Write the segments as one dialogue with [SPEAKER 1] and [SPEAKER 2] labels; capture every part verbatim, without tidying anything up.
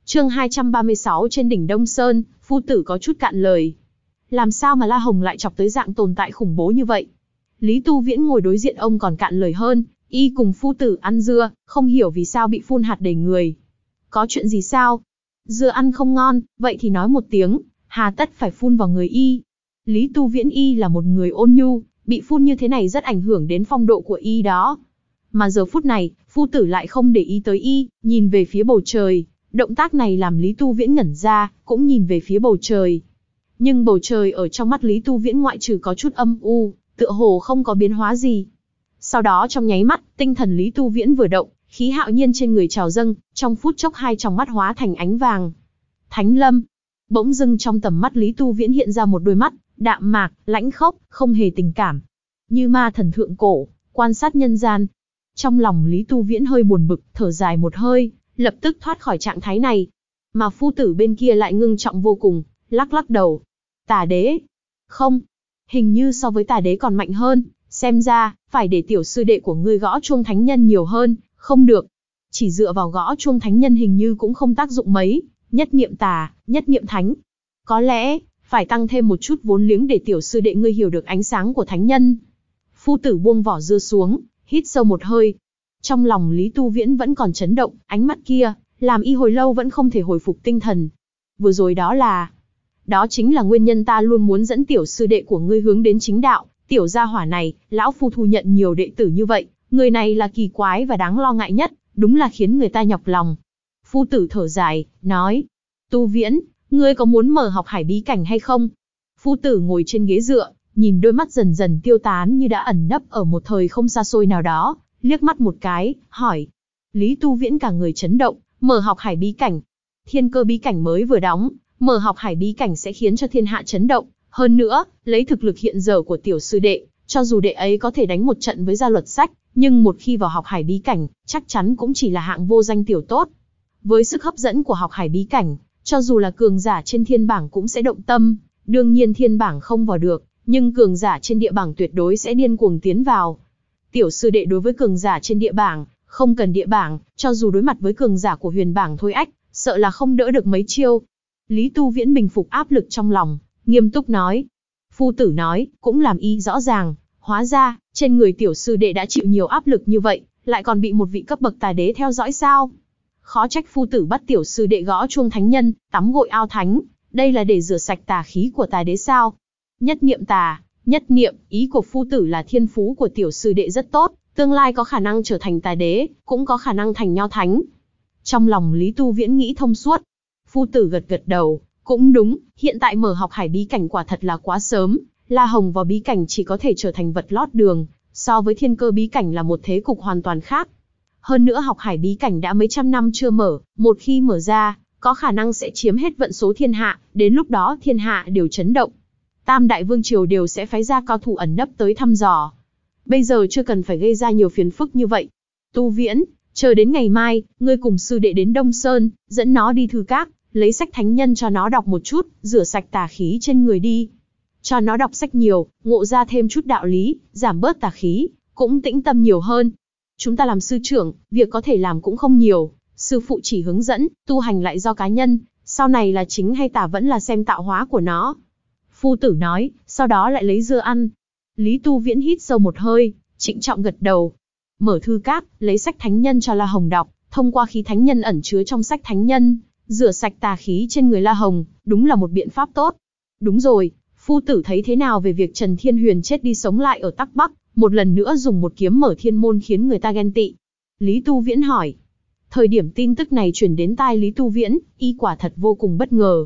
[SPEAKER 1] Chương hai trăm ba mươi sáu trên đỉnh Đông Sơn, phu tử có chút cạn lời. Làm sao mà La Hồng lại chọc tới dạng tồn tại khủng bố như vậy? Lý Tu Viễn ngồi đối diện ông còn cạn lời hơn, y cùng phu tử ăn dưa, không hiểu vì sao bị phun hạt đầy người. Có chuyện gì sao? Dưa ăn không ngon, vậy thì nói một tiếng, hà tất phải phun vào người y. Lý Tu Viễn y là một người ôn nhu, bị phun như thế này rất ảnh hưởng đến phong độ của y đó. Mà giờ phút này, phu tử lại không để ý tới y, nhìn về phía bầu trời. Động tác này làm Lý Tu Viễn ngẩn ra, cũng nhìn về phía bầu trời. Nhưng bầu trời ở trong mắt Lý Tu Viễn ngoại trừ có chút âm u, tựa hồ không có biến hóa gì. Sau đó trong nháy mắt, tinh thần Lý Tu Viễn vừa động, khí hạo nhiên trên người trào dâng, trong phút chốc hai tròng mắt hóa thành ánh vàng. Thánh Lâm. Bỗng dưng trong tầm mắt Lý Tu Viễn hiện ra một đôi mắt, đạm mạc, lãnh khốc, không hề tình cảm. Như ma thần thượng cổ, quan sát nhân gian. Trong lòng Lý Tu Viễn hơi buồn bực, thở dài một hơi, lập tức thoát khỏi trạng thái này. Mà phu tử bên kia lại ngưng trọng vô cùng, lắc lắc đầu. Tà đế. Không. Hình như so với tà đế còn mạnh hơn, xem ra, phải để tiểu sư đệ của ngươi gõ chuông thánh nhân nhiều hơn, không được. Chỉ dựa vào gõ chuông thánh nhân hình như cũng không tác dụng mấy, nhất niệm tà, nhất niệm thánh. Có lẽ, phải tăng thêm một chút vốn liếng để tiểu sư đệ ngươi hiểu được ánh sáng của thánh nhân. Phu tử buông vỏ dưa xuống, hít sâu một hơi. Trong lòng Lý Tu Viễn vẫn còn chấn động, ánh mắt kia, làm y hồi lâu vẫn không thể hồi phục tinh thần. Vừa rồi đó là... Đó chính là nguyên nhân ta luôn muốn dẫn tiểu sư đệ của ngươi hướng đến chính đạo. Tiểu gia hỏa này, lão phu thu nhận nhiều đệ tử như vậy, người này là kỳ quái và đáng lo ngại nhất, đúng là khiến người ta nhọc lòng. Phu tử thở dài, nói, Tu Viễn, ngươi có muốn mở học hải bí cảnh hay không? Phu tử ngồi trên ghế dựa, nhìn đôi mắt dần dần tiêu tán như đã ẩn nấp ở một thời không xa xôi nào đó, liếc mắt một cái, hỏi. Lý Tu Viễn cả người chấn động, mở học hải bí cảnh. Thiên cơ bí cảnh mới vừa đóng, mở học hải bí cảnh sẽ khiến cho thiên hạ chấn động. Hơn nữa, lấy thực lực hiện giờ của tiểu sư đệ, cho dù đệ ấy có thể đánh một trận với gia luật sách, nhưng một khi vào học hải bí cảnh, chắc chắn cũng chỉ là hạng vô danh tiểu tốt. Với sức hấp dẫn của học hải bí cảnh, cho dù là cường giả trên thiên bảng cũng sẽ động tâm, đương nhiên thiên bảng không vào được, nhưng cường giả trên địa bảng tuyệt đối sẽ điên cuồng tiến vào. Tiểu sư đệ đối với cường giả trên địa bảng, không cần địa bảng, cho dù đối mặt với cường giả của huyền bảng thôi ách, sợ là không đỡ được mấy chiêu. Lý Tu Viễn bình phục áp lực trong lòng, nghiêm túc nói. Phu tử nói, cũng làm y rõ ràng, hóa ra, trên người tiểu sư đệ đã chịu nhiều áp lực như vậy, lại còn bị một vị cấp bậc tà đế theo dõi sao? Khó trách phu tử bắt tiểu sư đệ gõ chuông thánh nhân, tắm gội ao thánh, đây là để rửa sạch tà khí của tà đế sao? Nhất niệm tà, nhất niệm, ý của phu tử là thiên phú của tiểu sư đệ rất tốt, tương lai có khả năng trở thành tà đế, cũng có khả năng thành nho thánh. Trong lòng Lý Tu Viễn nghĩ thông suốt, phu tử gật gật đầu. Cũng đúng, hiện tại mở học hải bí cảnh quả thật là quá sớm, La Hồng vào bí cảnh chỉ có thể trở thành vật lót đường, so với thiên cơ bí cảnh là một thế cục hoàn toàn khác. Hơn nữa học hải bí cảnh đã mấy trăm năm chưa mở, một khi mở ra, có khả năng sẽ chiếm hết vận số thiên hạ, đến lúc đó thiên hạ đều chấn động. Tam đại vương triều đều sẽ phái ra cao thủ ẩn nấp tới thăm dò. Bây giờ chưa cần phải gây ra nhiều phiền phức như vậy. Tu Viễn, chờ đến ngày mai, ngươi cùng sư đệ đến Đông Sơn, dẫn nó đi thư các. Lấy sách thánh nhân cho nó đọc một chút, rửa sạch tà khí trên người đi. Cho nó đọc sách nhiều, ngộ ra thêm chút đạo lý, giảm bớt tà khí, cũng tĩnh tâm nhiều hơn. Chúng ta làm sư trưởng, việc có thể làm cũng không nhiều, sư phụ chỉ hướng dẫn, tu hành lại do cá nhân, sau này là chính hay tà vẫn là xem tạo hóa của nó. Phu tử nói, sau đó lại lấy dưa ăn. Lý Tu Viễn hít sâu một hơi, trịnh trọng gật đầu. Mở thư các, lấy sách thánh nhân cho La Hồng đọc, thông qua khí thánh nhân ẩn chứa trong sách thánh nhân, rửa sạch tà khí trên người La Hồng, đúng là một biện pháp tốt. Đúng rồi, phu tử thấy thế nào về việc Trần Thiên Huyền chết đi sống lại ở Tắc Bắc, một lần nữa dùng một kiếm mở thiên môn khiến người ta ghen tị? Lý Tu Viễn hỏi. Thời điểm tin tức này truyền đến tai Lý Tu Viễn, y quả thật vô cùng bất ngờ.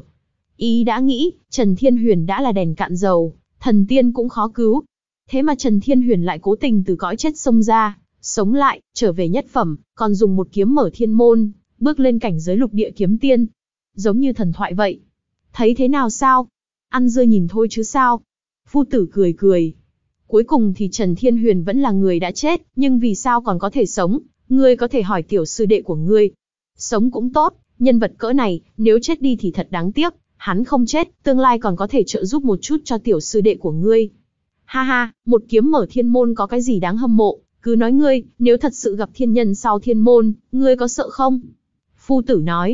[SPEAKER 1] Y đã nghĩ, Trần Thiên Huyền đã là đèn cạn dầu, thần tiên cũng khó cứu. Thế mà Trần Thiên Huyền lại cố tình từ cõi chết xông ra, sống lại, trở về nhất phẩm, còn dùng một kiếm mở thiên môn, bước lên cảnh giới lục địa kiếm tiên. Giống như thần thoại vậy. Thấy thế nào sao? Ăn dưa nhìn thôi chứ sao? Phu tử cười cười. Cuối cùng thì Trần Thiên Huyền vẫn là người đã chết, nhưng vì sao còn có thể sống? Ngươi có thể hỏi tiểu sư đệ của ngươi. Sống cũng tốt, nhân vật cỡ này, nếu chết đi thì thật đáng tiếc. Hắn không chết, tương lai còn có thể trợ giúp một chút cho tiểu sư đệ của ngươi. Ha ha, một kiếm mở thiên môn có cái gì đáng hâm mộ? Cứ nói ngươi, nếu thật sự gặp thiên nhân sau thiên môn, ngươi có sợ không? Phu tử nói.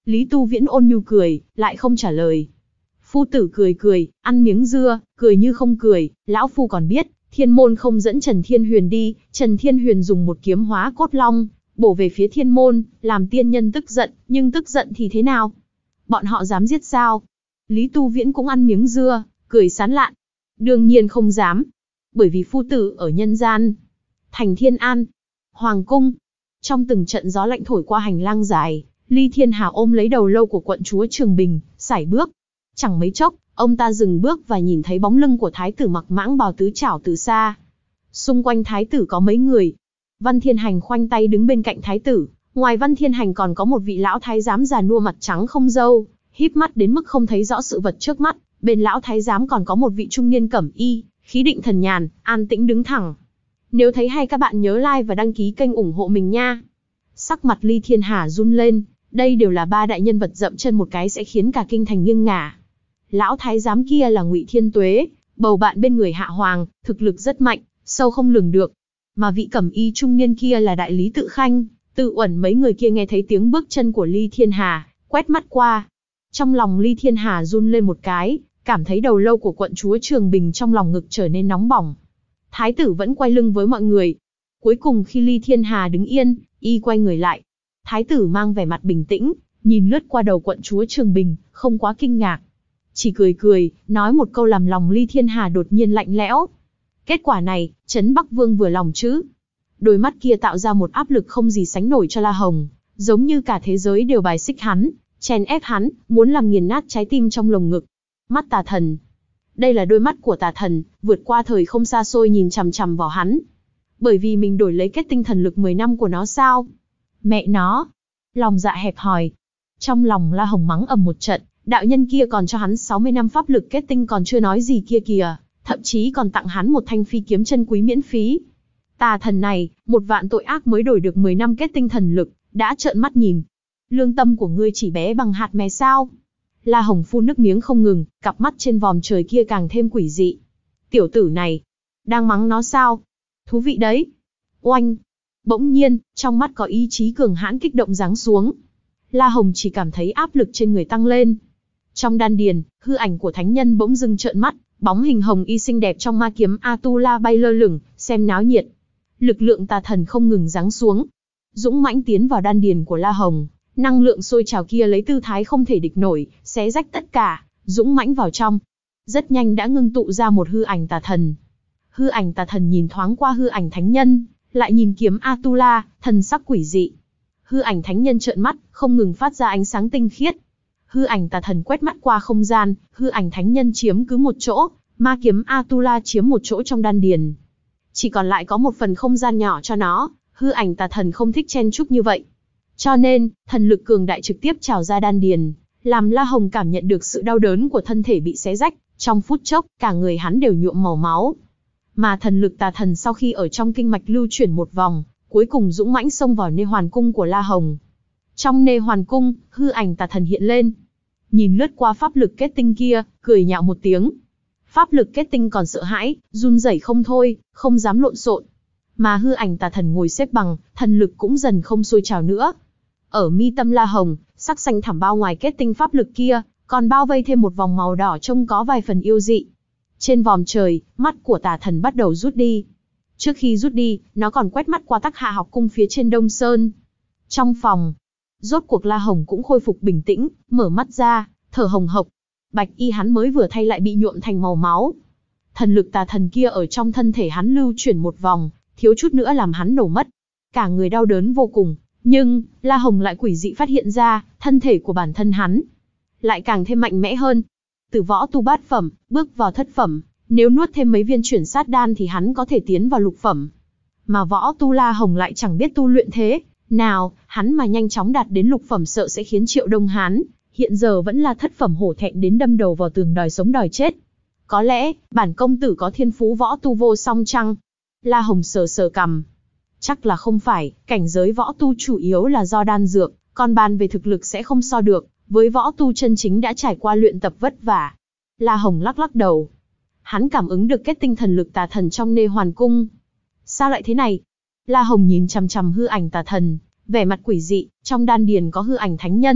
[SPEAKER 1] Lý Tu Viễn ôn nhu cười, lại không trả lời. Phu tử cười cười, ăn miếng dưa, cười như không cười, lão phu còn biết, thiên môn không dẫn Trần Thiên Huyền đi, Trần Thiên Huyền dùng một kiếm hóa cốt long, bổ về phía thiên môn, làm tiên nhân tức giận, nhưng tức giận thì thế nào? Bọn họ dám giết sao? Lý Tu Viễn cũng ăn miếng dưa, cười sán lạn. Đương nhiên không dám, bởi vì phu tử ở nhân gian. Thành Thiên An, Hoàng Cung. Trong từng trận gió lạnh thổi qua hành lang dài, Ly Thiên Hà ôm lấy đầu lâu của quận chúa Trường Bình, sải bước. Chẳng mấy chốc, ông ta dừng bước và nhìn thấy bóng lưng của thái tử mặc mãng bào tứ trảo từ xa. Xung quanh thái tử có mấy người. Văn Thiên Hành khoanh tay đứng bên cạnh thái tử, ngoài Văn Thiên Hành còn có một vị lão thái giám già nua mặt trắng không râu, híp mắt đến mức không thấy rõ sự vật trước mắt. Bên lão thái giám còn có một vị trung niên cẩm y, khí định thần nhàn, an tĩnh đứng thẳng. Nếu thấy hay các bạn nhớ like và đăng ký kênh ủng hộ mình nha. Sắc mặt Ly Thiên Hà run lên, đây đều là ba đại nhân vật dậm chân một cái sẽ khiến cả kinh thành nghiêng ngả. Lão thái giám kia là Ngụy Thiên Tuế, bầu bạn bên người Hạ Hoàng, thực lực rất mạnh, sâu không lường được. Mà vị cẩm y trung niên kia là đại lý Tự Khanh, Tự Uẩn. Mấy người kia nghe thấy tiếng bước chân của Ly Thiên Hà, quét mắt qua. Trong lòng Ly Thiên Hà run lên một cái, cảm thấy đầu lâu của quận chúa Trường Bình trong lòng ngực trở nên nóng bỏng. Thái tử vẫn quay lưng với mọi người. Cuối cùng khi Ly Thiên Hà đứng yên, y quay người lại. Thái tử mang vẻ mặt bình tĩnh, nhìn lướt qua đầu quận chúa Trường Bình, không quá kinh ngạc. Chỉ cười cười, nói một câu làm lòng Ly Thiên Hà đột nhiên lạnh lẽo. Kết quả này, Trấn Bắc Vương vừa lòng chứ? Đôi mắt kia tạo ra một áp lực không gì sánh nổi cho La Hồng, giống như cả thế giới đều bài xích hắn, chèn ép hắn, muốn làm nghiền nát trái tim trong lồng ngực. Mắt tà thần. Đây là đôi mắt của tà thần, vượt qua thời không xa xôi nhìn chằm chằm vào hắn. Bởi vì mình đổi lấy kết tinh thần lực mười năm của nó sao? Mẹ nó! Lòng dạ hẹp hòi. Trong lòng La Hồng mắng ầm một trận, đạo nhân kia còn cho hắn sáu mươi năm pháp lực kết tinh còn chưa nói gì kia kìa, thậm chí còn tặng hắn một thanh phi kiếm chân quý miễn phí. Tà thần này, một vạn tội ác mới đổi được mười năm kết tinh thần lực, đã trợn mắt nhìn. Lương tâm của ngươi chỉ bé bằng hạt mè sao? La Hồng phun nước miếng không ngừng, cặp mắt trên vòm trời kia càng thêm quỷ dị. Tiểu tử này, đang mắng nó sao? Thú vị đấy. Oanh! Bỗng nhiên, trong mắt có ý chí cường hãn kích động giáng xuống. La Hồng chỉ cảm thấy áp lực trên người tăng lên. Trong đan điền, hư ảnh của thánh nhân bỗng dưng trợn mắt, bóng hình hồng y xinh đẹp trong ma kiếm Atula bay lơ lửng, xem náo nhiệt. Lực lượng tà thần không ngừng giáng xuống, dũng mãnh tiến vào đan điền của La Hồng. Năng lượng sôi trào kia lấy tư thái không thể địch nổi, xé rách tất cả, dũng mãnh vào trong. Rất nhanh đã ngưng tụ ra một hư ảnh tà thần. Hư ảnh tà thần nhìn thoáng qua hư ảnh thánh nhân, lại nhìn kiếm Atula, thần sắc quỷ dị. Hư ảnh thánh nhân trợn mắt, không ngừng phát ra ánh sáng tinh khiết. Hư ảnh tà thần quét mắt qua không gian, hư ảnh thánh nhân chiếm cứ một chỗ, ma kiếm Atula chiếm một chỗ trong đan điền. Chỉ còn lại có một phần không gian nhỏ cho nó, hư ảnh tà thần không thích chen chúc như vậy. Cho nên, thần lực cường đại trực tiếp trào ra đan điền, làm La Hồng cảm nhận được sự đau đớn của thân thể bị xé rách, trong phút chốc, cả người hắn đều nhuộm màu máu. Mà thần lực tà thần sau khi ở trong kinh mạch lưu chuyển một vòng, cuối cùng dũng mãnh xông vào nê hoàn cung của La Hồng. Trong nê hoàn cung, hư ảnh tà thần hiện lên. Nhìn lướt qua pháp lực kết tinh kia, cười nhạo một tiếng. Pháp lực kết tinh còn sợ hãi, run rẩy không thôi, không dám lộn xộn. Mà hư ảnh tà thần ngồi xếp bằng, thần lực cũng dần không sôi trào nữa. Ở mi tâm La Hồng, sắc xanh thẳm bao ngoài kết tinh pháp lực kia, còn bao vây thêm một vòng màu đỏ trông có vài phần yêu dị. Trên vòm trời, mắt của tà thần bắt đầu rút đi. Trước khi rút đi, nó còn quét mắt qua Tắc Hạ học cung phía trên Đông Sơn. Trong phòng, rốt cuộc La Hồng cũng khôi phục bình tĩnh, mở mắt ra, thở hồng hộc. Bạch y hắn mới vừa thay lại bị nhuộm thành màu máu. Thần lực tà thần kia ở trong thân thể hắn lưu chuyển một vòng, thiếu chút nữa làm hắn nổ mất. Cả người đau đớn vô cùng, nhưng La Hồng lại quỷ dị phát hiện ra, thân thể của bản thân hắn lại càng thêm mạnh mẽ hơn. Từ võ tu bát phẩm, bước vào thất phẩm, nếu nuốt thêm mấy viên chuyển sát đan thì hắn có thể tiến vào lục phẩm. Mà võ tu La Hồng lại chẳng biết tu luyện thế nào, hắn mà nhanh chóng đạt đến lục phẩm sợ sẽ khiến Triệu Đông Hán, hiện giờ vẫn là thất phẩm hổ thẹn đến đâm đầu vào tường đòi sống đòi chết. Có lẽ, bản công tử có thiên phú võ tu vô song chăng? La Hồng sờ sờ cằm. Chắc là không phải, cảnh giới võ tu chủ yếu là do đan dược, còn bàn về thực lực sẽ không so được, với võ tu chân chính đã trải qua luyện tập vất vả. La Hồng lắc lắc đầu. Hắn cảm ứng được kết tinh thần lực tà thần trong nê hoàn cung. Sao lại thế này? La Hồng nhìn chằm chằm hư ảnh tà thần, vẻ mặt quỷ dị, trong đan điền có hư ảnh thánh nhân,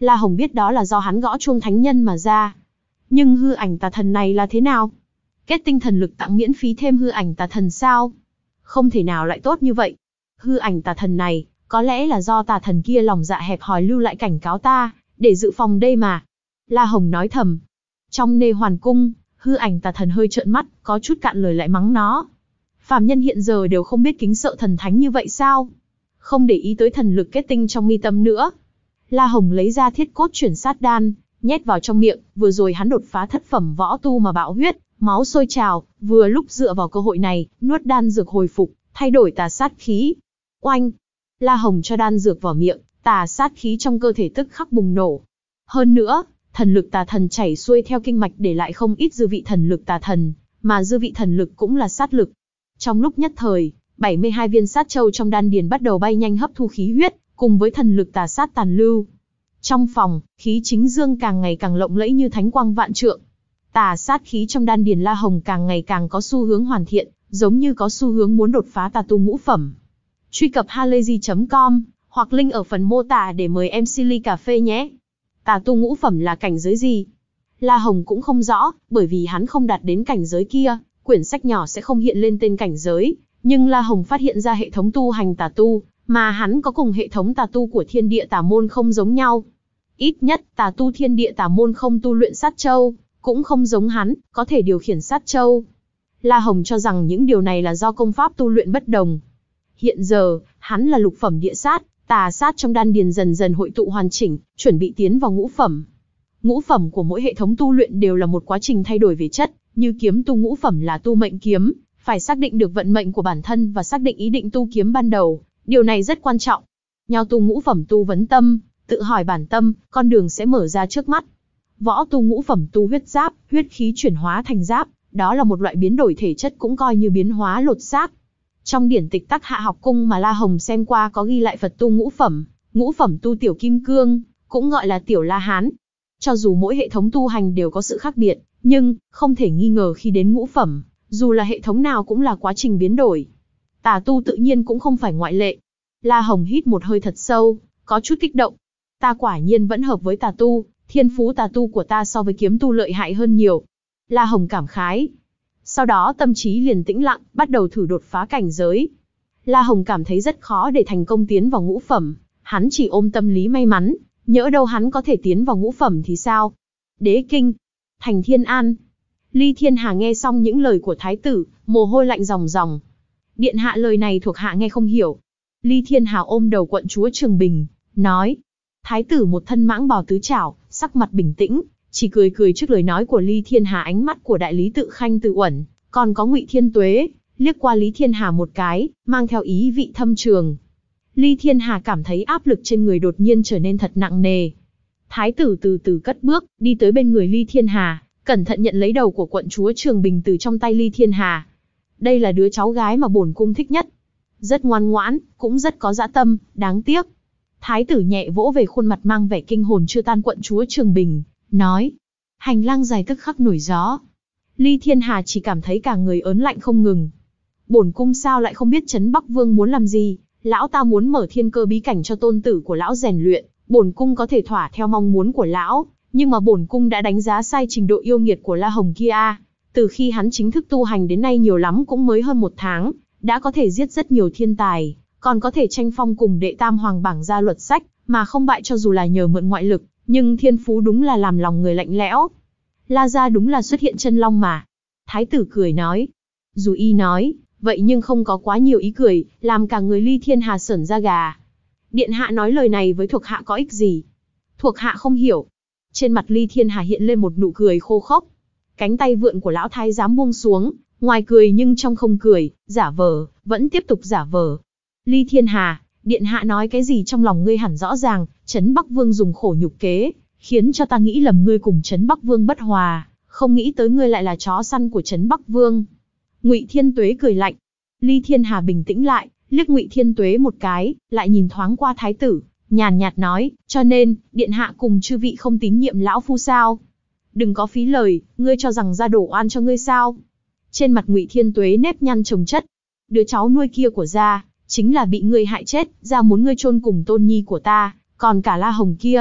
[SPEAKER 1] La Hồng biết đó là do hắn gõ chuông thánh nhân mà ra. Nhưng hư ảnh tà thần này là thế nào? Kết tinh thần lực tặng miễn phí thêm hư ảnh tà thần sao? Không thể nào lại tốt như vậy. Hư ảnh tà thần này, có lẽ là do tà thần kia lòng dạ hẹp hòi lưu lại cảnh cáo ta, để dự phòng đây mà. La Hồng nói thầm. Trong Nê Hoàn Cung, hư ảnh tà thần hơi trợn mắt, có chút cạn lời lại mắng nó. Phàm nhân hiện giờ đều không biết kính sợ thần thánh như vậy sao? Không để ý tới thần lực kết tinh trong mi tâm nữa. La Hồng lấy ra thiết cốt chuyển sát đan, nhét vào trong miệng, vừa rồi hắn đột phá thất phẩm võ tu mà bạo huyết, máu sôi trào, vừa lúc dựa vào cơ hội này, nuốt đan dược hồi phục, thay đổi tà sát khí. Oanh! La Hồng cho đan dược vào miệng, tà sát khí trong cơ thể tức khắc bùng nổ. Hơn nữa, thần lực tà thần chảy xuôi theo kinh mạch để lại không ít dư vị thần lực tà thần, mà dư vị thần lực cũng là sát lực. Trong lúc nhất thời, bảy mươi hai viên sát châu trong đan điền bắt đầu bay nhanh hấp thu khí huyết, cùng với thần lực tà sát tàn lưu. Trong phòng, khí chính dương càng ngày càng lộng lẫy như thánh quang vạn trượng. Tà sát khí trong đan điền La Hồng càng ngày càng có xu hướng hoàn thiện, giống như có xu hướng muốn đột phá tà tu ngũ phẩm. Truy cập halayzi chấm com hoặc link ở phần mô tả để mời em xê ly cà phê nhé. Tà tu ngũ phẩm là cảnh giới gì? La Hồng cũng không rõ, bởi vì hắn không đạt đến cảnh giới kia, quyển sách nhỏ sẽ không hiện lên tên cảnh giới, nhưng La Hồng phát hiện ra hệ thống tu hành tà tu, mà hắn có cùng hệ thống tà tu của thiên địa tà môn không giống nhau. Ít nhất, tà tu thiên địa tà môn không tu luyện sát châu, cũng không giống hắn, có thể điều khiển sát châu. La Hồng cho rằng những điều này là do công pháp tu luyện bất đồng. Hiện giờ, hắn là lục phẩm địa sát, tà sát trong đan điền dần dần hội tụ hoàn chỉnh, chuẩn bị tiến vào ngũ phẩm. Ngũ phẩm của mỗi hệ thống tu luyện đều là một quá trình thay đổi về chất, như kiếm tu ngũ phẩm là tu mệnh kiếm, phải xác định được vận mệnh của bản thân và xác định ý định tu kiếm ban đầu, điều này rất quan trọng. Nho tu ngũ phẩm tu vấn tâm, tự hỏi bản tâm, con đường sẽ mở ra trước mắt. Võ tu ngũ phẩm tu huyết giáp, huyết khí chuyển hóa thành giáp, đó là một loại biến đổi thể chất cũng coi như biến hóa lột xác. Trong điển tịch Tắc Hạ học cung mà La Hồng xem qua có ghi lại Phật tu ngũ phẩm, ngũ phẩm tu tiểu kim cương, cũng gọi là tiểu La Hán. Cho dù mỗi hệ thống tu hành đều có sự khác biệt, nhưng không thể nghi ngờ khi đến ngũ phẩm, dù là hệ thống nào cũng là quá trình biến đổi. Tà tu tự nhiên cũng không phải ngoại lệ. La Hồng hít một hơi thật sâu, có chút kích động. Ta quả nhiên vẫn hợp với tà tu, thiên phú tà tu của ta so với kiếm tu lợi hại hơn nhiều. La Hồng cảm khái. Sau đó tâm trí liền tĩnh lặng, bắt đầu thử đột phá cảnh giới. La Hồng cảm thấy rất khó để thành công tiến vào ngũ phẩm, hắn chỉ ôm tâm lý may mắn, nhỡ đâu hắn có thể tiến vào ngũ phẩm thì sao? Đế Kinh, thành Thiên An. Ly Thiên Hà nghe xong những lời của thái tử, mồ hôi lạnh ròng ròng. Điện hạ lời này thuộc hạ nghe không hiểu. Ly Thiên Hà ôm đầu quận chúa Trường Bình, nói. Thái tử một thân mãng bào tứ trảo, sắc mặt bình tĩnh, chỉ cười cười trước lời nói của Ly Thiên Hà. Ánh mắt của đại lý tự Khanh Tự Uẩn, còn có Ngụy Thiên Tuế, liếc qua Lý Thiên Hà một cái, mang theo ý vị thâm trường. Ly Thiên Hà cảm thấy áp lực trên người đột nhiên trở nên thật nặng nề. Thái tử từ từ cất bước, đi tới bên người Ly Thiên Hà, cẩn thận nhận lấy đầu của quận chúa Trường Bình từ trong tay Ly Thiên Hà. Đây là đứa cháu gái mà bổn cung thích nhất. Rất ngoan ngoãn, cũng rất có dã tâm, đáng tiếc. Thái tử nhẹ vỗ về khuôn mặt mang vẻ kinh hồn chưa tan quận chúa Trường Bình, nói. Hành lang dài tức khắc nổi gió. Ly Thiên Hà chỉ cảm thấy cả người ớn lạnh không ngừng. Bổn cung sao lại không biết Trấn Bắc Vương muốn làm gì? Lão ta muốn mở thiên cơ bí cảnh cho tôn tử của lão rèn luyện, bổn cung có thể thỏa theo mong muốn của lão, nhưng mà bổn cung đã đánh giá sai trình độ yêu nghiệt của La Hồng kia. Từ khi hắn chính thức tu hành đến nay nhiều lắm cũng mới hơn một tháng, đã có thể giết rất nhiều thiên tài, còn có thể tranh phong cùng đệ tam hoàng bảng gia luật sách, mà không bại cho dù là nhờ mượn ngoại lực, nhưng thiên phú đúng là làm lòng người lạnh lẽo. La gia đúng là xuất hiện chân long mà. Thái tử cười nói. Dù y nói, vậy nhưng không có quá nhiều ý cười, làm cả người Ly Thiên Hà sởn da gà. Điện hạ nói lời này với thuộc hạ có ích gì? Thuộc hạ không hiểu. Trên mặt Ly Thiên Hà hiện lên một nụ cười khô khốc. Cánh tay vượn của lão thái giám buông xuống, ngoài cười nhưng trong không cười, giả vờ, vẫn tiếp tục giả vờ. Ly Thiên Hà, điện hạ nói cái gì trong lòng ngươi hẳn rõ ràng, Trấn Bắc Vương dùng khổ nhục kế, khiến cho ta nghĩ lầm ngươi cùng Trấn Bắc Vương bất hòa, không nghĩ tới ngươi lại là chó săn của Trấn Bắc Vương. Ngụy Thiên Tuế cười lạnh. Ly Thiên Hà bình tĩnh lại, liếc Ngụy Thiên Tuế một cái, lại nhìn thoáng qua thái tử, nhàn nhạt nói, cho nên, điện hạ cùng chư vị không tín nhiệm lão phu sao? Đừng có phí lời, ngươi cho rằng ra đổ oan cho ngươi sao? Trên mặt Ngụy Thiên Tuế nếp nhăn chồng chất. Đứa cháu nuôi kia của gia, chính là bị ngươi hại chết, gia muốn ngươi chôn cùng tôn nhi của ta, còn cả La Hồng kia.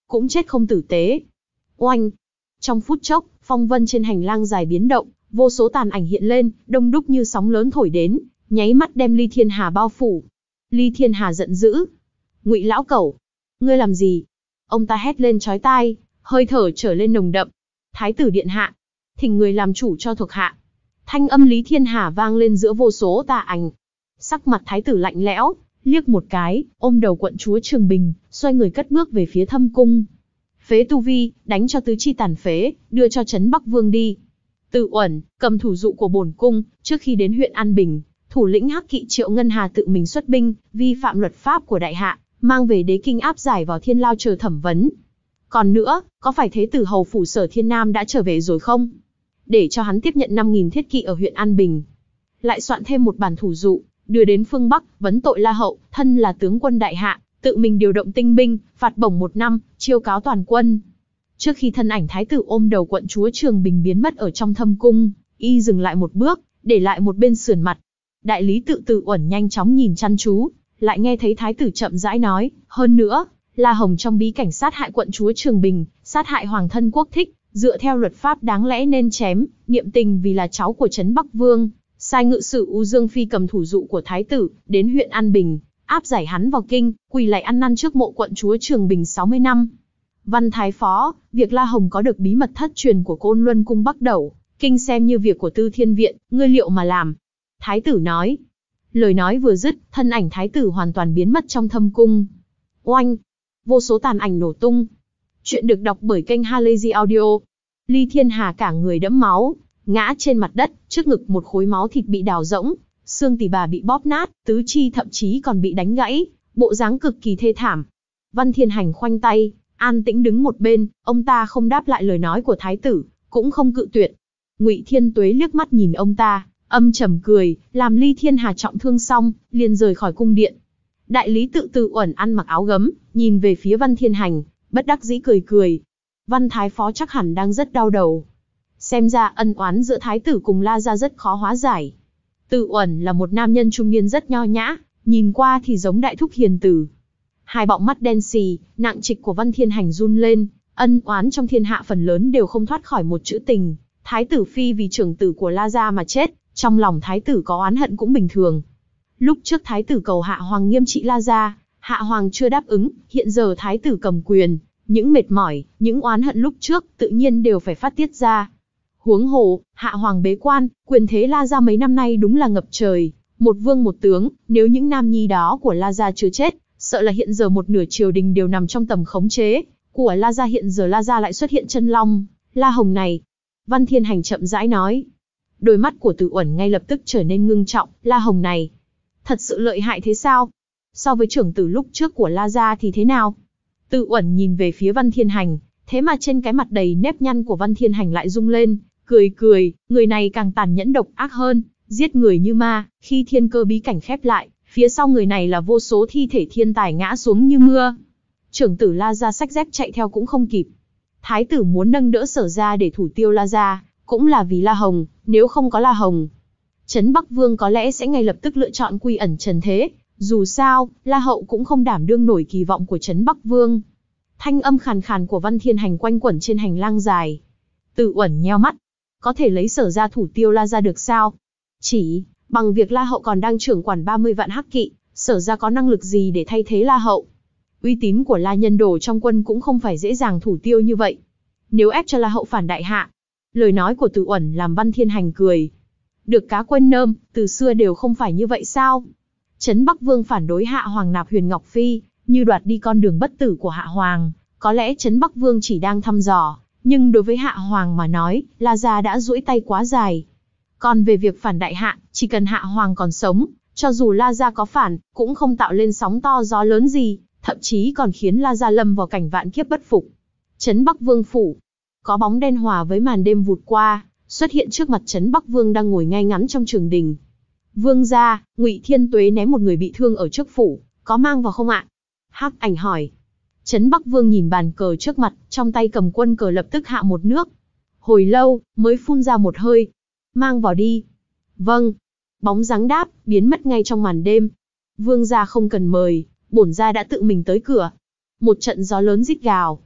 [SPEAKER 1] cũng chết không tử tế. Oanh! Trong phút chốc, phong vân trên hành lang dài biến động, vô số tàn ảnh hiện lên, đông đúc như sóng lớn thổi đến, nháy mắt đem Ly Thiên Hà bao phủ. Ly Thiên Hà giận dữ. Ngụy lão cẩu! Ngươi làm gì? Ông ta hét lên chói tai, hơi thở trở lên nồng đậm. Thái tử điện hạ! Thỉnh người làm chủ cho thuộc hạ. Thanh âm Lý Thiên Hà vang lên giữa vô số tà ảnh. Sắc mặt thái tử lạnh lẽo, liếc một cái, ôm đầu quận chúa Trường Bình, xoay người cất bước về phía thâm cung. Phế tu vi, đánh cho tứ chi tàn phế, đưa cho Trấn Bắc Vương đi. Tự Uẩn, cầm thủ dụ của bổn cung, trước khi đến huyện An Bình, thủ lĩnh Hắc Kỵ Triệu Ngân Hà tự mình xuất binh, vi phạm luật pháp của đại hạ, mang về đế kinh áp giải vào thiên lao chờ thẩm vấn. Còn nữa, có phải thế tử hầu phủ Sở Thiên Nam đã trở về rồi không? Để cho hắn tiếp nhận năm nghìn thiết kỵ ở huyện An Bình. Lại soạn thêm một bản thủ dụ, đưa đến phương Bắc, vấn tội La Hậu, thân là tướng quân đại hạ, tự mình điều động tinh binh, phạt bổng một năm, chiêu cáo toàn quân. Trước khi thân ảnh thái tử ôm đầu quận chúa Trường Bình biến mất ở trong thâm cung, y dừng lại một bước, để lại một bên sườn mặt. Đại lý tự Tự Uẩn nhanh chóng nhìn chăm chú, lại nghe thấy thái tử chậm rãi nói, hơn nữa, La Hồng trong bí cảnh sát hại quận chúa Trường Bình, sát hại hoàng thân quốc thích, dựa theo luật pháp đáng lẽ nên chém, niệm tình vì là cháu của Trấn Bắc Vương, sai ngự sử U Dương Phi cầm thủ dụ của thái tử, đến huyện An Bình, áp giải hắn vào kinh, quỳ lạy ăn năn trước mộ quận chúa Trường Bình sáu mươi năm. Văn thái phó, việc La Hồng có được bí mật thất truyền của Côn Luân cung Bắc Đẩu, kinh xem như việc của Tư Thiên Viện, ngươi liệu mà làm? Thái tử nói. Lời nói vừa dứt, thân ảnh thái tử hoàn toàn biến mất trong thâm cung. Oanh! Vô số tàn ảnh nổ tung. Chuyện được đọc bởi kênh Halazy Audio. Ly Thiên Hà cả người đẫm máu, ngã trên mặt đất, trước ngực một khối máu thịt bị đào rỗng, xương tỉ bà bị bóp nát, tứ chi thậm chí còn bị đánh gãy, bộ dáng cực kỳ thê thảm. Văn Thiên Hành khoanh tay, an tĩnh đứng một bên, ông ta không đáp lại lời nói của thái tử, cũng không cự tuyệt. Ngụy Thiên Tuế liếc mắt nhìn ông ta, âm trầm cười, làm Ly Thiên Hà trọng thương xong, liền rời khỏi cung điện. Đại lý tự Tự Uẩn ăn mặc áo gấm, nhìn về phía Văn Thiên Hành, bất đắc dĩ cười cười. Văn thái phó chắc hẳn đang rất đau đầu. Xem ra ân oán giữa thái tử cùng La gia rất khó hóa giải. Tự Uẩn là một nam nhân trung niên rất nho nhã, nhìn qua thì giống đại thúc hiền tử. Hai bọng mắt đen xì, nặng trịch của Văn Thiên Hành run lên, ân oán trong thiên hạ phần lớn đều không thoát khỏi một chữ tình. Thái tử phi vì trưởng tử của La gia mà chết, trong lòng thái tử có oán hận cũng bình thường. Lúc trước thái tử cầu hạ hoàng nghiêm trị La gia, hạ hoàng chưa đáp ứng, hiện giờ thái tử cầm quyền, những mệt mỏi, những oán hận lúc trước tự nhiên đều phải phát tiết ra. Huống hồ, hạ hoàng bế quan, quyền thế La gia mấy năm nay đúng là ngập trời, một vương một tướng, nếu những nam nhi đó của La gia chưa chết, sợ là hiện giờ một nửa triều đình đều nằm trong tầm khống chế của La gia. Hiện giờ La gia lại xuất hiện chân long, La Hồng này. Văn Thiên Hành chậm rãi nói. Đôi mắt của Tự Uẩn ngay lập tức trở nên ngưng trọng, La Hồng này, thật sự lợi hại thế sao? So với trưởng tử lúc trước của La gia thì thế nào? Tự Uẩn nhìn về phía Văn Thiên Hành, thế mà trên cái mặt đầy nếp nhăn của Văn Thiên Hành lại rung lên, cười cười, người này càng tàn nhẫn độc ác hơn, giết người như ma. Khi thiên cơ bí cảnh khép lại, phía sau người này là vô số thi thể thiên tài ngã xuống như mưa. Trưởng tử La gia xách dép chạy theo cũng không kịp. Thái tử muốn nâng đỡ Sở gia để thủ tiêu La gia, cũng là vì La Hồng, nếu không có La Hồng, Trấn Bắc Vương có lẽ sẽ ngay lập tức lựa chọn quy ẩn trần thế. Dù sao, La Hậu cũng không đảm đương nổi kỳ vọng của Trấn Bắc Vương. Thanh âm khàn khàn của Văn Thiên Hành quanh quẩn trên hành lang dài. Tự Uẩn nheo mắt. Có thể lấy Sở gia thủ tiêu La gia được sao? Chỉ bằng việc La Hậu còn đang trưởng quản ba mươi vạn hắc kỵ, Sở gia có năng lực gì để thay thế La Hậu? Uy tín của La Nhân Đồ trong quân cũng không phải dễ dàng thủ tiêu như vậy. Nếu ép cho La Hậu phản đại hạ. Lời nói của Tự Uẩn làm Văn Thiên Hành cười. Được cá quên nơm, từ xưa đều không phải như vậy sao? Trấn Bắc Vương phản đối Hạ Hoàng nạp Huyền Ngọc Phi, như đoạt đi con đường bất tử của Hạ Hoàng. Có lẽ Trấn Bắc Vương chỉ đang thăm dò, nhưng đối với Hạ Hoàng mà nói, La gia đã duỗi tay quá dài. Còn về việc phản đại hạ, chỉ cần Hạ Hoàng còn sống, cho dù La gia có phản, cũng không tạo lên sóng to gió lớn gì, thậm chí còn khiến La gia lâm vào cảnh vạn kiếp bất phục. Trấn Bắc Vương phủ, có bóng đen hòa với màn đêm vụt qua, xuất hiện trước mặt Trấn Bắc Vương đang ngồi ngay ngắn trong trường đình. Vương gia, Ngụy Thiên Tuế ném một người bị thương ở trước phủ, có mang vào không ạ? Hắc Ảnh hỏi. Trấn Bắc Vương nhìn bàn cờ trước mặt, trong tay cầm quân cờ lập tức hạ một nước. Hồi lâu, mới phun ra một hơi. Mang vào đi. Vâng. Bóng dáng đáp, biến mất ngay trong màn đêm. Vương gia không cần mời, bổn gia đã tự mình tới cửa. Một trận gió lớn rít gào.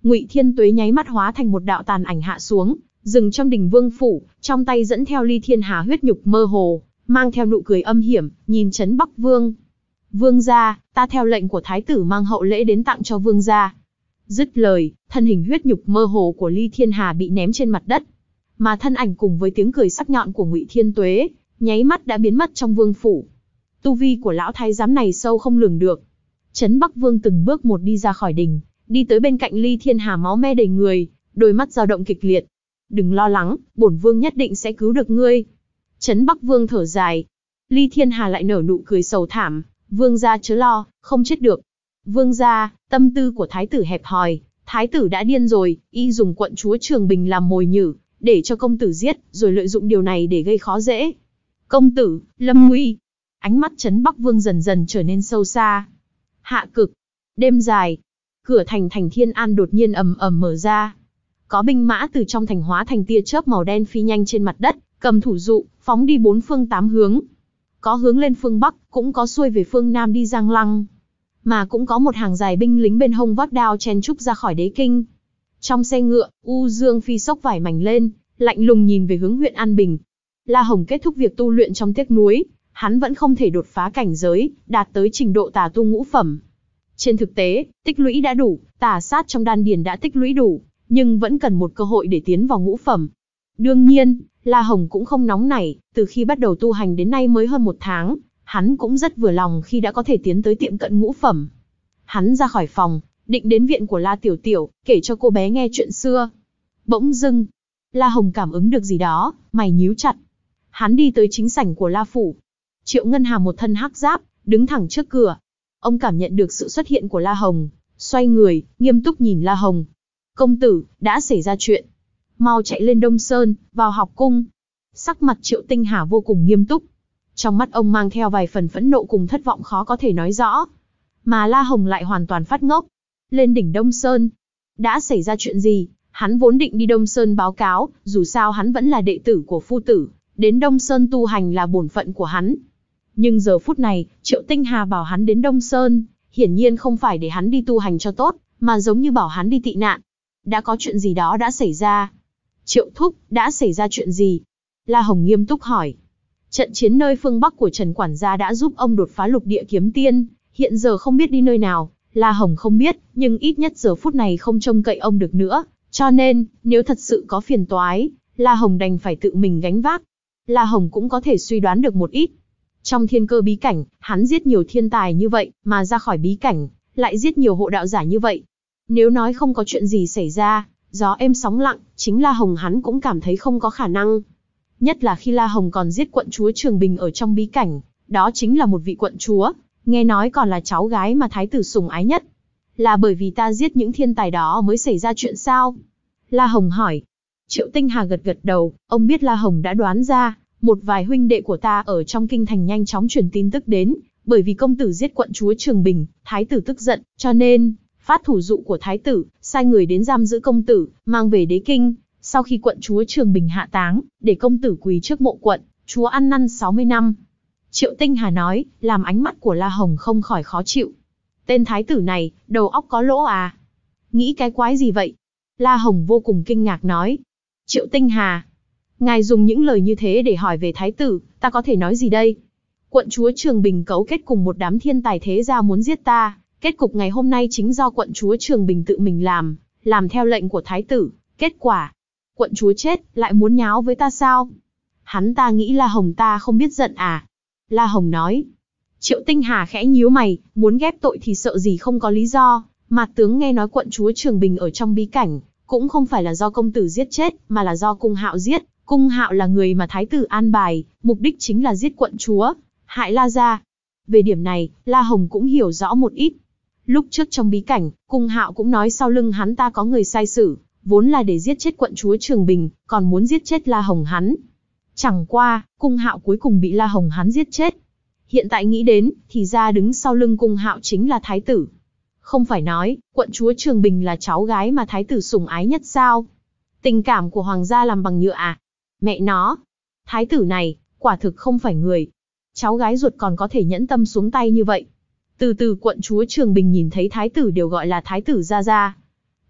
[SPEAKER 1] Ngụy Thiên Tuế nháy mắt hóa thành một đạo tàn ảnh hạ xuống, dừng trong đình vương phủ, trong tay dẫn theo ly thiên hà huyết nhục mơ hồ, mang theo nụ cười âm hiểm, nhìn Trấn Bắc Vương. Vương gia, ta theo lệnh của thái tử mang hậu lễ đến tặng cho vương gia. Dứt lời, thân hình huyết nhục mơ hồ của ly thiên hà bị ném trên mặt đất, mà thân ảnh cùng với tiếng cười sắc nhọn của Ngụy Thiên Tuế, nháy mắt đã biến mất trong vương phủ. Tu vi của lão thái giám này sâu không lường được. Trấn Bắc Vương từng bước một đi ra khỏi đình, đi tới bên cạnh ly thiên hà máu me đầy người, đôi mắt dao động kịch liệt. Đừng lo lắng, bổn vương nhất định sẽ cứu được ngươi. Trấn Bắc Vương thở dài. Ly thiên hà lại nở nụ cười sầu thảm. Vương gia chớ lo, không chết được. Vương gia, tâm tư của thái tử hẹp hòi, thái tử đã điên rồi, y dùng quận chúa Trường Bình làm mồi nhử, để cho công tử giết, rồi lợi dụng điều này để gây khó dễ. Công tử, lâm nguy. Ánh mắt Trấn Bắc Vương dần dần trở nên sâu xa. Hạ cực. Đêm dài. Cửa thành thành Thiên An đột nhiên ầm ầm mở ra. Có binh mã từ trong thành hóa thành tia chớp màu đen phi nhanh trên mặt đất, cầm thủ dụ, phóng đi bốn phương tám hướng. Có hướng lên phương Bắc, cũng có xuôi về phương Nam đi Giang Lăng. Mà cũng có một hàng dài binh lính bên hông vác đao chen trúc ra khỏi đế kinh. Trong xe ngựa, U Dương Phi xốc vải mảnh lên, lạnh lùng nhìn về hướng huyện An Bình. La Hồng kết thúc việc tu luyện trong tiếc núi, hắn vẫn không thể đột phá cảnh giới, đạt tới trình độ tà tu ngũ phẩm. Trên thực tế, tích lũy đã đủ, tà sát trong đan điền đã tích lũy đủ, nhưng vẫn cần một cơ hội để tiến vào ngũ phẩm. Đương nhiên, La Hồng cũng không nóng nảy, từ khi bắt đầu tu hành đến nay mới hơn một tháng, hắn cũng rất vừa lòng khi đã có thể tiến tới tiệm cận ngũ phẩm. Hắn ra khỏi phòng, định đến viện của La Tiểu Tiểu, kể cho cô bé nghe chuyện xưa. Bỗng dưng, La Hồng cảm ứng được gì đó, mày nhíu chặt. Hắn đi tới chính sảnh của La Phủ. Triệu Ngân Hà một thân hắc giáp, đứng thẳng trước cửa. Ông cảm nhận được sự xuất hiện của La Hồng, xoay người, nghiêm túc nhìn La Hồng. Công tử, đã xảy ra chuyện. Mau chạy lên Đông Sơn, vào học cung. Sắc mặt Triệu Tinh Hà vô cùng nghiêm túc. Trong mắt ông mang theo vài phần phẫn nộ cùng thất vọng khó có thể nói rõ. Mà La Hồng lại hoàn toàn phát ngốc. Lên đỉnh Đông Sơn. Đã xảy ra chuyện gì? Hắn vốn định đi Đông Sơn báo cáo, dù sao hắn vẫn là đệ tử của phu tử. Đến Đông Sơn tu hành là bổn phận của hắn. Nhưng giờ phút này, Triệu Tinh Hà bảo hắn đến Đông Sơn, hiển nhiên không phải để hắn đi tu hành cho tốt, mà giống như bảo hắn đi tị nạn. Đã có chuyện gì đó đã xảy ra. Triệu thúc, đã xảy ra chuyện gì? La Hồng nghiêm túc hỏi. Trận chiến nơi phương Bắc của Trần Quản gia đã giúp ông đột phá lục địa kiếm tiên, hiện giờ không biết đi nơi nào. La Hồng không biết, nhưng ít nhất giờ phút này không trông cậy ông được nữa, cho nên, nếu thật sự có phiền toái, La Hồng đành phải tự mình gánh vác. La Hồng cũng có thể suy đoán được một ít. Trong thiên cơ bí cảnh, hắn giết nhiều thiên tài như vậy, mà ra khỏi bí cảnh, lại giết nhiều hộ đạo giả như vậy. Nếu nói không có chuyện gì xảy ra, gió êm sóng lặng, chính La Hồng hắn cũng cảm thấy không có khả năng. Nhất là khi La Hồng còn giết quận chúa Trường Bình ở trong bí cảnh, đó chính là một vị quận chúa, nghe nói còn là cháu gái mà thái tử sủng ái nhất. Là bởi vì ta giết những thiên tài đó mới xảy ra chuyện sao? La Hồng hỏi. Triệu Tinh Hà gật gật đầu, ông biết La Hồng đã đoán ra, một vài huynh đệ của ta ở trong kinh thành nhanh chóng truyền tin tức đến, bởi vì công tử giết quận chúa Trường Bình, thái tử tức giận, cho nên phát thủ dụ của thái tử, sai người đến giam giữ công tử, mang về đế kinh, sau khi quận chúa Trường Bình hạ táng, để công tử quỳ trước mộ quận, chúa ăn năn sáu mươi năm. Triệu Tinh Hà nói, làm ánh mắt của La Hồng không khỏi khó chịu. Tên thái tử này, đầu óc có lỗ à? Nghĩ cái quái gì vậy? La Hồng vô cùng kinh ngạc nói. Triệu Tinh Hà, ngài dùng những lời như thế để hỏi về thái tử, ta có thể nói gì đây? Quận chúa Trường Bình cấu kết cùng một đám thiên tài thế gia muốn giết ta, kết cục ngày hôm nay chính do quận chúa Trường Bình tự mình làm, làm theo lệnh của thái tử, kết quả, quận chúa chết, lại muốn nháo với ta sao? Hắn ta nghĩ La Hồng ta không biết giận à? La Hồng nói. Triệu Tinh Hà khẽ nhíu mày, muốn ghép tội thì sợ gì không có lý do, Mạc tướng nghe nói quận chúa Trường Bình ở trong bí cảnh, cũng không phải là do công tử giết chết, mà là do Cung Hạo giết. Cung Hạo là người mà thái tử an bài, mục đích chính là giết quận chúa, hại La gia. Về điểm này, La Hồng cũng hiểu rõ một ít. Lúc trước trong bí cảnh, Cung Hạo cũng nói sau lưng hắn ta có người sai sử, vốn là để giết chết quận chúa Trường Bình, còn muốn giết chết La Hồng hắn. Chẳng qua, Cung Hạo cuối cùng bị La Hồng hắn giết chết. Hiện tại nghĩ đến, thì ra đứng sau lưng Cung Hạo chính là thái tử. Không phải nói, quận chúa Trường Bình là cháu gái mà thái tử sủng ái nhất sao? Tình cảm của hoàng gia làm bằng nhựa à? Mẹ nó, thái tử này, quả thực không phải người. Cháu gái ruột còn có thể nhẫn tâm xuống tay như vậy. Từ từ quận chúa Trường Bình nhìn thấy thái tử đều gọi là thái tử gia gia.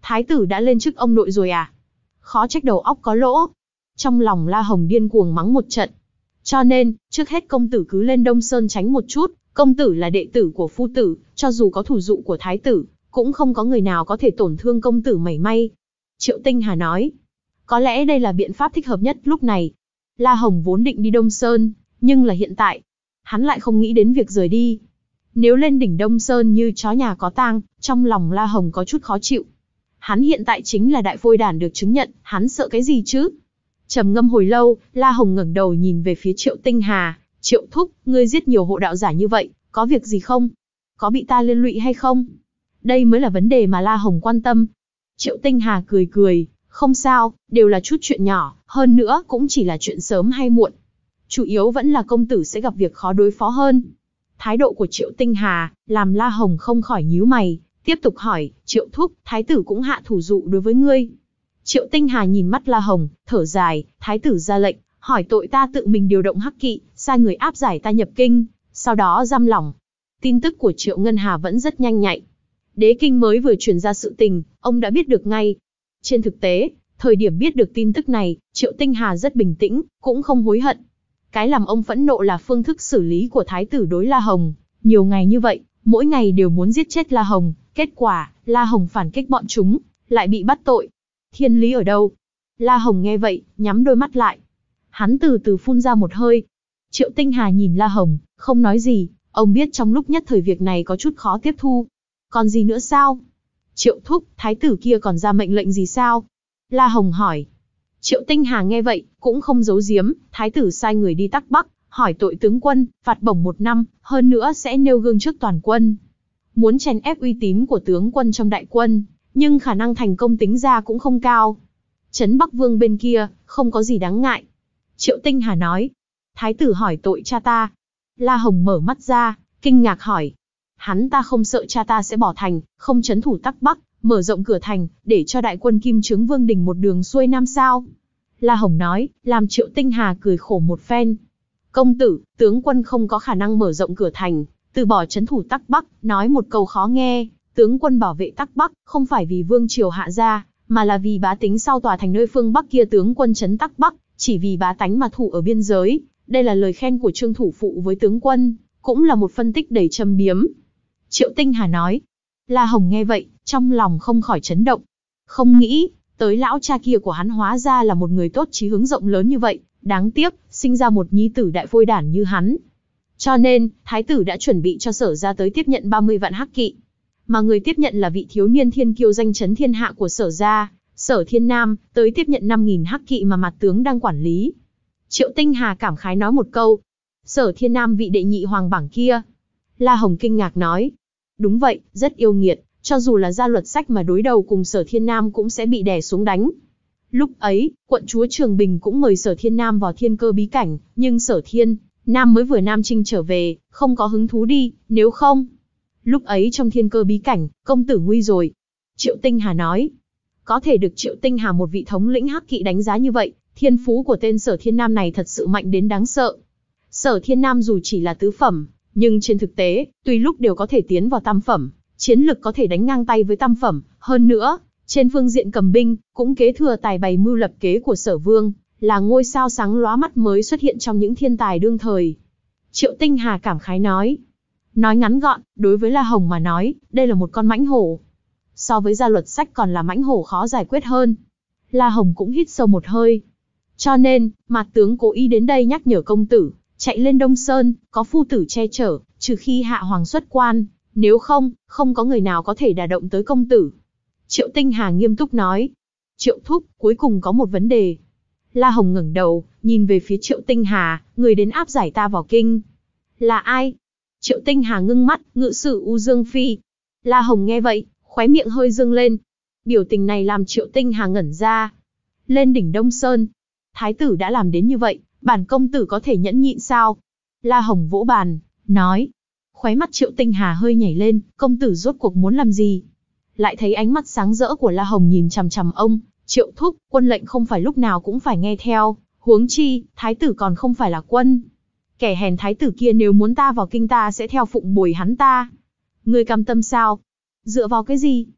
[SPEAKER 1] Thái tử đã lên chức ông nội rồi à? Khó trách đầu óc có lỗ. Trong lòng La Hồng điên cuồng mắng một trận. Cho nên, trước hết công tử cứ lên Đông Sơn tránh một chút, công tử là đệ tử của phu tử, cho dù có thủ dụ của thái tử, cũng không có người nào có thể tổn thương công tử mảy may. Triệu Tinh Hà nói, có lẽ đây là biện pháp thích hợp nhất lúc này. La Hồng vốn định đi Đông Sơn, nhưng là hiện tại, hắn lại không nghĩ đến việc rời đi. Nếu lên đỉnh Đông Sơn như chó nhà có tang, trong lòng La Hồng có chút khó chịu. Hắn hiện tại chính là đại phôi đản được chứng nhận, hắn sợ cái gì chứ? Trầm ngâm hồi lâu, La Hồng ngẩng đầu nhìn về phía Triệu Tinh Hà. Triệu thúc, ngươi giết nhiều hộ đạo giả như vậy, có việc gì không? Có bị ta liên lụy hay không? Đây mới là vấn đề mà La Hồng quan tâm. Triệu Tinh Hà cười cười, không sao, đều là chút chuyện nhỏ, hơn nữa cũng chỉ là chuyện sớm hay muộn. Chủ yếu vẫn là công tử sẽ gặp việc khó đối phó hơn. Thái độ của Triệu Tinh Hà, làm La Hồng không khỏi nhíu mày, tiếp tục hỏi, Triệu thúc, thái tử cũng hạ thủ dụ đối với ngươi. Triệu Tinh Hà nhìn mắt La Hồng, thở dài, thái tử ra lệnh, hỏi tội ta tự mình điều động hắc kỵ, sai người áp giải ta nhập kinh, sau đó giam lỏng. Tin tức của Triệu Ngân Hà vẫn rất nhanh nhạy. Đế kinh mới vừa truyền ra sự tình, ông đã biết được ngay. Trên thực tế, thời điểm biết được tin tức này, Triệu Tinh Hà rất bình tĩnh, cũng không hối hận. Cái làm ông phẫn nộ là phương thức xử lý của thái tử đối La Hồng. Nhiều ngày như vậy, mỗi ngày đều muốn giết chết La Hồng, kết quả, La Hồng phản kích bọn chúng, lại bị bắt tội. Thiên lý ở đâu? La Hồng nghe vậy, nhắm đôi mắt lại. Hắn từ từ phun ra một hơi. Triệu Tinh Hà nhìn La Hồng, không nói gì, ông biết trong lúc nhất thời việc này có chút khó tiếp thu. Còn gì nữa sao? Triệu thúc, thái tử kia còn ra mệnh lệnh gì sao? La Hồng hỏi. Triệu Tinh Hà nghe vậy, cũng không giấu giếm, thái tử sai người đi Tắc Bắc, hỏi tội tướng quân, phạt bổng một năm, hơn nữa sẽ nêu gương trước toàn quân. Muốn chèn ép uy tín của tướng quân trong đại quân, nhưng khả năng thành công tính ra cũng không cao. Trấn Bắc Vương bên kia, không có gì đáng ngại. Triệu Tinh Hà nói. Thái tử hỏi tội cha ta. La Hồng mở mắt ra, kinh ngạc hỏi. Hắn ta không sợ cha ta sẽ bỏ thành, không trấn thủ Tắc Bắc, mở rộng cửa thành, để cho đại quân Kim Chướng Vương Đình một đường xuôi nam sao? La Hồng nói, làm Triệu Tinh Hà cười khổ một phen. Công tử, tướng quân không có khả năng mở rộng cửa thành, từ bỏ trấn thủ Tắc Bắc, nói một câu khó nghe, tướng quân bảo vệ Tắc Bắc, không phải vì vương triều hạ gia, mà là vì bá tính sau tòa thành nơi phương Bắc kia tướng quân trấn Tắc Bắc, chỉ vì bá tánh mà thủ ở biên giới. Đây là lời khen của Trương thủ phụ với tướng quân, cũng là một phân tích đầy châm biếm. Triệu Tinh Hà nói. La Hồng nghe vậy, trong lòng không khỏi chấn động. Không nghĩ, tới lão cha kia của hắn hóa ra là một người tốt chí hướng rộng lớn như vậy, đáng tiếc, sinh ra một nhi tử đại phôi đản như hắn. Cho nên, thái tử đã chuẩn bị cho Sở gia tới tiếp nhận ba mươi vạn hắc kỵ. Mà người tiếp nhận là vị thiếu niên thiên kiêu danh chấn thiên hạ của Sở gia, Sở Thiên Nam, tới tiếp nhận năm nghìn hắc kỵ mà mặt tướng đang quản lý. Triệu Tinh Hà cảm khái nói một câu. Sở Thiên Nam vị đệ nhị hoàng bảng kia. La Hồng kinh ngạc nói. Đúng vậy, rất yêu nghiệt, cho dù là ra luật sách mà đối đầu cùng Sở Thiên Nam cũng sẽ bị đè xuống đánh. Lúc ấy, quận chúa Trường Bình cũng mời Sở Thiên Nam vào thiên cơ bí cảnh, nhưng Sở Thiên Nam mới vừa Nam Trinh trở về, không có hứng thú đi, nếu không. Lúc ấy trong thiên cơ bí cảnh, công tử nguy rồi. Triệu Tinh Hà nói. Có thể được Triệu Tinh Hà một vị thống lĩnh hắc kỵ đánh giá như vậy, thiên phú của tên Sở Thiên Nam này thật sự mạnh đến đáng sợ. Sở Thiên Nam dù chỉ là tứ phẩm, nhưng trên thực tế, tùy lúc đều có thể tiến vào tam phẩm, chiến lực có thể đánh ngang tay với tam phẩm, hơn nữa, trên phương diện cầm binh, cũng kế thừa tài bày mưu lập kế của Sở Vương, là ngôi sao sáng lóa mắt mới xuất hiện trong những thiên tài đương thời. Triệu Tinh Hà cảm khái nói. Nói ngắn gọn, đối với La Hồng mà nói, đây là một con mãnh hổ. So với gia luật sách còn là mãnh hổ khó giải quyết hơn. La Hồng cũng hít sâu một hơi. Cho nên, Mạt tướng cố ý đến đây nhắc nhở công tử, chạy lên Đông Sơn, có phu tử che chở, trừ khi hạ hoàng xuất quan, nếu không, không có người nào có thể đả động tới công tử. Triệu Tinh Hà nghiêm túc nói. Triệu thúc, cuối cùng có một vấn đề. La Hồng ngẩng đầu, nhìn về phía Triệu Tinh Hà, người đến áp giải ta vào kinh. Là ai? Triệu Tinh Hà ngưng mắt, ngự sử U Dương Phi. La Hồng nghe vậy, khóe miệng hơi dương lên. Biểu tình này làm Triệu Tinh Hà ngẩn ra. Lên đỉnh Đông Sơn. Thái tử đã làm đến như vậy, bản công tử có thể nhẫn nhịn sao? La Hồng vỗ bàn, nói. Khóe mắt Triệu Tinh Hà hơi nhảy lên, công tử rốt cuộc muốn làm gì? Lại thấy ánh mắt sáng rỡ của La Hồng nhìn chằm chằm ông. Triệu thúc, quân lệnh không phải lúc nào cũng phải nghe theo, huống chi, thái tử còn không phải là quân. Kẻ hèn thái tử kia nếu muốn ta vào kinh ta sẽ theo phụng bồi hắn ta. Ngươi cam tâm sao? Dựa vào cái gì?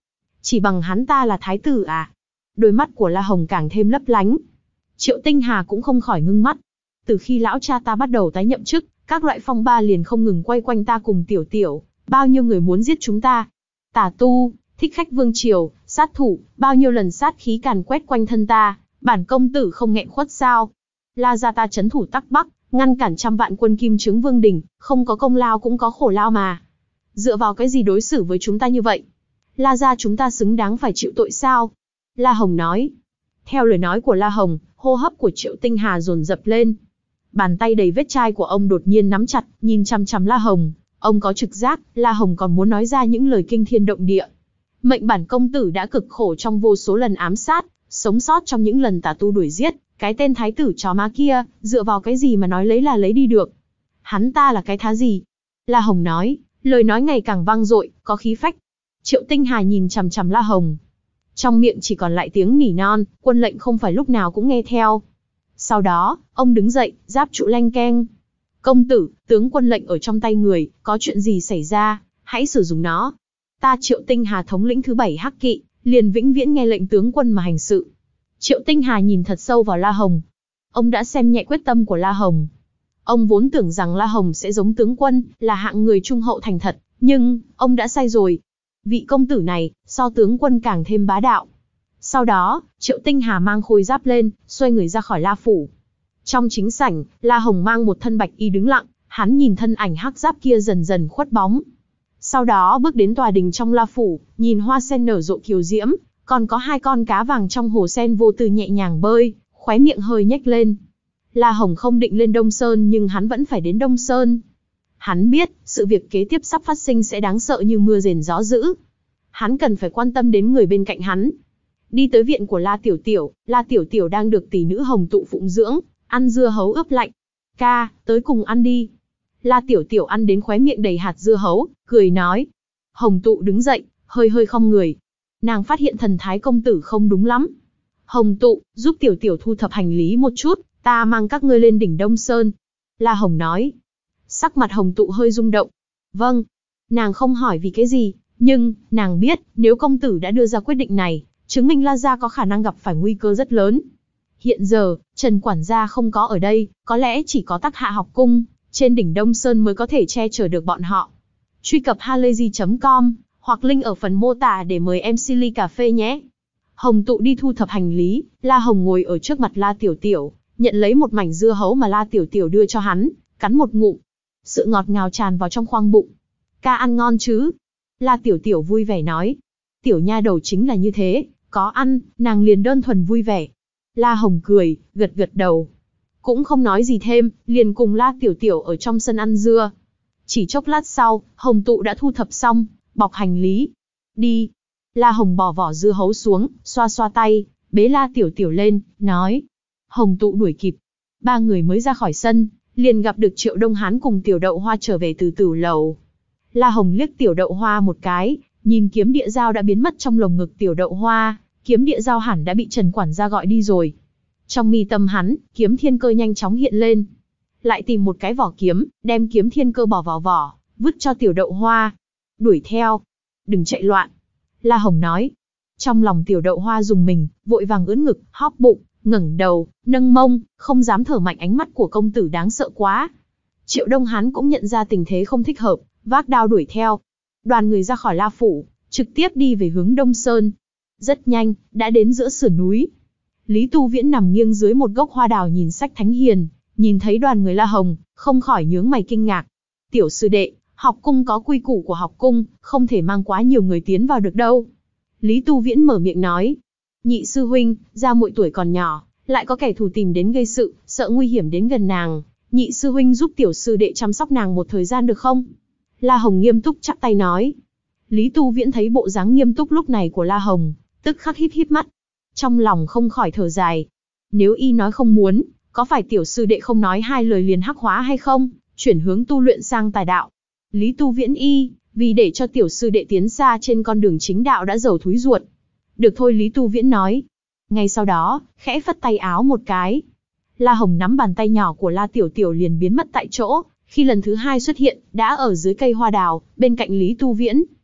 [SPEAKER 1] Chỉ bằng hắn ta là thái tử à? Đôi mắt của La Hồng càng thêm lấp lánh. Triệu Tinh Hà cũng không khỏi ngưng mắt. Từ khi lão cha ta bắt đầu tái nhậm chức, các loại phong ba liền không ngừng quay quanh ta cùng Tiểu Tiểu, bao nhiêu người muốn giết chúng ta. Tà tu, thích khách vương triều, sát thủ, bao nhiêu lần sát khí càn quét quanh thân ta, bản công tử không nghẹn khuất sao? La gia ta trấn thủ Tắc Bắc, ngăn cản trăm vạn quân kim trướng vương đình, không có công lao cũng có khổ lao mà. Dựa vào cái gì đối xử với chúng ta như vậy? La gia chúng ta xứng đáng phải chịu tội sao? La Hồng nói. Theo lời nói của La Hồng, hô hấp của Triệu Tinh Hà dồn dập lên. Bàn tay đầy vết chai của ông đột nhiên nắm chặt, nhìn chằm chằm La Hồng. Ông có trực giác, La Hồng còn muốn nói ra những lời kinh thiên động địa. Mệnh bản công tử đã cực khổ trong vô số lần ám sát, sống sót trong những lần tà tu đuổi giết, cái tên thái tử chó má kia, dựa vào cái gì mà nói lấy là lấy đi được? Hắn ta là cái thá gì? La Hồng nói, lời nói ngày càng vang dội, có khí phách. Triệu Tinh Hà nhìn chằm chằm La Hồng. Trong miệng chỉ còn lại tiếng nỉ non, quân lệnh không phải lúc nào cũng nghe theo. Sau đó, ông đứng dậy, giáp trụ leng keng. Công tử, tướng quân lệnh ở trong tay người, có chuyện gì xảy ra, hãy sử dụng nó. Ta Triệu Tinh Hà thống lĩnh thứ bảy hắc kỵ, liền vĩnh viễn nghe lệnh tướng quân mà hành sự. Triệu Tinh Hà nhìn thật sâu vào La Hồng. Ông đã xem nhẹ quyết tâm của La Hồng. Ông vốn tưởng rằng La Hồng sẽ giống tướng quân, là hạng người trung hậu thành thật, nhưng, ông đã sai rồi. Vị công tử này, so tướng quân càng thêm bá đạo. Sau đó, Triệu Tinh Hà mang khôi giáp lên, xoay người ra khỏi La Phủ. Trong chính sảnh, La Hồng mang một thân bạch y đứng lặng, hắn nhìn thân ảnh hắc giáp kia dần dần khuất bóng. Sau đó bước đến tòa đình trong La Phủ, nhìn hoa sen nở rộ kiều diễm, còn có hai con cá vàng trong hồ sen vô tư nhẹ nhàng bơi, khóe miệng hơi nhếch lên. La Hồng không định lên Đông Sơn nhưng hắn vẫn phải đến Đông Sơn. Hắn biết, sự việc kế tiếp sắp phát sinh sẽ đáng sợ như mưa rền gió dữ. Hắn cần phải quan tâm đến người bên cạnh hắn. Đi tới viện của La Tiểu Tiểu, La Tiểu Tiểu đang được tỷ nữ Hồng Tụ phụng dưỡng, ăn dưa hấu ướp lạnh. Ca, tới cùng ăn đi. La Tiểu Tiểu ăn đến khóe miệng đầy hạt dưa hấu, cười nói. Hồng Tụ đứng dậy, hơi hơi khom người. Nàng phát hiện thần thái công tử không đúng lắm. Hồng Tụ, giúp Tiểu Tiểu thu thập hành lý một chút, ta mang các ngươi lên đỉnh Đông Sơn. La Hồng nói. Sắc mặt Hồng Tụ hơi rung động. Vâng. Nàng không hỏi vì cái gì, nhưng, nàng biết, nếu công tử đã đưa ra quyết định này, chứng minh La gia có khả năng gặp phải nguy cơ rất lớn. Hiện giờ, Trần quản gia không có ở đây, có lẽ chỉ có Tắc Hạ học cung, trên đỉnh Đông Sơn mới có thể che chở được bọn họ. Truy cập halayzi chấm com, hoặc link ở phần mô tả để mời em xê ly cà phê nhé. Hồng Tụ đi thu thập hành lý, La Hồng ngồi ở trước mặt La Tiểu Tiểu, nhận lấy một mảnh dưa hấu mà La Tiểu Tiểu đưa cho hắn, cắn một ngụm. Sự ngọt ngào tràn vào trong khoang bụng. Ca ăn ngon chứ? La Tiểu Tiểu vui vẻ nói. Tiểu nha đầu chính là như thế, có ăn, nàng liền đơn thuần vui vẻ. La Hồng cười, gật gật đầu. Cũng không nói gì thêm, liền cùng La Tiểu Tiểu ở trong sân ăn dưa. Chỉ chốc lát sau, Hồng Tụ đã thu thập xong, bọc hành lý. Đi. La Hồng bỏ vỏ dưa hấu xuống, xoa xoa tay, bế La Tiểu Tiểu lên, nói. Hồng Tụ đuổi kịp. Ba người mới ra khỏi sân, liền gặp được Triệu Đông Hán cùng Tiểu Đậu Hoa trở về từ Tửu lầu. La Hồng liếc Tiểu Đậu Hoa một cái, nhìn kiếm địa dao đã biến mất trong lồng ngực Tiểu Đậu Hoa, kiếm địa dao hẳn đã bị Trần quản gia gọi đi rồi. Trong mi tâm hắn, kiếm thiên cơ nhanh chóng hiện lên. Lại tìm một cái vỏ kiếm, đem kiếm thiên cơ bỏ vào vỏ, vứt cho Tiểu Đậu Hoa. Đuổi theo. Đừng chạy loạn. La Hồng nói. Trong lòng Tiểu Đậu Hoa rùng mình, vội vàng ưỡn ngực, hóp bụng, ngẩng đầu, nâng mông, không dám thở mạnh, ánh mắt của công tử đáng sợ quá. Triệu Đông Hán cũng nhận ra tình thế không thích hợp, vác đao đuổi theo. Đoàn người ra khỏi La Phủ, trực tiếp đi về hướng Đông Sơn. Rất nhanh, đã đến giữa sườn núi. Lý Tu Viễn nằm nghiêng dưới một gốc hoa đào nhìn sách thánh hiền, nhìn thấy đoàn người La Hồng, không khỏi nhướng mày kinh ngạc. Tiểu sư đệ, học cung có quy củ của học cung, không thể mang quá nhiều người tiến vào được đâu. Lý Tu Viễn mở miệng nói. Nhị sư huynh, gia muội tuổi còn nhỏ, lại có kẻ thù tìm đến gây sự, sợ nguy hiểm đến gần nàng. Nhị sư huynh giúp tiểu sư đệ chăm sóc nàng một thời gian được không? La Hồng nghiêm túc chắp tay nói. Lý Tu Viễn thấy bộ dáng nghiêm túc lúc này của La Hồng, tức khắc híp híp mắt. Trong lòng không khỏi thở dài. Nếu y nói không muốn, có phải tiểu sư đệ không nói hai lời liền hắc hóa hay không, chuyển hướng tu luyện sang tài đạo? Lý Tu Viễn y, vì để cho tiểu sư đệ tiến xa trên con đường chính đạo đã dầu thúi ruột. Được thôi, Lý Tu Viễn nói. Ngay sau đó, khẽ phất tay áo một cái. La Hồng nắm bàn tay nhỏ của La Tiểu Tiểu liền biến mất tại chỗ, khi lần thứ hai xuất hiện, đã ở dưới cây hoa đào, bên cạnh Lý Tu Viễn.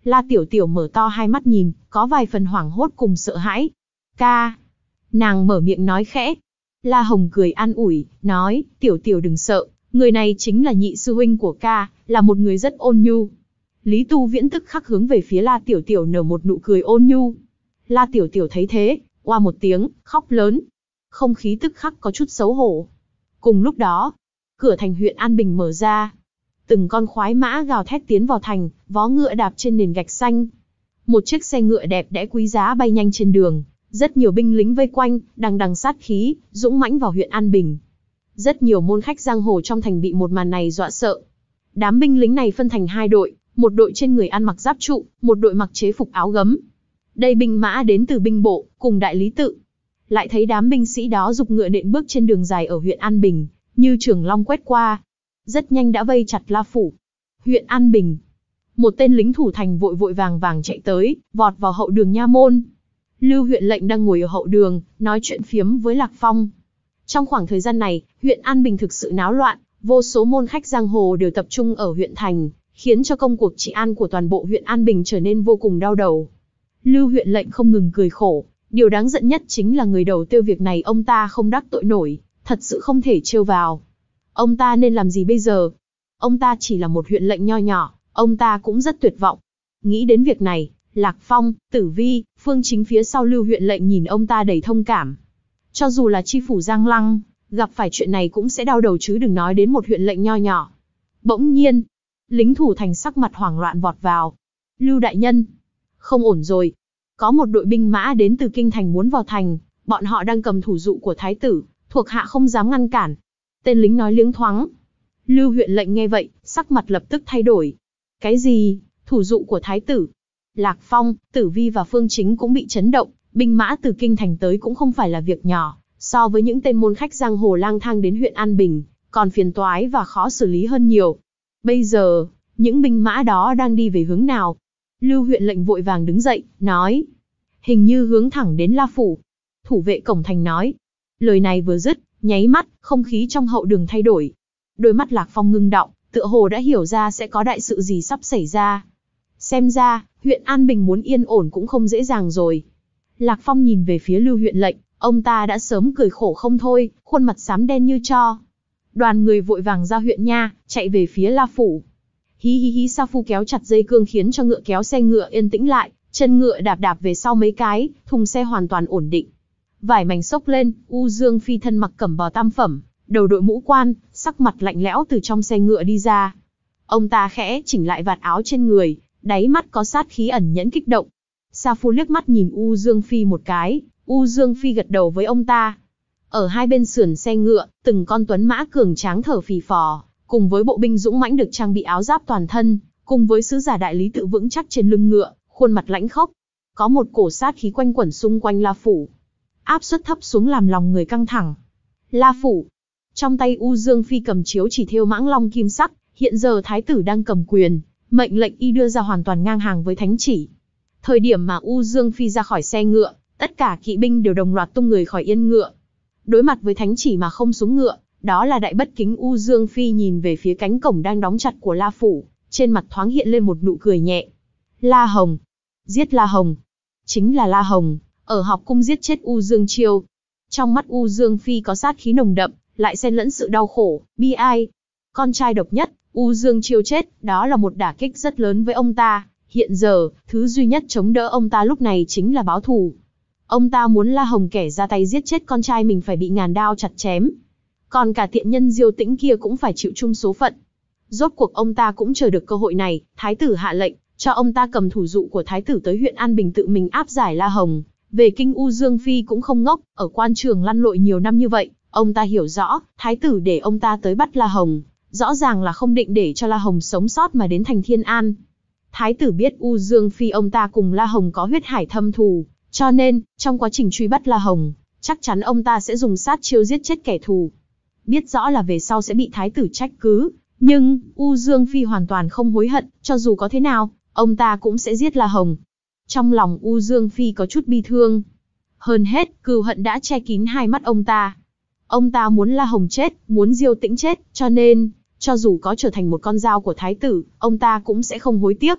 [SPEAKER 1] La Tiểu Tiểu mở to hai mắt nhìn, có vài phần hoảng hốt cùng sợ hãi. Ca. Nàng mở miệng nói khẽ. La Hồng cười an ủi, nói, Tiểu Tiểu đừng sợ, người này chính là nhị sư huynh của ca, là một người rất ôn nhu. Lý Tu Viễn tức khắc hướng về phía La Tiểu Tiểu nở một nụ cười ôn nhu. La Tiểu Tiểu thấy thế, oa một tiếng, khóc lớn. Không khí tức khắc có chút xấu hổ. Cùng lúc đó, cửa thành huyện An Bình mở ra. Từng con khoái mã gào thét tiến vào thành, vó ngựa đạp trên nền gạch xanh. Một chiếc xe ngựa đẹp đẽ quý giá bay nhanh trên đường, rất nhiều binh lính vây quanh, đằng đằng sát khí, dũng mãnh vào huyện An Bình. Rất nhiều môn khách giang hồ trong thành bị một màn này dọa sợ. Đám binh lính này phân thành hai đội, một đội trên người ăn mặc giáp trụ, một đội mặc chế phục áo gấm. Đây binh mã đến từ binh bộ, cùng đại lý tự. Lại thấy đám binh sĩ đó giục ngựa nện bước trên đường dài ở huyện An Bình, như trường long quét qua. Rất nhanh đã vây chặt La Phủ. Huyện An Bình. Một tên lính thủ thành vội vội vàng vàng chạy tới, vọt vào hậu đường nha môn. Lưu huyện lệnh đang ngồi ở hậu đường, nói chuyện phiếm với Lạc Phong. Trong khoảng thời gian này, huyện An Bình thực sự náo loạn, vô số môn khách giang hồ đều tập trung ở huyện thành, khiến cho công cuộc trị an của toàn bộ huyện An Bình trở nên vô cùng đau đầu. Lưu huyện lệnh không ngừng cười khổ, điều đáng giận nhất chính là người đầu tiêu việc này ông ta không đắc tội nổi, thật sự không thể trêu vào. Ông ta nên làm gì bây giờ? Ông ta chỉ là một huyện lệnh nho nhỏ, ông ta cũng rất tuyệt vọng. Nghĩ đến việc này, Lạc Phong, Tử Vi, Phương Chính phía sau Lưu huyện lệnh nhìn ông ta đầy thông cảm. Cho dù là chi phủ Giang Lăng, gặp phải chuyện này cũng sẽ đau đầu chứ đừng nói đến một huyện lệnh nho nhỏ. Bỗng nhiên, lính thủ thành sắc mặt hoảng loạn vọt vào. Lưu đại nhân, không ổn rồi. Có một đội binh mã đến từ kinh thành muốn vào thành, bọn họ đang cầm thủ dụ của thái tử, thuộc hạ không dám ngăn cản. Tên lính nói liếng thoáng. Lưu huyện lệnh nghe vậy, sắc mặt lập tức thay đổi. Cái gì? Thủ dụ của thái tử? Lạc Phong, Tử Vi và Phương Chính cũng bị chấn động, binh mã từ kinh thành tới cũng không phải là việc nhỏ, so với những tên môn khách giang hồ lang thang đến huyện An Bình, còn phiền toái và khó xử lý hơn nhiều. Bây giờ, những binh mã đó đang đi về hướng nào? Lưu huyện lệnh vội vàng đứng dậy, nói. Hình như hướng thẳng đến La Phủ. Thủ vệ cổng thành nói. Lời này vừa dứt, nháy mắt, không khí trong hậu đường thay đổi. Đôi mắt Lạc Phong ngưng đọng, tựa hồ đã hiểu ra sẽ có đại sự gì sắp xảy ra. Xem ra, huyện An Bình muốn yên ổn cũng không dễ dàng rồi. Lạc Phong nhìn về phía Lưu huyện lệnh, ông ta đã sớm cười khổ không thôi, khuôn mặt xám đen như tro. Đoàn người vội vàng ra huyện nha, chạy về phía La Phủ. Hí hí hí, Sa Phu kéo chặt dây cương khiến cho ngựa kéo xe ngựa yên tĩnh lại, chân ngựa đạp đạp về sau mấy cái, thùng xe hoàn toàn ổn định. Vải mảnh xốc lên, U Dương Phi thân mặc cẩm bào tam phẩm, đầu đội mũ quan, sắc mặt lạnh lẽo từ trong xe ngựa đi ra. Ông ta khẽ chỉnh lại vạt áo trên người, đáy mắt có sát khí ẩn nhẫn kích động. Sa Phu liếc mắt nhìn U Dương Phi một cái, U Dương Phi gật đầu với ông ta. Ở hai bên sườn xe ngựa, từng con tuấn mã cường tráng thở phì phò, cùng với bộ binh dũng mãnh được trang bị áo giáp toàn thân, cùng với sứ giả đại lý tự vững chắc trên lưng ngựa, khuôn mặt lãnh khốc. Có một cổ sát khí quanh quẩn xung quanh La Phủ. Áp suất thấp xuống làm lòng người căng thẳng. La Phủ. Trong tay U Dương Phi cầm chiếu chỉ thêu mãng long kim sắc, hiện giờ thái tử đang cầm quyền, mệnh lệnh y đưa ra hoàn toàn ngang hàng với thánh chỉ. Thời điểm mà U Dương Phi ra khỏi xe ngựa, tất cả kỵ binh đều đồng loạt tung người khỏi yên ngựa. Đối mặt với thánh chỉ mà không xuống ngựa, đó là đại bất kính. U Dương Phi nhìn về phía cánh cổng đang đóng chặt của La Phủ, trên mặt thoáng hiện lên một nụ cười nhẹ. La Hồng. Giết La Hồng. Chính là La Hồng, ở học cung giết chết U Dương Chiêu. Trong mắt U Dương Phi có sát khí nồng đậm, lại xen lẫn sự đau khổ, bi ai. Con trai độc nhất, U Dương Chiêu chết, đó là một đả kích rất lớn với ông ta. Hiện giờ, thứ duy nhất chống đỡ ông ta lúc này chính là báo thù. Ông ta muốn La Hồng kẻ ra tay giết chết con trai mình phải bị ngàn đao chặt chém. Còn cả tiện nhân Diêu Tĩnh kia cũng phải chịu chung số phận. Rốt cuộc ông ta cũng chờ được cơ hội này, thái tử hạ lệnh, cho ông ta cầm thủ dụ của thái tử tới huyện An Bình tự mình áp giải La Hồng. Về kinh U Dương Phi cũng không ngốc, ở quan trường lăn lội nhiều năm như vậy, ông ta hiểu rõ, thái tử để ông ta tới bắt La Hồng, rõ ràng là không định để cho La Hồng sống sót mà đến thành Thiên An. Thái tử biết U Dương Phi ông ta cùng La Hồng có huyết hải thâm thù, cho nên, trong quá trình truy bắt La Hồng, chắc chắn ông ta sẽ dùng sát chiêu giết chết kẻ thù. Biết rõ là về sau sẽ bị thái tử trách cứ, nhưng, U Dương Phi hoàn toàn không hối hận, cho dù có thế nào, ông ta cũng sẽ giết La Hồng. Trong lòng U Dương Phi có chút bi thương. Hơn hết, cừu hận đã che kín hai mắt ông ta. Ông ta muốn La Hồng chết, muốn Diêu Tĩnh chết, cho nên, cho dù có trở thành một con dao của thái tử, ông ta cũng sẽ không hối tiếc.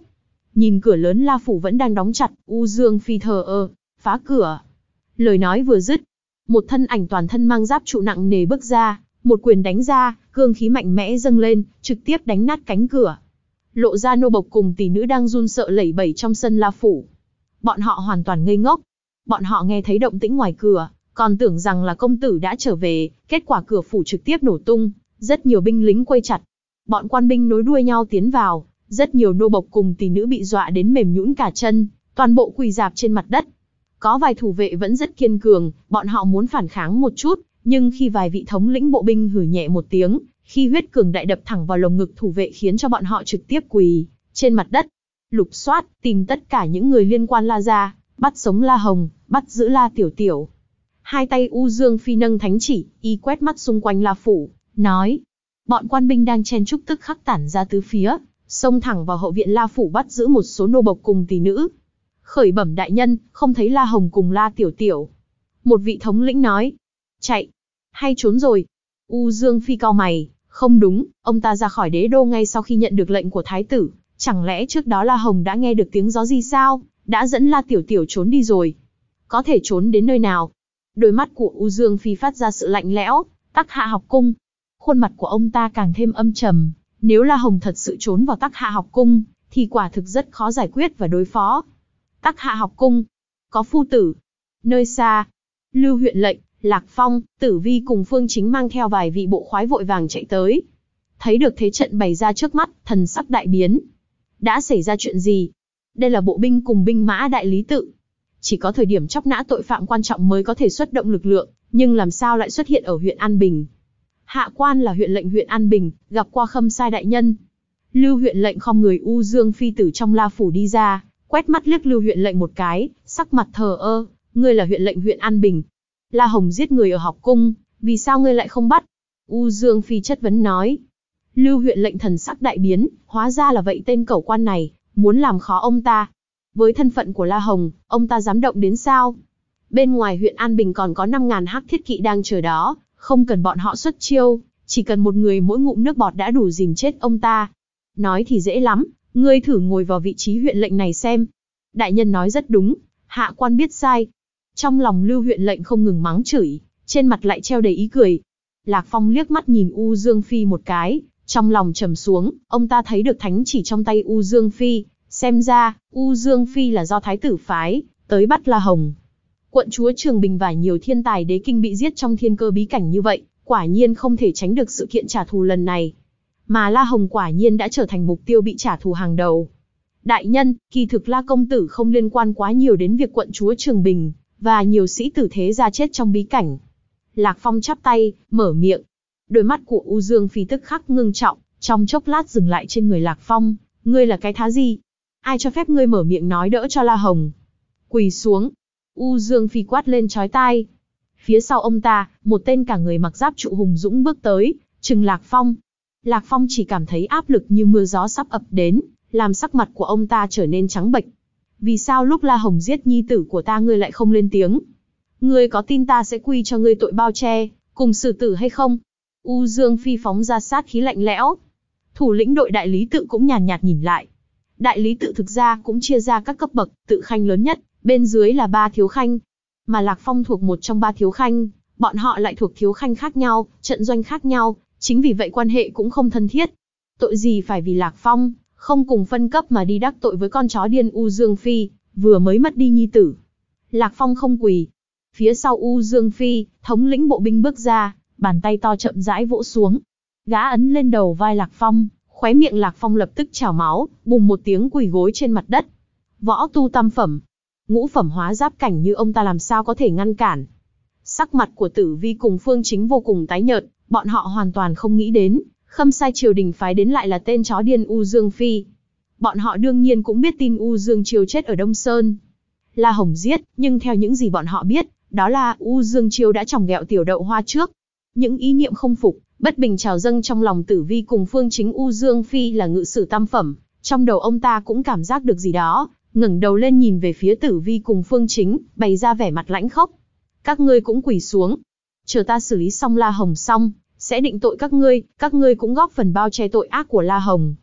[SPEAKER 1] nhìn cửa lớn La phủ vẫn đang đóng chặt, U Dương Phi thờ ơ, phá cửa. Lời nói vừa dứt, một thân ảnh toàn thân mang giáp trụ nặng nề bước ra, một quyền đánh ra, cương khí mạnh mẽ dâng lên, trực tiếp đánh nát cánh cửa. Lộ ra nô bộc cùng tỷ nữ đang run sợ lẩy bẩy trong sân La phủ. Bọn họ hoàn toàn ngây ngốc. Bọn họ nghe thấy động tĩnh ngoài cửa, còn tưởng rằng là công tử đã trở về, kết quả cửa phủ trực tiếp nổ tung, rất nhiều binh lính quay chặt. Bọn quan binh nối đuôi nhau tiến vào, rất nhiều nô bộc cùng tỷ nữ bị dọa đến mềm nhũn cả chân, toàn bộ quỳ rạp trên mặt đất. Có vài thủ vệ vẫn rất kiên cường, bọn họ muốn phản kháng một chút, nhưng khi vài vị thống lĩnh bộ binh hử nhẹ một tiếng, khi huyết cường đại đập thẳng vào lồng ngực thủ vệ khiến cho bọn họ trực tiếp quỳ trên mặt đất. Lục soát, tìm tất cả những người liên quan La ra, bắt sống La Hồng, bắt giữ La Tiểu Tiểu. Hai tay U Dương Phi nâng thánh chỉ, y quét mắt xung quanh La phủ, nói. Bọn quan binh đang chen chúc tức khắc tản ra tứ phía, xông thẳng vào hậu viện La phủ bắt giữ một số nô bộc cùng tỷ nữ. Khởi bẩm đại nhân, không thấy La Hồng cùng La Tiểu Tiểu. Một vị thống lĩnh nói. Chạy, hay trốn rồi? U Dương Phi cau mày, không đúng, ông ta ra khỏi đế đô ngay sau khi nhận được lệnh của thái tử. Chẳng lẽ trước đó La Hồng đã nghe được tiếng gió gì sao, đã dẫn La Tiểu Tiểu trốn đi rồi? Có thể trốn đến nơi nào? Đôi mắt của U Dương Phi phát ra sự lạnh lẽo. Tắc Hạ học cung. Khuôn mặt của ông ta càng thêm âm trầm. Nếu La Hồng thật sự trốn vào Tắc Hạ học cung, thì quả thực rất khó giải quyết và đối phó. Tắc Hạ học cung, có phu tử. Nơi xa, Lưu huyện lệnh, Lạc Phong, Tử Vi cùng Phương Chính mang theo vài vị bộ khoái vội vàng chạy tới. Thấy được thế trận bày ra trước mắt, thần sắc đại biến. Đã xảy ra chuyện gì? Đây là bộ binh cùng binh mã đại lý tự. Chỉ có thời điểm chóc nã tội phạm quan trọng mới có thể xuất động lực lượng, nhưng làm sao lại xuất hiện ở huyện An Bình? Hạ quan là huyện lệnh huyện An Bình, gặp qua Khâm sai đại nhân. Lưu huyện lệnh khom người U Dương Phi tử trong La phủ đi ra, quét mắt liếc Lưu huyện lệnh một cái, sắc mặt thờ ơ. Ngươi là huyện lệnh huyện An Bình. La Hồng giết người ở học cung, vì sao ngươi lại không bắt? U Dương Phi chất vấn nói. Lưu huyện lệnh thần sắc đại biến, hóa ra là vậy tên cẩu quan này, muốn làm khó ông ta. Với thân phận của La Hồng, ông ta dám động đến sao? Bên ngoài huyện An Bình còn có năm ngàn hắc thiết kỵ đang chờ đó, không cần bọn họ xuất chiêu, chỉ cần một người mỗi ngụm nước bọt đã đủ dìm chết ông ta. Nói thì dễ lắm, ngươi thử ngồi vào vị trí huyện lệnh này xem. Đại nhân nói rất đúng, hạ quan biết sai. Trong lòng Lưu huyện lệnh không ngừng mắng chửi, trên mặt lại treo đầy ý cười. Lạc Phong liếc mắt nhìn U Dương Phi một cái, trong lòng trầm xuống, ông ta thấy được thánh chỉ trong tay U Dương Phi, xem ra, U Dương Phi là do thái tử phái, tới bắt La Hồng. Quận chúa Trường Bình và nhiều thiên tài đế kinh bị giết trong thiên cơ bí cảnh như vậy, quả nhiên không thể tránh được sự kiện trả thù lần này. Mà La Hồng quả nhiên đã trở thành mục tiêu bị trả thù hàng đầu. Đại nhân, kỳ thực La công tử không liên quan quá nhiều đến việc quận chúa Trường Bình, và nhiều sĩ tử thế gia chết trong bí cảnh. Lạc Phong chắp tay, mở miệng. Đôi mắt của U Dương Phi tức khắc ngưng trọng, trong chốc lát dừng lại trên người Lạc Phong. Ngươi là cái thá gì? Ai cho phép ngươi mở miệng nói đỡ cho La Hồng? Quỳ xuống. U Dương Phi quát lên chói tai. Phía sau ông ta, một tên cả người mặc giáp trụ hùng dũng bước tới, trừng Lạc Phong. Lạc Phong chỉ cảm thấy áp lực như mưa gió sắp ập đến, làm sắc mặt của ông ta trở nên trắng bệch. Vì sao lúc La Hồng giết nhi tử của ta ngươi lại không lên tiếng? Ngươi có tin ta sẽ quy cho ngươi tội bao che, cùng xử tử hay không? U Dương Phi phóng ra sát khí lạnh lẽo. Thủ lĩnh đội đại lý tự cũng nhàn nhạt, nhạt nhìn lại. Đại lý tự thực ra cũng chia ra các cấp bậc, tự khanh lớn nhất, bên dưới là ba thiếu khanh. Mà Lạc Phong thuộc một trong ba thiếu khanh, bọn họ lại thuộc thiếu khanh khác nhau, trận doanh khác nhau, chính vì vậy quan hệ cũng không thân thiết. Tội gì phải vì Lạc Phong không cùng phân cấp mà đi đắc tội với con chó điên U Dương Phi, vừa mới mất đi nhi tử. Lạc Phong không quỳ. Phía sau U Dương Phi, thống lĩnh bộ binh bước ra, bàn tay to chậm rãi vỗ xuống. Gã ấn lên đầu vai Lạc Phong, khóe miệng Lạc Phong lập tức trào máu, bùng một tiếng quỳ gối trên mặt đất. Võ tu tam phẩm, ngũ phẩm hóa giáp cảnh như ông ta làm sao có thể ngăn cản. Sắc mặt của Tử Vi cùng Phương Chính vô cùng tái nhợt, bọn họ hoàn toàn không nghĩ đến, Khâm sai triều đình phái đến lại là tên chó điên U Dương Phi. Bọn họ đương nhiên cũng biết tin U Dương Chiêu chết ở Đông Sơn. La Hồng giết, nhưng theo những gì bọn họ biết, đó là U Dương Chiêu đã chòng ghẹo tiểu đậu hoa trước. Những ý niệm không phục, bất bình trào dâng trong lòng Tử Vi cùng Phương Chính. U Dương Phi là ngự sử tam phẩm, trong đầu ông ta cũng cảm giác được gì đó, ngẩng đầu lên nhìn về phía Tử Vi cùng Phương Chính, bày ra vẻ mặt lãnh khốc. Các ngươi cũng quỳ xuống. Chờ ta xử lý xong La Hồng xong, sẽ định tội các ngươi, các ngươi cũng góp phần bao che tội ác của La Hồng.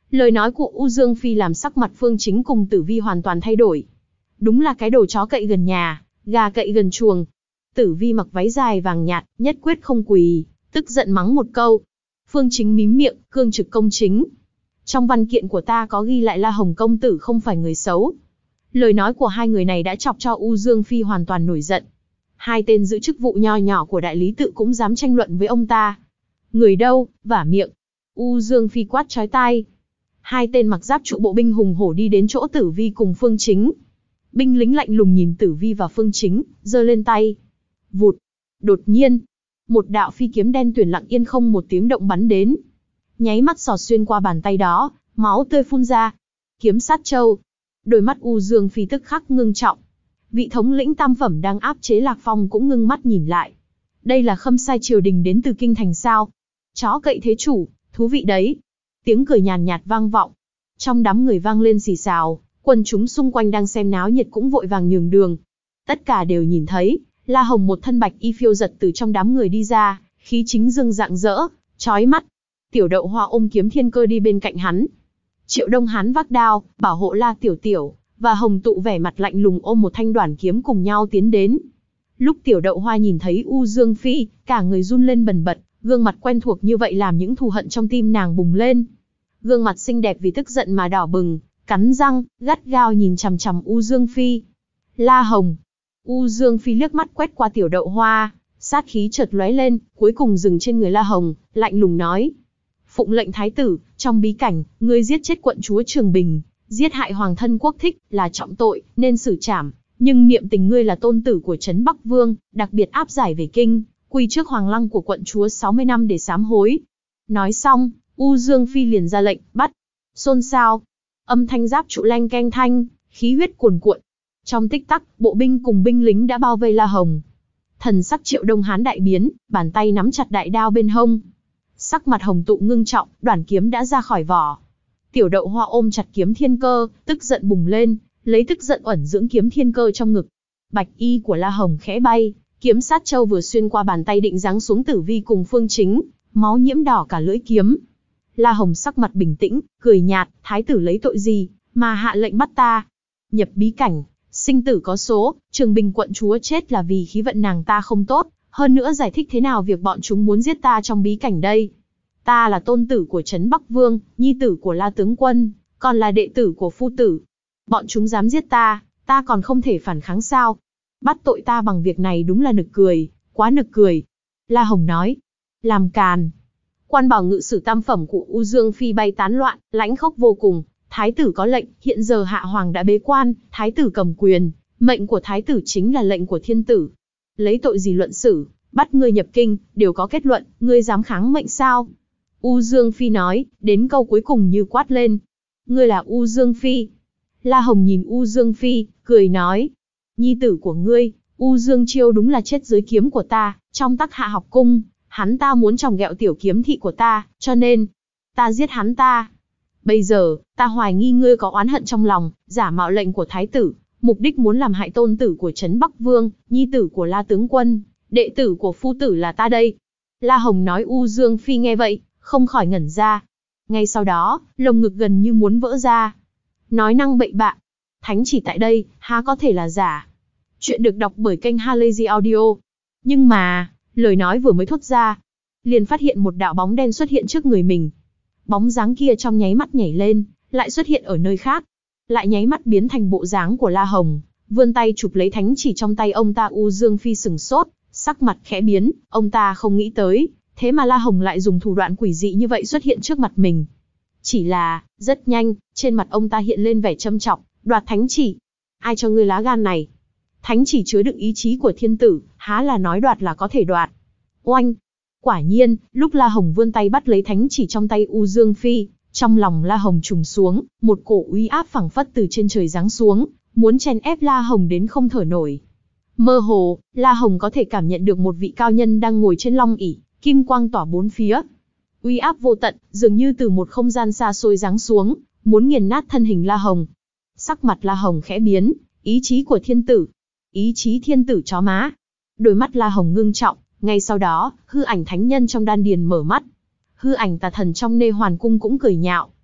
[SPEAKER 1] Lời nói của U Dương Phi làm sắc mặt Phương Chính cùng Tử Vi hoàn toàn thay đổi. Đúng là cái đồ chó cậy gần nhà, gà cậy gần chuồng. Tử Vi mặc váy dài vàng nhạt, nhất quyết không quỳ, tức giận mắng một câu. Phương Chính mím miệng, cương trực công chính. Trong văn kiện của ta có ghi lại La Hồng công tử không phải người xấu. Lời nói của hai người này đã chọc cho U Dương Phi hoàn toàn nổi giận. Hai tên giữ chức vụ nho nhỏ của đại lý tự cũng dám tranh luận với ông ta. Người đâu, vả miệng. U Dương Phi quát chói tai. Hai tên mặc giáp trụ bộ binh hùng hổ đi đến chỗ Tử Vi cùng Phương Chính. Binh lính lạnh lùng nhìn Tử Vi và Phương Chính, giơ lên tay. Vụt. Đột nhiên, một đạo phi kiếm đen tuyền lặng yên không một tiếng động bắn đến. Nháy mắt xỏ xuyên qua bàn tay đó, máu tươi phun ra. Kiếm sát châu. Đôi mắt U Dương Phi tức khắc ngưng trọng. Vị thống lĩnh tam phẩm đang áp chế Lạc Phong cũng ngưng mắt nhìn lại. Đây là Khâm sai triều đình đến từ kinh thành sao? Chó cậy thế chủ, thú vị đấy. Tiếng cười nhàn nhạt vang vọng. Trong đám người vang lên xì xào, quần chúng xung quanh đang xem náo nhiệt cũng vội vàng nhường đường. Tất cả đều nhìn thấy, La Hồng một thân bạch y phiêu giật từ trong đám người đi ra, khí chính dương rạng rỡ, chói mắt. Tiểu Đậu Hoa ôm kiếm thiên cơ đi bên cạnh hắn. Triệu Đông Hán vác đao, bảo hộ La Tiểu Tiểu, và Hồng Tụ vẻ mặt lạnh lùng ôm một thanh đoản kiếm cùng nhau tiến đến. Lúc Tiểu Đậu Hoa nhìn thấy U Dương Phi, cả người run lên bần bật, gương mặt quen thuộc như vậy làm những thù hận trong tim nàng bùng lên. Gương mặt xinh đẹp vì tức giận mà đỏ bừng, cắn răng, gắt gao nhìn chằm chằm U Dương Phi. La Hồng. U Dương Phi liếc mắt quét qua Tiểu Đậu Hoa, sát khí chợt lóe lên, cuối cùng dừng trên người La Hồng, lạnh lùng nói. Phụng lệnh thái tử, trong bí cảnh, ngươi giết chết quận chúa Trường Bình, giết hại hoàng thân quốc thích, là trọng tội, nên xử trảm. Nhưng niệm tình ngươi là tôn tử của Trấn Bắc Vương, đặc biệt áp giải về kinh, quy trước hoàng lăng của quận chúa sáu mươi năm để sám hối. Nói xong, U Dương Phi liền ra lệnh, bắt. Xôn xao. Âm thanh giáp trụ leng keng thanh, khí huyết cuồn cuộn. Trong tích tắc, bộ binh cùng binh lính đã bao vây La Hồng. Thần sắc Triệu Đông Hán đại biến, bàn tay nắm chặt đại đao bên hông. Sắc mặt Hồng Tụ ngưng trọng, đoản kiếm đã ra khỏi vỏ. Tiểu Đậu Hoa ôm chặt kiếm thiên cơ, tức giận bùng lên, lấy tức giận ẩn dưỡng kiếm thiên cơ trong ngực. Bạch y của La Hồng khẽ bay, kiếm sát châu vừa xuyên qua bàn tay định giáng xuống Tử Vi cùng Phương Chính, máu nhiễm đỏ cả lưỡi kiếm. La Hồng sắc mặt bình tĩnh, cười nhạt, thái tử lấy tội gì mà hạ lệnh bắt ta? Nhập bí cảnh, sinh tử có số, Trường Bình quận chúa chết là vì khí vận nàng ta không tốt, hơn nữa giải thích thế nào việc bọn chúng muốn giết ta trong bí cảnh đây? Ta là tôn tử của Trấn Bắc Vương, nhi tử của La tướng quân, còn là đệ tử của phu tử. Bọn chúng dám giết ta, ta còn không thể phản kháng sao? Bắt tội ta bằng việc này đúng là nực cười, quá nực cười. La Hồng nói. Làm càn. Quan bảo ngự sử tam phẩm của U Dương Phi bay tán loạn, lãnh khốc vô cùng. Thái tử có lệnh, hiện giờ hạ hoàng đã bế quan, thái tử cầm quyền. Mệnh của thái tử chính là lệnh của thiên tử. Lấy tội gì luận xử, bắt ngươi nhập kinh, đều có kết luận, ngươi dám kháng mệnh sao? U Dương Phi nói, đến câu cuối cùng như quát lên. Ngươi là U Dương Phi. La Hồng nhìn U Dương Phi, cười nói. Nhi tử của ngươi, U Dương Chiêu đúng là chết dưới kiếm của ta, trong Tắc Hạ học cung, hắn ta muốn tròng ghẹo tiểu kiếm thị của ta, cho nên, ta giết hắn ta. Bây giờ, ta hoài nghi ngươi có oán hận trong lòng, giả mạo lệnh của thái tử, mục đích muốn làm hại tôn tử của Trấn Bắc Vương, nhi tử của La tướng quân, đệ tử của phu tử là ta đây. La Hồng nói. U Dương Phi nghe vậy, không khỏi ngẩn ra. Ngay sau đó, lồng ngực gần như muốn vỡ ra. Nói năng bậy bạ. Thánh chỉ tại đây, há có thể là giả. Chuyện được đọc bởi kênh Halazy Audio. Nhưng mà, lời nói vừa mới thốt ra, liền phát hiện một đạo bóng đen xuất hiện trước người mình. Bóng dáng kia trong nháy mắt nhảy lên, lại xuất hiện ở nơi khác. Lại nháy mắt biến thành bộ dáng của La Hồng, vươn tay chụp lấy thánh chỉ trong tay ông ta. U Dương Phi sừng sốt, sắc mặt khẽ biến, ông ta không nghĩ tới, thế mà La Hồng lại dùng thủ đoạn quỷ dị như vậy xuất hiện trước mặt mình. Chỉ là, rất nhanh, trên mặt ông ta hiện lên vẻ châm chọc, đoạt thánh chỉ. Ai cho ngươi lá gan này? Thánh chỉ chứa đựng ý chí của thiên tử, há là nói đoạt là có thể đoạt. Oanh! Quả nhiên, lúc La Hồng vươn tay bắt lấy thánh chỉ trong tay U Dương Phi, trong lòng La Hồng trùng xuống, một cổ uy áp phảng phất từ trên trời giáng xuống, muốn chèn ép La Hồng đến không thở nổi. Mơ hồ, La Hồng có thể cảm nhận được một vị cao nhân đang ngồi trên long ỷ, kim quang tỏa bốn phía. Uy áp vô tận, dường như từ một không gian xa xôi giáng xuống, muốn nghiền nát thân hình La Hồng. Sắc mặt La Hồng khẽ biến, ý chí của thiên tử. Ý chí thiên tử chó má. Đôi mắt La Hồng ngưng trọng, ngay sau đó, hư ảnh thánh nhân trong đan điền mở mắt. Hư ảnh tà thần trong Nê Hoàn cung cũng cười nhạo.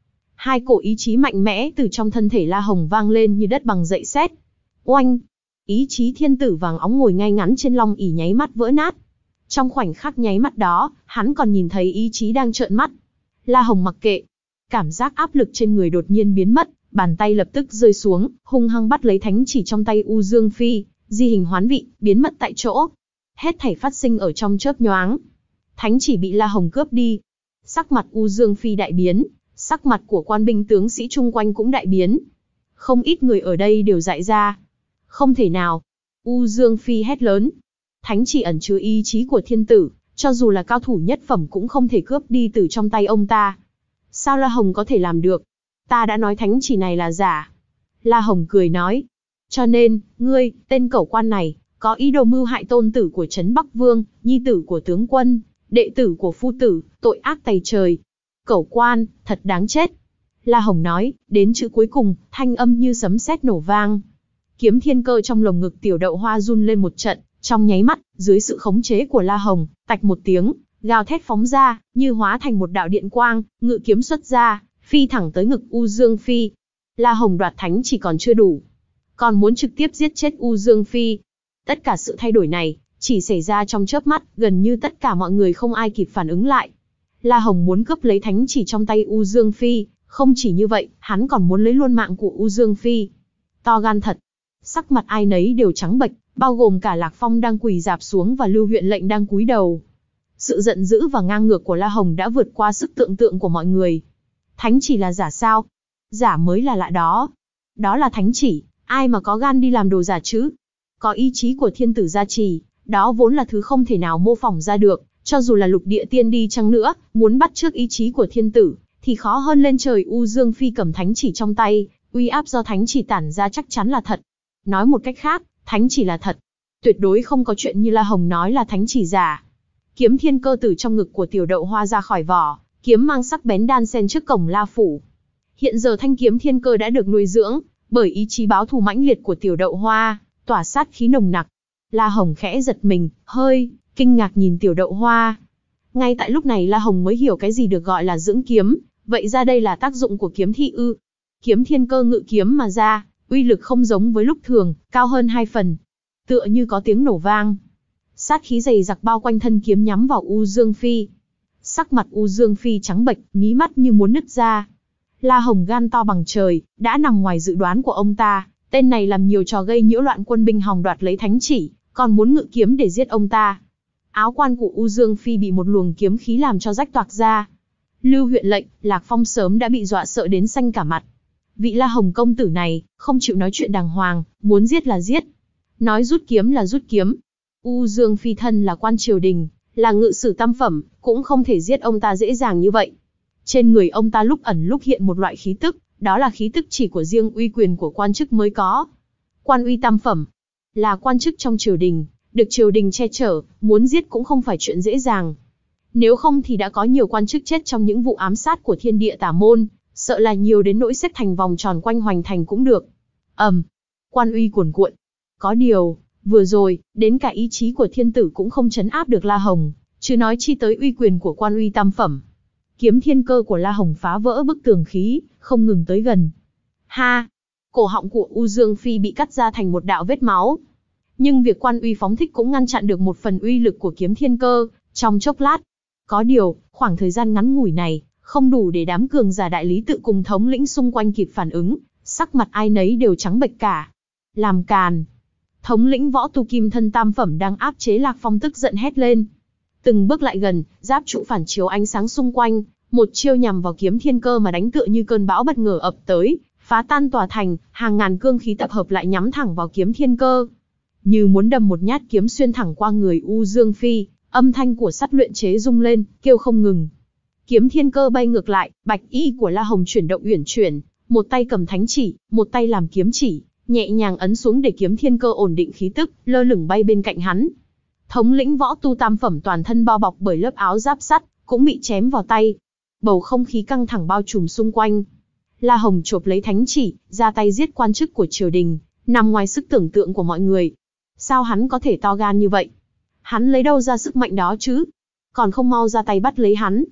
[SPEAKER 1] Hai cổ ý chí mạnh mẽ từ trong thân thể La Hồng vang lên như đất bằng dậy sét. Oanh! Ý chí thiên tử vàng óng ngồi ngay ngắn trên long ỷ nháy mắt vỡ nát. Trong khoảnh khắc nháy mắt đó, hắn còn nhìn thấy ý chí đang trợn mắt. La Hồng mặc kệ. Cảm giác áp lực trên người đột nhiên biến mất, bàn tay lập tức rơi xuống, hung hăng bắt lấy thánh chỉ trong tay U Dương Phi, di hình hoán vị, biến mất tại chỗ. Hết thảy phát sinh ở trong chớp nhoáng. Thánh chỉ bị La Hồng cướp đi. Sắc mặt U Dương Phi đại biến, sắc mặt của quan binh tướng sĩ chung quanh cũng đại biến. Không ít người ở đây đều dại ra. Không thể nào. U Dương Phi hét lớn. Thánh chỉ ẩn chứa ý chí của thiên tử, cho dù là cao thủ nhất phẩm cũng không thể cướp đi từ trong tay ông ta. Sao La Hồng có thể làm được? Ta đã nói thánh chỉ này là giả. La Hồng cười nói. Cho nên, ngươi, tên cẩu quan này, có ý đồ mưu hại tôn tử của Trấn Bắc Vương, nhi tử của tướng quân, đệ tử của phu tử, tội ác tày trời. Cẩu quan, thật đáng chết. La Hồng nói, đến chữ cuối cùng, thanh âm như sấm sét nổ vang. Kiếm thiên cơ trong lồng ngực tiểu đậu hoa run lên một trận, trong nháy mắt, dưới sự khống chế của La Hồng, tạch một tiếng, gào thét phóng ra, như hóa thành một đạo điện quang, ngự kiếm xuất ra, phi thẳng tới ngực U Dương Phi. La Hồng đoạt thánh chỉ còn chưa đủ, còn muốn trực tiếp giết chết U Dương Phi. Tất cả sự thay đổi này, chỉ xảy ra trong chớp mắt, gần như tất cả mọi người không ai kịp phản ứng lại. La Hồng muốn cướp lấy thánh chỉ trong tay U Dương Phi, không chỉ như vậy, hắn còn muốn lấy luôn mạng của U Dương Phi. To gan thật. Sắc mặt ai nấy đều trắng bệch, bao gồm cả Lạc Phong đang quỳ rạp xuống và Lưu Huyện lệnh đang cúi đầu. Sự giận dữ và ngang ngược của La Hồng đã vượt qua sức tưởng tượng của mọi người. Thánh chỉ là giả sao? Giả mới là lạ đó. Đó là thánh chỉ, ai mà có gan đi làm đồ giả chứ? Có ý chí của thiên tử gia trì, đó vốn là thứ không thể nào mô phỏng ra được, cho dù là lục địa tiên đi chăng nữa, muốn bắt chước ý chí của thiên tử, thì khó hơn lên trời. U Dương Phi cầm thánh chỉ trong tay, uy áp do thánh chỉ tản ra chắc chắn là thật. Nói một cách khác, thánh chỉ là thật. Tuyệt đối không có chuyện như La Hồng nói là thánh chỉ giả. Kiếm thiên cơ từ trong ngực của tiểu đậu hoa ra khỏi vỏ, kiếm mang sắc bén đan xen trước cổng La Phủ. Hiện giờ thanh kiếm thiên cơ đã được nuôi dưỡng, bởi ý chí báo thù mãnh liệt của tiểu đậu hoa, tỏa sát khí nồng nặc. La Hồng khẽ giật mình, hơi kinh ngạc nhìn tiểu đậu hoa. Ngay tại lúc này La Hồng mới hiểu cái gì được gọi là dưỡng kiếm, vậy ra đây là tác dụng của kiếm thị ư? Kiếm thiên cơ ngự kiếm mà ra, uy lực không giống với lúc thường, cao hơn hai phần. Tựa như có tiếng nổ vang. Sát khí dày dặc bao quanh thân kiếm nhắm vào U Dương Phi. Sắc mặt U Dương Phi trắng bệch, mí mắt như muốn nứt ra. La Hồng gan to bằng trời, đã nằm ngoài dự đoán của ông ta. Tên này làm nhiều trò gây nhiễu loạn quân binh hòng đoạt lấy thánh chỉ, còn muốn ngự kiếm để giết ông ta. Áo quan của U Dương Phi bị một luồng kiếm khí làm cho rách toạc ra. Lưu Huyện lệnh, Lạc Phong sớm đã bị dọa sợ đến xanh cả mặt. Vị La Hồng công tử này, không chịu nói chuyện đàng hoàng, muốn giết là giết. Nói rút kiếm là rút kiếm. U Dương Phi thân là quan triều đình, là ngự sử tam phẩm, cũng không thể giết ông ta dễ dàng như vậy. Trên người ông ta lúc ẩn lúc hiện một loại khí tức, đó là khí tức chỉ của riêng uy quyền của quan chức mới có. Quan uy tam phẩm, là quan chức trong triều đình, được triều đình che chở, muốn giết cũng không phải chuyện dễ dàng. Nếu không thì đã có nhiều quan chức chết trong những vụ ám sát của thiên địa tả môn, sợ là nhiều đến nỗi xếp thành vòng tròn quanh hoành thành cũng được. ầm, um, quan uy cuồn cuộn. Có điều, vừa rồi, đến cả ý chí của thiên tử cũng không trấn áp được La Hồng, chứ nói chi tới uy quyền của quan uy tam phẩm. Kiếm thiên cơ của La Hồng phá vỡ bức tường khí, không ngừng tới gần. Ha! Cổ họng của U Dương Phi bị cắt ra thành một đạo vết máu. Nhưng việc quan uy phóng thích cũng ngăn chặn được một phần uy lực của kiếm thiên cơ, trong chốc lát. Có điều, khoảng thời gian ngắn ngủi này, không đủ để đám cường giả đại lý tự cùng thống lĩnh xung quanh kịp phản ứng, sắc mặt ai nấy đều trắng bệch cả. Làm càn! Thống lĩnh võ tu kim thân tam phẩm đang áp chế Lạc Phong tức giận hét lên. Từng bước lại gần, giáp trụ phản chiếu ánh sáng xung quanh, một chiêu nhằm vào kiếm thiên cơ mà đánh tựa như cơn bão bất ngờ ập tới, phá tan tòa thành, hàng ngàn cương khí tập hợp lại nhắm thẳng vào kiếm thiên cơ. Như muốn đâm một nhát kiếm xuyên thẳng qua người U Dương Phi, âm thanh của sắt luyện chế rung lên, kêu không ngừng. Kiếm thiên cơ bay ngược lại, bạch y của La Hồng chuyển động uyển chuyển, một tay cầm thánh chỉ, một tay làm kiếm chỉ, nhẹ nhàng ấn xuống để kiếm thiên cơ ổn định khí tức, lơ lửng bay bên cạnh hắn. Thống lĩnh võ tu tam phẩm toàn thân bao bọc bởi lớp áo giáp sắt, cũng bị chém vào tay. Bầu không khí căng thẳng bao trùm xung quanh. La Hồng chộp lấy thánh chỉ, ra tay giết quan chức của triều đình, nằm ngoài sức tưởng tượng của mọi người. Sao hắn có thể to gan như vậy? Hắn lấy đâu ra sức mạnh đó chứ? Còn không mau ra tay bắt lấy hắn.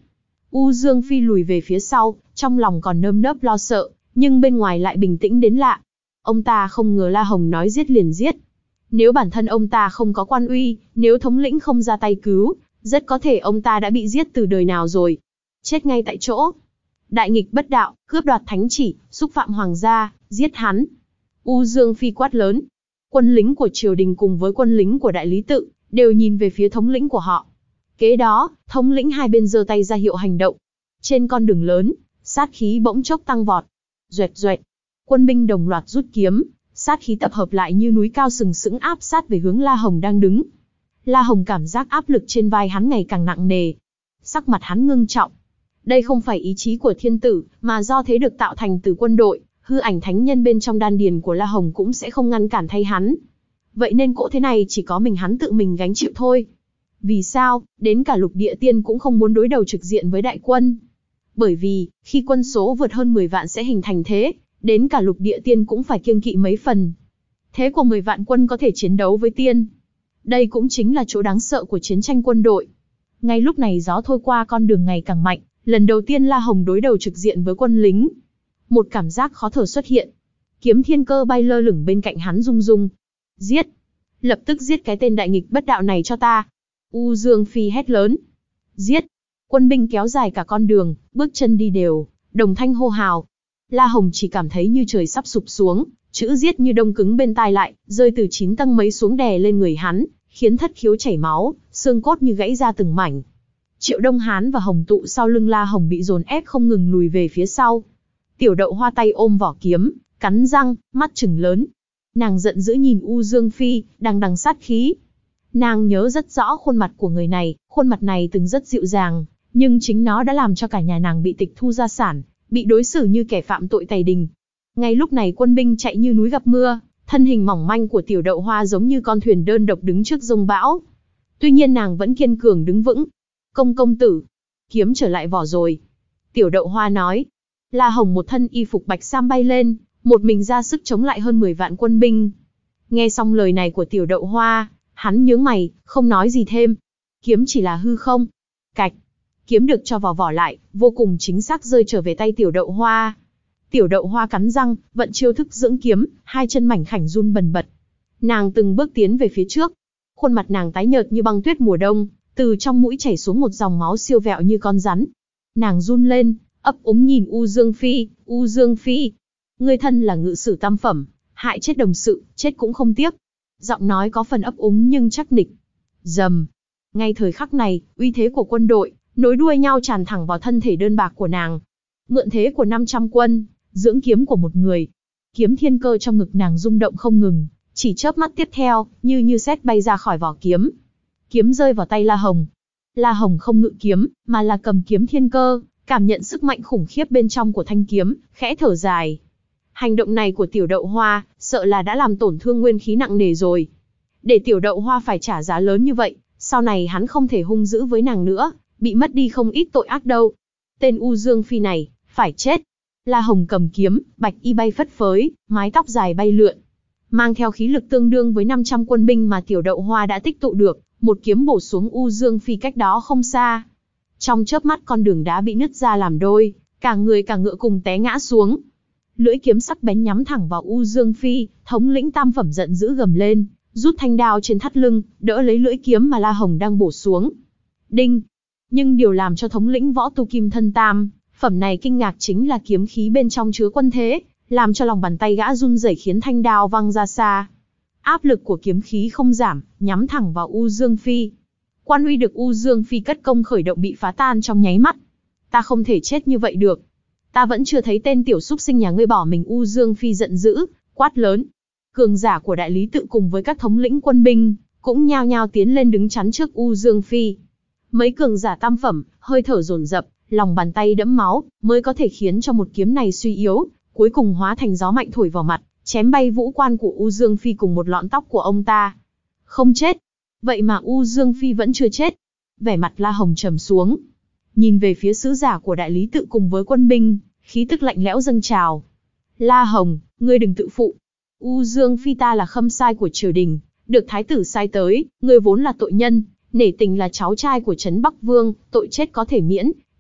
[SPEAKER 1] U Dương Phi lùi về phía sau, trong lòng còn nơm nớp lo sợ, nhưng bên ngoài lại bình tĩnh đến lạ. Ông ta không ngờ La Hồng nói giết liền giết. Nếu bản thân ông ta không có quan uy, nếu thống lĩnh không ra tay cứu, rất có thể ông ta đã bị giết từ đời nào rồi. Chết ngay tại chỗ. Đại nghịch bất đạo, cướp đoạt thánh chỉ, xúc phạm hoàng gia, giết hắn. U Dương Phi quát lớn. Quân lính của triều đình cùng với quân lính của đại lý tự, đều nhìn về phía thống lĩnh của họ. Kế đó, thống lĩnh hai bên giơ tay ra hiệu hành động. Trên con đường lớn, sát khí bỗng chốc tăng vọt. Duệt duệt, quân binh đồng loạt rút kiếm, sát khí tập hợp lại như núi cao sừng sững áp sát về hướng La Hồng đang đứng. La Hồng cảm giác áp lực trên vai hắn ngày càng nặng nề. Sắc mặt hắn ngưng trọng. Đây không phải ý chí của thiên tử, mà do thế được tạo thành từ quân đội, hư ảnh thánh nhân bên trong đan điền của La Hồng cũng sẽ không ngăn cản thay hắn. Vậy nên cỗ thế này chỉ có mình hắn tự mình gánh chịu thôi. Vì sao, đến cả lục địa tiên cũng không muốn đối đầu trực diện với đại quân? Bởi vì, khi quân số vượt hơn mười vạn sẽ hình thành thế, đến cả lục địa tiên cũng phải kiêng kỵ mấy phần. Thế của mười vạn quân có thể chiến đấu với tiên. Đây cũng chính là chỗ đáng sợ của chiến tranh quân đội. Ngay lúc này gió thôi qua con đường ngày càng mạnh, lần đầu tiên La Hồng đối đầu trực diện với quân lính. Một cảm giác khó thở xuất hiện. Kiếm thiên cơ bay lơ lửng bên cạnh hắn rung rung. Giết! Lập tức giết cái tên đại nghịch bất đạo này cho ta! U Dương Phi hét lớn. Giết! Quân binh kéo dài cả con đường, bước chân đi đều, đồng thanh hô hào. La Hồng chỉ cảm thấy như trời sắp sụp xuống, chữ giết như đông cứng bên tai lại, rơi từ chín tầng mấy xuống đè lên người hắn, khiến thất khiếu chảy máu, xương cốt như gãy ra từng mảnh. Triệu Đông Hán và Hồng Tụ sau lưng La Hồng bị dồn ép không ngừng lùi về phía sau. Tiểu Đậu Hoa tay ôm vỏ kiếm, cắn răng, mắt trừng lớn. Nàng giận dữ nhìn U Dương Phi, đằng đằng sát khí. Nàng nhớ rất rõ khuôn mặt của người này, khuôn mặt này từng rất dịu dàng, nhưng chính nó đã làm cho cả nhà nàng bị tịch thu gia sản, bị đối xử như kẻ phạm tội tày đình. Ngay lúc này quân binh chạy như núi gặp mưa, thân hình mỏng manh của Tiểu Đậu Hoa giống như con thuyền đơn độc đứng trước giông bão. Tuy nhiên nàng vẫn kiên cường đứng vững. Công công tử, kiếm trở lại vỏ rồi. Tiểu Đậu Hoa nói. La Hồng một thân y phục bạch sam bay lên, một mình ra sức chống lại hơn mười vạn quân binh. Nghe xong lời này của Tiểu Đậu Hoa, hắn nhướng mày, không nói gì thêm. Kiếm chỉ là hư không. Cạch. Kiếm được cho vào vỏ lại, vô cùng chính xác rơi trở về tay Tiểu Đậu Hoa. Tiểu Đậu Hoa cắn răng, vận chiêu thức dưỡng kiếm, hai chân mảnh khảnh run bần bật. Nàng từng bước tiến về phía trước. Khuôn mặt nàng tái nhợt như băng tuyết mùa đông, từ trong mũi chảy xuống một dòng máu siêu vẹo như con rắn. Nàng run lên, ấp úng nhìn U Dương Phi, U Dương Phi. Ngươi thân là ngự sử tam phẩm, hại chết đồng sự, chết cũng không tiếc. Giọng nói có phần ấp úng nhưng chắc nịch. Rầm. Ngay thời khắc này, uy thế của quân đội, nối đuôi nhau tràn thẳng vào thân thể đơn bạc của nàng. Mượn thế của năm trăm quân, dưỡng kiếm của một người. Kiếm thiên cơ trong ngực nàng rung động không ngừng, chỉ chớp mắt tiếp theo, như như sét bay ra khỏi vỏ kiếm. Kiếm rơi vào tay La Hồng. La Hồng không ngự kiếm, mà là cầm kiếm thiên cơ, cảm nhận sức mạnh khủng khiếp bên trong của thanh kiếm, khẽ thở dài. Hành động này của Tiểu Đậu Hoa, sợ là đã làm tổn thương nguyên khí nặng nề rồi. Để Tiểu Đậu Hoa phải trả giá lớn như vậy, sau này hắn không thể hung dữ với nàng nữa, bị mất đi không ít tội ác đâu. Tên U Dương Phi này, phải chết. La Hồng cầm kiếm, bạch y bay phất phới, mái tóc dài bay lượn. Mang theo khí lực tương đương với năm trăm quân binh mà Tiểu Đậu Hoa đã tích tụ được, một kiếm bổ xuống U Dương Phi cách đó không xa. Trong chớp mắt con đường đá bị nứt ra làm đôi, cả người cả ngựa cùng té ngã xuống. Lưỡi kiếm sắc bén nhắm thẳng vào U Dương Phi, thống lĩnh tam phẩm giận dữ gầm lên, rút thanh đao trên thắt lưng, đỡ lấy lưỡi kiếm mà La Hồng đang bổ xuống. Đinh! Nhưng điều làm cho thống lĩnh võ tu kim thân tam phẩm này kinh ngạc chính là kiếm khí bên trong chứa quân thế, làm cho lòng bàn tay gã run rẩy khiến thanh đao văng ra xa. Áp lực của kiếm khí không giảm, nhắm thẳng vào U Dương Phi. Quan uy được U Dương Phi cất công khởi động bị phá tan trong nháy mắt. Ta không thể chết như vậy được. Ta vẫn chưa thấy tên tiểu súc sinh nhà ngươi bỏ mình. U Dương Phi giận dữ, quát lớn. Cường giả của đại lý tự cùng với các thống lĩnh quân binh, cũng nhao nhao tiến lên đứng chắn trước U Dương Phi. Mấy cường giả tam phẩm, hơi thở dồn dập, lòng bàn tay đẫm máu, mới có thể khiến cho một kiếm này suy yếu, cuối cùng hóa thành gió mạnh thổi vào mặt, chém bay vũ quan của U Dương Phi cùng một lọn tóc của ông ta. Không chết. Vậy mà U Dương Phi vẫn chưa chết. Vẻ mặt La Hồng trầm xuống. Nhìn về phía sứ giả của đại lý tự cùng với quân binh, khí tức lạnh lẽo dâng trào. La Hồng, ngươi đừng tự phụ. U Dương Phi ta là khâm sai của triều đình, được thái tử sai tới, ngươi vốn là tội nhân, nể tình là cháu trai của Trấn Bắc Vương, tội chết có thể miễn,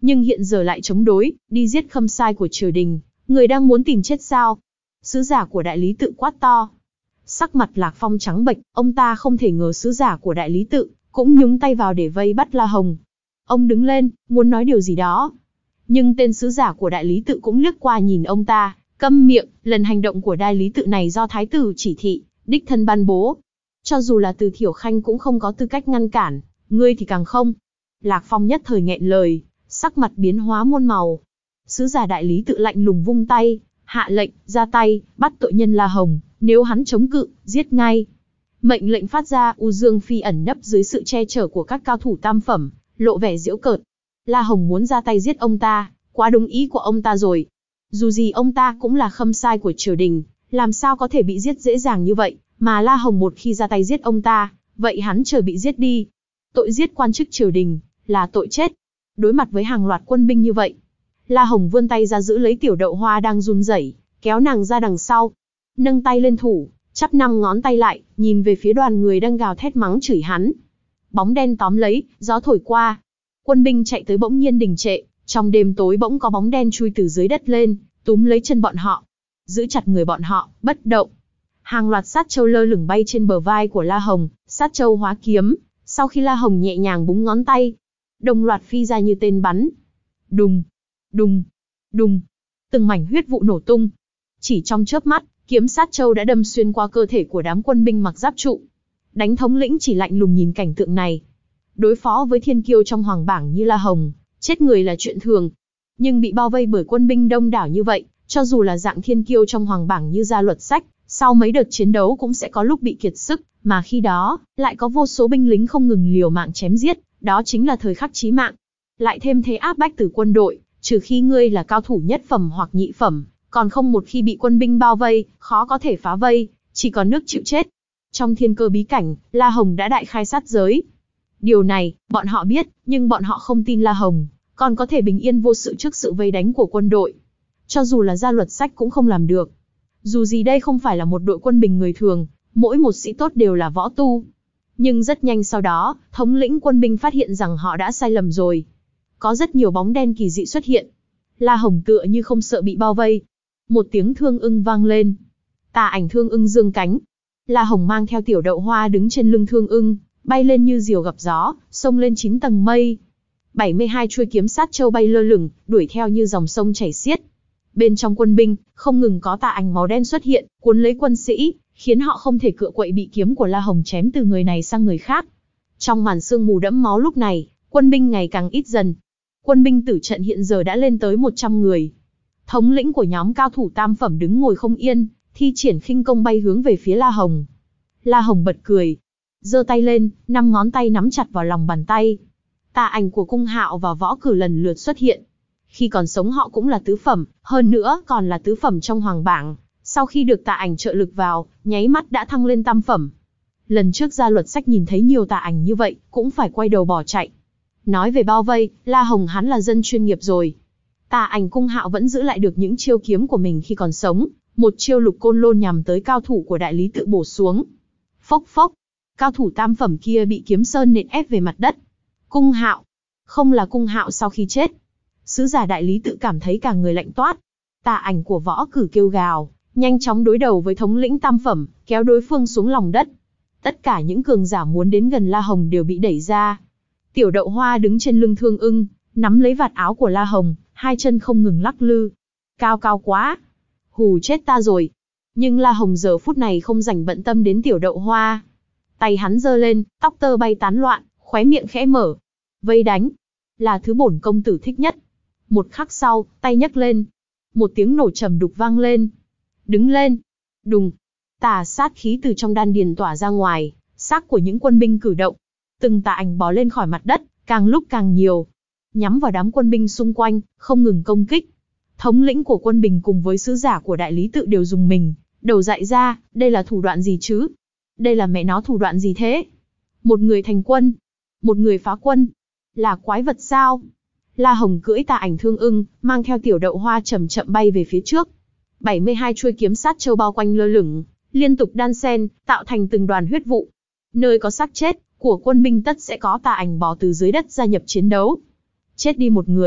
[SPEAKER 1] nhưng hiện giờ lại chống đối, đi giết khâm sai của triều đình, người đang muốn tìm chết sao? Sứ giả của đại lý tự quát to. Sắc mặt Lạc Phong trắng bệch, ông ta không thể ngờ sứ giả của đại lý tự cũng nhúng tay vào để vây bắt La Hồng. Ông đứng lên, muốn nói điều gì đó. Nhưng tên sứ giả của đại lý tự cũng liếc qua nhìn ông ta, câm miệng, lần hành động của đại lý tự này do thái tử chỉ thị, đích thân ban bố. Cho dù là Từ Thiểu Khanh cũng không có tư cách ngăn cản, ngươi thì càng không. Lạc Phong nhất thời nghẹn lời, sắc mặt biến hóa muôn màu. Sứ giả đại lý tự lạnh lùng vung tay, hạ lệnh, ra tay, bắt tội nhân La Hồng, nếu hắn chống cự, giết ngay. Mệnh lệnh phát ra, U Dương Phi ẩn nấp dưới sự che chở của các cao thủ tam phẩm, lộ vẻ giễu cợt. La Hồng muốn ra tay giết ông ta, quá đúng ý của ông ta rồi. Dù gì ông ta cũng là khâm sai của triều đình, làm sao có thể bị giết dễ dàng như vậy, mà La Hồng một khi ra tay giết ông ta, vậy hắn chờ bị giết đi. Tội giết quan chức triều đình, là tội chết. Đối mặt với hàng loạt quân binh như vậy, La Hồng vươn tay ra giữ lấy Tiểu Đậu Hoa đang run rẩy, kéo nàng ra đằng sau. Nâng tay lên thủ, chắp năm ngón tay lại, nhìn về phía đoàn người đang gào thét mắng chửi hắn. Bóng đen tóm lấy, gió thổi qua. Quân binh chạy tới bỗng nhiên đình trệ, trong đêm tối bỗng có bóng đen chui từ dưới đất lên, túm lấy chân bọn họ, giữ chặt người bọn họ, bất động. Hàng loạt sát châu lơ lửng bay trên bờ vai của La Hồng, sát châu hóa kiếm, sau khi La Hồng nhẹ nhàng búng ngón tay, đồng loạt phi ra như tên bắn. Đùng, đùng, đùng, từng mảnh huyết vụ nổ tung. Chỉ trong chớp mắt, kiếm sát châu đã đâm xuyên qua cơ thể của đám quân binh mặc giáp trụ. Đánh thống lĩnh chỉ lạnh lùng nhìn cảnh tượng này. Đối phó với thiên kiêu trong hoàng bảng như La Hồng, chết người là chuyện thường. Nhưng bị bao vây bởi quân binh đông đảo như vậy, cho dù là dạng thiên kiêu trong hoàng bảng như Gia Luật Sách, sau mấy đợt chiến đấu cũng sẽ có lúc bị kiệt sức, mà khi đó, lại có vô số binh lính không ngừng liều mạng chém giết, đó chính là thời khắc chí mạng. Lại thêm thế áp bách từ quân đội, trừ khi ngươi là cao thủ nhất phẩm hoặc nhị phẩm, còn không một khi bị quân binh bao vây, khó có thể phá vây, chỉ còn nước chịu chết. Trong thiên cơ bí cảnh, La Hồng đã đại khai sát giới. Điều này, bọn họ biết, nhưng bọn họ không tin La Hồng còn có thể bình yên vô sự trước sự vây đánh của quân đội. Cho dù là Gia Luật Sách cũng không làm được. Dù gì đây không phải là một đội quân bình người thường, mỗi một sĩ tốt đều là võ tu. Nhưng rất nhanh sau đó, thống lĩnh quân binh phát hiện rằng họ đã sai lầm rồi. Có rất nhiều bóng đen kỳ dị xuất hiện. La Hồng tựa như không sợ bị bao vây. Một tiếng thương ưng vang lên. Tà ảnh thương ưng dương cánh. La Hồng mang theo Tiểu Đậu Hoa đứng trên lưng thương ưng, bay lên như diều gặp gió, xông lên chín tầng mây. bảy mươi hai chuôi kiếm sát châu bay lơ lửng, đuổi theo như dòng sông chảy xiết. Bên trong quân binh, không ngừng có tà ảnh màu đen xuất hiện, cuốn lấy quân sĩ, khiến họ không thể cựa quậy bị kiếm của La Hồng chém từ người này sang người khác. Trong màn sương mù đẫm máu lúc này, quân binh ngày càng ít dần. Quân binh tử trận hiện giờ đã lên tới một trăm người. Thống lĩnh của nhóm cao thủ tam phẩm đứng ngồi không yên, thi triển khinh công bay hướng về phía La Hồng. La Hồng bật cười, giơ tay lên, năm ngón tay nắm chặt vào lòng bàn tay. Tà ảnh của Cung Hạo và Võ Cử lần lượt xuất hiện. Khi còn sống họ cũng là tứ phẩm, hơn nữa còn là tứ phẩm trong hoàng bảng. Sau khi được tà ảnh trợ lực vào, nháy mắt đã thăng lên tam phẩm. Lần trước Gia Luật Sách nhìn thấy nhiều tà ảnh như vậy, cũng phải quay đầu bỏ chạy. Nói về bao vây, La Hồng hắn là dân chuyên nghiệp rồi. Tà ảnh Cung Hạo vẫn giữ lại được những chiêu kiếm của mình khi còn sống. Một chiêu lục côn lôn nhằm tới cao thủ của đại lý tự bổ xuống. Phốc phốc, cao thủ tam phẩm kia bị kiếm sơn nện ép về mặt đất. Cung Hạo, không là Cung Hạo sau khi chết. Sứ giả đại lý tự cảm thấy cả người lạnh toát. Tà ảnh của Võ Cử kêu gào, nhanh chóng đối đầu với thống lĩnh tam phẩm, kéo đối phương xuống lòng đất. Tất cả những cường giả muốn đến gần La Hồng đều bị đẩy ra. Tiểu Đậu Hoa đứng trên lưng thương ưng, nắm lấy vạt áo của La Hồng, hai chân không ngừng lắc lư. Cao cao quá, hù chết ta rồi. Nhưng La Hồng giờ phút này không rảnh bận tâm đến Tiểu Đậu Hoa. Tay hắn giơ lên, tóc tơ bay tán loạn, khóe miệng khẽ mở. Vây đánh, là thứ bổn công tử thích nhất. Một khắc sau, tay nhấc lên. Một tiếng nổ trầm đục vang lên. Đứng lên. Đùng. Tà sát khí từ trong đan điền tỏa ra ngoài, xác của những quân binh cử động. Từng tà ảnh bò lên khỏi mặt đất, càng lúc càng nhiều. Nhắm vào đám quân binh xung quanh, không ngừng công kích. Thống lĩnh của quân binh cùng với sứ giả của đại lý tự đều dùng mình, đầu dại ra, đây là thủ đoạn gì chứ? Đây là mẹ nó thủ đoạn gì thế? Một người thành quân, một người phá quân, là quái vật sao? La Hồng cưỡi tà ảnh thương ưng, mang theo Tiểu Đậu Hoa chậm chậm bay về phía trước. bảy mươi hai chuôi kiếm sát châu bao quanh lơ lửng, liên tục đan xen, tạo thành từng đoàn huyết vụ. Nơi có xác chết của quân binh tất sẽ có tà ảnh bò từ dưới đất gia nhập chiến đấu. Chết đi một người,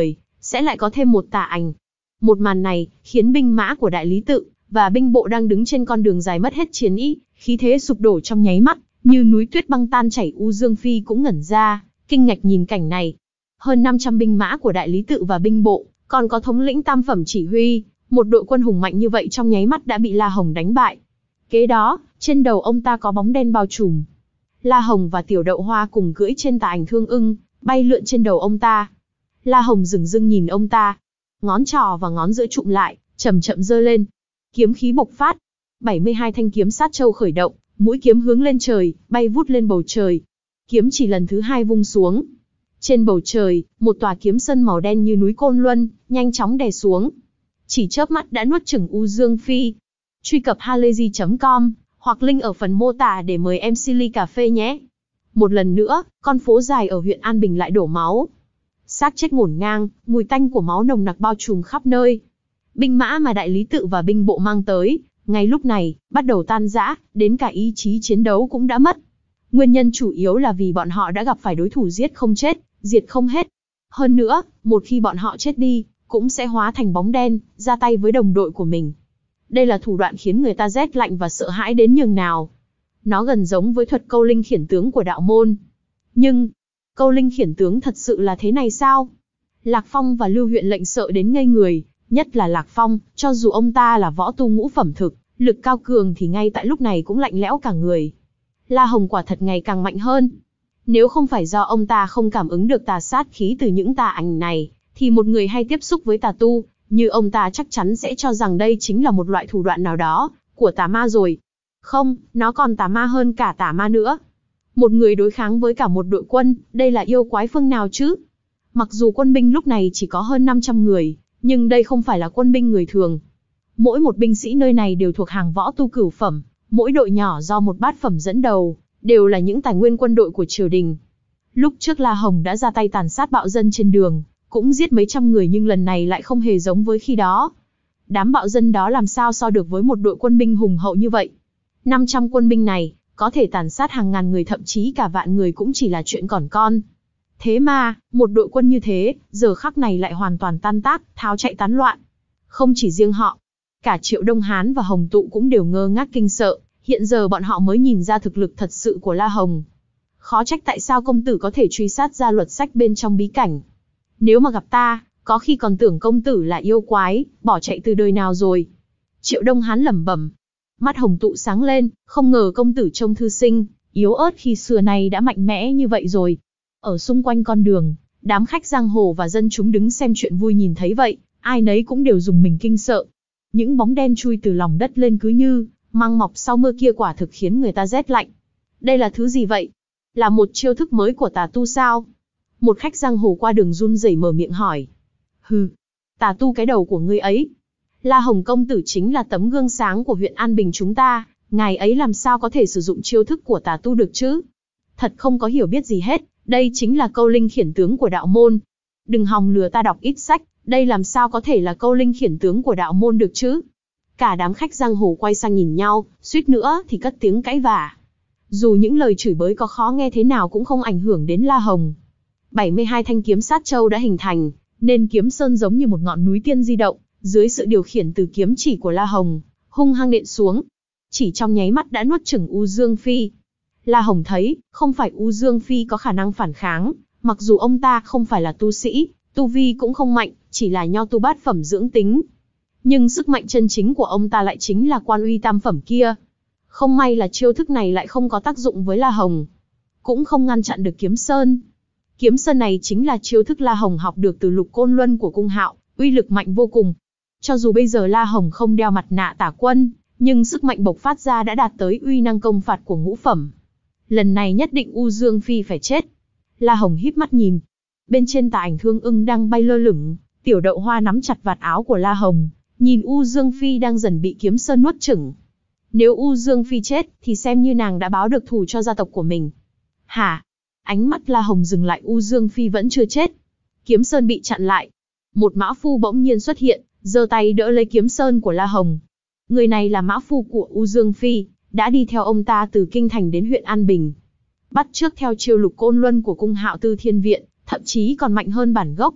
[SPEAKER 1] sẽ lại có thêm một tà ảnh. Một màn này, khiến binh mã của đại lý tự, và binh bộ đang đứng trên con đường dài mất hết chiến ý, khí thế sụp đổ trong nháy mắt, như núi tuyết băng tan chảy. U Dương Phi cũng ngẩn ra, kinh ngạc nhìn cảnh này. Hơn năm trăm binh mã của đại lý tự và binh bộ, còn có thống lĩnh tam phẩm chỉ huy, một đội quân hùng mạnh như vậy trong nháy mắt đã bị La Hồng đánh bại. Kế đó, trên đầu ông ta có bóng đen bao trùm. La Hồng và Tiểu Đậu Hoa cùng cưỡi trên tà ảnh Thương Ưng, bay lượn trên đầu ông ta. La Hồng dửng dưng nhìn ông ta, ngón trỏ và ngón giữa chụm lại, chậm chậm giơ lên. Kiếm khí bộc phát, bảy mươi hai thanh kiếm sát châu khởi động, mũi kiếm hướng lên trời, bay vút lên bầu trời. Kiếm chỉ lần thứ hai vung xuống. Trên bầu trời, một tòa kiếm sơn màu đen như núi Côn Luân, nhanh chóng đè xuống. Chỉ chớp mắt đã nuốt chửng U Dương Phi. Truy cập halayzi chấm com, hoặc link ở phần mô tả để mời em xê ly cà phê nhé. Một lần nữa, con phố dài ở huyện An Bình lại đổ máu. Xác chết ngổn ngang, mùi tanh của máu nồng nặc bao trùm khắp nơi. Binh mã mà đại lý tự và binh bộ mang tới, ngay lúc này, bắt đầu tan rã, đến cả ý chí chiến đấu cũng đã mất. Nguyên nhân chủ yếu là vì bọn họ đã gặp phải đối thủ giết không chết, diệt không hết. Hơn nữa, một khi bọn họ chết đi, cũng sẽ hóa thành bóng đen, ra tay với đồng đội của mình. Đây là thủ đoạn khiến người ta rét lạnh và sợ hãi đến nhường nào. Nó gần giống với thuật câu linh khiển tướng của đạo môn. Nhưng, câu linh khiển tướng thật sự là thế này sao? Lạc Phong và Lưu Huyện lệnh sợ đến ngây người, nhất là Lạc Phong, cho dù ông ta là võ tu ngũ phẩm thực, lực cao cường thì ngay tại lúc này cũng lạnh lẽo cả người. La Hồng quả thật ngày càng mạnh hơn. Nếu không phải do ông ta không cảm ứng được tà sát khí từ những tà ảnh này, thì một người hay tiếp xúc với tà tu, như ông ta chắc chắn sẽ cho rằng đây chính là một loại thủ đoạn nào đó, của tà ma rồi. Không, nó còn tà ma hơn cả tà ma nữa. Một người đối kháng với cả một đội quân, đây là yêu quái phương nào chứ? Mặc dù quân binh lúc này chỉ có hơn năm trăm người, nhưng đây không phải là quân binh người thường. Mỗi một binh sĩ nơi này đều thuộc hàng võ tu cửu phẩm, mỗi đội nhỏ do một bát phẩm dẫn đầu, đều là những tài nguyên quân đội của triều đình. Lúc trước La Hồng đã ra tay tàn sát bạo dân trên đường, cũng giết mấy trăm người, nhưng lần này lại không hề giống với khi đó. Đám bạo dân đó làm sao so được với một đội quân binh hùng hậu như vậy? năm trăm quân binh này, có thể tàn sát hàng ngàn người, thậm chí cả vạn người cũng chỉ là chuyện còn con. Thế mà, một đội quân như thế, giờ khắc này lại hoàn toàn tan tác, tháo chạy tán loạn. Không chỉ riêng họ, cả Triệu Đông Hán và Hồng Tụ cũng đều ngơ ngác kinh sợ, hiện giờ bọn họ mới nhìn ra thực lực thật sự của La Hồng. Khó trách tại sao công tử có thể truy sát ra luật sách bên trong bí cảnh. Nếu mà gặp ta, có khi còn tưởng công tử là yêu quái, bỏ chạy từ đời nào rồi. Triệu Đông Hán lẩm bẩm. Mắt Hồng Tụ sáng lên, không ngờ công tử trông thư sinh, yếu ớt khi xưa nay đã mạnh mẽ như vậy rồi. Ở xung quanh con đường, đám khách giang hồ và dân chúng đứng xem chuyện vui nhìn thấy vậy, ai nấy cũng đều dùng mình kinh sợ. Những bóng đen chui từ lòng đất lên cứ như măng mọc sau mưa kia, quả thực khiến người ta rét lạnh. Đây là thứ gì vậy? Là một chiêu thức mới của tà tu sao? Một khách giang hồ qua đường run rẩy mở miệng hỏi. Hừ, tà tu cái đầu của ngươi ấy. La Hồng công tử chính là tấm gương sáng của huyện An Bình chúng ta, ngài ấy làm sao có thể sử dụng chiêu thức của tà tu được chứ? Thật không có hiểu biết gì hết, đây chính là câu linh khiển tướng của đạo môn. Đừng hòng lừa ta đọc ít sách, đây làm sao có thể là câu linh khiển tướng của đạo môn được chứ? Cả đám khách giang hồ quay sang nhìn nhau, suýt nữa thì cất tiếng cãi vả. Dù những lời chửi bới có khó nghe thế nào cũng không ảnh hưởng đến La Hồng. bảy mươi hai thanh kiếm sát châu đã hình thành, nên kiếm sơn giống như một ngọn núi tiên di động, dưới sự điều khiển từ kiếm chỉ của La Hồng, hung hăng nện xuống. Chỉ trong nháy mắt đã nuốt chửng U Dương Phi. La Hồng thấy, không phải U Dương Phi có khả năng phản kháng, mặc dù ông ta không phải là tu sĩ, tu vi cũng không mạnh, chỉ là nho tu bát phẩm dưỡng tính. Nhưng sức mạnh chân chính của ông ta lại chính là quan uy tam phẩm kia. Không may là chiêu thức này lại không có tác dụng với La Hồng, cũng không ngăn chặn được kiếm sơn. Kiếm sơn này chính là chiêu thức La Hồng học được từ Lục Côn Luân của Cung Hạo, uy lực mạnh vô cùng. Cho dù bây giờ La Hồng không đeo mặt nạ tả quân, nhưng sức mạnh bộc phát ra đã đạt tới uy năng công phạt của ngũ phẩm. Lần này nhất định U Dương Phi phải chết. La Hồng híp mắt nhìn. Bên trên tà ảnh Thương Ưng đang bay lơ lửng, Tiểu Đậu Hoa nắm chặt vạt áo của La Hồng, nhìn U Dương Phi đang dần bị kiếm sơn nuốt chửng. Nếu U Dương Phi chết, thì xem như nàng đã báo được thù cho gia tộc của mình. Hả? Ánh mắt La Hồng dừng lại. U Dương Phi vẫn chưa chết. Kiếm sơn bị chặn lại. Một mã phu bỗng nhiên xuất hiện, giơ tay đỡ lấy kiếm sơn của La Hồng. Người này là mã phu của U Dương Phi, đã đi theo ông ta từ Kinh Thành đến huyện An Bình. Bắt chước theo chiêu Lục Côn Luân của Cung Hạo Tư Thiên Viện, thậm chí còn mạnh hơn bản gốc.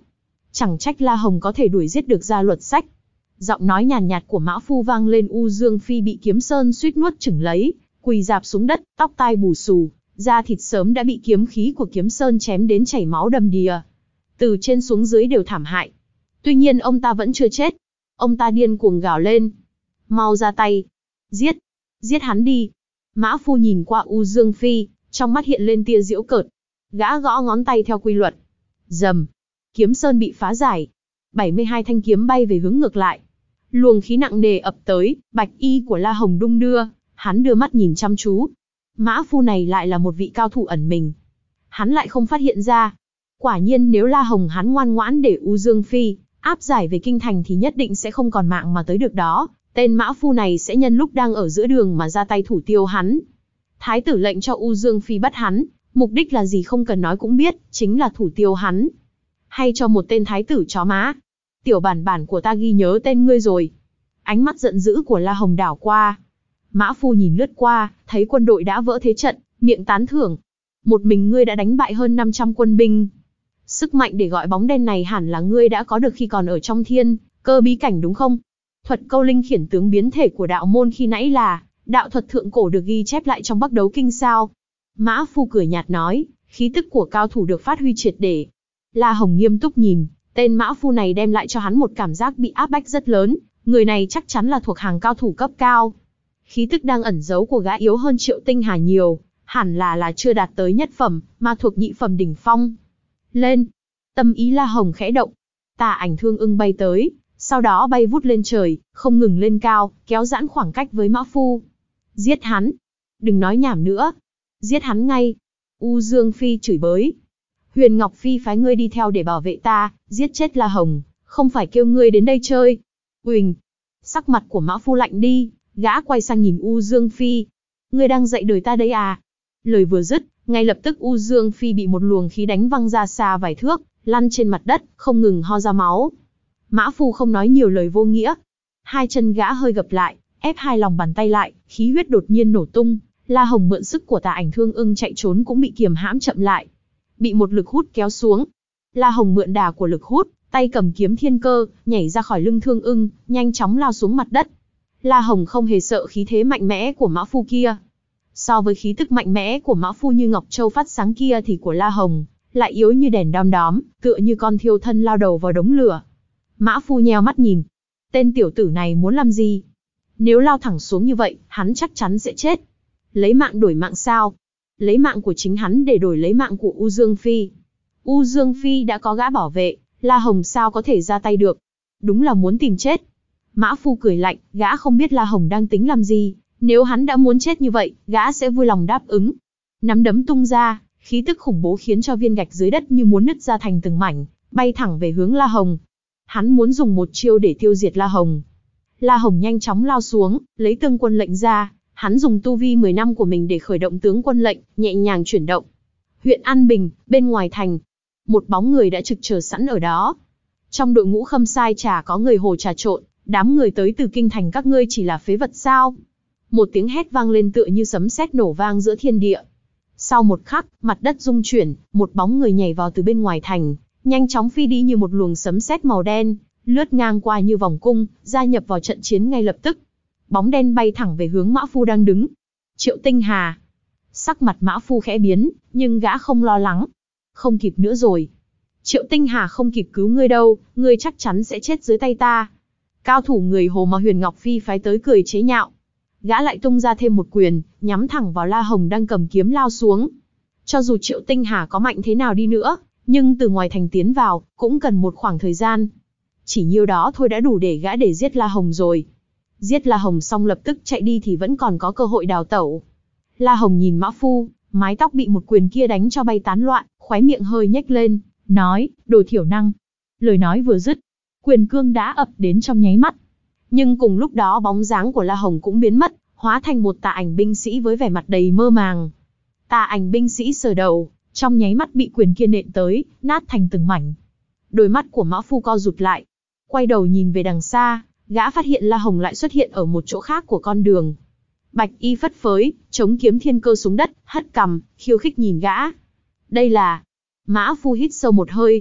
[SPEAKER 1] Chẳng trách La Hồng có thể đuổi giết được Gia Luật Sách. Giọng nói nhàn nhạt, nhạt của Mã Phu vang lên. U Dương Phi bị kiếm sơn suýt nuốt chửng lấy, quỳ rạp xuống đất, tóc tai bù xù, da thịt sớm đã bị kiếm khí của kiếm sơn chém đến chảy máu đầm đìa. Từ trên xuống dưới đều thảm hại. Tuy nhiên ông ta vẫn chưa chết. Ông ta điên cuồng gào lên. Mau ra tay. Giết. Giết hắn đi. Mã Phu nhìn qua U Dương Phi, trong mắt hiện lên tia giễu cợt. Gã gõ ngón tay theo quy luật. Rầm. Kiếm sơn bị phá giải. bảy mươi hai thanh kiếm bay về hướng ngược lại. Luồng khí nặng nề ập tới, bạch y của La Hồng đung đưa, hắn đưa mắt nhìn chăm chú. Mã Phu này lại là một vị cao thủ ẩn mình. Hắn lại không phát hiện ra. Quả nhiên nếu La Hồng hắn ngoan ngoãn để U Dương Phi áp giải về kinh thành thì nhất định sẽ không còn mạng mà tới được đó. Tên Mã Phu này sẽ nhân lúc đang ở giữa đường mà ra tay thủ tiêu hắn. Thái tử lệnh cho U Dương Phi bắt hắn, mục đích là gì không cần nói cũng biết, chính là thủ tiêu hắn. Hay cho một tên thái tử chó má. Tiểu bản bản của ta ghi nhớ tên ngươi rồi. Ánh mắt giận dữ của La Hồng đảo qua. Mã Phu nhìn lướt qua, thấy quân đội đã vỡ thế trận, miệng tán thưởng. Một mình ngươi đã đánh bại hơn năm trăm quân binh. Sức mạnh để gọi bóng đen này hẳn là ngươi đã có được khi còn ở trong thiên cơ bí cảnh đúng không? Thuật câu linh khiển tướng biến thể của đạo môn khi nãy là đạo thuật thượng cổ được ghi chép lại trong Bắc Đấu Kinh sao? Mã Phu cười nhạt nói, khí tức của cao thủ được phát huy triệt để. La Hồng nghiêm túc nhìn, tên Mã Phu này đem lại cho hắn một cảm giác bị áp bách rất lớn, người này chắc chắn là thuộc hàng cao thủ cấp cao. Khí tức đang ẩn giấu của gã yếu hơn Triệu Tinh Hà nhiều, hẳn là là chưa đạt tới nhất phẩm, mà thuộc nhị phẩm đỉnh phong. Lên! Tâm ý La Hồng khẽ động. Tà ảnh thương ưng bay tới, sau đó bay vút lên trời, không ngừng lên cao, kéo giãn khoảng cách với Mã Phu. Giết hắn! Đừng nói nhảm nữa! Giết hắn ngay! U Dương Phi chửi bới. Huyền Ngọc Phi phái ngươi đi theo để bảo vệ ta, giết chết La Hồng, không phải kêu ngươi đến đây chơi. Uỳnh! Sắc mặt của Mã Phu lạnh đi, gã quay sang nhìn U Dương Phi. Ngươi đang dạy đời ta đấy à? Lời vừa dứt, ngay lập tức U Dương Phi bị một luồng khí đánh văng ra xa vài thước, lăn trên mặt đất, không ngừng ho ra máu. Mã Phu không nói nhiều lời vô nghĩa. Hai chân gã hơi gập lại, ép hai lòng bàn tay lại, khí huyết đột nhiên nổ tung. La Hồng mượn sức của tà ảnh thương ưng chạy trốn cũng bị kiềm hãm chậm lại. Bị một lực hút kéo xuống. La Hồng mượn đà của lực hút, tay cầm kiếm thiên cơ, nhảy ra khỏi lưng thương ưng, nhanh chóng lao xuống mặt đất. La Hồng không hề sợ khí thế mạnh mẽ của Mã Phu kia. So với khí tức mạnh mẽ của Mã Phu như Ngọc Châu phát sáng kia thì của La Hồng lại yếu như đèn đom đóm, tựa như con thiêu thân lao đầu vào đống lửa. Mã Phu nheo mắt nhìn. Tên tiểu tử này muốn làm gì? Nếu lao thẳng xuống như vậy, hắn chắc chắn sẽ chết. Lấy mạng đổi mạng sao? Lấy mạng của chính hắn để đổi lấy mạng của U Dương Phi. U Dương Phi đã có gã bảo vệ, La Hồng sao có thể ra tay được? Đúng là muốn tìm chết. Mã Phu cười lạnh, gã không biết La Hồng đang tính làm gì. Nếu hắn đã muốn chết như vậy, gã sẽ vui lòng đáp ứng. Nắm đấm tung ra, khí tức khủng bố khiến cho viên gạch dưới đất như muốn nứt ra thành từng mảnh, bay thẳng về hướng La Hồng. Hắn muốn dùng một chiêu để tiêu diệt La Hồng. La Hồng nhanh chóng lao xuống, lấy tương quân lệnh ra. Hắn dùng tu vi mười năm của mình để khởi động tướng quân lệnh, nhẹ nhàng chuyển động. Huyện An Bình, bên ngoài thành. Một bóng người đã trực chờ sẵn ở đó. Trong đội ngũ Khâm Sai Trà có người hồ trà trộn, đám người tới từ kinh thành các ngươi chỉ là phế vật sao? Một tiếng hét vang lên tựa như sấm sét nổ vang giữa thiên địa. Sau một khắc, mặt đất rung chuyển, một bóng người nhảy vào từ bên ngoài thành, nhanh chóng phi đi như một luồng sấm sét màu đen, lướt ngang qua như vòng cung, gia nhập vào trận chiến ngay lập tức. Bóng đen bay thẳng về hướng Mã Phu đang đứng. Triệu Tinh Hà. Sắc mặt Mã Phu khẽ biến, nhưng gã không lo lắng. Không kịp nữa rồi. Triệu Tinh Hà không kịp cứu ngươi đâu, ngươi chắc chắn sẽ chết dưới tay ta. Cao thủ người Hồ mà Huyền Ngọc Phi phái tới cười chế nhạo. Gã lại tung ra thêm một quyền, nhắm thẳng vào La Hồng đang cầm kiếm lao xuống. Cho dù Triệu Tinh Hà có mạnh thế nào đi nữa, nhưng từ ngoài thành tiến vào, cũng cần một khoảng thời gian. Chỉ nhiêu đó thôi đã đủ để gã để giết La Hồng rồi. Giết La Hồng xong lập tức chạy đi thì vẫn còn có cơ hội đào tẩu. La Hồng nhìn Mã Phu, mái tóc bị một quyền kia đánh cho bay tán loạn, khóe miệng hơi nhếch lên, nói, đồ thiểu năng. Lời nói vừa dứt, quyền cương đã ập đến trong nháy mắt. Nhưng cùng lúc đó bóng dáng của La Hồng cũng biến mất, hóa thành một tà ảnh binh sĩ với vẻ mặt đầy mơ màng. Tà ảnh binh sĩ sờ đầu, trong nháy mắt bị quyền kia nện tới, nát thành từng mảnh. Đôi mắt của Mã Phu co rụt lại, quay đầu nhìn về đằng xa, gã phát hiện La Hồng lại xuất hiện ở một chỗ khác của con đường. Bạch y phất phới, chống kiếm thiên cơ xuống đất, hất cằm, khiêu khích nhìn gã. Đây là... Mã Phu hít sâu một hơi.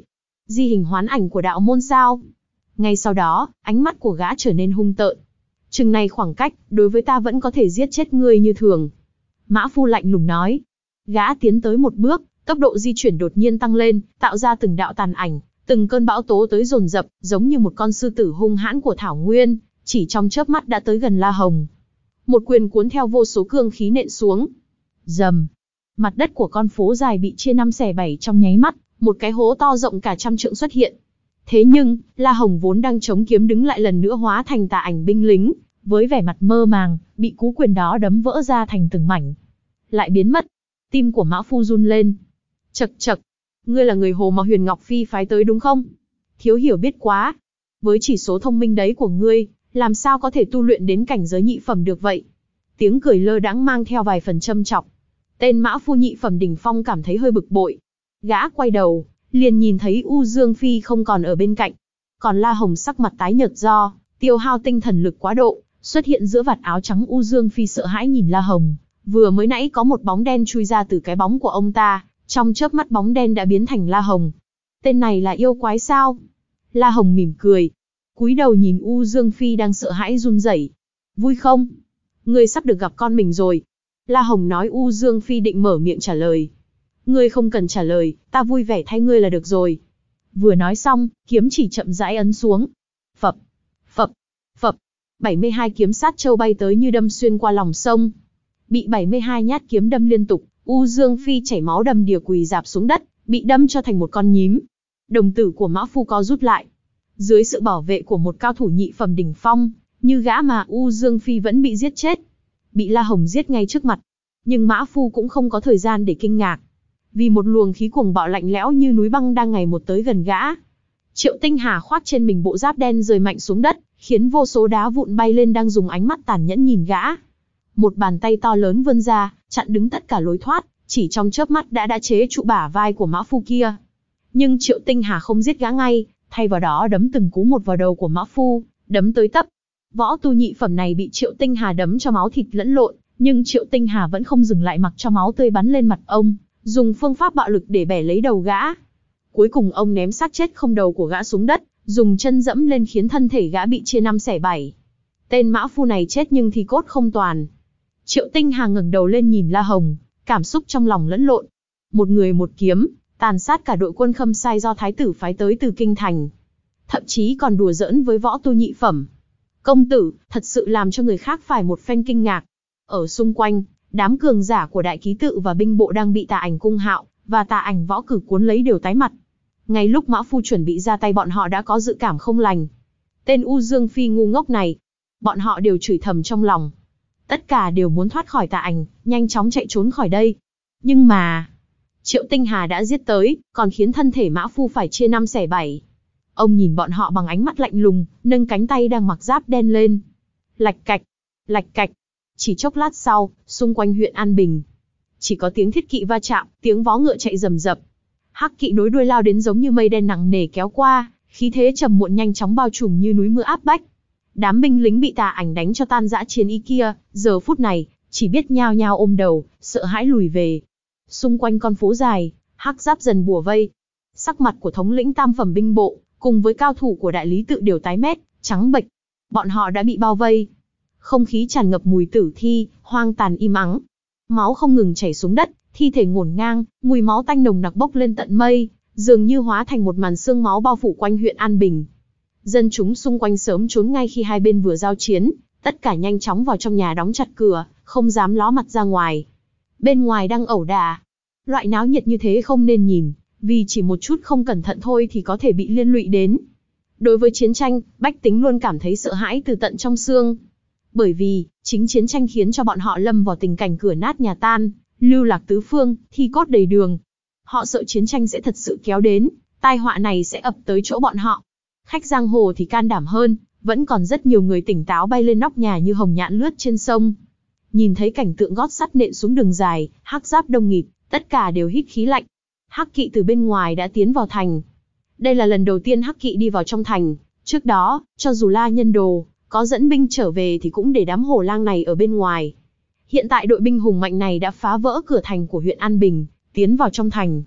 [SPEAKER 1] Di hình hoán ảnh của đạo môn sao? Ngay sau đó, ánh mắt của gã trở nên hung tợn. Chừng này khoảng cách, đối với ta vẫn có thể giết chết ngươi như thường. Mã Phu lạnh lùng nói. Gã tiến tới một bước, tốc độ di chuyển đột nhiên tăng lên, tạo ra từng đạo tàn ảnh, từng cơn bão tố tới dồn dập, giống như một con sư tử hung hãn của thảo nguyên, chỉ trong chớp mắt đã tới gần La Hồng. Một quyền cuốn theo vô số cương khí nện xuống. Rầm. Mặt đất của con phố dài bị chia năm xẻ bảy trong nháy mắt, một cái hố to rộng cả trăm trượng xuất hiện. Thế nhưng, La Hồng vốn đang chống kiếm đứng lại lần nữa hóa thành tà ảnh binh lính, với vẻ mặt mơ màng, bị cú quyền đó đấm vỡ ra thành từng mảnh. Lại biến mất. Tim của Mã Phu run lên. Chậc chậc, ngươi là người Hồ mà Huyền Ngọc Phi phái tới đúng không? Thiếu hiểu biết quá. Với chỉ số thông minh đấy của ngươi, làm sao có thể tu luyện đến cảnh giới nhị phẩm được vậy? Tiếng cười lơ đãng mang theo vài phần châm chọc. Tên Mã Phu nhị phẩm đỉnh phong cảm thấy hơi bực bội. Gã quay đầu, liền nhìn thấy U Dương Phi không còn ở bên cạnh. Còn La Hồng sắc mặt tái nhợt do tiêu hao tinh thần lực quá độ, xuất hiện giữa vạt áo trắng. U Dương Phi sợ hãi nhìn La Hồng, vừa mới nãy có một bóng đen chui ra từ cái bóng của ông ta, trong chớp mắt bóng đen đã biến thành La Hồng. Tên này là yêu quái sao? La Hồng mỉm cười, cúi đầu nhìn U Dương Phi đang sợ hãi run rẩy. Vui không? Ngươi sắp được gặp con mình rồi. La Hồng nói. U Dương Phi định mở miệng trả lời. Ngươi không cần trả lời, ta vui vẻ thay ngươi là được rồi. Vừa nói xong, kiếm chỉ chậm rãi ấn xuống. Phập, phập, phập, bảy mươi hai kiếm sát châu bay tới như đâm xuyên qua lòng sông. Bị bảy mươi hai nhát kiếm đâm liên tục, U Dương Phi chảy máu đầm đìa quỳ rạp xuống đất, bị đâm cho thành một con nhím. Đồng tử của Mã Phu co rút lại. Dưới sự bảo vệ của một cao thủ nhị phẩm đỉnh phong, như gã mà U Dương Phi vẫn bị giết chết. Bị La Hồng giết ngay trước mặt. Nhưng Mã Phu cũng không có thời gian để kinh ngạc. Vì một luồng khí cuồng bạo lạnh lẽo như núi băng đang ngày một tới gần gã. Triệu Tinh Hà khoác trên mình bộ giáp đen rơi mạnh xuống đất, khiến vô số đá vụn bay lên, đang dùng ánh mắt tàn nhẫn nhìn gã. Một bàn tay to lớn vươn ra, chặn đứng tất cả lối thoát, chỉ trong chớp mắt đã đã chế trụ bả vai của Mã Phu kia. Nhưng Triệu Tinh Hà không giết gã ngay, thay vào đó đấm từng cú một vào đầu của Mã Phu, đấm tới tấp. Võ tu nhị phẩm này bị Triệu Tinh Hà đấm cho máu thịt lẫn lộn, nhưng Triệu Tinh Hà vẫn không dừng lại, mặc cho máu tươi bắn lên mặt ông, dùng phương pháp bạo lực để bẻ lấy đầu gã. Cuối cùng ông ném xác chết không đầu của gã xuống đất, dùng chân dẫm lên khiến thân thể gã bị chia năm xẻ bảy. Tên Mã Phu này chết nhưng thì cốt không toàn. Triệu Tinh Hà ngẩng đầu lên nhìn La Hồng, cảm xúc trong lòng lẫn lộn. Một người một kiếm, tàn sát cả đội quân Khâm Sai do thái tử phái tới từ kinh thành. Thậm chí còn đùa giỡn với võ tu nhị phẩm. Công tử, thật sự làm cho người khác phải một phen kinh ngạc. Ở xung quanh, đám cường giả của đại ký tự và binh bộ đang bị Tà Ảnh Cung Hạo và Tà Ảnh Võ Cử cuốn lấy đều tái mặt. Ngay lúc Mã Phu chuẩn bị ra tay, bọn họ đã có dự cảm không lành. Tên U Dương Phi ngu ngốc này. Bọn họ đều chửi thầm trong lòng. Tất cả đều muốn thoát khỏi Tà Ảnh, nhanh chóng chạy trốn khỏi đây. Nhưng mà Triệu Tinh Hà đã giết tới, còn khiến thân thể Mã Phu phải chia năm xẻ bảy. Ông nhìn bọn họ bằng ánh mắt lạnh lùng, nâng cánh tay đang mặc giáp đen lên. Lạch cạch, lạch cạch. Chỉ chốc lát sau, xung quanh huyện An Bình, chỉ có tiếng thiết kỵ va chạm, tiếng vó ngựa chạy rầm rập. Hắc kỵ nối đuôi lao đến giống như mây đen nặng nề kéo qua, khí thế trầm muộn nhanh chóng bao trùm như núi mưa áp bách. Đám binh lính bị Tà Ảnh đánh cho tan rã chiến ý kia, giờ phút này chỉ biết nhao nhao ôm đầu, sợ hãi lùi về. Xung quanh con phố dài, hắc giáp dần bủa vây. Sắc mặt của thống lĩnh tam phẩm binh bộ, cùng với cao thủ của đại lý tự đều tái mét, trắng bệch. Bọn họ đã bị bao vây. Không khí tràn ngập mùi tử thi, hoang tàn im ắng. Máu không ngừng chảy xuống đất, thi thể ngổn ngang, mùi máu tanh nồng nặc bốc lên tận mây, dường như hóa thành một màn sương máu bao phủ quanh huyện An Bình. Dân chúng xung quanh sớm trốn ngay khi hai bên vừa giao chiến, tất cả nhanh chóng vào trong nhà đóng chặt cửa, không dám ló mặt ra ngoài. Bên ngoài đang ẩu đả. Loại náo nhiệt như thế không nên nhìn, vì chỉ một chút không cẩn thận thôi thì có thể bị liên lụy đến. Đối với chiến tranh, bách tính luôn cảm thấy sợ hãi từ tận trong xương. Bởi vì, chính chiến tranh khiến cho bọn họ lâm vào tình cảnh cửa nát nhà tan, lưu lạc tứ phương, thi cốt đầy đường. Họ sợ chiến tranh sẽ thật sự kéo đến, tai họa này sẽ ập tới chỗ bọn họ. Khách giang hồ thì can đảm hơn, vẫn còn rất nhiều người tỉnh táo bay lên nóc nhà như hồng nhạn lướt trên sông. Nhìn thấy cảnh tượng gót sắt nện xuống đường dài, hắc giáp đông nghịt, tất cả đều hít khí lạnh. Hắc kỵ từ bên ngoài đã tiến vào thành. Đây là lần đầu tiên hắc kỵ đi vào trong thành. Trước đó, cho dù La Nhân Đồ có dẫn binh trở về thì cũng để đám hổ lang này ở bên ngoài. Hiện tại đội binh hùng mạnh này đã phá vỡ cửa thành của huyện An Bình, tiến vào trong thành.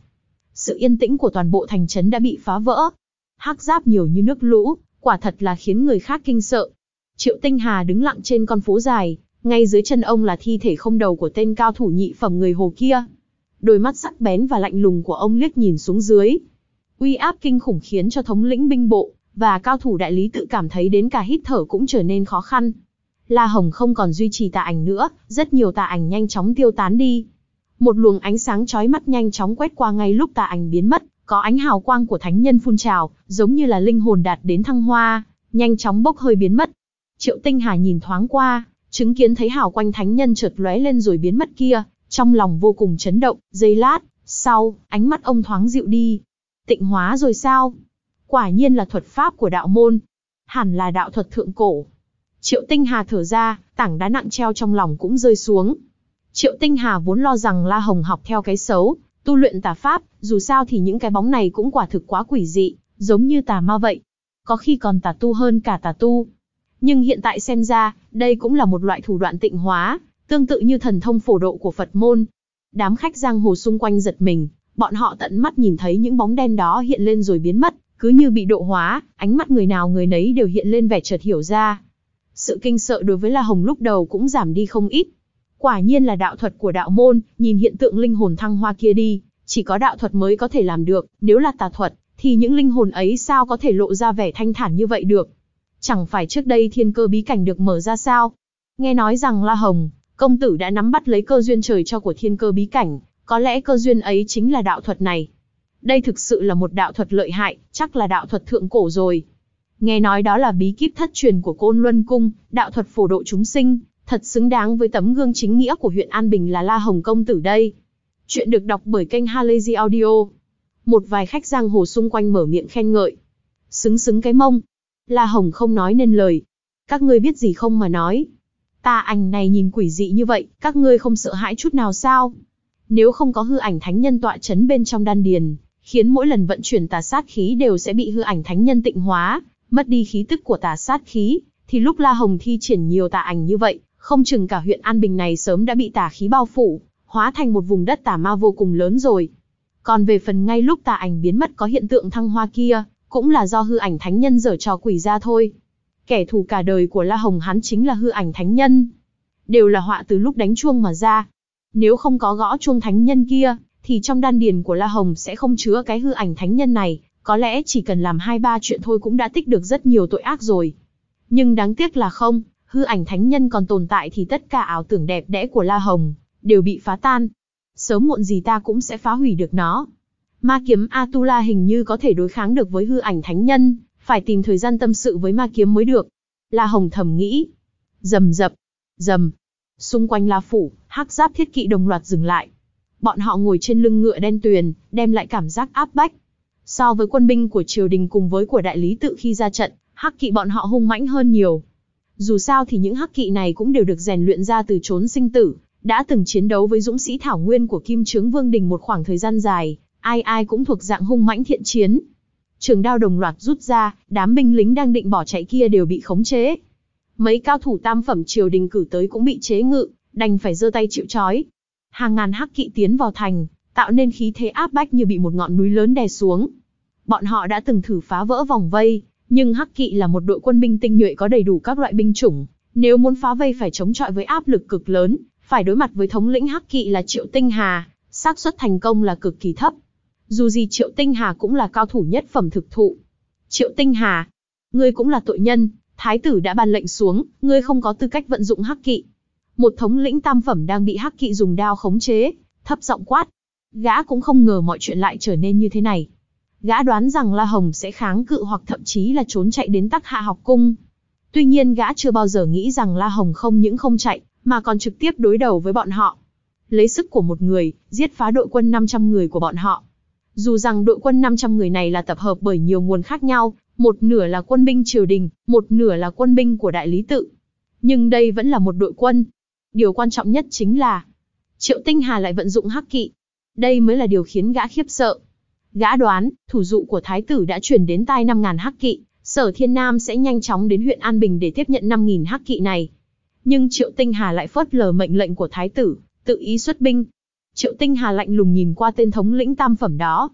[SPEAKER 1] Sự yên tĩnh của toàn bộ thành trấn đã bị phá vỡ. Hắc giáp nhiều như nước lũ, quả thật là khiến người khác kinh sợ. Triệu Tinh Hà đứng lặng trên con phố dài, ngay dưới chân ông là thi thể không đầu của tên cao thủ nhị phẩm người Hồ kia. Đôi mắt sắc bén và lạnh lùng của ông liếc nhìn xuống dưới. Uy áp kinh khủng khiến cho thống lĩnh binh bộ và cao thủ đại lý tự cảm thấy đến cả hít thở cũng trở nên khó khăn. La Hồng không còn duy trì tà ảnh nữa, rất nhiều tà ảnh nhanh chóng tiêu tán đi. Một luồng ánh sáng chói mắt nhanh chóng quét qua ngay lúc tà ảnh biến mất, có ánh hào quang của thánh nhân phun trào, giống như là linh hồn đạt đến thăng hoa, nhanh chóng bốc hơi biến mất. Triệu Tinh Hà nhìn thoáng qua, chứng kiến thấy hào quang thánh nhân chợt lóe lên rồi biến mất kia, trong lòng vô cùng chấn động, giây lát, sau, ánh mắt ông thoáng dịu đi. Tịnh hóa rồi sao? Quả nhiên là thuật pháp của đạo môn. Hẳn là đạo thuật thượng cổ. Triệu Tinh Hà thở ra, tảng đá nặng treo trong lòng cũng rơi xuống. Triệu Tinh Hà vốn lo rằng La Hồng học theo cái xấu, tu luyện tà pháp, dù sao thì những cái bóng này cũng quả thực quá quỷ dị, giống như tà ma vậy. Có khi còn tà tu hơn cả tà tu. Nhưng hiện tại xem ra, đây cũng là một loại thủ đoạn tịnh hóa, tương tự như thần thông phổ độ của Phật môn. Đám khách giang hồ xung quanh giật mình, bọn họ tận mắt nhìn thấy những bóng đen đó hiện lên rồi biến mất, cứ như bị độ hóa, ánh mắt người nào người nấy đều hiện lên vẻ chợt hiểu ra. Sự kinh sợ đối với La Hồng lúc đầu cũng giảm đi không ít. Quả nhiên là đạo thuật của đạo môn, nhìn hiện tượng linh hồn thăng hoa kia đi, chỉ có đạo thuật mới có thể làm được, nếu là tà thuật, thì những linh hồn ấy sao có thể lộ ra vẻ thanh thản như vậy được. Chẳng phải trước đây thiên cơ bí cảnh được mở ra sao? Nghe nói rằng La Hồng, công tử đã nắm bắt lấy cơ duyên trời cho của thiên cơ bí cảnh, có lẽ cơ duyên ấy chính là đạo thuật này. Đây thực sự là một đạo thuật lợi hại, chắc là đạo thuật thượng cổ rồi. Nghe nói đó là bí kíp thất truyền của Côn Luân Cung, đạo thuật phổ độ chúng sinh, thật xứng đáng với tấm gương chính nghĩa của huyện An Bình là La Hồng công tử đây. Chuyện được đọc bởi kênh Halazy Audio. Một vài khách giang hồ xung quanh mở miệng khen ngợi. Xứng xứng cái mông. La Hồng không nói nên lời. Các ngươi biết gì không mà nói. Tà ảnh này nhìn quỷ dị như vậy, các ngươi không sợ hãi chút nào sao? Nếu không có hư ảnh thánh nhân tọa chấn bên trong đan điền, khiến mỗi lần vận chuyển tà sát khí đều sẽ bị hư ảnh thánh nhân tịnh hóa, mất đi khí tức của tà sát khí, thì lúc La Hồng thi triển nhiều tà ảnh như vậy, không chừng cả huyện An Bình này sớm đã bị tà khí bao phủ, hóa thành một vùng đất tà ma vô cùng lớn rồi. Còn về phần ngay lúc tà ảnh biến mất có hiện tượng thăng hoa kia, cũng là do hư ảnh thánh nhân giở trò quỷ ra thôi. Kẻ thù cả đời của La Hồng hắn chính là hư ảnh thánh nhân. Đều là họa từ lúc đánh chuông mà ra. Nếu không có gõ chuông thánh nhân kia, thì trong đan điền của La Hồng sẽ không chứa cái hư ảnh thánh nhân này, có lẽ chỉ cần làm hai ba chuyện thôi cũng đã tích được rất nhiều tội ác rồi. Nhưng đáng tiếc là không, hư ảnh thánh nhân còn tồn tại thì tất cả ảo tưởng đẹp đẽ của La Hồng đều bị phá tan. Sớm muộn gì ta cũng sẽ phá hủy được nó. Ma kiếm Atula hình như có thể đối kháng được với hư ảnh thánh nhân, phải tìm thời gian tâm sự với ma kiếm mới được. La Hồng thầm nghĩ. Rầm rập, rầm. Xung quanh La Phủ, hắc giáp thiết kỵ đồng loạt dừng lại. Bọn họ ngồi trên lưng ngựa đen tuyền, đem lại cảm giác áp bách. So với quân binh của triều đình cùng với của đại lý tự khi ra trận, hắc kỵ bọn họ hung mãnh hơn nhiều. Dù sao thì những hắc kỵ này cũng đều được rèn luyện ra từ chốn sinh tử, đã từng chiến đấu với dũng sĩ thảo nguyên của Kim Chướng Vương Đình một khoảng thời gian dài, ai ai cũng thuộc dạng hung mãnh thiện chiến. Trường đao đồng loạt rút ra, đám binh lính đang định bỏ chạy kia đều bị khống chế. Mấy cao thủ tam phẩm triều đình cử tới cũng bị chế ngự, đành phải giơ tay chịu trói. Hàng ngàn hắc kỵ tiến vào thành, tạo nên khí thế áp bách như bị một ngọn núi lớn đè xuống. Bọn họ đã từng thử phá vỡ vòng vây, nhưng hắc kỵ là một đội quân binh tinh nhuệ có đầy đủ các loại binh chủng, nếu muốn phá vây phải chống chọi với áp lực cực lớn, phải đối mặt với thống lĩnh hắc kỵ là Triệu Tinh Hà, xác suất thành công là cực kỳ thấp. Dù gì Triệu Tinh Hà cũng là cao thủ nhất phẩm thực thụ. Triệu Tinh Hà, ngươi cũng là tội nhân, thái tử đã ban lệnh xuống, ngươi không có tư cách vận dụng hắc kỵ. Một thống lĩnh tam phẩm đang bị hắc kỵ dùng đao khống chế, thấp giọng quát. Gã cũng không ngờ mọi chuyện lại trở nên như thế này. Gã đoán rằng La Hồng sẽ kháng cự hoặc thậm chí là trốn chạy đến Tắc Hạ học cung. Tuy nhiên gã chưa bao giờ nghĩ rằng La Hồng không những không chạy, mà còn trực tiếp đối đầu với bọn họ. Lấy sức của một người, giết phá đội quân năm trăm người của bọn họ. Dù rằng đội quân năm trăm người này là tập hợp bởi nhiều nguồn khác nhau, một nửa là quân binh triều đình, một nửa là quân binh của đại lý tự. Nhưng đây vẫn là một đội quân. Điều quan trọng nhất chính là Triệu Tinh Hà lại vận dụng hắc kỵ. Đây mới là điều khiến gã khiếp sợ. Gã đoán, thủ dụ của thái tử đã truyền đến tai năm ngàn hắc kỵ, Sở Thiên Nam sẽ nhanh chóng đến huyện An Bình để tiếp nhận năm nghìn hắc kỵ này. Nhưng Triệu Tinh Hà lại phớt lờ mệnh lệnh của thái tử, tự ý xuất binh. Triệu Tinh Hà lạnh lùng nhìn qua tên thống lĩnh tam phẩm đó.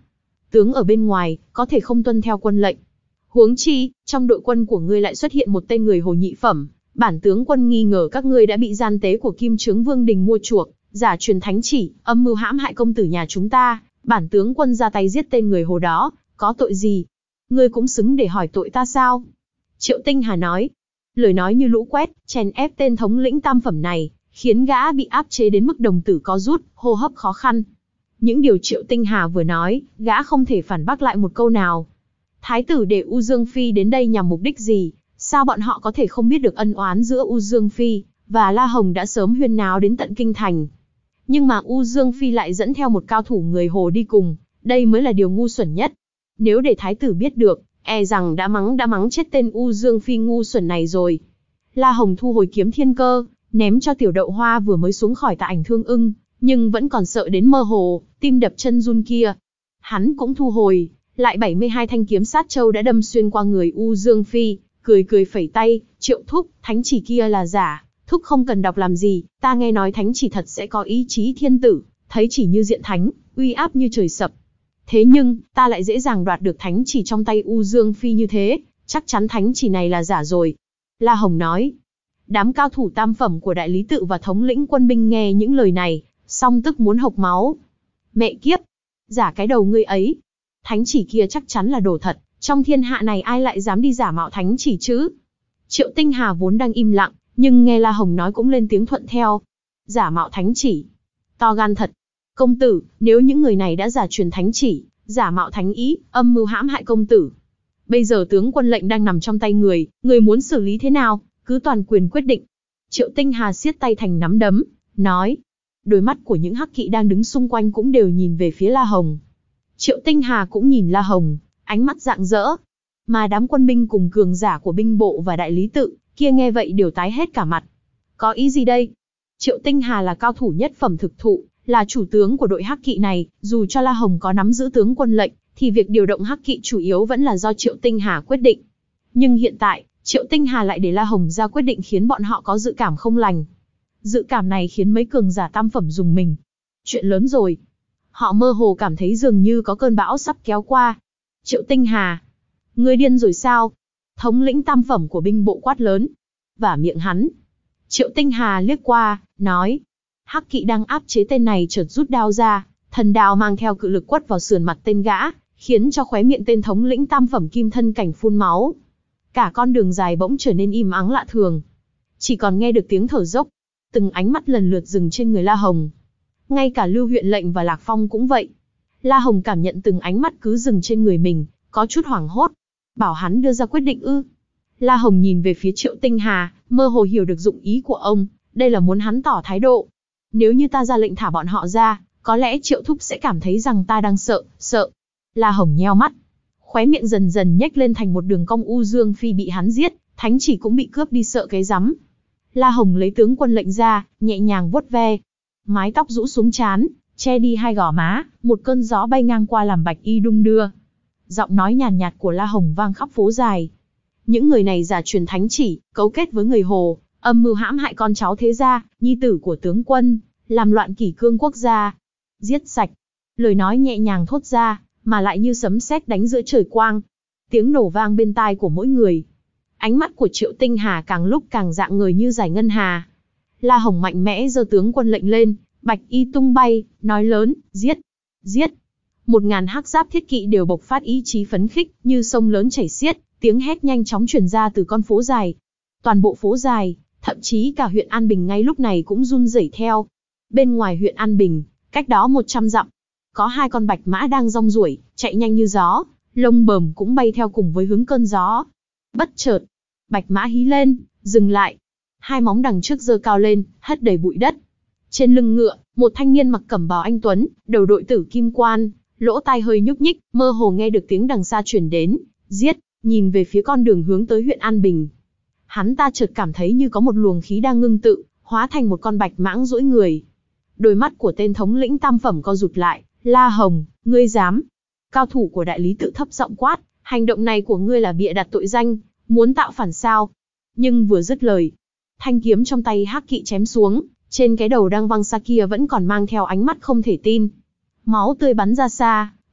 [SPEAKER 1] tướng ở bên ngoài, có thể không tuân theo quân lệnh. Huống chi, trong đội quân của ngươi lại xuất hiện một tên người hồ nhị phẩm, bản tướng quân nghi ngờ các ngươi đã bị gian tế của Kim Chướng Vương Đình mua chuộc, giả truyền thánh chỉ, âm mưu hãm hại công tử nhà chúng ta, bản tướng quân ra tay giết tên người hồ đó, có tội gì? Ngươi cũng xứng để hỏi tội ta sao? Triệu Tinh Hà nói. Lời nói như lũ quét, chèn ép tên thống lĩnh tam phẩm này, khiến gã bị áp chế đến mức đồng tử có rút, hô hấp khó khăn. Những điều Triệu Tinh Hà vừa nói, gã không thể phản bác lại một câu nào. Thái tử để U Dương Phi đến đây nhằm mục đích gì? Sao bọn họ có thể không biết được ân oán giữa U Dương Phi và La Hồng đã sớm huyên náo đến tận kinh thành? Nhưng mà U Dương Phi lại dẫn theo một cao thủ người hồ đi cùng, đây mới là điều ngu xuẩn nhất. Nếu để thái tử biết được, e rằng đã mắng đã mắng chết tên U Dương Phi ngu xuẩn này rồi. La Hồng thu hồi kiếm thiên cơ, ném cho Tiểu Đậu Hoa vừa mới xuống khỏi Tà Ảnh Thương Ưng, nhưng vẫn còn sợ đến mơ hồ, tim đập chân run kia. Hắn cũng thu hồi, lại bảy mươi hai thanh kiếm sát châu đã đâm xuyên qua người U Dương Phi, cười cười phẩy tay, Triệu thúc, thánh chỉ kia là giả, thúc không cần đọc làm gì, ta nghe nói thánh chỉ thật sẽ có ý chí thiên tử, thấy chỉ như diện thánh, uy áp như trời sập. Thế nhưng, ta lại dễ dàng đoạt được thánh chỉ trong tay U Dương Phi như thế, chắc chắn thánh chỉ này là giả rồi. La Hồng nói. Đám cao thủ tam phẩm của đại lý tự và thống lĩnh quân binh nghe những lời này, song tức muốn hộc máu. Mẹ kiếp! Giả cái đầu ngươi ấy! Thánh chỉ kia chắc chắn là đồ thật, trong thiên hạ này ai lại dám đi giả mạo thánh chỉ chứ? Triệu Tinh Hà vốn đang im lặng, nhưng nghe La Hồng nói cũng lên tiếng thuận theo. Giả mạo thánh chỉ. To gan thật. Công tử, nếu những người này đã giả truyền thánh chỉ, giả mạo thánh ý, âm mưu hãm hại công tử. Bây giờ tướng quân lệnh đang nằm trong tay người, người muốn xử lý thế nào, cứ toàn quyền quyết định. Triệu Tinh Hà siết tay thành nắm đấm, nói. Đôi mắt của những hắc kỵ đang đứng xung quanh cũng đều nhìn về phía La Hồng. Triệu Tinh Hà cũng nhìn La Hồng, ánh mắt rạng rỡ. Mà đám quân binh cùng cường giả của binh bộ và đại lý tự, kia nghe vậy đều tái hết cả mặt. Có ý gì đây? Triệu Tinh Hà là cao thủ nhất phẩm thực thụ, là chủ tướng của đội hắc kỵ này, dù cho La Hồng có nắm giữ tướng quân lệnh, thì việc điều động hắc kỵ chủ yếu vẫn là do Triệu Tinh Hà quyết định. Nhưng hiện tại, Triệu Tinh Hà lại để La Hồng ra quyết định khiến bọn họ có dự cảm không lành. Dự cảm này khiến mấy cường giả tam phẩm rùng mình. Chuyện lớn rồi. Họ mơ hồ cảm thấy dường như có cơn bão sắp kéo qua. Triệu Tinh Hà, ngươi điên rồi sao? Thống lĩnh tam phẩm của binh bộ quát lớn. Vả miệng hắn. Triệu Tinh Hà liếc qua, nói. Hắc kỵ đang áp chế tên này chợt rút đao ra, thần đao mang theo cự lực quất vào sườn mặt tên gã, khiến cho khóe miệng tên thống lĩnh tam phẩm kim thân cảnh phun máu. Cả con đường dài bỗng trở nên im ắng lạ thường. Chỉ còn nghe được tiếng thở dốc. Từng ánh mắt lần lượt dừng trên người La Hồng. Ngay cả Lưu Huyện Lệnh và Lạc Phong cũng vậy. La Hồng cảm nhận từng ánh mắt cứ dừng trên người mình, có chút hoảng hốt. Bảo hắn đưa ra quyết định ư? La Hồng nhìn về phía Triệu Tinh Hà, mơ hồ hiểu được dụng ý của ông, đây là muốn hắn tỏ thái độ. Nếu như ta ra lệnh thả bọn họ ra, có lẽ Triệu thúc sẽ cảm thấy rằng ta đang sợ, sợ. La Hồng nheo mắt, khóe miệng dần dần nhếch lên thành một đường cong. U Dương Phi bị hắn giết, thánh chỉ cũng bị cướp đi, sợ cái rắm. La Hồng lấy tướng quân lệnh ra, nhẹ nhàng vuốt ve. Mái tóc rũ xuống trán, che đi hai gò má, một cơn gió bay ngang qua làm bạch y đung đưa. Giọng nói nhàn nhạt của La Hồng vang khắp phố dài. Những người này giả truyền thánh chỉ, cấu kết với người Hồ, âm mưu hãm hại con cháu thế gia, nhi tử của tướng quân, làm loạn kỷ cương quốc gia. Giết sạch. Lời nói nhẹ nhàng thốt ra, mà lại như sấm sét đánh giữa trời quang. Tiếng nổ vang bên tai của mỗi người. Ánh mắt của Triệu Tinh Hà càng lúc càng rạng ngời như giải ngân hà. La Hồng mạnh mẽ giơ tướng quân lệnh lên, bạch y tung bay, nói lớn, giết, giết. Một ngàn hắc giáp thiết kỵ đều bộc phát ý chí phấn khích, như sông lớn chảy xiết, tiếng hét nhanh chóng truyền ra từ con phố dài. Toàn bộ phố dài, thậm chí cả huyện An Bình ngay lúc này cũng run rẩy theo. Bên ngoài huyện An Bình, cách đó một trăm dặm, có hai con bạch mã đang rong ruổi, chạy nhanh như gió, lông bờm cũng bay theo cùng với hướng cơn gió. Bất chợt, bạch mã hí lên, dừng lại. Hai móng đằng trước giơ cao lên, hất đầy bụi đất. Trên lưng ngựa, một thanh niên mặc cẩm bào anh tuấn, đầu đội tử kim quan, lỗ tai hơi nhúc nhích, mơ hồ nghe được tiếng đằng xa truyền đến, giết, nhìn về phía con đường hướng tới huyện An Bình. Hắn ta chợt cảm thấy như có một luồng khí đang ngưng tự, hóa thành một con bạch mãng duỗi người. Đôi mắt của tên thống lĩnh tam phẩm co rụt lại, La Hồng, ngươi dám? Cao thủ của đại lý tự thấp giọng quát, hành động này của ngươi là bịa đặt tội danh, muốn tạo phản sao? Nhưng vừa dứt lời, thanh kiếm trong tay hắc kỵ chém xuống, trên cái đầu đang văng xa kia vẫn còn mang theo ánh mắt không thể tin. Máu tươi bắn ra xa,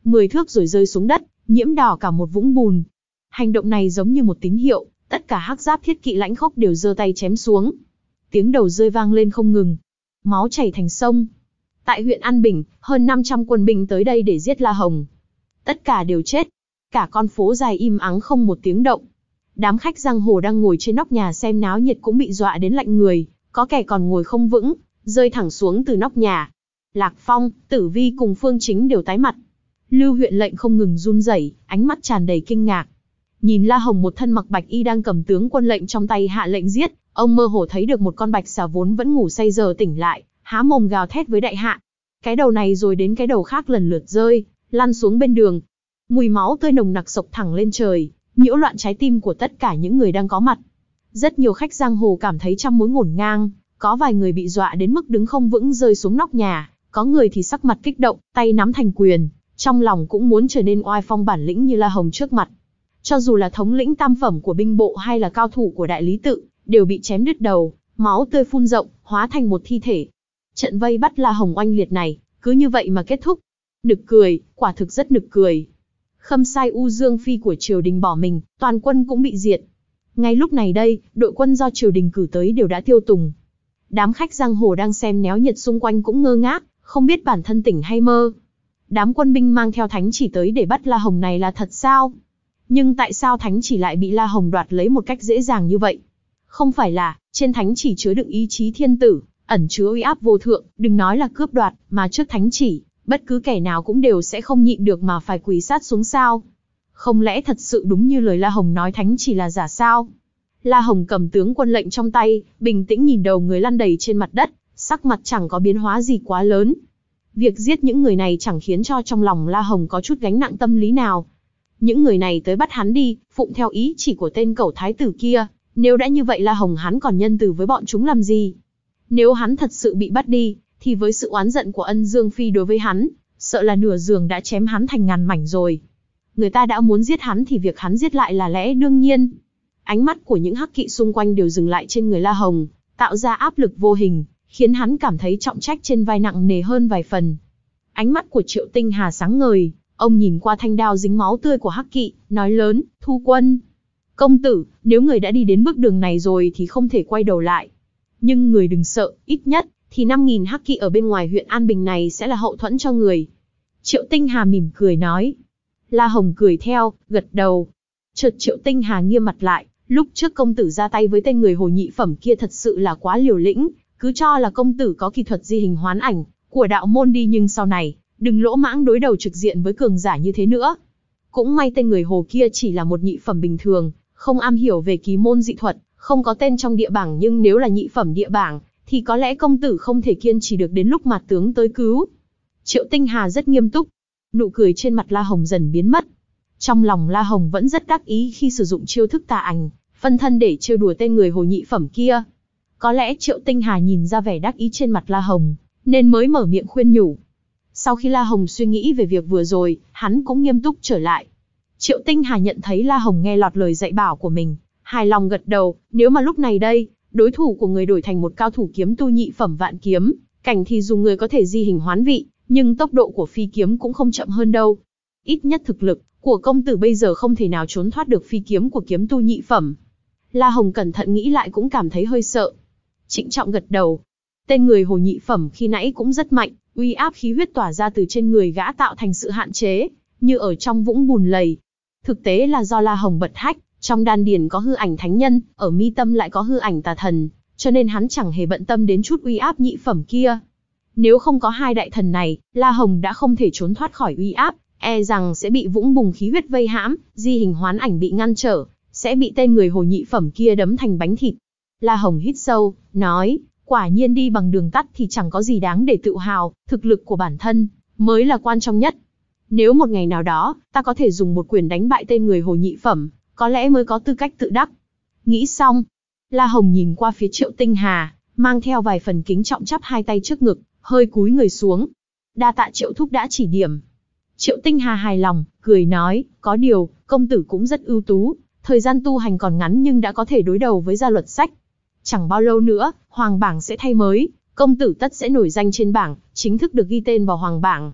[SPEAKER 1] mười thước rồi rơi xuống đất, nhiễm đỏ cả một vũng bùn. Hành động này giống như một tín hiệu, tất cả hắc giáp thiết kỵ lãnh khốc đều giơ tay chém xuống. Tiếng đầu rơi vang lên không ngừng, máu chảy thành sông. Tại huyện An Bình, hơn năm trăm quân binh tới đây để giết La Hồng. Tất cả đều chết. Cả con phố dài im ắng không một tiếng động. Đám khách giang hồ đang ngồi trên nóc nhà xem náo nhiệt cũng bị dọa đến lạnh người, có kẻ còn ngồi không vững, rơi thẳng xuống từ nóc nhà. Lạc Phong, Tử Vi cùng Phương Chính đều tái mặt. Lưu huyện lệnh không ngừng run rẩy, ánh mắt tràn đầy kinh ngạc. Nhìn La Hồng một thân mặc bạch y đang cầm tướng quân lệnh trong tay hạ lệnh giết, ông mơ hồ thấy được một con bạch xà vốn vẫn ngủ say giờ tỉnh lại, há mồm gào thét với đại hạ. Cái đầu này rồi đến cái đầu khác lần lượt rơi, lăn xuống bên đường. Mùi máu tươi nồng nặc xộc thẳng lên trời, nhiễu loạn trái tim của tất cả những người đang có mặt. Rất nhiều khách giang hồ cảm thấy trăm mối ngổn ngang, có vài người bị dọa đến mức đứng không vững rơi xuống nóc nhà, có người thì sắc mặt kích động, tay nắm thành quyền, trong lòng cũng muốn trở nên oai phong bản lĩnh như La Hồng trước mặt. Cho dù là thống lĩnh tam phẩm của binh bộ hay là cao thủ của đại lý tự, đều bị chém đứt đầu, máu tươi phun rộng, hóa thành một thi thể. Trận vây bắt La Hồng oanh liệt này, cứ như vậy mà kết thúc. Nực cười, quả thực rất nực cười. Khâm sai U Dương Phi của triều đình bỏ mình, toàn quân cũng bị diệt. Ngay lúc này đây, đội quân do triều đình cử tới đều đã tiêu tùng. Đám khách giang hồ đang xem náo nhiệt xung quanh cũng ngơ ngác, không biết bản thân tỉnh hay mơ. Đám quân binh mang theo thánh chỉ tới để bắt La Hồng này là thật sao? Nhưng tại sao thánh chỉ lại bị La Hồng đoạt lấy một cách dễ dàng như vậy? Không phải là, trên thánh chỉ chứa đựng ý chí thiên tử, ẩn chứa uy áp vô thượng, đừng nói là cướp đoạt, mà trước thánh chỉ, bất cứ kẻ nào cũng đều sẽ không nhịn được mà phải quỳ sát xuống sao? Không lẽ thật sự đúng như lời La Hồng nói thánh chỉ là giả sao? La Hồng cầm tướng quân lệnh trong tay, bình tĩnh nhìn đầu người lăn đầy trên mặt đất, sắc mặt chẳng có biến hóa gì quá lớn. Việc giết những người này chẳng khiến cho trong lòng La Hồng có chút gánh nặng tâm lý nào. Những người này tới bắt hắn đi, phụng theo ý chỉ của tên cẩu thái tử kia, nếu đã như vậy La Hồng hắn còn nhân từ với bọn chúng làm gì? Nếu hắn thật sự bị bắt đi, thì với sự oán giận của Ân Dương Phi đối với hắn, sợ là nửa giường đã chém hắn thành ngàn mảnh rồi. Người ta đã muốn giết hắn thì việc hắn giết lại là lẽ đương nhiên. Ánh mắt của những hắc kỵ xung quanh đều dừng lại trên người La Hồng, tạo ra áp lực vô hình, khiến hắn cảm thấy trọng trách trên vai nặng nề hơn vài phần. Ánh mắt của Triệu Tinh Hà sáng ngời, ông nhìn qua thanh đao dính máu tươi của hắc kỵ, nói lớn, Thu Quân. Công tử, nếu người đã đi đến bước đường này rồi thì không thể quay đầu lại. Nhưng người đừng sợ, ít nhất, thì năm nghìn hắc kỵ ở bên ngoài huyện An Bình này sẽ là hậu thuẫn cho người. Triệu Tinh Hà mỉm cười nói. La Hồng cười theo, gật đầu. Chợt Triệu Tinh Hà nghiêm mặt lại, lúc trước công tử ra tay với tên người hồ nhị phẩm kia thật sự là quá liều lĩnh, cứ cho là công tử có kỳ thuật di hình hoán ảnh của đạo môn đi, nhưng sau này, đừng lỗ mãng đối đầu trực diện với cường giả như thế nữa. Cũng may tên người hồ kia chỉ là một nhị phẩm bình thường, không am hiểu về kỳ môn dị thuật, không có tên trong địa bảng, nhưng nếu là nhị phẩm địa bảng, thì có lẽ công tử không thể kiên trì được đến lúc mặt tướng tới cứu. Triệu Tinh Hà rất nghiêm túc, nụ cười trên mặt La Hồng dần biến mất. Trong lòng La Hồng vẫn rất đắc ý khi sử dụng chiêu thức tà ảnh, phân thân để trêu đùa tên người hồ nhị phẩm kia. Có lẽ Triệu Tinh Hà nhìn ra vẻ đắc ý trên mặt La Hồng, nên mới mở miệng khuyên nhủ. Sau khi La Hồng suy nghĩ về việc vừa rồi, hắn cũng nghiêm túc trở lại. Triệu Tinh Hà nhận thấy La Hồng nghe lọt lời dạy bảo của mình, hài lòng gật đầu, nếu mà lúc này đây, đối thủ của người đổi thành một cao thủ kiếm tu nhị phẩm vạn kiếm, cảnh thì dùng người có thể di hình hoán vị, nhưng tốc độ của phi kiếm cũng không chậm hơn đâu. Ít nhất thực lực của công tử bây giờ không thể nào trốn thoát được phi kiếm của kiếm tu nhị phẩm. La Hồng cẩn thận nghĩ lại cũng cảm thấy hơi sợ. Trịnh trọng gật đầu. Tên người hồ nhị phẩm khi nãy cũng rất mạnh, uy áp khí huyết tỏa ra từ trên người gã tạo thành sự hạn chế, như ở trong vũng bùn lầy. Thực tế là do La Hồng bật hách, trong đan điền có hư ảnh thánh nhân, ở mi tâm lại có hư ảnh tà thần, cho nên hắn chẳng hề bận tâm đến chút uy áp nhị phẩm kia. Nếu không có hai đại thần này, La Hồng đã không thể trốn thoát khỏi uy áp, e rằng sẽ bị vũng bùn khí huyết vây hãm, di hình hoán ảnh bị ngăn trở, sẽ bị tên người hồ nhị phẩm kia đấm thành bánh thịt. La Hồng hít sâu, nói, quả nhiên đi bằng đường tắt thì chẳng có gì đáng để tự hào, thực lực của bản thân mới là quan trọng nhất. Nếu một ngày nào đó, ta có thể dùng một quyền đánh bại tên người hồ nhị phẩm, có lẽ mới có tư cách tự đắc. Nghĩ xong, La Hồng nhìn qua phía Triệu Tinh Hà, mang theo vài phần kính trọng chắp hai tay trước ngực, hơi cúi người xuống. Đa tạ Triệu thúc đã chỉ điểm. Triệu Tinh Hà hài lòng, cười nói, có điều, công tử cũng rất ưu tú, thời gian tu hành còn ngắn nhưng đã có thể đối đầu với gia luật sách. Chẳng bao lâu nữa, hoàng bảng sẽ thay mới, công tử tất sẽ nổi danh trên bảng, chính thức được ghi tên vào hoàng bảng.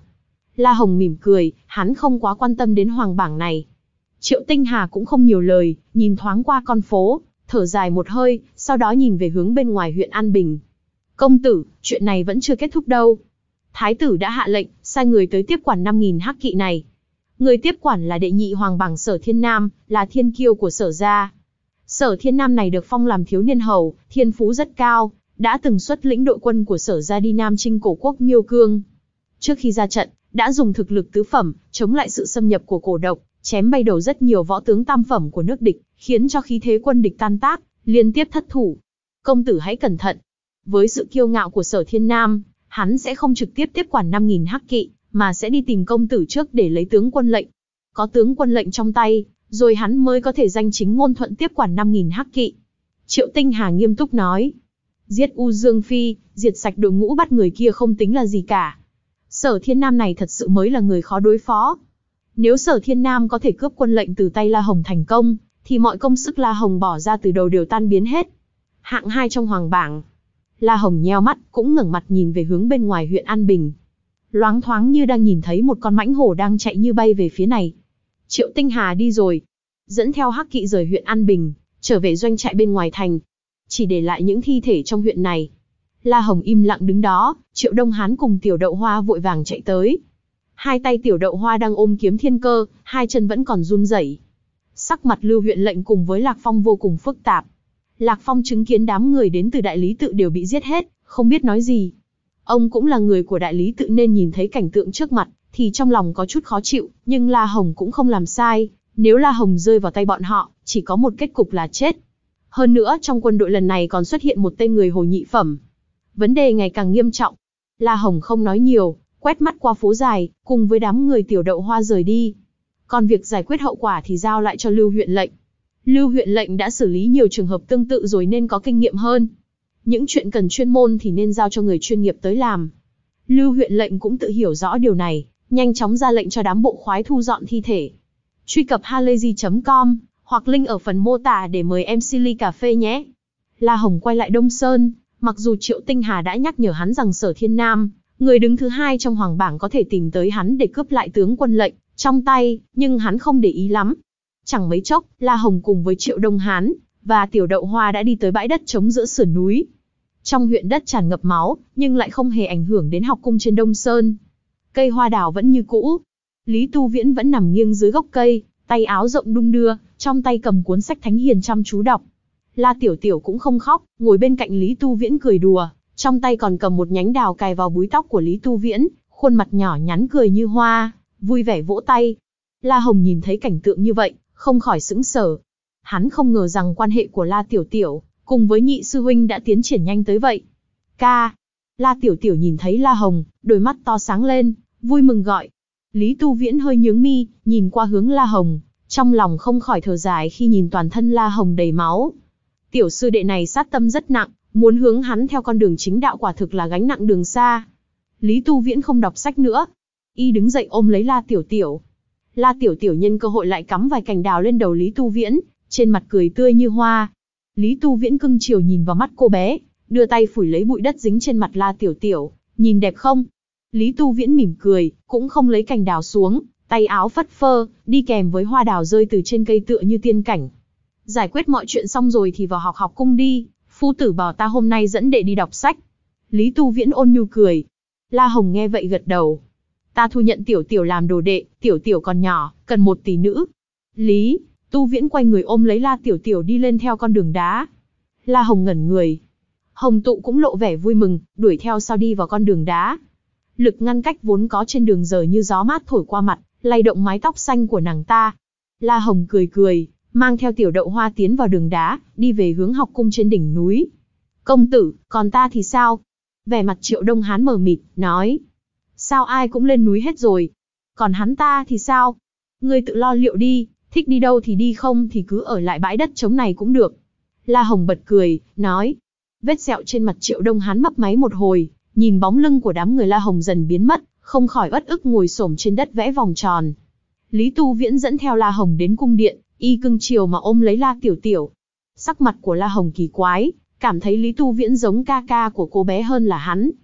[SPEAKER 1] La Hồng mỉm cười, hắn không quá quan tâm đến hoàng bảng này. Triệu Tinh Hà cũng không nhiều lời, nhìn thoáng qua con phố, thở dài một hơi, sau đó nhìn về hướng bên ngoài huyện An Bình. Công tử, chuyện này vẫn chưa kết thúc đâu. Thái tử đã hạ lệnh, sai người tới tiếp quản năm nghìn hắc kỵ này. Người tiếp quản là đệ nhị hoàng bảng Sở Thiên Nam, là thiên kiêu của Sở gia. Sở Thiên Nam này được phong làm thiếu niên hầu, thiên phú rất cao, đã từng xuất lĩnh đội quân của Sở gia đi Nam chinh cổ quốc Miêu Cương. Trước khi ra trận, đã dùng thực lực tứ phẩm, chống lại sự xâm nhập của cổ độc, chém bay đầu rất nhiều võ tướng tam phẩm của nước địch, khiến cho khí thế quân địch tan tác, liên tiếp thất thủ. Công tử hãy cẩn thận. Với sự kiêu ngạo của Sở Thiên Nam, hắn sẽ không trực tiếp tiếp quản năm nghìn hắc kỵ, mà sẽ đi tìm công tử trước để lấy tướng quân lệnh. Có tướng quân lệnh trong tay, rồi hắn mới có thể danh chính ngôn thuận tiếp quản năm nghìn hắc kỵ. Triệu Tinh Hà nghiêm túc nói. Giết U Dương Phi, diệt sạch đội ngũ bắt người kia không tính là gì cả. Sở Thiên Nam này thật sự mới là người khó đối phó. Nếu Sở Thiên Nam có thể cướp quân lệnh từ tay La Hồng thành công, thì mọi công sức La Hồng bỏ ra từ đầu đều tan biến hết. Hạng hai trong hoàng bảng. La Hồng nheo mắt, cũng ngẩng mặt nhìn về hướng bên ngoài huyện An Bình. Loáng thoáng như đang nhìn thấy một con mãnh hổ đang chạy như bay về phía này. Triệu Tinh Hà đi rồi, dẫn theo hắc kỵ rời huyện An Bình, trở về doanh trại bên ngoài thành. Chỉ để lại những thi thể trong huyện này. La Hồng im lặng đứng đó, Triệu Đông Hán cùng Tiểu Đậu Hoa vội vàng chạy tới. Hai tay Tiểu Đậu Hoa đang ôm kiếm thiên cơ, hai chân vẫn còn run rẩy. Sắc mặt Lưu huyện lệnh cùng với Lạc Phong vô cùng phức tạp. Lạc Phong chứng kiến đám người đến từ đại lý tự đều bị giết hết, không biết nói gì. Ông cũng là người của đại lý tự nên nhìn thấy cảnh tượng trước mặt, thì trong lòng có chút khó chịu, nhưng La Hồng cũng không làm sai. Nếu La Hồng rơi vào tay bọn họ, chỉ có một kết cục là chết. Hơn nữa trong quân đội lần này còn xuất hiện một tên người hồ nhị phẩm. Vấn đề ngày càng nghiêm trọng. La Hồng không nói nhiều, quét mắt qua phố dài, cùng với đám người Tiểu Đậu Hoa rời đi. Còn việc giải quyết hậu quả thì giao lại cho Lưu huyện lệnh. Lưu huyện lệnh đã xử lý nhiều trường hợp tương tự rồi nên có kinh nghiệm hơn. Những chuyện cần chuyên môn thì nên giao cho người chuyên nghiệp tới làm. Lưu huyện lệnh cũng tự hiểu rõ điều này, nhanh chóng ra lệnh cho đám bộ khoái thu dọn thi thể. Truy cập halayzi chấm com hoặc link ở phần mô tả để mời em xê ly cà phê nhé. La Hồng quay lại Đông Sơn, mặc dù Triệu Tinh Hà đã nhắc nhở hắn rằng Sở Thiên Nam, người đứng thứ hai trong hoàng bảng có thể tìm tới hắn để cướp lại tướng quân lệnh trong tay, nhưng hắn không để ý lắm. Chẳng mấy chốc, La Hồng cùng với Triệu Đông Hán và Tiểu Đậu Hoa đã đi tới bãi đất trống giữa sườn núi. Trong huyện đất tràn ngập máu, nhưng lại không hề ảnh hưởng đến học cung trên Đông Sơn. Cây hoa đào vẫn như cũ. Lý Tu Viễn vẫn nằm nghiêng dưới gốc cây, tay áo rộng đung đưa, trong tay cầm cuốn sách thánh hiền chăm chú đọc. La Tiểu Tiểu cũng không khóc, ngồi bên cạnh Lý Tu Viễn cười đùa, trong tay còn cầm một nhánh đào cài vào búi tóc của Lý Tu Viễn, khuôn mặt nhỏ nhắn cười như hoa, vui vẻ vỗ tay. La Hồng nhìn thấy cảnh tượng như vậy, không khỏi sững sờ. Hắn không ngờ rằng quan hệ của La Tiểu Tiểu cùng với nhị sư huynh đã tiến triển nhanh tới vậy. Ca. La Tiểu Tiểu nhìn thấy La Hồng, đôi mắt to sáng lên, vui mừng gọi. Lý Tu Viễn hơi nhướng mi, nhìn qua hướng La Hồng, trong lòng không khỏi thở dài khi nhìn toàn thân La Hồng đầy máu. Tiểu sư đệ này sát tâm rất nặng, muốn hướng hắn theo con đường chính đạo quả thực là gánh nặng đường xa. Lý Tu Viễn không đọc sách nữa, y đứng dậy ôm lấy La Tiểu Tiểu. La Tiểu Tiểu nhân cơ hội lại cắm vài cành đào lên đầu Lý Tu Viễn, trên mặt cười tươi như hoa. Lý Tu Viễn cưng chiều nhìn vào mắt cô bé, đưa tay phủi lấy bụi đất dính trên mặt La Tiểu Tiểu, nhìn đẹp không? Lý Tu Viễn mỉm cười, cũng không lấy cành đào xuống, tay áo phất phơ, đi kèm với hoa đào rơi từ trên cây tựa như tiên cảnh. Giải quyết mọi chuyện xong rồi thì vào học học cung đi, phu tử bảo ta hôm nay dẫn đệ đi đọc sách. Lý Tu Viễn ôn nhu cười. La Hồng nghe vậy gật đầu. Ta thu nhận Tiểu Tiểu làm đồ đệ, Tiểu Tiểu còn nhỏ, cần một tỷ nữ. Lý Tu Viễn quay người ôm lấy La Tiểu Tiểu đi lên theo con đường đá. La Hồng ngẩn người. Hồng Tụ cũng lộ vẻ vui mừng, đuổi theo sau đi vào con đường đá. Lực ngăn cách vốn có trên đường giờ như gió mát thổi qua mặt, lay động mái tóc xanh của nàng ta. La Hồng cười cười, mang theo Tiểu Đậu Hoa tiến vào đường đá, đi về hướng học cung trên đỉnh núi. Công tử, còn ta thì sao? Vẻ mặt Triệu Đông Hán mờ mịt, nói. Sao ai cũng lên núi hết rồi? Còn hắn ta thì sao? Ngươi tự lo liệu đi, thích đi đâu thì đi, không thì cứ ở lại bãi đất trống này cũng được. La Hồng bật cười, nói. Vết sẹo trên mặt Triệu Đông Hán mấp máy một hồi, nhìn bóng lưng của đám người La Hồng dần biến mất, không khỏi uất ức ngồi xổm trên đất vẽ vòng tròn. Lý Tu Viễn dẫn theo La Hồng đến cung điện, y cưng chiều mà ôm lấy La Tiểu Tiểu. Sắc mặt của La Hồng kỳ quái, cảm thấy Lý Tu Viễn giống ca ca của cô bé hơn là hắn.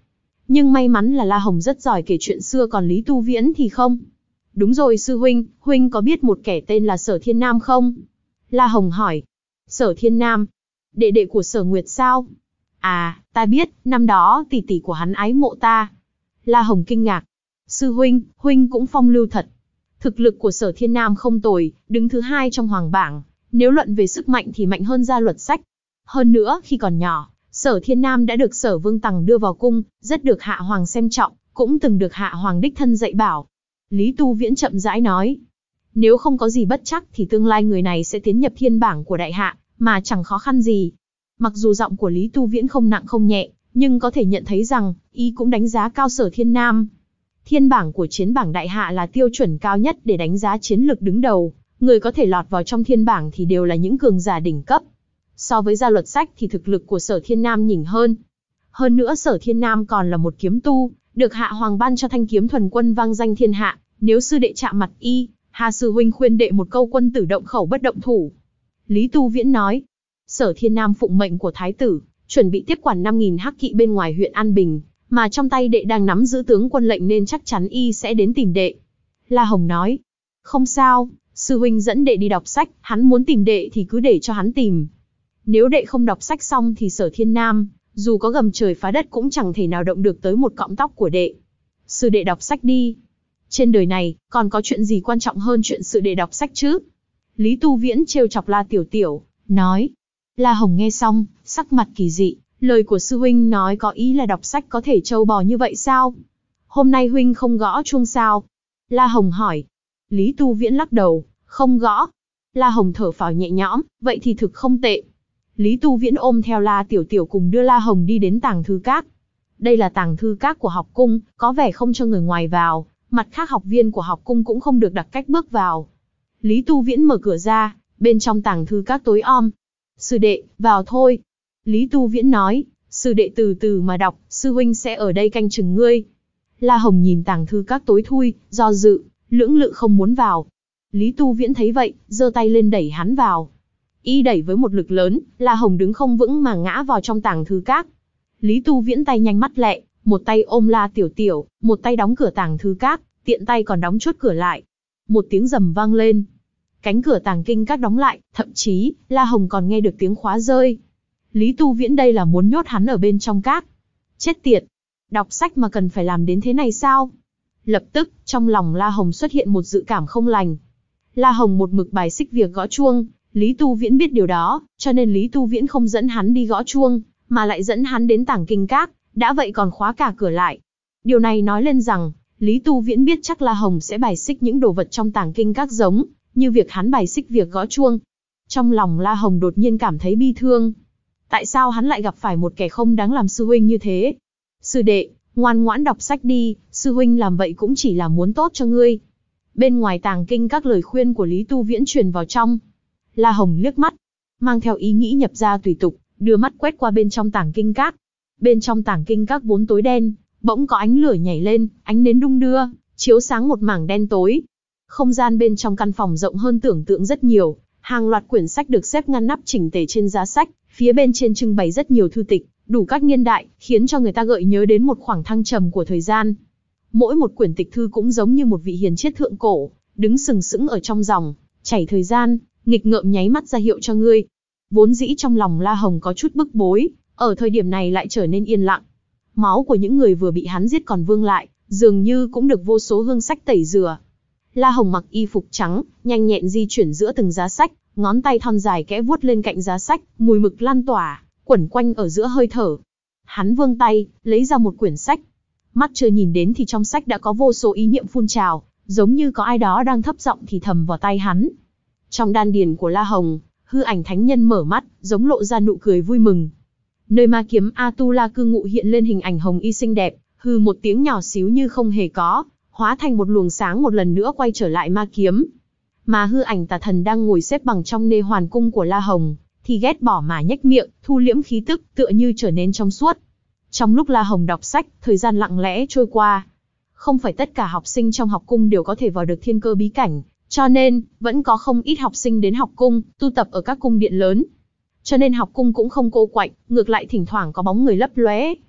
[SPEAKER 1] Nhưng may mắn là La Hồng rất giỏi kể chuyện xưa, còn Lý Tu Viễn thì không. Đúng rồi sư huynh, huynh có biết một kẻ tên là Sở Thiên Nam không? La Hồng hỏi. Sở Thiên Nam? Đệ đệ của Sở Nguyệt sao? À, ta biết, năm đó tỷ tỷ của hắn ái mộ ta. La Hồng kinh ngạc. Sư huynh, huynh cũng phong lưu thật. Thực lực của Sở Thiên Nam không tồi, đứng thứ hai trong hoàng bảng. Nếu luận về sức mạnh thì mạnh hơn Gia Luật Sách. Hơn nữa, khi còn nhỏ, Sở Thiên Nam đã được Sở Vương Tằng đưa vào cung, rất được Hạ Hoàng xem trọng, cũng từng được Hạ Hoàng đích thân dạy bảo. Lý Tu Viễn chậm rãi nói. Nếu không có gì bất chắc thì tương lai người này sẽ tiến nhập thiên bảng của đại hạ, mà chẳng khó khăn gì. Mặc dù giọng của Lý Tu Viễn không nặng không nhẹ, nhưng có thể nhận thấy rằng, y cũng đánh giá cao Sở Thiên Nam. Thiên bảng của chiến bảng đại hạ là tiêu chuẩn cao nhất để đánh giá chiến lực đứng đầu. Người có thể lọt vào trong thiên bảng thì đều là những cường giả đỉnh cấp. So với Gia Luật Sách thì thực lực của Sở Thiên Nam nhỉnh hơn. Hơn nữa Sở Thiên Nam còn là một kiếm tu, được Hạ Hoàng ban cho thanh kiếm thuần quân vang danh thiên hạ. Nếu sư đệ chạm mặt y, Hà sư huynh khuyên đệ một câu quân tử động khẩu bất động thủ. Lý Tu Viễn nói. Sở Thiên Nam phụng mệnh của thái tử, chuẩn bị tiếp quản năm nghìn hắc kỵ bên ngoài huyện An Bình, mà trong tay đệ đang nắm giữ tướng quân lệnh nên chắc chắn y sẽ đến tìm đệ. La Hồng nói. Không sao, sư huynh dẫn đệ đi đọc sách, hắn muốn tìm đệ thì cứ để cho hắn tìm. Nếu đệ không đọc sách xong thì Sở Thiên Nam, dù có gầm trời phá đất cũng chẳng thể nào động được tới một cọng tóc của đệ. Sư đệ đọc sách đi. Trên đời này, còn có chuyện gì quan trọng hơn chuyện sư đệ đọc sách chứ? Lý Tu Viễn trêu chọc La Tiểu Tiểu, nói. La Hồng nghe xong, sắc mặt kỳ dị, lời của sư huynh nói có ý là đọc sách có thể trâu bò như vậy sao? Hôm nay huynh không gõ chuông sao? La Hồng hỏi. Lý Tu Viễn lắc đầu, không gõ. La Hồng thở phào nhẹ nhõm, vậy thì thực không tệ. Lý Tu Viễn ôm theo La Tiểu Tiểu cùng đưa La Hồng đi đến tàng thư các. Đây là tàng thư các của học cung, có vẻ không cho người ngoài vào, mặt khác học viên của học cung cũng không được đặt cách bước vào. Lý Tu Viễn mở cửa ra, bên trong tàng thư các tối om. Sư đệ, vào thôi. Lý Tu Viễn nói, sư đệ từ từ mà đọc, sư huynh sẽ ở đây canh chừng ngươi. La Hồng nhìn tàng thư các tối thui, do dự, lưỡng lự không muốn vào. Lý Tu Viễn thấy vậy, giơ tay lên đẩy hắn vào. Y đẩy với một lực lớn, La Hồng đứng không vững mà ngã vào trong tàng thư các. Lý Tu Viễn tay nhanh mắt lẹ, một tay ôm La Tiểu Tiểu, một tay đóng cửa tàng thư các, tiện tay còn đóng chốt cửa lại. Một tiếng rầm vang lên. Cánh cửa tàng kinh các đóng lại, thậm chí, La Hồng còn nghe được tiếng khóa rơi. Lý Tu Viễn đây là muốn nhốt hắn ở bên trong các. Chết tiệt! Đọc sách mà cần phải làm đến thế này sao? Lập tức, trong lòng La Hồng xuất hiện một dự cảm không lành. La Hồng một mực bài xích việc gõ chuông, Lý Tu Viễn biết điều đó, cho nên Lý Tu Viễn không dẫn hắn đi gõ chuông, mà lại dẫn hắn đến tàng kinh các, đã vậy còn khóa cả cửa lại. Điều này nói lên rằng, Lý Tu Viễn biết chắc La Hồng sẽ bài xích những đồ vật trong tàng kinh các giống, như việc hắn bài xích việc gõ chuông. Trong lòng La Hồng đột nhiên cảm thấy bi thương. Tại sao hắn lại gặp phải một kẻ không đáng làm sư huynh như thế? Sư đệ, ngoan ngoãn đọc sách đi, sư huynh làm vậy cũng chỉ là muốn tốt cho ngươi. Bên ngoài tàng kinh các lời khuyên của Lý Tu Viễn truyền vào trong. La Hồng liếc mắt, mang theo ý nghĩ nhập ra tùy tục, đưa mắt quét qua bên trong tàng kinh các. Bên trong tàng kinh các vốn tối đen, bỗng có ánh lửa nhảy lên, ánh nến đung đưa, chiếu sáng một mảng đen tối. Không gian bên trong căn phòng rộng hơn tưởng tượng rất nhiều, hàng loạt quyển sách được xếp ngăn nắp chỉnh tề trên giá sách, phía bên trên trưng bày rất nhiều thư tịch, đủ các niên đại, khiến cho người ta gợi nhớ đến một khoảng thăng trầm của thời gian. Mỗi một quyển tịch thư cũng giống như một vị hiền triết thượng cổ, đứng sừng sững ở trong dòng chảy thời gian, nghịch ngợm nháy mắt ra hiệu cho ngươi. Vốn dĩ trong lòng La Hồng có chút bức bối, ở thời điểm này lại trở nên yên lặng. Máu của những người vừa bị hắn giết còn vương lại, dường như cũng được vô số hương sách tẩy rửa. La Hồng mặc y phục trắng, nhanh nhẹn di chuyển giữa từng giá sách, ngón tay thon dài kẽ vuốt lên cạnh giá sách, mùi mực lan tỏa, quẩn quanh ở giữa hơi thở. Hắn vươn tay, lấy ra một quyển sách. Mắt chưa nhìn đến thì trong sách đã có vô số ý niệm phun trào, giống như có ai đó đang thấp giọng thì thầm vào tai hắn. Trong đan điền của La Hồng, hư ảnh thánh nhân mở mắt, giống lộ ra nụ cười vui mừng. Nơi ma kiếm Atula cư ngụ hiện lên hình ảnh hồng y xinh đẹp, hư một tiếng nhỏ xíu như không hề có, hóa thành một luồng sáng một lần nữa quay trở lại ma kiếm. Mà hư ảnh tà thần đang ngồi xếp bằng trong nê hoàn cung của La Hồng, thì ghét bỏ mà nhếch miệng, thu liễm khí tức, tựa như trở nên trong suốt. Trong lúc La Hồng đọc sách, thời gian lặng lẽ trôi qua. Không phải tất cả học sinh trong học cung đều có thể vào được thiên cơ bí cảnh, cho nên, vẫn có không ít học sinh đến học cung, tu tập ở các cung điện lớn. Cho nên học cung cũng không cô quạnh, ngược lại thỉnh thoảng có bóng người lấp lóe.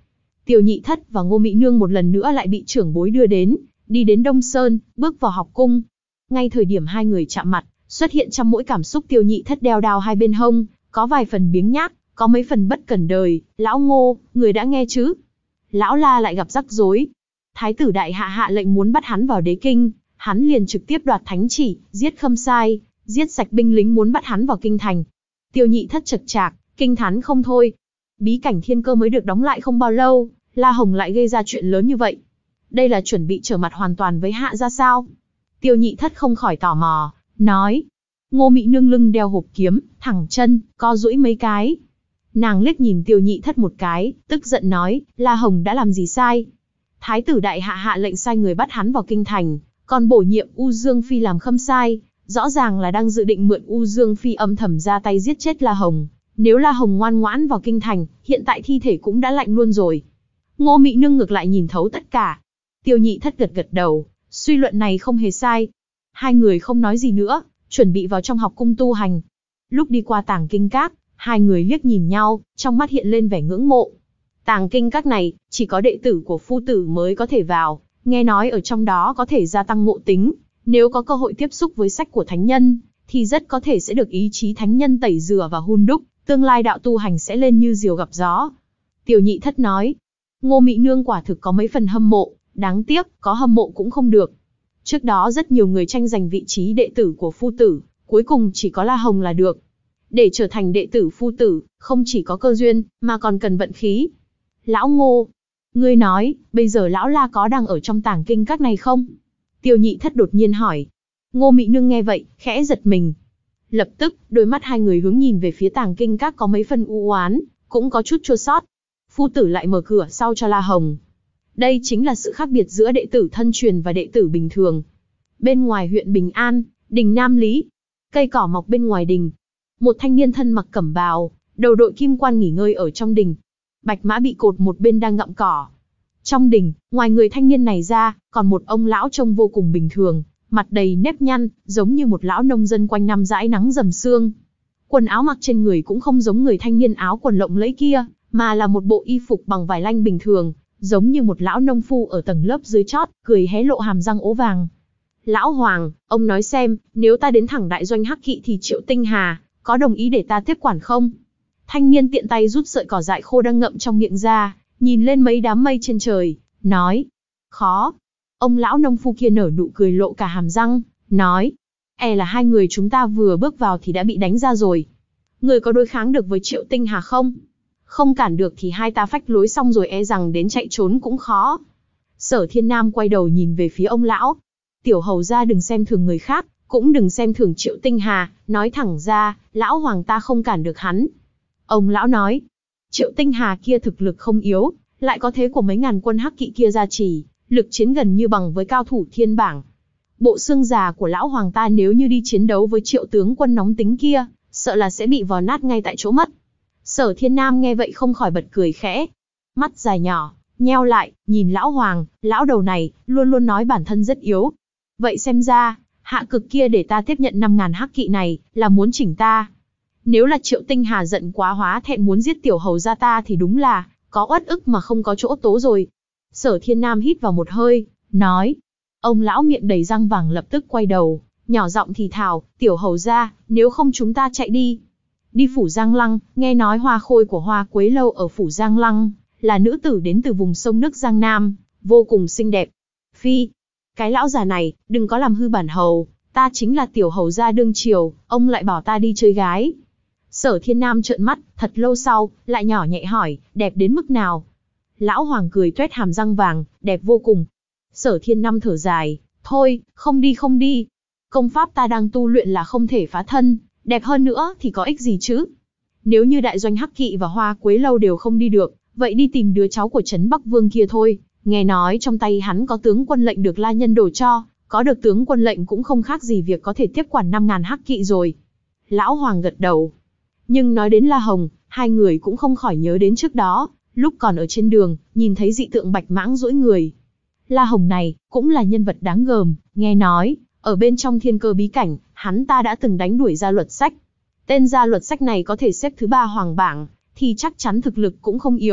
[SPEAKER 1] Tiêu Nhị Thất và Ngô Mị Nương một lần nữa lại bị trưởng bối đưa đến, đi đến Đông Sơn, bước vào học cung. Ngay thời điểm hai người chạm mặt, xuất hiện trong mỗi cảm xúc Tiêu Nhị Thất đeo đao hai bên hông, có vài phần biếng nhác, có mấy phần bất cần đời. Lão Ngô, người đã nghe chứ? Lão La lại gặp rắc rối. Thái tử đại hạ hạ lệnh muốn bắt hắn vào đế kinh, hắn liền trực tiếp đoạt thánh chỉ, giết Khâm Sai, giết sạch binh lính muốn bắt hắn vào kinh thành. Tiêu Nhị Thất chật chạc, kinh thán không thôi. Bí cảnh thiên cơ mới được đóng lại không bao lâu, La Hồng lại gây ra chuyện lớn như vậy. Đây là chuẩn bị trở mặt hoàn toàn với hạ ra sao? Tiêu Nhị Thất không khỏi tò mò, nói. Ngô Mị Nương lưng đeo hộp kiếm, thẳng chân, co duỗi mấy cái. Nàng liếc nhìn Tiêu Nhị Thất một cái, tức giận nói, La Hồng đã làm gì sai? Thái tử đại hạ hạ lệnh sai người bắt hắn vào kinh thành, còn bổ nhiệm U Dương Phi làm Khâm Sai, rõ ràng là đang dự định mượn U Dương Phi âm thầm ra tay giết chết La Hồng. Nếu La Hồng ngoan ngoãn vào kinh thành, hiện tại thi thể cũng đã lạnh luôn rồi. Ngô Mị Nương ngược lại nhìn thấu tất cả. Tiêu Nhị Thất gật gật đầu, suy luận này không hề sai. Hai người không nói gì nữa, chuẩn bị vào trong học cung tu hành. Lúc đi qua Tàng Kinh Các, hai người liếc nhìn nhau, trong mắt hiện lên vẻ ngưỡng mộ. Tàng Kinh Các này, chỉ có đệ tử của phu tử mới có thể vào, nghe nói ở trong đó có thể gia tăng ngộ tính. Nếu có cơ hội tiếp xúc với sách của thánh nhân, thì rất có thể sẽ được ý chí thánh nhân tẩy rửa và hun đúc, tương lai đạo tu hành sẽ lên như diều gặp gió. Tiêu Nhị Thất nói, Ngô Mị Nương quả thực có mấy phần hâm mộ, đáng tiếc, có hâm mộ cũng không được. Trước đó rất nhiều người tranh giành vị trí đệ tử của phu tử, cuối cùng chỉ có La Hồng là được. Để trở thành đệ tử phu tử, không chỉ có cơ duyên, mà còn cần vận khí. Lão Ngô, ngươi nói, bây giờ lão La có đang ở trong Tàng Kinh Các này không? Tiêu Nhị Thất đột nhiên hỏi. Ngô Mị Nương nghe vậy, khẽ giật mình. Lập tức, đôi mắt hai người hướng nhìn về phía Tàng Kinh Các có mấy phần u oán, cũng có chút chua xót. Phu tử lại mở cửa sau cho La Hồng. Đây chính là sự khác biệt giữa đệ tử thân truyền và đệ tử bình thường. Bên ngoài huyện Bình An, đình Nam Lý, cây cỏ mọc bên ngoài đình. Một thanh niên thân mặc cẩm bào, đầu đội kim quan nghỉ ngơi ở trong đình. Bạch mã bị cột một bên đang ngậm cỏ. Trong đình, ngoài người thanh niên này ra, còn một ông lão trông vô cùng bình thường, mặt đầy nếp nhăn, giống như một lão nông dân quanh năm dãi nắng dầm sương. Quần áo mặc trên người cũng không giống người thanh niên áo quần lộng lẫy kia, mà là một bộ y phục bằng vải lanh bình thường, giống như một lão nông phu ở tầng lớp dưới chót, cười hé lộ hàm răng ố vàng. Lão Hoàng, ông nói xem, nếu ta đến thẳng đại doanh Hắc Kỵ thì Triệu Tinh Hà, có đồng ý để ta tiếp quản không? Thanh niên tiện tay rút sợi cỏ dại khô đang ngậm trong miệng ra, nhìn lên mấy đám mây trên trời, nói. Khó. Ông lão nông phu kia nở nụ cười lộ cả hàm răng, nói. E là hai người chúng ta vừa bước vào thì đã bị đánh ra rồi. Người có đối kháng được với Triệu Tinh Hà không? Không cản được thì hai ta phách lối xong rồi e rằng đến chạy trốn cũng khó. Sở Thiên Nam quay đầu nhìn về phía ông lão. Tiểu hầu gia đừng xem thường người khác, cũng đừng xem thường Triệu Tinh Hà, nói thẳng ra, lão hoàng ta không cản được hắn. Ông lão nói, Triệu Tinh Hà kia thực lực không yếu, lại có thế của mấy ngàn quân Hắc Kỵ kia gia trì, lực chiến gần như bằng với cao thủ thiên bảng. Bộ xương già của lão hoàng ta nếu như đi chiến đấu với Triệu tướng quân nóng tính kia, sợ là sẽ bị vò nát ngay tại chỗ mất. Sở Thiên Nam nghe vậy không khỏi bật cười khẽ. Mắt dài nhỏ, nheo lại, nhìn lão hoàng, lão đầu này, luôn luôn nói bản thân rất yếu. Vậy xem ra, hạ cực kia để ta tiếp nhận năm ngàn Hắc Kỵ này, là muốn chỉnh ta. Nếu là Triệu Tinh Hà giận quá hóa thẹn muốn giết tiểu hầu gia ta thì đúng là, có uất ức mà không có chỗ tố rồi. Sở Thiên Nam hít vào một hơi, nói. Ông lão miệng đầy răng vàng lập tức quay đầu, nhỏ giọng thì thào, tiểu hầu gia, nếu không chúng ta chạy đi. Đi phủ Giang Lăng, nghe nói hoa khôi của Hoa Quế Lâu ở phủ Giang Lăng, là nữ tử đến từ vùng sông nước Giang Nam, vô cùng xinh đẹp. Phi, cái lão già này, đừng có làm hư bản hầu, ta chính là tiểu hầu gia đương triều, ông lại bảo ta đi chơi gái. Sở Thiên Nam trợn mắt, thật lâu sau, lại nhỏ nhẹ hỏi, đẹp đến mức nào? Lão hoàng cười tuét hàm răng vàng, đẹp vô cùng. Sở Thiên Nam thở dài, thôi, không đi không đi. Công pháp ta đang tu luyện là không thể phá thân, đẹp hơn nữa thì có ích gì chứ? Nếu như đại doanh Hắc Kỵ và Hoa Quế Lâu đều không đi được, vậy đi tìm đứa cháu của Trấn Bắc Vương kia thôi. Nghe nói trong tay hắn có tướng quân lệnh được La Nhân đổ cho, có được tướng quân lệnh cũng không khác gì việc có thể tiếp quản năm ngàn Hắc Kỵ rồi. Lão hoàng gật đầu. Nhưng nói đến La Hồng, hai người cũng không khỏi nhớ đến trước đó, lúc còn ở trên đường, nhìn thấy dị tượng bạch mãng duỗi người. La Hồng này, cũng là nhân vật đáng gờm, nghe nói, ở bên trong thiên cơ bí cảnh, hắn ta đã từng đánh đuổi gia luật sách. Tên gia luật sách này có thể xếp thứ ba hoàng bảng, thì chắc chắn thực lực cũng không yếu,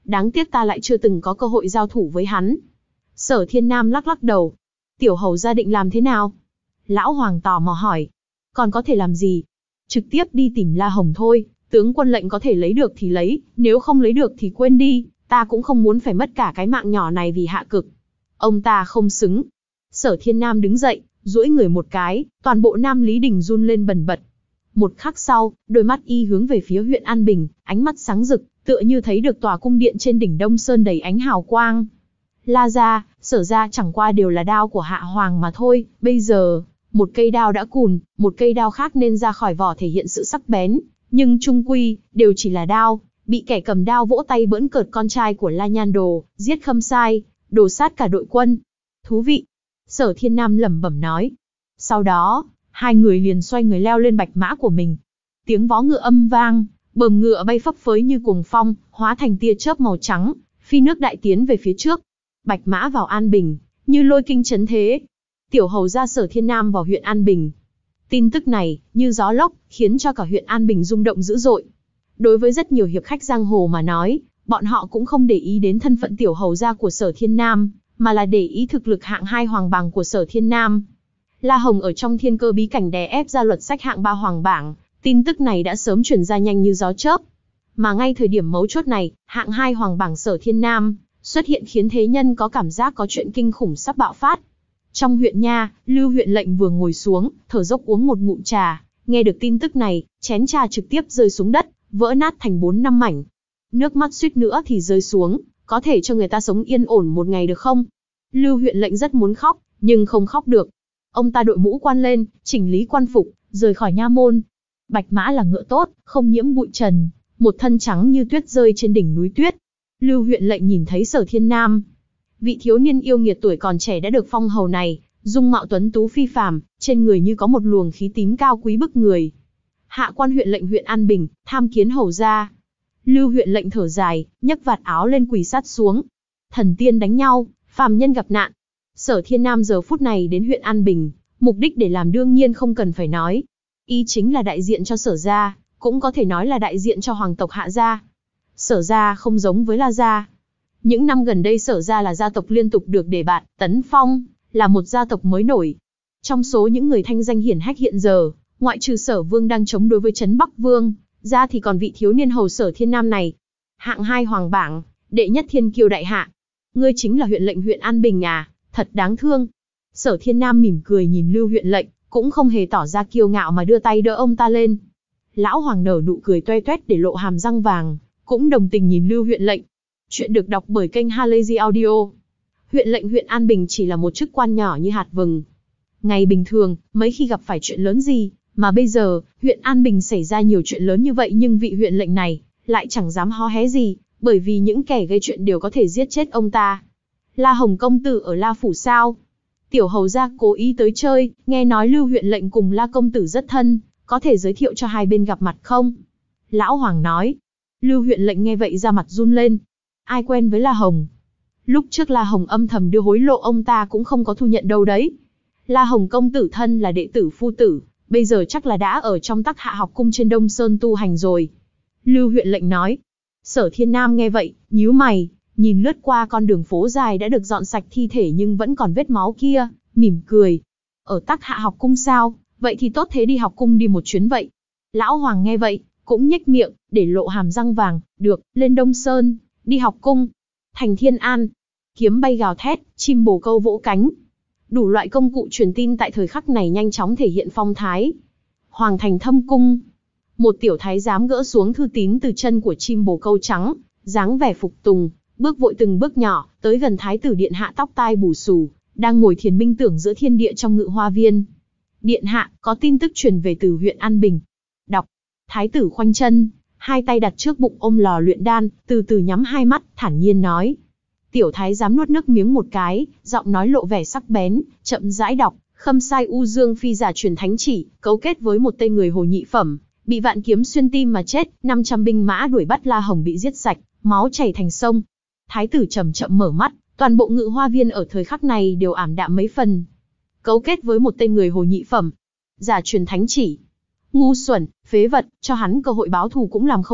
[SPEAKER 1] đáng tiếc ta lại chưa từng có cơ hội giao thủ với hắn. Sở Thiên Nam lắc lắc đầu. Tiểu hầu gia định làm thế nào? Lão Hoàng tò mò hỏi. Còn có thể làm gì? Trực tiếp đi tìm La Hồng thôi, tướng quân lệnh có thể lấy được thì lấy, nếu không lấy được thì quên đi, ta cũng không muốn phải mất cả cái mạng nhỏ này vì hạ cực. Ông ta không xứng. Sở Thiên Nam đứng dậy, duỗi người một cái, toàn bộ Nam Lý Đình run lên bần bật. Một khắc sau, đôi mắt y hướng về phía huyện An Bình, ánh mắt sáng rực, tựa như thấy được tòa cung điện trên đỉnh Đông Sơn đầy ánh hào quang. La gia, Sở gia chẳng qua đều là đao của Hạ Hoàng mà thôi, bây giờ, một cây đao đã cùn, một cây đao khác nên ra khỏi vỏ thể hiện sự sắc bén, nhưng chung quy, đều chỉ là đao, bị kẻ cầm đao vỗ tay bỡn cợt con trai của La Nhan Đồ, giết Khâm Sai, đổ sát cả đội quân. Thú vị. Sở Thiên Nam lẩm bẩm nói. Sau đó, hai người liền xoay người leo lên bạch mã của mình. Tiếng vó ngựa âm vang, bờm ngựa bay phấp phới như cuồng phong, hóa thành tia chớp màu trắng, phi nước đại tiến về phía trước. Bạch mã vào An Bình, như lôi kinh chấn thế. Tiểu hầu gia Sở Thiên Nam vào huyện An Bình. Tin tức này, như gió lốc, khiến cho cả huyện An Bình rung động dữ dội. Đối với rất nhiều hiệp khách giang hồ mà nói, bọn họ cũng không để ý đến thân phận tiểu hầu gia của Sở Thiên Nam, mà là để ý thực lực hạng hai hoàng bảng của Sở Thiên Nam. La Hồng ở trong thiên cơ bí cảnh đè ép ra luật sách hạng ba hoàng bảng, tin tức này đã sớm truyền ra nhanh như gió chớp. Mà ngay thời điểm mấu chốt này, hạng hai hoàng bảng Sở Thiên Nam xuất hiện khiến thế nhân có cảm giác có chuyện kinh khủng sắp bạo phát. Trong huyện nha, Lưu huyện lệnh vừa ngồi xuống, thở dốc uống một ngụm trà, nghe được tin tức này, chén trà trực tiếp rơi xuống đất, vỡ nát thành bốn năm mảnh. Nước mắt suýt nữa thì rơi xuống, có thể cho người ta sống yên ổn một ngày được không? Lưu huyện lệnh rất muốn khóc, nhưng không khóc được. Ông ta đội mũ quan lên, chỉnh lý quan phục, rời khỏi nha môn. Bạch mã là ngựa tốt, không nhiễm bụi trần, một thân trắng như tuyết rơi trên đỉnh núi tuyết. Lưu huyện lệnh nhìn thấy Sở Thiên Nam. Vị thiếu niên yêu nghiệt tuổi còn trẻ đã được phong hầu này, dung mạo tuấn tú phi phàm, trên người như có một luồng khí tím cao quý bức người. Hạ quan huyện lệnh huyện An Bình, tham kiến hầu gia. Lưu huyện lệnh thở dài, nhấc vạt áo lên quỳ sát xuống. Thần tiên đánh nhau, phàm nhân gặp nạn. Sở Thiên Nam giờ phút này đến huyện An Bình, mục đích để làm đương nhiên không cần phải nói. Y chính là đại diện cho Sở gia, cũng có thể nói là đại diện cho hoàng tộc Hạ gia. Sở gia không giống với La gia. Những năm gần đây Sở gia là gia tộc liên tục được đề bạt, tấn phong, là một gia tộc mới nổi. Trong số những người thanh danh hiển hách hiện giờ, ngoại trừ Sở Vương đang chống đối với Trấn Bắc Vương, ra thì còn vị thiếu niên hầu Sở Thiên Nam này. Hạng hai hoàng bảng, đệ nhất thiên kiêu đại hạ. Ngươi chính là huyện lệnh huyện An Bình à, thật đáng thương. Sở Thiên Nam mỉm cười nhìn Lưu huyện lệnh, cũng không hề tỏ ra kiêu ngạo mà đưa tay đỡ ông ta lên. Lão hoàng nở nụ cười toe toét để lộ hàm răng vàng, cũng đồng tình nhìn Lưu huyện lệnh. Chuyện được đọc bởi kênh Halazy Audio. Huyện lệnh huyện An Bình chỉ là một chức quan nhỏ như hạt vừng. Ngày bình thường, mấy khi gặp phải chuyện lớn gì, mà bây giờ, huyện An Bình xảy ra nhiều chuyện lớn như vậy nhưng vị huyện lệnh này, lại chẳng dám hó hé gì, bởi vì những kẻ gây chuyện đều có thể giết chết ông ta. La Hồng công tử ở La Phủ sao? Tiểu hầu gia cố ý tới chơi, nghe nói Lưu huyện lệnh cùng La công tử rất thân, có thể giới thiệu cho hai bên gặp mặt không? Lão Hoàng nói. Lưu huyện lệnh nghe vậy ra mặt run lên. Ai quen với La Hồng? Lúc trước La Hồng âm thầm đưa hối lộ ông ta cũng không có thu nhận đâu đấy. La Hồng công tử thân là đệ tử phu tử, bây giờ chắc là đã ở trong Tắc Hạ học cung trên Đông Sơn tu hành rồi. Lưu huyện lệnh nói. Sở Thiên Nam nghe vậy, nhíu mày, nhìn lướt qua con đường phố dài đã được dọn sạch thi thể nhưng vẫn còn vết máu kia, mỉm cười. Ở Tắc Hạ học cung sao, vậy thì tốt thế đi học cung đi một chuyến vậy. Lão Hoàng nghe vậy, cũng nhếch miệng, để lộ hàm răng vàng, được, lên Đông Sơn, đi học cung. Thành Thiên An, kiếm bay gào thét, chim bồ câu vỗ cánh. Đủ loại công cụ truyền tin tại thời khắc này nhanh chóng thể hiện phong thái. Hoàng thành Thâm cung. Một tiểu thái giám gỡ xuống thư tín từ chân của chim bồ câu trắng, dáng vẻ phục tùng, bước vội từng bước nhỏ, tới gần thái tử điện hạ tóc tai bù xù, đang ngồi thiền minh tưởng giữa thiên địa trong ngự hoa viên. Điện hạ, có tin tức truyền về từ huyện An Bình. Đọc. Thái tử khoanh chân, hai tay đặt trước bụng ôm lò luyện đan, từ từ nhắm hai mắt, thản nhiên nói. Tiểu thái giám nuốt nước miếng một cái, giọng nói lộ vẻ sắc bén, chậm rãi đọc. Khâm Sai U Dương phi giả truyền thánh chỉ, cấu kết với một tên người hồ nhị phẩm, bị vạn kiếm xuyên tim mà chết, năm trăm binh mã đuổi bắt La Hồng bị giết sạch, máu chảy thành sông. Thái tử chậm chậm mở mắt, toàn bộ ngự hoa viên ở thời khắc này đều ảm đạm mấy phần. Cấu kết với một tên người hồ nhị phẩm, giả truyền thánh chỉ. Ngu xuẩn, phế vật, cho hắn cơ hội báo thù cũng làm không được,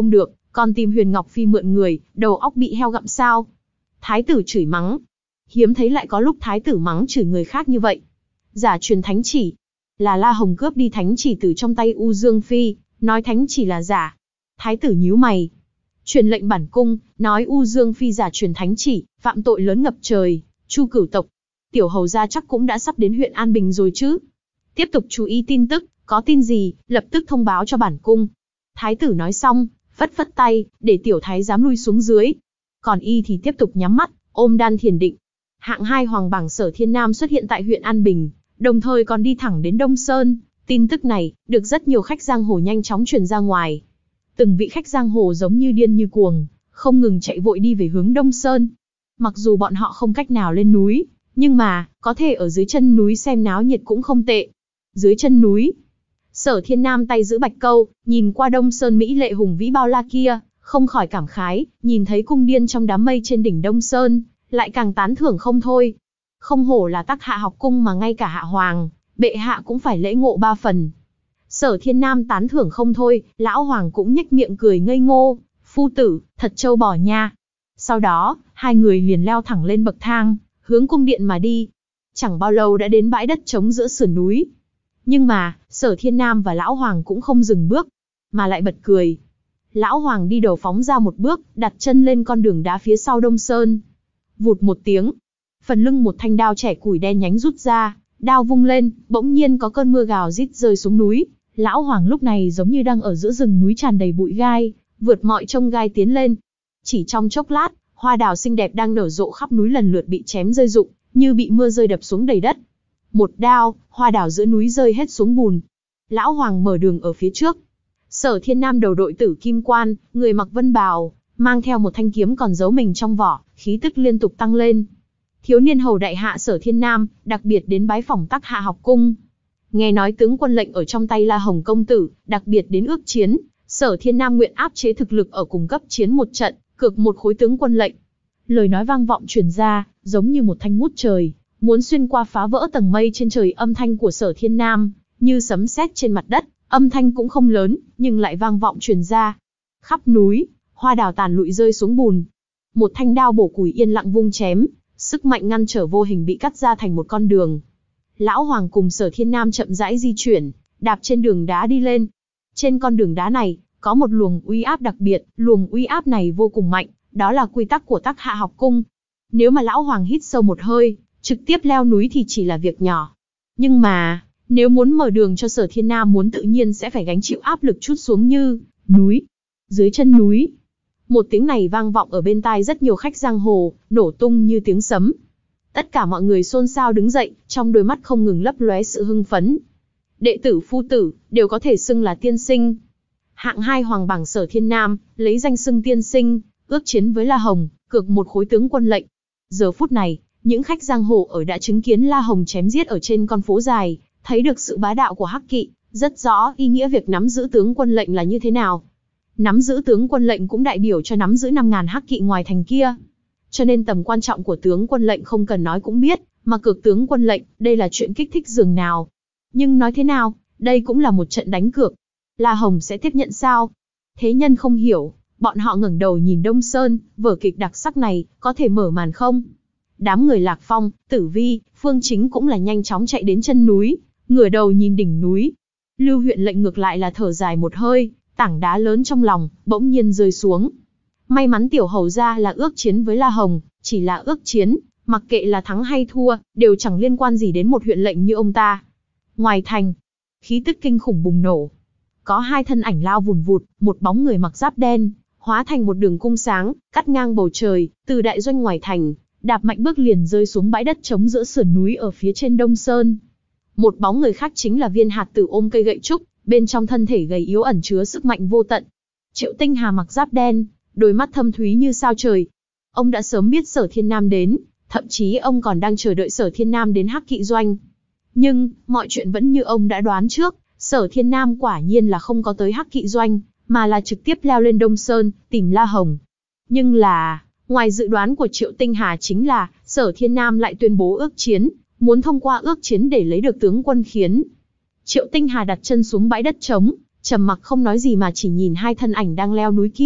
[SPEAKER 1] còn tìm Huyền Ngọc Phi mượn người, đầu óc bị heo gặm sao? Thái tử chửi mắng. Hiếm thấy lại có lúc thái tử mắng chửi người khác như vậy. Giả truyền thánh chỉ. Là La Hồng cướp đi thánh chỉ từ trong tay U Dương Phi, nói thánh chỉ là giả. Thái tử nhíu mày. Truyền lệnh bản cung, nói U Dương Phi giả truyền thánh chỉ, phạm tội lớn ngập trời, Chu cửu tộc. Tiểu hầu gia chắc cũng đã sắp đến huyện An Bình rồi chứ. Tiếp tục chú ý tin tức, có tin gì, lập tức thông báo cho bản cung. Thái tử nói xong, phất phất tay, để tiểu thái giám lui xuống dưới. Còn y thì tiếp tục nhắm mắt, ôm đan thiền định. Hạng hai hoàng bảng Sở Thiên Nam xuất hiện tại huyện An Bình, đồng thời còn đi thẳng đến Đông Sơn. Tin tức này, được rất nhiều khách giang hồ nhanh chóng truyền ra ngoài. Từng vị khách giang hồ giống như điên như cuồng, không ngừng chạy vội đi về hướng Đông Sơn. Mặc dù bọn họ không cách nào lên núi, nhưng mà, có thể ở dưới chân núi xem náo nhiệt cũng không tệ. Dưới chân núi, Sở Thiên Nam tay giữ bạch câu, nhìn qua Đông Sơn mỹ lệ hùng vĩ bao la kia, không khỏi cảm khái, nhìn thấy cung điên trong đám mây trên đỉnh Đông Sơn, lại càng tán thưởng không thôi. Không hổ là Tắc Hạ học cung mà ngay cả Hạ Hoàng, bệ hạ cũng phải lễ ngộ ba phần. Sở Thiên Nam tán thưởng không thôi, lão hoàng cũng nhếch miệng cười ngây ngô, phu tử, thật trâu bò nha. Sau đó, hai người liền leo thẳng lên bậc thang, hướng cung điện mà đi. Chẳng bao lâu đã đến bãi đất trống giữa sườn núi. Nhưng mà, Sở Thiên Nam và lão hoàng cũng không dừng bước, mà lại bật cười. Lão hoàng đi đầu phóng ra một bước, đặt chân lên con đường đá phía sau Đông Sơn. Vụt một tiếng, phần lưng một thanh đao trẻ củi đen nhánh rút ra, đao vung lên, bỗng nhiên có cơn mưa gào rít rơi xuống núi. Lão hoàng lúc này giống như đang ở giữa rừng núi tràn đầy bụi gai, vượt mọi chông gai tiến lên. Chỉ trong chốc lát, hoa đào xinh đẹp đang nở rộ khắp núi lần lượt bị chém rơi rụng, như bị mưa rơi đập xuống đầy đất. Một đao, hoa đào giữa núi rơi hết xuống bùn. Lão hoàng mở đường ở phía trước. Sở Thiên Nam đầu đội tử kim quan, người mặc vân bào, mang theo một thanh kiếm còn giấu mình trong vỏ, khí tức liên tục tăng lên. Thiếu niên hầu đại hạ Sở Thiên Nam, đặc biệt đến bái phỏng Tắc Hạ học cung. Nghe nói tướng quân lệnh ở trong tay La Hồng công tử, đặc biệt đến ước chiến, Sở Thiên Nam nguyện áp chế thực lực ở cùng cấp chiến một trận, cược một khối tướng quân lệnh. Lời nói vang vọng truyền ra, giống như một thanh ngút trời, muốn xuyên qua phá vỡ tầng mây trên trời. Âm thanh của Sở Thiên Nam, như sấm sét trên mặt đất, âm thanh cũng không lớn, nhưng lại vang vọng truyền ra. Khắp núi, hoa đào tàn lụi rơi xuống bùn. Một thanh đao bổ củi yên lặng vung chém, sức mạnh ngăn trở vô hình bị cắt ra thành một con đường. Lão hoàng cùng Sở Thiên Nam chậm rãi di chuyển, đạp trên đường đá đi lên. Trên con đường đá này, có một luồng uy áp đặc biệt, luồng uy áp này vô cùng mạnh, đó là quy tắc của Tắc Hạ học cung. Nếu mà lão hoàng hít sâu một hơi, trực tiếp leo núi thì chỉ là việc nhỏ. Nhưng mà, nếu muốn mở đường cho Sở Thiên Nam muốn tự nhiên sẽ phải gánh chịu áp lực trút xuống như núi. Dưới chân núi, một tiếng này vang vọng ở bên tai rất nhiều khách giang hồ, nổ tung như tiếng sấm. Tất cả mọi người xôn xao đứng dậy, trong đôi mắt không ngừng lấp lóe sự hưng phấn. Đệ tử phu tử, đều có thể xưng là tiên sinh. Hạng hai hoàng bảng Sở Thiên Nam, lấy danh xưng tiên sinh, ước chiến với La Hồng, cược một khối tướng quân lệnh. Giờ phút này, những khách giang hồ ở đã chứng kiến La Hồng chém giết ở trên con phố dài, thấy được sự bá đạo của Hắc Kỵ, rất rõ ý nghĩa việc nắm giữ tướng quân lệnh là như thế nào. Nắm giữ tướng quân lệnh cũng đại biểu cho nắm giữ năm ngàn Hắc Kỵ ngoài thành kia. Cho nên tầm quan trọng của tướng quân lệnh không cần nói cũng biết, mà cược tướng quân lệnh, đây là chuyện kích thích dường nào. Nhưng nói thế nào, đây cũng là một trận đánh cược. La Hồng sẽ tiếp nhận sao? Thế nhân không hiểu, bọn họ ngẩng đầu nhìn Đông Sơn, vở kịch đặc sắc này, có thể mở màn không? Đám người Lạc Phong, Tử Vi, Phương Chính cũng là nhanh chóng chạy đến chân núi, ngửa đầu nhìn đỉnh núi. Lưu huyện lệnh ngược lại là thở dài một hơi, tảng đá lớn trong lòng, bỗng nhiên rơi xuống. May mắn tiểu hầu gia là ước chiến với La Hồng, chỉ là ước chiến, mặc kệ là thắng hay thua, đều chẳng liên quan gì đến một huyện lệnh như ông ta. Ngoài thành, khí tức kinh khủng bùng nổ. Có hai thân ảnh lao vùn vụt, một bóng người mặc giáp đen, hóa thành một đường cung sáng, cắt ngang bầu trời, từ đại doanh ngoài thành, đạp mạnh bước liền rơi xuống bãi đất trống giữa sườn núi ở phía trên Đông Sơn. Một bóng người khác chính là Viên Hạt Tử ôm cây gậy trúc, bên trong thân thể gầy yếu ẩn chứa sức mạnh vô tận. Triệu Tinh Hà mặc giáp đen, đôi mắt thâm thúy như sao trời. Ông đã sớm biết Sở Thiên Nam đến, thậm chí ông còn đang chờ đợi Sở Thiên Nam đến Hắc Kỵ doanh. Nhưng, mọi chuyện vẫn như ông đã đoán trước, Sở Thiên Nam quả nhiên là không có tới Hắc Kỵ doanh, mà là trực tiếp leo lên Đông Sơn, tìm La Hồng. Nhưng là, ngoài dự đoán của Triệu Tinh Hà chính là, Sở Thiên Nam lại tuyên bố ước chiến, muốn thông qua ước chiến để lấy được tướng quân khiến. Triệu Tinh Hà đặt chân xuống bãi đất trống, trầm mặc không nói gì mà chỉ nhìn hai thân ảnh đang leo núi kia,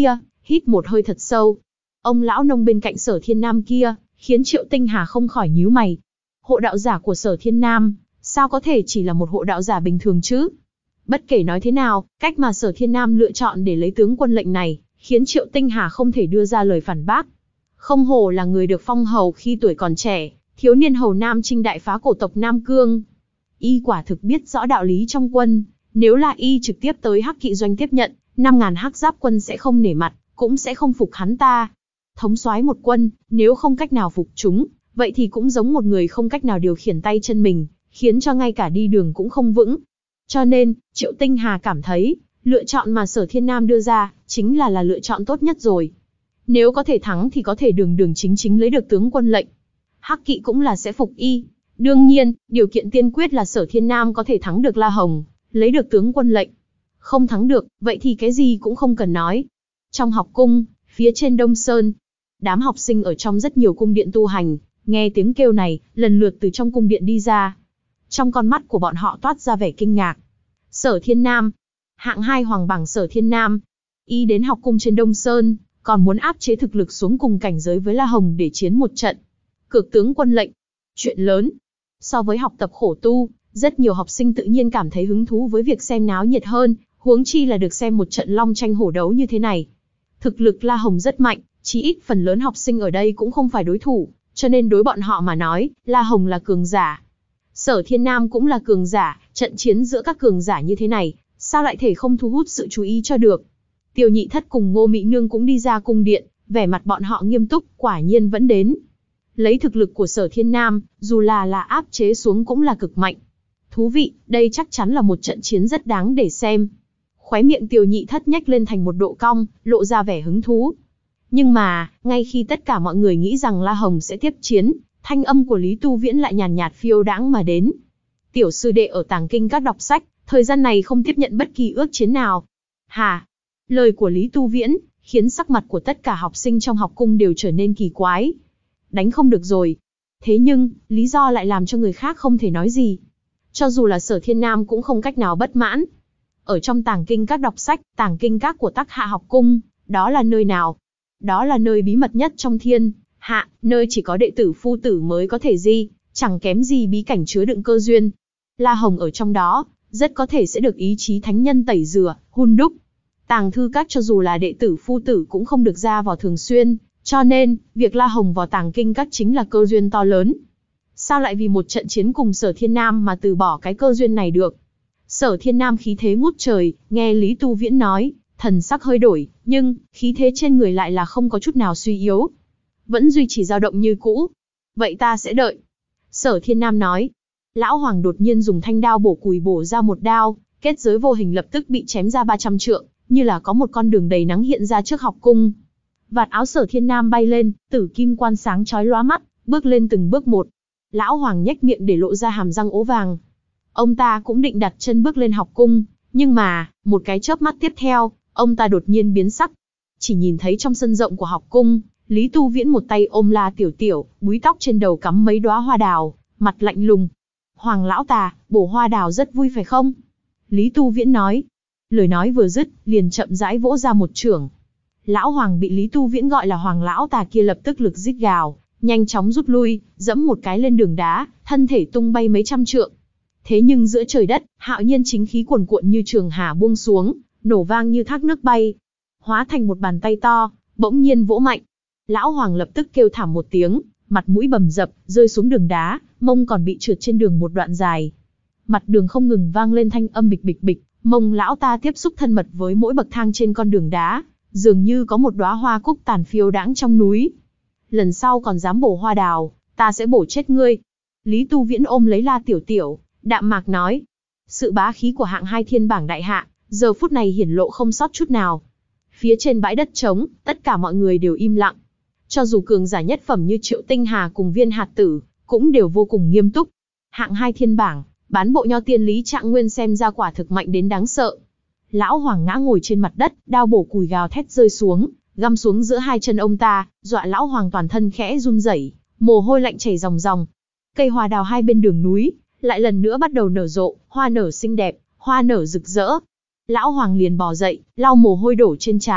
[SPEAKER 1] hít một hơi thật sâu. Ông lão nông bên cạnh Sở Thiên Nam kia, khiến Triệu Tinh Hà không khỏi nhíu mày. Hộ đạo giả của Sở Thiên Nam, sao có thể chỉ là một hộ đạo giả bình thường chứ? Bất kể nói thế nào, cách mà Sở Thiên Nam lựa chọn để lấy tướng quân lệnh này, khiến Triệu Tinh Hà không thể đưa ra lời phản bác. Không hổ là người được phong hầu khi tuổi còn trẻ, thiếu niên hầu Nam Trinh đại phá cổ tộc Nam Cương. Y quả thực biết rõ đạo lý trong quân, nếu là y trực tiếp tới Hắc Kỵ doanh tiếp nhận, năm ngàn hắc giáp quân sẽ không nể mặt, cũng sẽ không phục hắn ta. Thống soái một quân, nếu không cách nào phục chúng, vậy thì cũng giống một người không cách nào điều khiển tay chân mình, khiến cho ngay cả đi đường cũng không vững. Cho nên, Triệu Tinh Hà cảm thấy, lựa chọn mà Sở Thiên Nam đưa ra, chính là là lựa chọn tốt nhất rồi. Nếu có thể thắng thì có thể đường đường chính chính lấy được tướng quân lệnh. Hắc Kỵ cũng là sẽ phục y. Đương nhiên, điều kiện tiên quyết là Sở Thiên Nam có thể thắng được La Hồng, lấy được tướng quân lệnh. Không thắng được, vậy thì cái gì cũng không cần nói. Trong học cung, phía trên Đông Sơn, đám học sinh ở trong rất nhiều cung điện tu hành, nghe tiếng kêu này, lần lượt từ trong cung điện đi ra. Trong con mắt của bọn họ toát ra vẻ kinh ngạc. Sở Thiên Nam, hạng hai hoàng bảng Sở Thiên Nam, y đến học cung trên Đông Sơn, còn muốn áp chế thực lực xuống cùng cảnh giới với La Hồng để chiến một trận. Cược tướng quân lệnh, chuyện lớn. So với học tập khổ tu, rất nhiều học sinh tự nhiên cảm thấy hứng thú với việc xem náo nhiệt hơn, huống chi là được xem một trận long tranh hổ đấu như thế này. Thực lực La Hồng rất mạnh, chí ít phần lớn học sinh ở đây cũng không phải đối thủ, cho nên đối bọn họ mà nói, La Hồng là cường giả. Sở Thiên Nam cũng là cường giả, trận chiến giữa các cường giả như thế này, sao lại thể không thu hút sự chú ý cho được. Tiêu Nhị Thất cùng Ngô Mị Nương cũng đi ra cung điện, vẻ mặt bọn họ nghiêm túc, quả nhiên vẫn đến. Lấy thực lực của Sở Thiên Nam, dù là là áp chế xuống cũng là cực mạnh. Thú vị, đây chắc chắn là một trận chiến rất đáng để xem. Khóe miệng Tiêu Nhị Thất nhếch lên thành một độ cong, lộ ra vẻ hứng thú. Nhưng mà, ngay khi tất cả mọi người nghĩ rằng La Hồng sẽ tiếp chiến, thanh âm của Lý Tu Viễn lại nhàn nhạt phiêu đãng mà đến. Tiểu sư đệ ở Tàng Kinh Các đọc sách, thời gian này không tiếp nhận bất kỳ ước chiến nào. Hà! Lời của Lý Tu Viễn, khiến sắc mặt của tất cả học sinh trong học cung đều trở nên kỳ quái. Đánh không được rồi. Thế nhưng, lý do lại làm cho người khác không thể nói gì. Cho dù là Sở Thiên Nam cũng không cách nào bất mãn. Ở trong Tàng Kinh Các đọc sách, Tàng Kinh Các của Tắc Hạ học cung, đó là nơi nào? Đó là nơi bí mật nhất trong thiên hạ, nơi chỉ có đệ tử phu tử mới có thể di, chẳng kém gì bí cảnh chứa đựng cơ duyên. La Hồng ở trong đó, rất có thể sẽ được ý chí thánh nhân tẩy rửa, hun đúc. Tàng Thư Các cho dù là đệ tử phu tử cũng không được ra vào thường xuyên, cho nên, việc La Hồng vào Tàng Kinh Các chính là cơ duyên to lớn. Sao lại vì một trận chiến cùng Sở Thiên Nam mà từ bỏ cái cơ duyên này được? Sở Thiên Nam khí thế ngút trời, nghe Lý Tu Viễn nói, thần sắc hơi đổi, nhưng, khí thế trên người lại là không có chút nào suy yếu. Vẫn duy trì dao động như cũ. Vậy ta sẽ đợi. Sở Thiên Nam nói. Lão Hoàng đột nhiên dùng thanh đao bổ cùi bổ ra một đao, kết giới vô hình lập tức bị chém ra ba trăm trượng, như là có một con đường đầy nắng hiện ra trước học cung. Vạt áo Sở Thiên Nam bay lên, tử kim quan sáng chói lóa mắt, bước lên từng bước một. Lão Hoàng nhếch miệng để lộ ra hàm răng ố vàng. Ông ta cũng định đặt chân bước lên học cung, nhưng mà, một cái chớp mắt tiếp theo, ông ta đột nhiên biến sắc. Chỉ nhìn thấy trong sân rộng của học cung, Lý Tu Viễn một tay ôm La Tiểu Tiểu, búi tóc trên đầu cắm mấy đóa hoa đào, mặt lạnh lùng. Hoàng lão tà, bổ hoa đào rất vui phải không? Lý Tu Viễn nói. Lời nói vừa dứt, liền chậm rãi vỗ ra một chưởng. Lão Hoàng bị Lý Tu Viễn gọi là Hoàng lão tà kia lập tức lực rít gào, nhanh chóng rút lui, dẫm một cái lên đường đá, thân thể tung bay mấy trăm trượng. Thế nhưng giữa trời đất, hạo nhiên chính khí cuồn cuộn như trường hà buông xuống, nổ vang như thác nước bay, hóa thành một bàn tay to, bỗng nhiên vỗ mạnh. Lão Hoàng lập tức kêu thảm một tiếng, mặt mũi bầm dập, rơi xuống đường đá, mông còn bị trượt trên đường một đoạn dài. Mặt đường không ngừng vang lên thanh âm bịch bịch bịch, mông lão ta tiếp xúc thân mật với mỗi bậc thang trên con đường đá, dường như có một đóa hoa cúc tàn phiêu đãng trong núi. Lần sau còn dám bổ hoa đào, ta sẽ bổ chết ngươi. Lý Tu Viễn ôm lấy La Tiểu Tiểu, đạm mạc nói. Sự bá khí của hạng hai thiên bảng đại hạ, giờ phút này hiển lộ không sót chút nào. Phía trên bãi đất trống, tất cả mọi người đều im lặng. Cho dù cường giả nhất phẩm như Triệu Tinh Hà cùng Viên Hạt Tử, cũng đều vô cùng nghiêm túc. Hạng hai thiên bảng, bán bộ nho tiên Lý Trạng Nguyên xem ra quả thực mạnh đến đáng sợ. Lão Hoàng ngã ngồi trên mặt đất, đao bổ cùi gào thét rơi xuống, găm xuống giữa hai chân ông ta, dọa Lão Hoàng toàn thân khẽ run rẩy, mồ hôi lạnh chảy ròng ròng. Cây hoa đào hai bên đường núi, lại lần nữa bắt đầu nở rộ, hoa nở xinh đẹp, hoa nở rực rỡ. Lão Hoàng liền bò dậy, lau mồ hôi đổ trên trán,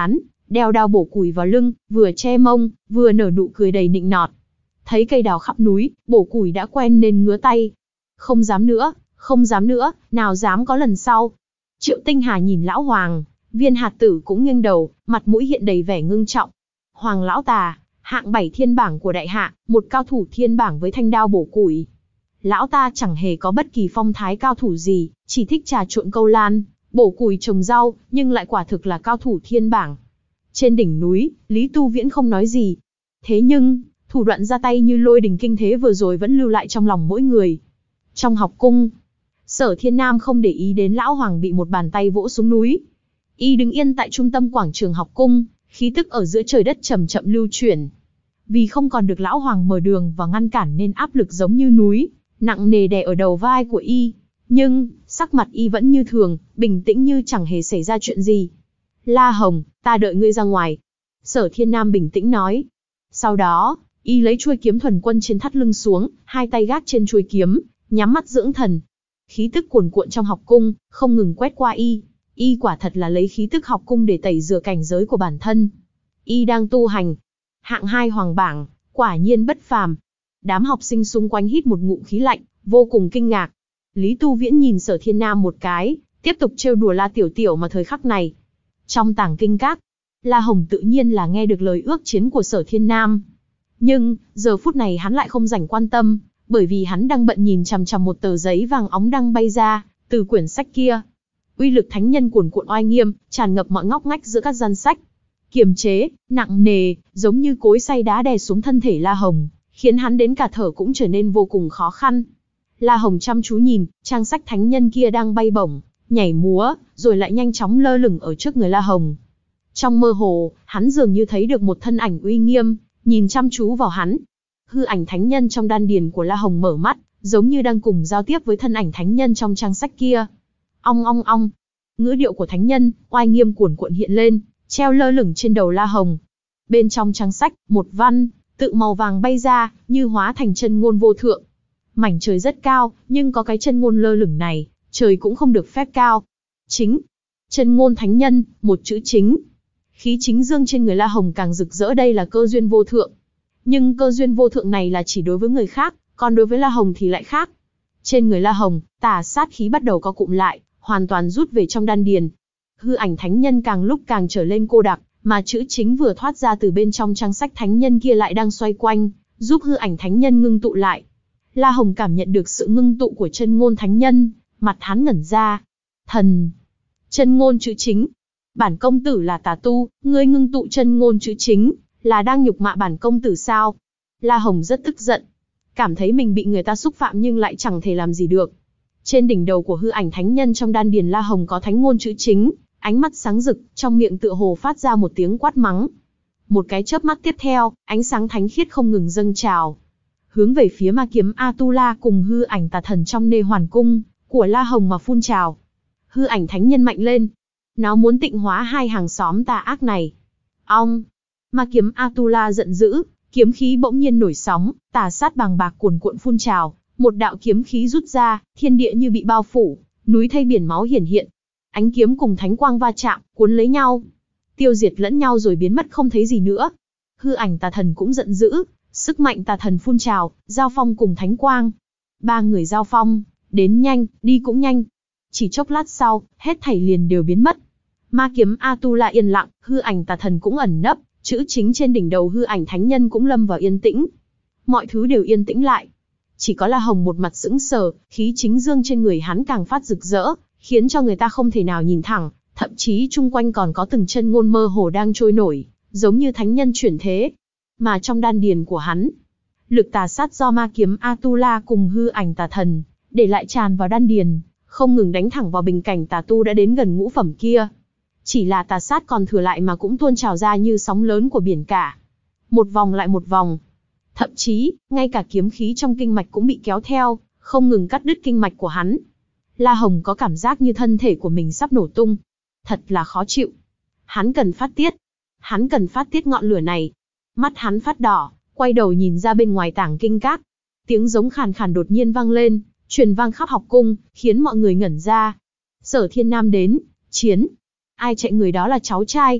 [SPEAKER 1] đeo đao bổ củi vào lưng, vừa che mông, vừa nở nụ cười đầy nịnh nọt. Thấy cây đào khắp núi, bổ củi đã quen nên ngứa tay. Không dám nữa, không dám nữa, nào dám có lần sau. Triệu Tinh Hà nhìn lão Hoàng, Viên Hạt Tử cũng nghiêng đầu, mặt mũi hiện đầy vẻ ngưng trọng. Hoàng lão tà, hạng bảy thiên bảng của đại hạ, một cao thủ thiên bảng với thanh đao bổ củi. Lão ta chẳng hề có bất kỳ phong thái cao thủ gì, chỉ thích trà trộn câu lan, bổ củi trồng rau, nhưng lại quả thực là cao thủ thiên bảng. Trên đỉnh núi, Lý Tu Viễn không nói gì. Thế nhưng, thủ đoạn ra tay như lôi đình kinh thế vừa rồi vẫn lưu lại trong lòng mỗi người. Trong học cung, Sở Thiên Nam không để ý đến lão Hoàng bị một bàn tay vỗ xuống núi. Y đứng yên tại trung tâm quảng trường học cung, khí tức ở giữa trời đất chậm chậm lưu chuyển. Vì không còn được lão Hoàng mở đường và ngăn cản nên áp lực giống như núi, nặng nề đè ở đầu vai của Y. Nhưng, sắc mặt Y vẫn như thường, bình tĩnh như chẳng hề xảy ra chuyện gì. La Hồng, ta đợi ngươi ra ngoài. Sở Thiên Nam bình tĩnh nói. Sau đó, Y lấy chuôi kiếm thuần quân trên thắt lưng xuống, hai tay gác trên chuôi kiếm, nhắm mắt dưỡng thần. Khí tức cuồn cuộn trong học cung, không ngừng quét qua Y. Y quả thật là lấy khí tức học cung để tẩy rửa cảnh giới của bản thân. Y đang tu hành. Hạng hai hoàng bảng, quả nhiên bất phàm. Đám học sinh xung quanh hít một ngụm khí lạnh, vô cùng kinh ngạc. Lý Tu Viễn nhìn Sở Thiên Nam một cái, tiếp tục trêu đùa La Tiểu Tiểu mà thời khắc này. Trong tàng kinh các, La Hồng tự nhiên là nghe được lời ước chiến của Sở Thiên Nam. Nhưng, giờ phút này hắn lại không rảnh quan tâm, bởi vì hắn đang bận nhìn chằm chằm một tờ giấy vàng óng đang bay ra, từ quyển sách kia. Uy lực thánh nhân cuồn cuộn oai nghiêm, tràn ngập mọi ngóc ngách giữa các gian sách. Kiềm chế, nặng nề, giống như cối xay đá đè xuống thân thể La Hồng, khiến hắn đến cả thở cũng trở nên vô cùng khó khăn. La Hồng chăm chú nhìn, trang sách thánh nhân kia đang bay bổng, nhảy múa, rồi lại nhanh chóng lơ lửng ở trước người La Hồng. Trong mơ hồ, hắn dường như thấy được một thân ảnh uy nghiêm, nhìn chăm chú vào hắn. Hư ảnh thánh nhân trong đan điền của La Hồng mở mắt, giống như đang cùng giao tiếp với thân ảnh thánh nhân trong trang sách kia. Ong ong ong, ngữ điệu của thánh nhân, oai nghiêm cuồn cuộn hiện lên, treo lơ lửng trên đầu La Hồng. Bên trong trang sách, một văn, tự màu vàng bay ra, như hóa thành chân ngôn vô thượng. Mảnh trời rất cao, nhưng có cái chân ngôn lơ lửng này, trời cũng không được phép cao. Chính, chân ngôn thánh nhân, một chữ chính. Khí chính dương trên người La Hồng càng rực rỡ, đây là cơ duyên vô thượng. Nhưng cơ duyên vô thượng này là chỉ đối với người khác, còn đối với La Hồng thì lại khác. Trên người La Hồng, tà sát khí bắt đầu co cụm lại, hoàn toàn rút về trong đan điền. Hư ảnh thánh nhân càng lúc càng trở lên cô đặc, mà chữ chính vừa thoát ra từ bên trong trang sách thánh nhân kia lại đang xoay quanh, giúp hư ảnh thánh nhân ngưng tụ lại. La Hồng cảm nhận được sự ngưng tụ của chân ngôn thánh nhân, mặt hắn ngẩn ra. Thần, chân ngôn chữ chính. Bản công tử là tà tu, ngươi ngưng tụ chân ngôn chữ chính, là đang nhục mạ bản công tử sao? La Hồng rất tức giận, cảm thấy mình bị người ta xúc phạm nhưng lại chẳng thể làm gì được. Trên đỉnh đầu của hư ảnh thánh nhân trong đan điền La Hồng có thánh ngôn chữ chính, ánh mắt sáng rực, trong miệng tựa hồ phát ra một tiếng quát mắng. Một cái chớp mắt tiếp theo, ánh sáng thánh khiết không ngừng dâng trào, hướng về phía ma kiếm Atula cùng hư ảnh tà thần trong nê hoàn cung của La Hồng mà phun trào. Hư ảnh thánh nhân mạnh lên, nó muốn tịnh hóa hai hàng xóm tà ác này. Ong, ma kiếm Atula giận dữ, kiếm khí bỗng nhiên nổi sóng, tà sát bàng bạc cuồn cuộn phun trào, một đạo kiếm khí rút ra, thiên địa như bị bao phủ, núi thây biển máu hiển hiện. Ánh kiếm cùng thánh quang va chạm, cuốn lấy nhau, tiêu diệt lẫn nhau rồi biến mất không thấy gì nữa. Hư ảnh tà thần cũng giận dữ, sức mạnh tà thần phun trào, giao phong cùng thánh quang. Ba người giao phong, đến nhanh, đi cũng nhanh. Chỉ chốc lát sau, hết thảy liền đều biến mất. Ma kiếm Atula yên lặng, hư ảnh tà thần cũng ẩn nấp, chữ chính trên đỉnh đầu hư ảnh thánh nhân cũng lâm vào yên tĩnh. Mọi thứ đều yên tĩnh lại. Chỉ có La Hồng một mặt sững sờ, khí chính dương trên người hắn càng phát rực rỡ, khiến cho người ta không thể nào nhìn thẳng, thậm chí chung quanh còn có từng chân ngôn mơ hồ đang trôi nổi, giống như thánh nhân chuyển thế. Mà trong đan điền của hắn, lực tà sát do ma kiếm Atula cùng hư ảnh tà thần để lại tràn vào đan điền, không ngừng đánh thẳng vào bình cảnh tà tu đã đến gần ngũ phẩm kia. Chỉ là tà sát còn thừa lại mà cũng tuôn trào ra như sóng lớn của biển cả. Một vòng lại một vòng. Thậm chí, ngay cả kiếm khí trong kinh mạch cũng bị kéo theo, không ngừng cắt đứt kinh mạch của hắn. La Hồng có cảm giác như thân thể của mình sắp nổ tung. Thật là khó chịu. Hắn cần phát tiết. Hắn cần phát tiết ngọn lửa này. Mắt hắn phát đỏ, quay đầu nhìn ra bên ngoài tảng kinh các. Tiếng giống khàn khàn đột nhiên vang lên, truyền vang khắp học cung, khiến mọi người ngẩn ra. Sở Thiên Nam đến, chiến. Ai chạy người đó là cháu trai.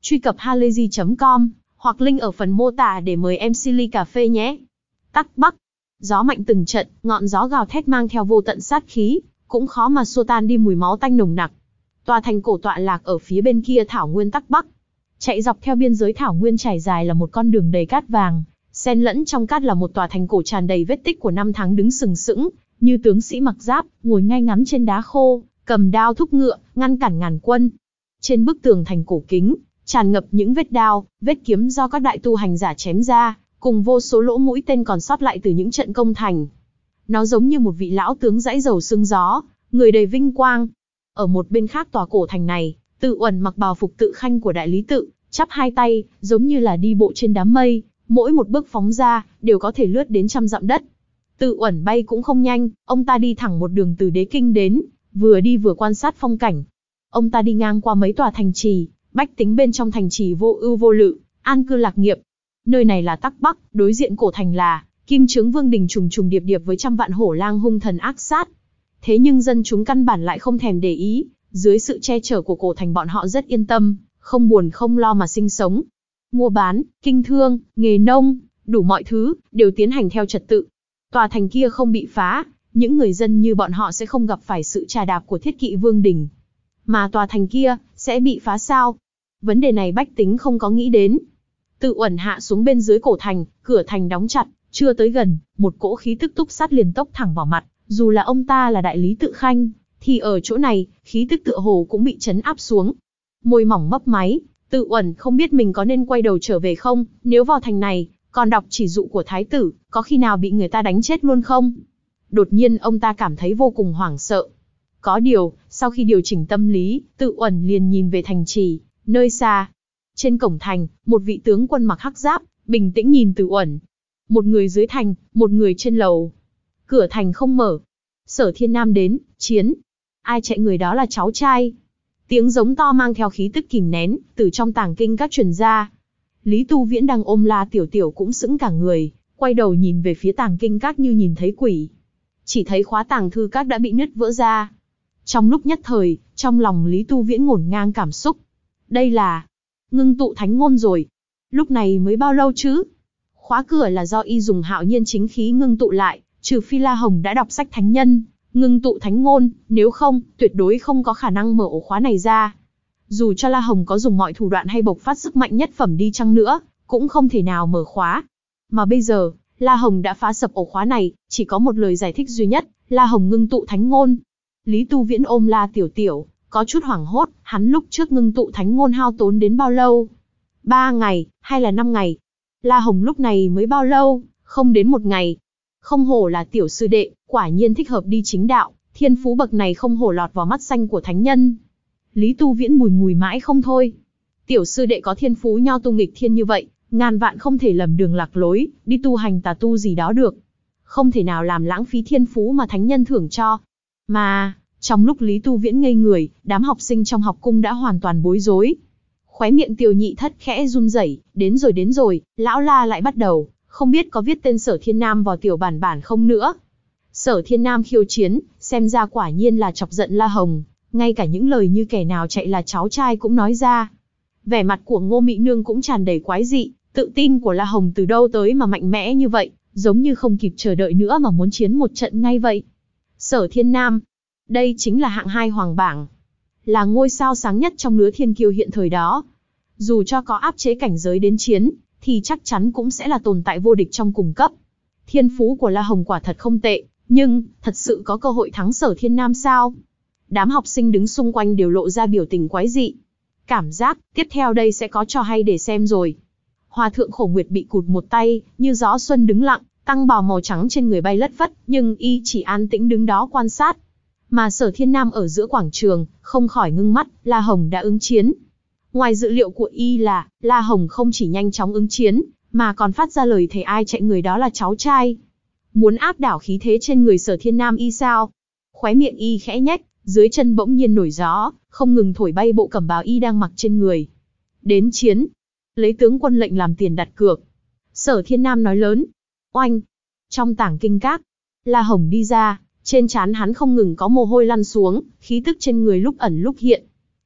[SPEAKER 1] Truy cập halayzi chấm com hoặc link ở phần mô tả để mời em xê ly cà phê nhé. Tắc Bắc. Gió mạnh từng trận, ngọn gió gào thét mang theo vô tận sát khí, cũng khó mà xua tan đi mùi máu tanh nồng nặc. Tòa thành cổ tọa lạc ở phía bên kia thảo nguyên Tắc Bắc. Chạy dọc theo biên giới thảo nguyên trải dài là một con đường đầy cát vàng, xen lẫn trong cát là một tòa thành cổ tràn đầy vết tích của năm tháng đứng sừng sững, như tướng sĩ mặc giáp, ngồi ngay ngắn trên đá khô, cầm đao thúc ngựa, ngăn cản ngàn quân. Trên bức tường thành cổ kính, tràn ngập những vết đao, vết kiếm do các đại tu hành giả chém ra, cùng vô số lỗ mũi tên còn sót lại từ những trận công thành. Nó giống như một vị lão tướng dãi dầu sương gió, người đầy vinh quang. Ở một bên khác tòa cổ thành này, Tự Uẩn mặc bào phục tự khanh của đại lý tự, chắp hai tay, giống như là đi bộ trên đám mây, mỗi một bước phóng ra, đều có thể lướt đến trăm dặm đất. Tự Uẩn bay cũng không nhanh, ông ta đi thẳng một đường từ Đế Kinh đến, vừa đi vừa quan sát phong cảnh. Ông ta đi ngang qua mấy tòa thành trì, bách tính bên trong thành trì vô ưu vô lự, an cư lạc nghiệp. Nơi này là Tắc Bắc, đối diện cổ thành là Kim Chướng Vương đình trùng trùng điệp điệp với trăm vạn hổ lang hung thần ác sát. Thế nhưng dân chúng căn bản lại không thèm để ý, dưới sự che chở của cổ thành bọn họ rất yên tâm, không buồn không lo mà sinh sống. Mua bán, kinh thương, nghề nông, đủ mọi thứ, đều tiến hành theo trật tự. Tòa thành kia không bị phá, những người dân như bọn họ sẽ không gặp phải sự trà đạp của Thiết Kỵ Vương đình. Mà tòa thành kia, sẽ bị phá sao? Vấn đề này bách tính không có nghĩ đến. Tự Uẩn hạ xuống bên dưới cổ thành, cửa thành đóng chặt, chưa tới gần, một cỗ khí tức túc sát liền tốc thẳng vào mặt. Dù là ông ta là đại lý tự khanh, thì ở chỗ này, khí tức tựa hồ cũng bị trấn áp xuống. Môi mỏng mấp máy, Tự Uẩn không biết mình có nên quay đầu trở về không, nếu vào thành này, còn đọc chỉ dụ của thái tử, có khi nào bị người ta đánh chết luôn không? Đột nhiên ông ta cảm thấy vô cùng hoảng sợ. Có điều, sau khi điều chỉnh tâm lý, Tự Uẩn liền nhìn về thành trì, nơi xa. Trên cổng thành, một vị tướng quân mặc hắc giáp, bình tĩnh nhìn Tự Uẩn. Một người dưới thành, một người trên lầu. Cửa thành không mở. Sở Thiên Nam đến, chiến. Ai chạy người đó là cháu trai. Tiếng giống to mang theo khí tức kìm nén, từ trong tàng kinh các truyền ra. Lý Tu Viễn đang ôm La Tiểu Tiểu cũng sững cả người, quay đầu nhìn về phía tàng kinh các như nhìn thấy quỷ. Chỉ thấy khóa tàng thư các đã bị nứt vỡ ra. Trong lúc nhất thời, trong lòng Lý Tu Viễn ngổn ngang cảm xúc. Đây là ngưng tụ thánh ngôn rồi. Lúc này mới bao lâu chứ? Khóa cửa là do y dùng hạo nhiên chính khí ngưng tụ lại, trừ phi La Hồng đã đọc sách thánh nhân, ngưng tụ thánh ngôn, nếu không, tuyệt đối không có khả năng mở ổ khóa này ra. Dù cho La Hồng có dùng mọi thủ đoạn hay bộc phát sức mạnh nhất phẩm đi chăng nữa, cũng không thể nào mở khóa. Mà bây giờ, La Hồng đã phá sập ổ khóa này, chỉ có một lời giải thích duy nhất, La Hồng ngưng tụ thánh ngôn. Lý Tu Viễn ôm La Tiểu Tiểu, có chút hoảng hốt, hắn lúc trước ngưng tụ thánh ngôn hao tốn đến bao lâu? Ba ngày, hay là năm ngày? La Hồng lúc này mới bao lâu? Không đến một ngày. Không hổ là tiểu sư đệ, quả nhiên thích hợp đi chính đạo, thiên phú bậc này không hổ lọt vào mắt xanh của thánh nhân. Lý Tu Viễn bùi ngùi mãi không thôi. Tiểu sư đệ có thiên phú nho tu nghịch thiên như vậy, ngàn vạn không thể lầm đường lạc lối, đi tu hành tà tu gì đó được. Không thể nào làm lãng phí thiên phú mà thánh nhân thưởng cho. Mà, trong lúc Lý Tu Viễn ngây người, đám học sinh trong học cung đã hoàn toàn bối rối. Khóe miệng Tiêu Nhị Thất khẽ run rẩy, đến rồi đến rồi, lão La lại bắt đầu, không biết có viết tên Sở Thiên Nam vào tiểu bản bản không nữa. Sở Thiên Nam khiêu chiến, xem ra quả nhiên là chọc giận La Hồng, ngay cả những lời như kẻ nào chạy là cháu trai cũng nói ra. Vẻ mặt của Ngô Mị Nương cũng tràn đầy quái dị, tự tin của La Hồng từ đâu tới mà mạnh mẽ như vậy, giống như không kịp chờ đợi nữa mà muốn chiến một trận ngay vậy. Sở Thiên Nam, đây chính là hạng hai hoàng bảng, là ngôi sao sáng nhất trong lứa thiên kiêu hiện thời đó. Dù cho có áp chế cảnh giới đến chiến, thì chắc chắn cũng sẽ là tồn tại vô địch trong cùng cấp. Thiên phú của La Hồng quả thật không tệ, nhưng, thật sự có cơ hội thắng Sở Thiên Nam sao? Đám học sinh đứng xung quanh đều lộ ra biểu tình quái dị. Cảm giác, tiếp theo đây sẽ có trò hay để xem rồi. Hòa thượng Khổ Nguyệt bị cụt một tay, như gió xuân đứng lặng, tăng bào màu trắng trên người bay lất phất, nhưng y chỉ an tĩnh đứng đó quan sát. Mà Sở Thiên Nam ở giữa quảng trường, không khỏi ngưng mắt, La Hồng đã ứng chiến. Ngoài dự liệu của y là, La Hồng không chỉ nhanh chóng ứng chiến, mà còn phát ra lời thề ai chạy người đó là cháu trai. Muốn áp đảo khí thế trên người Sở Thiên Nam y sao? Khóe miệng y khẽ nhếch, dưới chân bỗng nhiên nổi gió, không ngừng thổi bay bộ cẩm bào y đang mặc trên người. Đến chiến, lấy tướng quân lệnh làm tiền đặt cược. Sở Thiên Nam nói lớn. Oanh! Trong tảng kinh các, La Hồng đi ra, trên trán hắn không ngừng có mồ hôi lăn xuống, khí tức trên người lúc ẩn lúc hiện.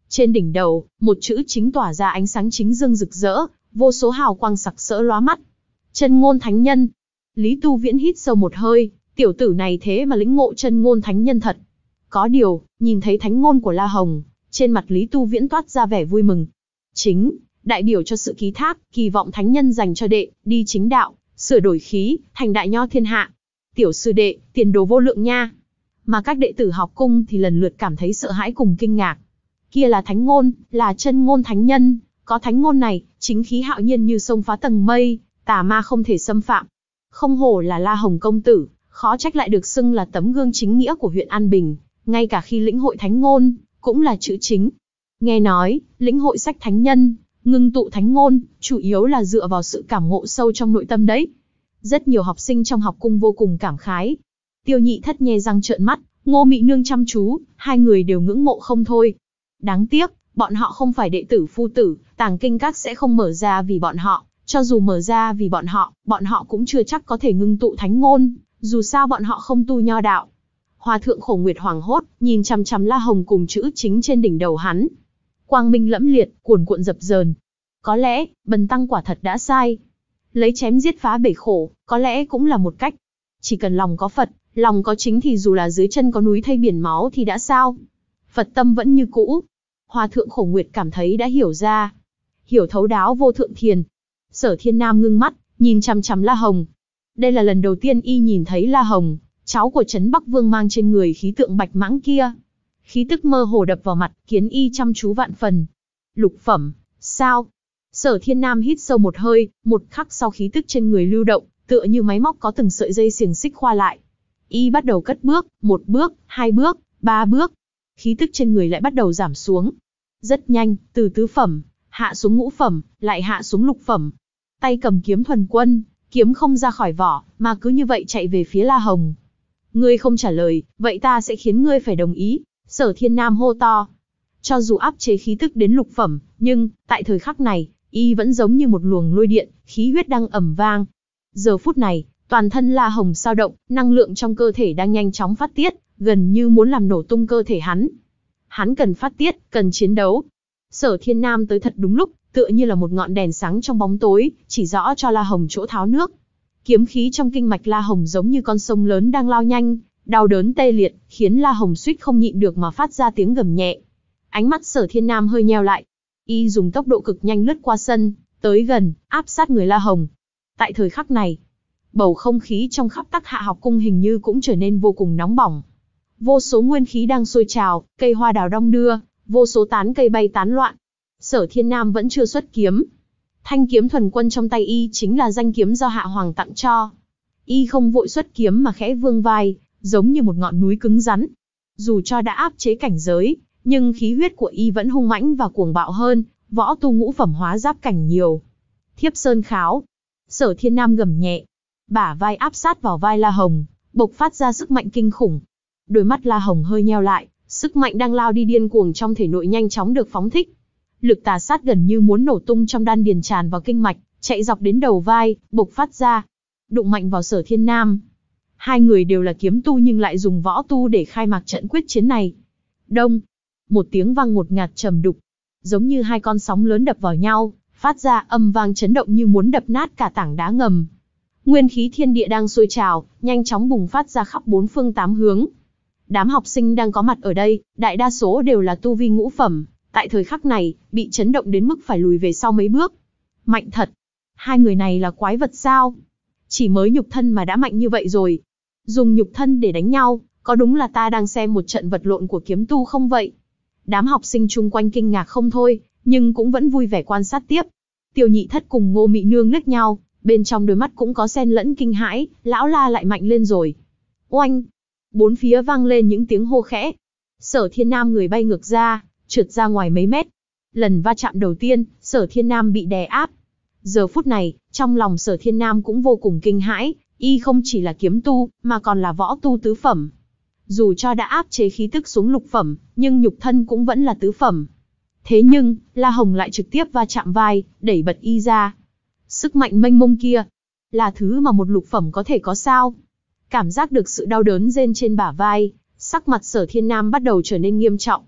[SPEAKER 1] Trên đỉnh đầu, một chữ chính tỏa ra ánh sáng chính dương rực rỡ, vô số hào quang sặc sỡ lóa mắt. Chân ngôn thánh nhân. Lý Tu Viễn hít sâu một hơi, tiểu tử này thế mà lĩnh ngộ chân ngôn thánh nhân thật. Có điều, nhìn thấy thánh ngôn của La Hồng, trên mặt Lý Tu Viễn toát ra vẻ vui mừng. Chính, đại biểu cho sự ký thác, kỳ vọng thánh nhân dành cho đệ, đi chính đạo, sửa đổi khí, thành đại nho thiên hạ. Tiểu sư đệ, tiền đồ vô lượng nha. Mà các đệ tử học cung thì lần lượt cảm thấy sợ hãi cùng kinh ngạc. Kia là thánh ngôn, là chân ngôn thánh nhân, có thánh ngôn này, chính khí hạo nhiên như sông phá tầng mây, tà ma không thể xâm phạm. Không hổ là La Hồng công tử, khó trách lại được xưng là tấm gương chính nghĩa của huyện An Bình, ngay cả khi lĩnh hội thánh ngôn, cũng là chữ chính. Nghe nói, lĩnh hội sách thánh nhân, ngưng tụ thánh ngôn, chủ yếu là dựa vào sự cảm ngộ sâu trong nội tâm đấy. Rất nhiều học sinh trong học cung vô cùng cảm khái. Tiêu Nhị Thất nhe răng trợn mắt, Ngô Mị Nương chăm chú, hai người đều ngưỡng mộ không thôi. Đáng tiếc, bọn họ không phải đệ tử phu tử, tàng kinh các sẽ không mở ra vì bọn họ, cho dù mở ra vì bọn họ, bọn họ cũng chưa chắc có thể ngưng tụ thánh ngôn, dù sao bọn họ không tu nho đạo. Hòa thượng Khổ Nguyệt hoảng hốt, nhìn chằm chằm La Hồng cùng chữ chính trên đỉnh đầu hắn. Quang minh lẫm liệt, cuồn cuộn dập dờn. Có lẽ, bần tăng quả thật đã sai. Lấy chém giết phá bể khổ, có lẽ cũng là một cách. Chỉ cần lòng có Phật, lòng có chính thì dù là dưới chân có núi thây biển máu thì đã sao? Phật tâm vẫn như cũ. Hòa thượng Khổ Nguyệt cảm thấy đã hiểu ra. Hiểu thấu đáo vô thượng thiền. Sở Thiên Nam ngưng mắt, nhìn chằm chằm La Hồng. Đây là lần đầu tiên y nhìn thấy La Hồng, cháu của Trấn Bắc Vương mang trên người khí tượng bạch mãng kia. Khí tức mơ hồ đập vào mặt, khiến y chăm chú vạn phần. Lục phẩm, sao? Sở Thiên Nam hít sâu một hơi, một khắc sau khí tức trên người lưu động, tựa như máy móc có từng sợi dây xiềng xích khoa lại. Y bắt đầu cất bước, một bước, hai bước, ba bước. Khí tức trên người lại bắt đầu giảm xuống. Rất nhanh, từ tứ phẩm, hạ xuống ngũ phẩm, lại hạ xuống lục phẩm. Tay cầm kiếm thuần quân, kiếm không ra khỏi vỏ, mà cứ như vậy chạy về phía La Hồng. Ngươi không trả lời, vậy ta sẽ khiến ngươi phải đồng ý. Sở Thiên Nam hô to. Cho dù áp chế khí tức đến lục phẩm, nhưng, tại thời khắc này, y vẫn giống như một luồng lôi điện, khí huyết đang ầm vang. Giờ phút này, toàn thân La Hồng dao động, năng lượng trong cơ thể đang nhanh chóng phát tiết, gần như muốn làm nổ tung cơ thể hắn. Hắn cần phát tiết, cần chiến đấu. Sở Thiên Nam tới thật đúng lúc, tựa như là một ngọn đèn sáng trong bóng tối, chỉ rõ cho La Hồng chỗ tháo nước. Kiếm khí trong kinh mạch La Hồng giống như con sông lớn đang lao nhanh, đau đớn tê liệt, khiến La Hồng suýt không nhịn được mà phát ra tiếng gầm nhẹ. Ánh mắt Sở Thiên Nam hơi nheo lại. Y dùng tốc độ cực nhanh lướt qua sân, tới gần, áp sát người La Hồng. Tại thời khắc này, bầu không khí trong khắp Tắc Hạ học cung hình như cũng trở nên vô cùng nóng bỏng. Vô số nguyên khí đang sôi trào, cây hoa đào đong đưa, vô số tán cây bay tán loạn. Sở Thiên Nam vẫn chưa xuất kiếm. Thanh kiếm thuần quân trong tay y chính là danh kiếm do Hạ Hoàng tặng cho. Y không vội xuất kiếm mà khẽ vương vai, giống như một ngọn núi cứng rắn. Dù cho đã áp chế cảnh giới, nhưng khí huyết của y vẫn hung mãnh và cuồng bạo hơn, võ tu ngũ phẩm hóa giáp cảnh nhiều. Thiếp sơn kháo. Sở Thiên Nam gầm nhẹ. Bả vai áp sát vào vai La Hồng, bộc phát ra sức mạnh kinh khủng. Đôi mắt La Hồng hơi nheo lại, sức mạnh đang lao đi điên cuồng trong thể nội nhanh chóng được phóng thích. Lực tà sát gần như muốn nổ tung trong đan điền tràn vào kinh mạch, chạy dọc đến đầu vai, bộc phát ra. Đụng mạnh vào Sở Thiên Nam. Hai người đều là kiếm tu nhưng lại dùng võ tu để khai mạc trận quyết chiến này. Đông. Một tiếng vang ngột ngạt trầm đục. Giống như hai con sóng lớn đập vào nhau, phát ra âm vang chấn động như muốn đập nát cả tảng đá ngầm. Nguyên khí thiên địa đang sôi trào, nhanh chóng bùng phát ra khắp bốn phương tám hướng. Đám học sinh đang có mặt ở đây, đại đa số đều là tu vi ngũ phẩm, tại thời khắc này, bị chấn động đến mức phải lùi về sau mấy bước. Mạnh thật! Hai người này là quái vật sao? Chỉ mới nhục thân mà đã mạnh như vậy rồi. Dùng nhục thân để đánh nhau, có đúng là ta đang xem một trận vật lộn của kiếm tu không vậy? Đám học sinh chung quanh kinh ngạc không thôi, nhưng cũng vẫn vui vẻ quan sát tiếp. Tiêu Nhị Thất cùng Ngô Mị Nương liếc nhau, bên trong đôi mắt cũng có xen lẫn kinh hãi, lão La lại mạnh lên rồi. Oanh! Bốn phía vang lên những tiếng hô khẽ. Sở Thiên Nam người bay ngược ra, trượt ra ngoài mấy mét. Lần va chạm đầu tiên, Sở Thiên Nam bị đè áp. Giờ phút này, trong lòng Sở Thiên Nam cũng vô cùng kinh hãi, y không chỉ là kiếm tu, mà còn là võ tu tứ phẩm. Dù cho đã áp chế khí tức xuống lục phẩm, nhưng nhục thân cũng vẫn là tứ phẩm. Thế nhưng, La Hồng lại trực tiếp va chạm vai, đẩy bật y ra. Sức mạnh mênh mông kia, là thứ mà một lục phẩm có thể có sao? Cảm giác được sự đau đớn rên trên bả vai, sắc mặt Sở Thiên Nam bắt đầu trở nên nghiêm trọng.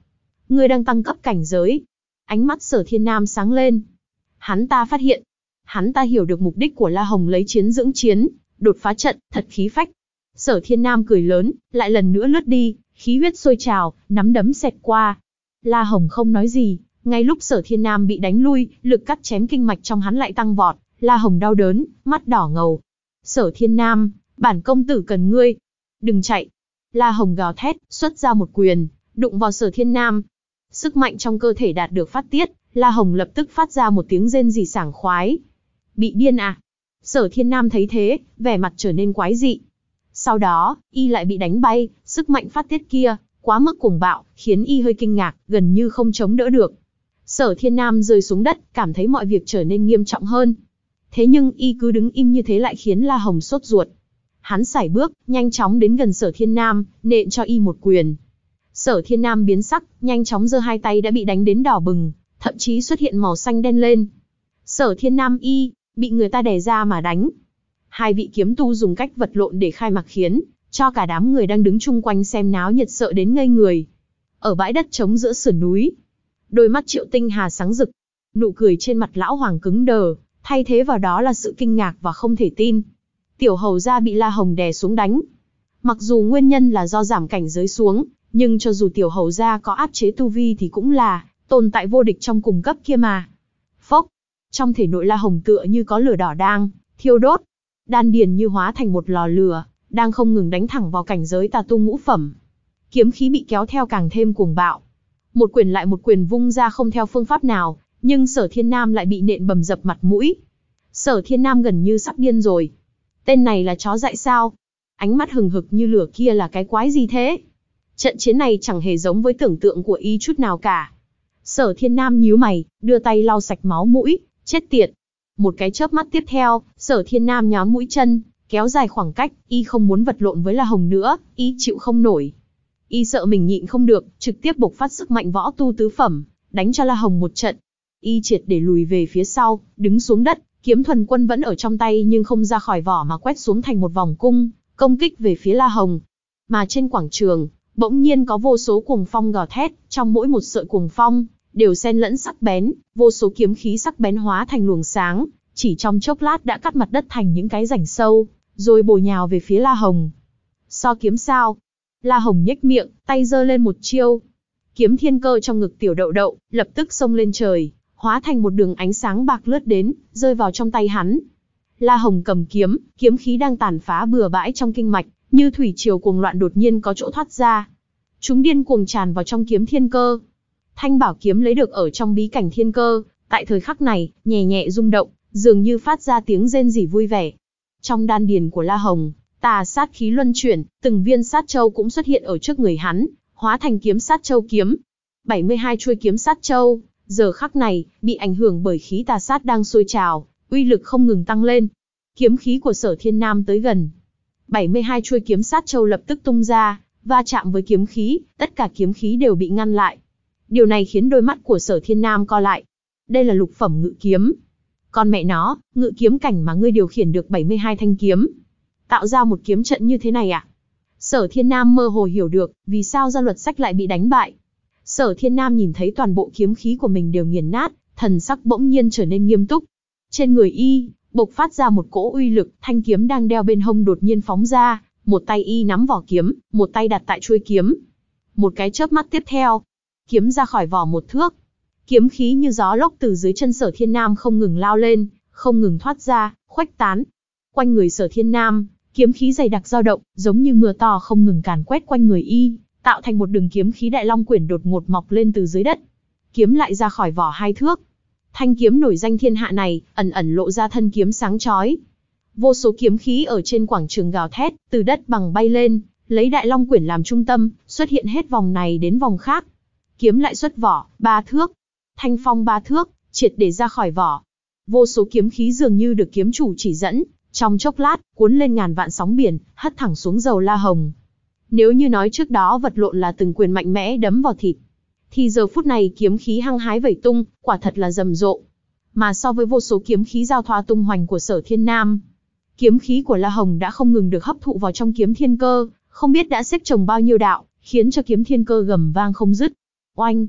[SPEAKER 1] ngươi đang tăng cấp cảnh giới. Ánh mắt Sở Thiên Nam sáng lên. Hắn ta phát hiện, hắn ta hiểu được mục đích của La Hồng lấy chiến dưỡng chiến, đột phá trận, thật khí phách. Sở Thiên Nam cười lớn, lại lần nữa lướt đi, khí huyết sôi trào, nắm đấm xẹt qua. La Hồng không nói gì, ngay lúc Sở Thiên Nam bị đánh lui, lực cắt chém kinh mạch trong hắn lại tăng vọt, La Hồng đau đớn, mắt đỏ ngầu. Sở Thiên Nam, bản công tử cần ngươi. Đừng chạy. La Hồng gào thét, xuất ra một quyền, đụng vào Sở Thiên Nam. Sức mạnh trong cơ thể đạt được phát tiết, La Hồng lập tức phát ra một tiếng rên rỉ sảng khoái. Bị điên à? Sở Thiên Nam thấy thế, vẻ mặt trở nên quái dị. Sau đó, y lại bị đánh bay, sức mạnh phát tiết kia, quá mức cuồng bạo, khiến y hơi kinh ngạc, gần như không chống đỡ được. Sở Thiên Nam rơi xuống đất, cảm thấy mọi việc trở nên nghiêm trọng hơn. Thế nhưng y cứ đứng im như thế lại khiến La Hồng sốt ruột. Hắn sải bước, nhanh chóng đến gần Sở Thiên Nam, nện cho y một quyền. Sở Thiên Nam biến sắc, nhanh chóng giơ hai tay đã bị đánh đến đỏ bừng, thậm chí xuất hiện màu xanh đen lên. Sở Thiên Nam y, bị người ta đè ra mà đánh. Hai vị kiếm tu dùng cách vật lộn để khai mạc khiến cho cả đám người đang đứng chung quanh xem náo nhiệt sợ đến ngây người. Ở bãi đất trống giữa sườn núi, đôi mắt Triệu Tinh Hà sáng rực, nụ cười trên mặt lão hoàng cứng đờ, thay thế vào đó là sự kinh ngạc và không thể tin. Tiểu hầu gia bị La Hồng đè xuống đánh. Mặc dù nguyên nhân là do giảm cảnh giới xuống, nhưng cho dù tiểu hầu gia có áp chế tu vi thì cũng là tồn tại vô địch trong cùng cấp kia mà. Phốc, trong thể nội La Hồng tựa như có lửa đỏ đang thiêu đốt, đan điền như hóa thành một lò lửa, đang không ngừng đánh thẳng vào cảnh giới tà tu ngũ phẩm. Kiếm khí bị kéo theo càng thêm cuồng bạo. Một quyền lại một quyền vung ra không theo phương pháp nào, nhưng Sở Thiên Nam lại bị nện bầm dập mặt mũi. Sở Thiên Nam gần như sắp điên rồi. Tên này là chó dại sao? Ánh mắt hừng hực như lửa kia là cái quái gì thế? Trận chiến này chẳng hề giống với tưởng tượng của y chút nào cả. Sở Thiên Nam nhíu mày, đưa tay lau sạch máu mũi, chết tiệt. Một cái chớp mắt tiếp theo, Sở Thiên Nam nhón mũi chân, kéo dài khoảng cách, y không muốn vật lộn với La Hồng nữa, y chịu không nổi. Y sợ mình nhịn không được, trực tiếp bộc phát sức mạnh võ tu tứ phẩm, đánh cho La Hồng một trận. Y triệt để lùi về phía sau, đứng xuống đất, kiếm thuần quân vẫn ở trong tay nhưng không ra khỏi vỏ mà quét xuống thành một vòng cung, công kích về phía La Hồng. Mà trên quảng trường, bỗng nhiên có vô số cuồng phong gào thét, trong mỗi một sợi cuồng phong đều xen lẫn sắc bén, vô số kiếm khí sắc bén hóa thành luồng sáng, chỉ trong chốc lát đã cắt mặt đất thành những cái rãnh sâu, rồi bổ nhào về phía La Hồng. So kiếm sao? La Hồng nhếch miệng, tay giơ lên một chiêu. Kiếm thiên cơ trong ngực tiểu đậu đậu, lập tức xông lên trời, hóa thành một đường ánh sáng bạc lướt đến, rơi vào trong tay hắn. La Hồng cầm kiếm, kiếm khí đang tàn phá bừa bãi trong kinh mạch, như thủy triều cuồng loạn đột nhiên có chỗ thoát ra. Chúng điên cuồng tràn vào trong kiếm thiên cơ. Thanh bảo kiếm lấy được ở trong bí cảnh thiên cơ, tại thời khắc này, nhẹ nhẹ rung động, dường như phát ra tiếng rên rỉ vui vẻ. Trong đan điền của La Hồng, tà sát khí luân chuyển, từng viên sát châu cũng xuất hiện ở trước người hắn, hóa thành kiếm sát châu kiếm. bảy mươi hai chuôi kiếm sát châu, giờ khắc này, bị ảnh hưởng bởi khí tà sát đang sôi trào, uy lực không ngừng tăng lên. Kiếm khí của Sở Thiên Nam tới gần. bảy mươi hai chuôi kiếm sát châu lập tức tung ra, va chạm với kiếm khí, tất cả kiếm khí đều bị ngăn lại. Điều này khiến đôi mắt của Sở Thiên Nam co lại. Đây là lục phẩm ngự kiếm. Con mẹ nó, ngự kiếm cảnh mà ngươi điều khiển được bảy mươi hai thanh kiếm. Tạo ra một kiếm trận như thế này à? Sở Thiên Nam mơ hồ hiểu được, vì sao Gia Luật Sách lại bị đánh bại. Sở Thiên Nam nhìn thấy toàn bộ kiếm khí của mình đều nghiền nát, thần sắc bỗng nhiên trở nên nghiêm túc. Trên người y, bộc phát ra một cỗ uy lực, thanh kiếm đang đeo bên hông đột nhiên phóng ra, một tay y nắm vỏ kiếm, một tay đặt tại chuôi kiếm. Một cái chớp mắt tiếp theo, kiếm ra khỏi vỏ một thước. Kiếm khí như gió lốc từ dưới chân Sở Thiên Nam không ngừng lao lên, không ngừng thoát ra, khuếch tán. Quanh người Sở Thiên Nam, kiếm khí dày đặc dao động, giống như mưa to không ngừng càn quét quanh người y, tạo thành một đường kiếm khí đại long quyển đột ngột mọc lên từ dưới đất. Kiếm lại ra khỏi vỏ hai thước. Thanh kiếm nổi danh thiên hạ này, ẩn ẩn lộ ra thân kiếm sáng chói. Vô số kiếm khí ở trên quảng trường gào thét, từ đất bằng bay lên, lấy đại long quyển làm trung tâm, xuất hiện hết vòng này đến vòng khác. Kiếm lại xuất vỏ, ba thước. Thanh phong ba thước, triệt để ra khỏi vỏ. Vô số kiếm khí dường như được kiếm chủ chỉ dẫn, trong chốc lát, cuốn lên ngàn vạn sóng biển, hất thẳng xuống dầu La Hồng. Nếu như nói trước đó vật lộn là từng quyền mạnh mẽ đấm vào thịt, thì giờ phút này kiếm khí hăng hái vẩy tung, quả thật là rầm rộ. Mà so với vô số kiếm khí giao thoa tung hoành của Sở Thiên Nam, kiếm khí của La Hồng đã không ngừng được hấp thụ vào trong kiếm thiên cơ, không biết đã xếp chồng bao nhiêu đạo, khiến cho kiếm thiên cơ gầm vang không dứt. Oanh!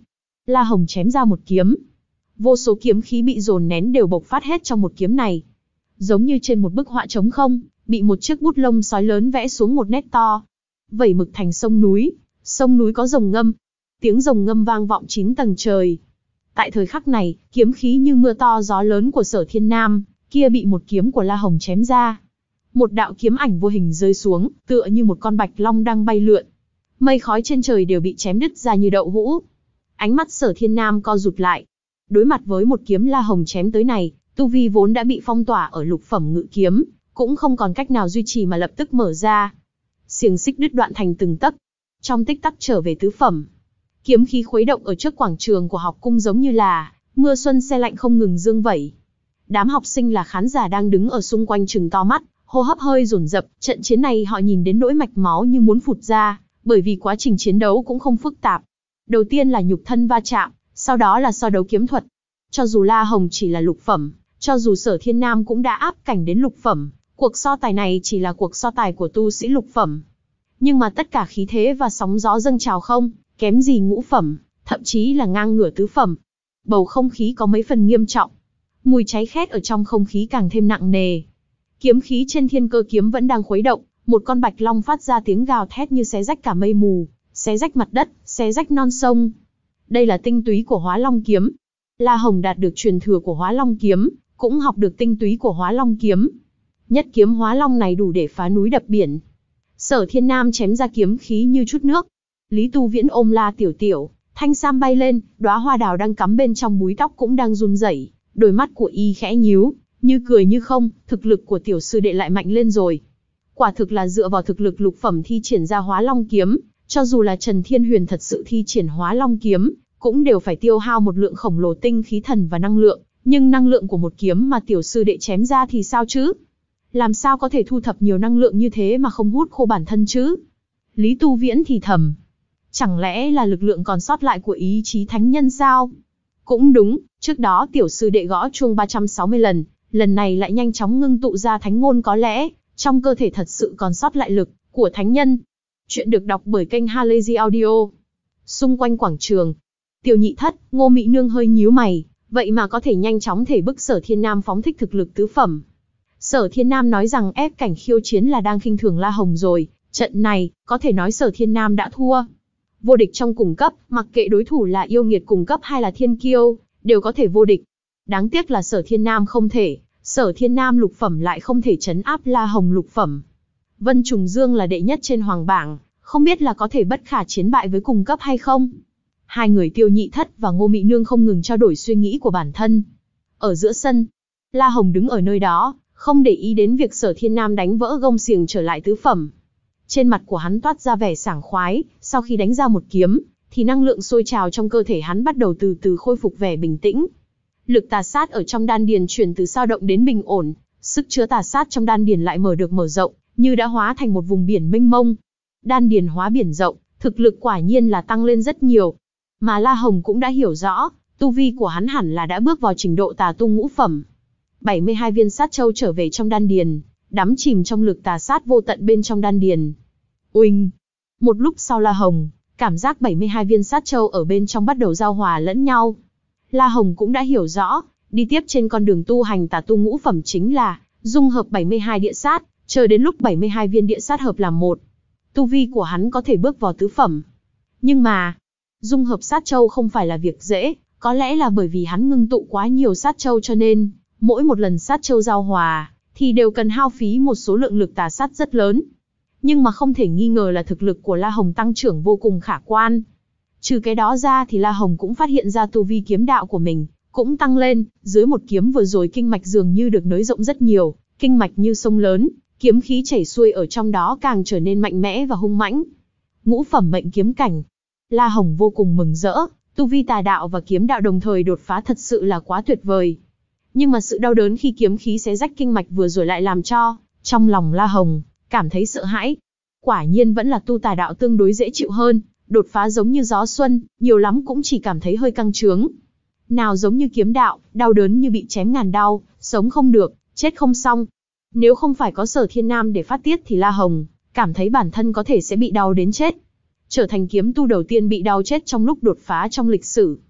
[SPEAKER 1] La Hồng chém ra một kiếm. Vô số kiếm khí bị dồn nén đều bộc phát hết trong một kiếm này. Giống như trên một bức họa trống không, bị một chiếc bút lông sói lớn vẽ xuống một nét to. Vẩy mực thành sông núi, sông núi có rồng ngâm. Tiếng rồng ngâm vang vọng chín tầng trời. Tại thời khắc này, kiếm khí như mưa to gió lớn của Sở Thiên Nam, kia bị một kiếm của La Hồng chém ra. Một đạo kiếm ảnh vô hình rơi xuống, tựa như một con bạch long đang bay lượn. Mây khói trên trời đều bị chém đứt ra như đậu hũ. Ánh mắt Sở Thiên Nam co rụt lại. Đối mặt với một kiếm La Hồng chém tới này, tu vi vốn đã bị phong tỏa ở lục phẩm ngự kiếm, cũng không còn cách nào duy trì mà lập tức mở ra. Xiềng xích đứt đoạn thành từng tấc, trong tích tắc trở về tứ phẩm. Kiếm khí khuấy động ở trước quảng trường của học cung giống như là mưa xuân se lạnh không ngừng dương vẩy. Đám học sinh là khán giả đang đứng ở xung quanh trừng to mắt, hô hấp hơi dồn dập. Trận chiến này họ nhìn đến nỗi mạch máu như muốn phụt ra, bởi vì quá trình chiến đấu cũng không phức tạp. Đầu tiên là nhục thân va chạm, sau đó là so đấu kiếm thuật. Cho dù La Hồng chỉ là lục phẩm, cho dù Sở Thiên Nam cũng đã áp cảnh đến lục phẩm, cuộc so tài này chỉ là cuộc so tài của tu sĩ lục phẩm. Nhưng mà tất cả khí thế và sóng gió dâng trào không kém gì ngũ phẩm, thậm chí là ngang ngửa tứ phẩm. Bầu không khí có mấy phần nghiêm trọng. Mùi cháy khét ở trong không khí càng thêm nặng nề. Kiếm khí trên thiên cơ kiếm vẫn đang khuấy động, một con bạch long phát ra tiếng gào thét như xé rách cả mây mù, xé rách mặt đất, xé rách non sông. Đây là tinh túy của Hóa Long kiếm. La Hồng đạt được truyền thừa của Hóa Long kiếm, cũng học được tinh túy của Hóa Long kiếm. Nhất kiếm Hóa Long này đủ để phá núi đập biển. Sở Thiên Nam chém ra kiếm khí như chút nước. Lý Tu Viễn ôm La Tiểu Tiểu, thanh sam bay lên, đóa hoa đào đang cắm bên trong búi tóc cũng đang run rẩy, đôi mắt của y khẽ nhíu, như cười như không, thực lực của tiểu sư đệ lại mạnh lên rồi. Quả thực là dựa vào thực lực lục phẩm thi triển ra Hóa Long kiếm, cho dù là Trần Thiên Huyền thật sự thi triển Hóa Long kiếm, cũng đều phải tiêu hao một lượng khổng lồ tinh khí thần và năng lượng, nhưng năng lượng của một kiếm mà tiểu sư đệ chém ra thì sao chứ? Làm sao có thể thu thập nhiều năng lượng như thế mà không hút khô bản thân chứ? Lý Tu Viễn thì thầm. Chẳng lẽ là lực lượng còn sót lại của ý chí thánh nhân sao? Cũng đúng, trước đó tiểu sư đệ gõ chuông ba trăm sáu mươi lần, lần này lại nhanh chóng ngưng tụ ra thánh ngôn, có lẽ trong cơ thể thật sự còn sót lại lực của thánh nhân. Chuyện được đọc bởi kênh Halazy Audio. Xung quanh quảng trường, Tiểu Nhị Thất, Ngô Mị Nương hơi nhíu mày, vậy mà có thể nhanh chóng thể bức Sở Thiên Nam phóng thích thực lực tứ phẩm. Sở Thiên Nam nói rằng ép cảnh khiêu chiến là đang khinh thường La Hồng rồi, trận này, có thể nói Sở Thiên Nam đã thua. Vô địch trong cùng cấp, mặc kệ đối thủ là yêu nghiệt cùng cấp hay là thiên kiêu, đều có thể vô địch. Đáng tiếc là Sở Thiên Nam không thể, Sở Thiên Nam lục phẩm lại không thể trấn áp La Hồng lục phẩm. Vân Trùng Dương là đệ nhất trên hoàng bảng, không biết là có thể bất khả chiến bại với cùng cấp hay không. Hai người Tiêu Nhị Thất và Ngô Mị Nương không ngừng trao đổi suy nghĩ của bản thân. Ở giữa sân, La Hồng đứng ở nơi đó, không để ý đến việc Sở Thiên Nam đánh vỡ gông xiềng trở lại tứ phẩm. Trên mặt của hắn toát ra vẻ sảng khoái, sau khi đánh ra một kiếm, thì năng lượng sôi trào trong cơ thể hắn bắt đầu từ từ khôi phục vẻ bình tĩnh. Lực tà sát ở trong đan điền chuyển từ dao động đến bình ổn, sức chứa tà sát trong đan điền lại mở được mở rộng, như đã hóa thành một vùng biển mênh mông. Đan điền hóa biển rộng, thực lực quả nhiên là tăng lên rất nhiều. Mà La Hồng cũng đã hiểu rõ, tu vi của hắn hẳn là đã bước vào trình độ tà tu ngũ phẩm. bảy mươi hai viên sát châu trở về trong đan điền, đắm chìm trong lực tà sát vô tận bên trong đan điền. Uỳnh! Một lúc sau La Hồng, cảm giác bảy mươi hai viên sát châu ở bên trong bắt đầu giao hòa lẫn nhau. La Hồng cũng đã hiểu rõ, đi tiếp trên con đường tu hành tà tu ngũ phẩm chính là dung hợp bảy mươi hai địa sát, chờ đến lúc bảy mươi hai viên địa sát hợp làm một. Tu vi của hắn có thể bước vào tứ phẩm. Nhưng mà, dung hợp sát châu không phải là việc dễ, có lẽ là bởi vì hắn ngưng tụ quá nhiều sát châu cho nên, mỗi một lần sát châu giao hòa, thì đều cần hao phí một số lượng lực tà sát rất lớn. Nhưng mà không thể nghi ngờ là thực lực của La Hồng tăng trưởng vô cùng khả quan. Trừ cái đó ra thì La Hồng cũng phát hiện ra tu vi kiếm đạo của mình cũng tăng lên, dưới một kiếm vừa rồi kinh mạch dường như được nới rộng rất nhiều, kinh mạch như sông lớn, kiếm khí chảy xuôi ở trong đó càng trở nên mạnh mẽ và hung mãnh. Ngũ phẩm mệnh kiếm cảnh. La Hồng vô cùng mừng rỡ, tu vi tà đạo và kiếm đạo đồng thời đột phá thật sự là quá tuyệt vời. Nhưng mà sự đau đớn khi kiếm khí xé rách kinh mạch vừa rồi lại làm cho, trong lòng La Hồng, cảm thấy sợ hãi. Quả nhiên vẫn là tu tà đạo tương đối dễ chịu hơn, đột phá giống như gió xuân, nhiều lắm cũng chỉ cảm thấy hơi căng trướng. Nào giống như kiếm đạo, đau đớn như bị chém ngàn đau, sống không được, chết không xong. Nếu không phải có Sở Thiên Nam để phát tiết thì La Hồng, cảm thấy bản thân có thể sẽ bị đau đến chết. Trở thành kiếm tu đầu tiên bị đau chết trong lúc đột phá trong lịch sử.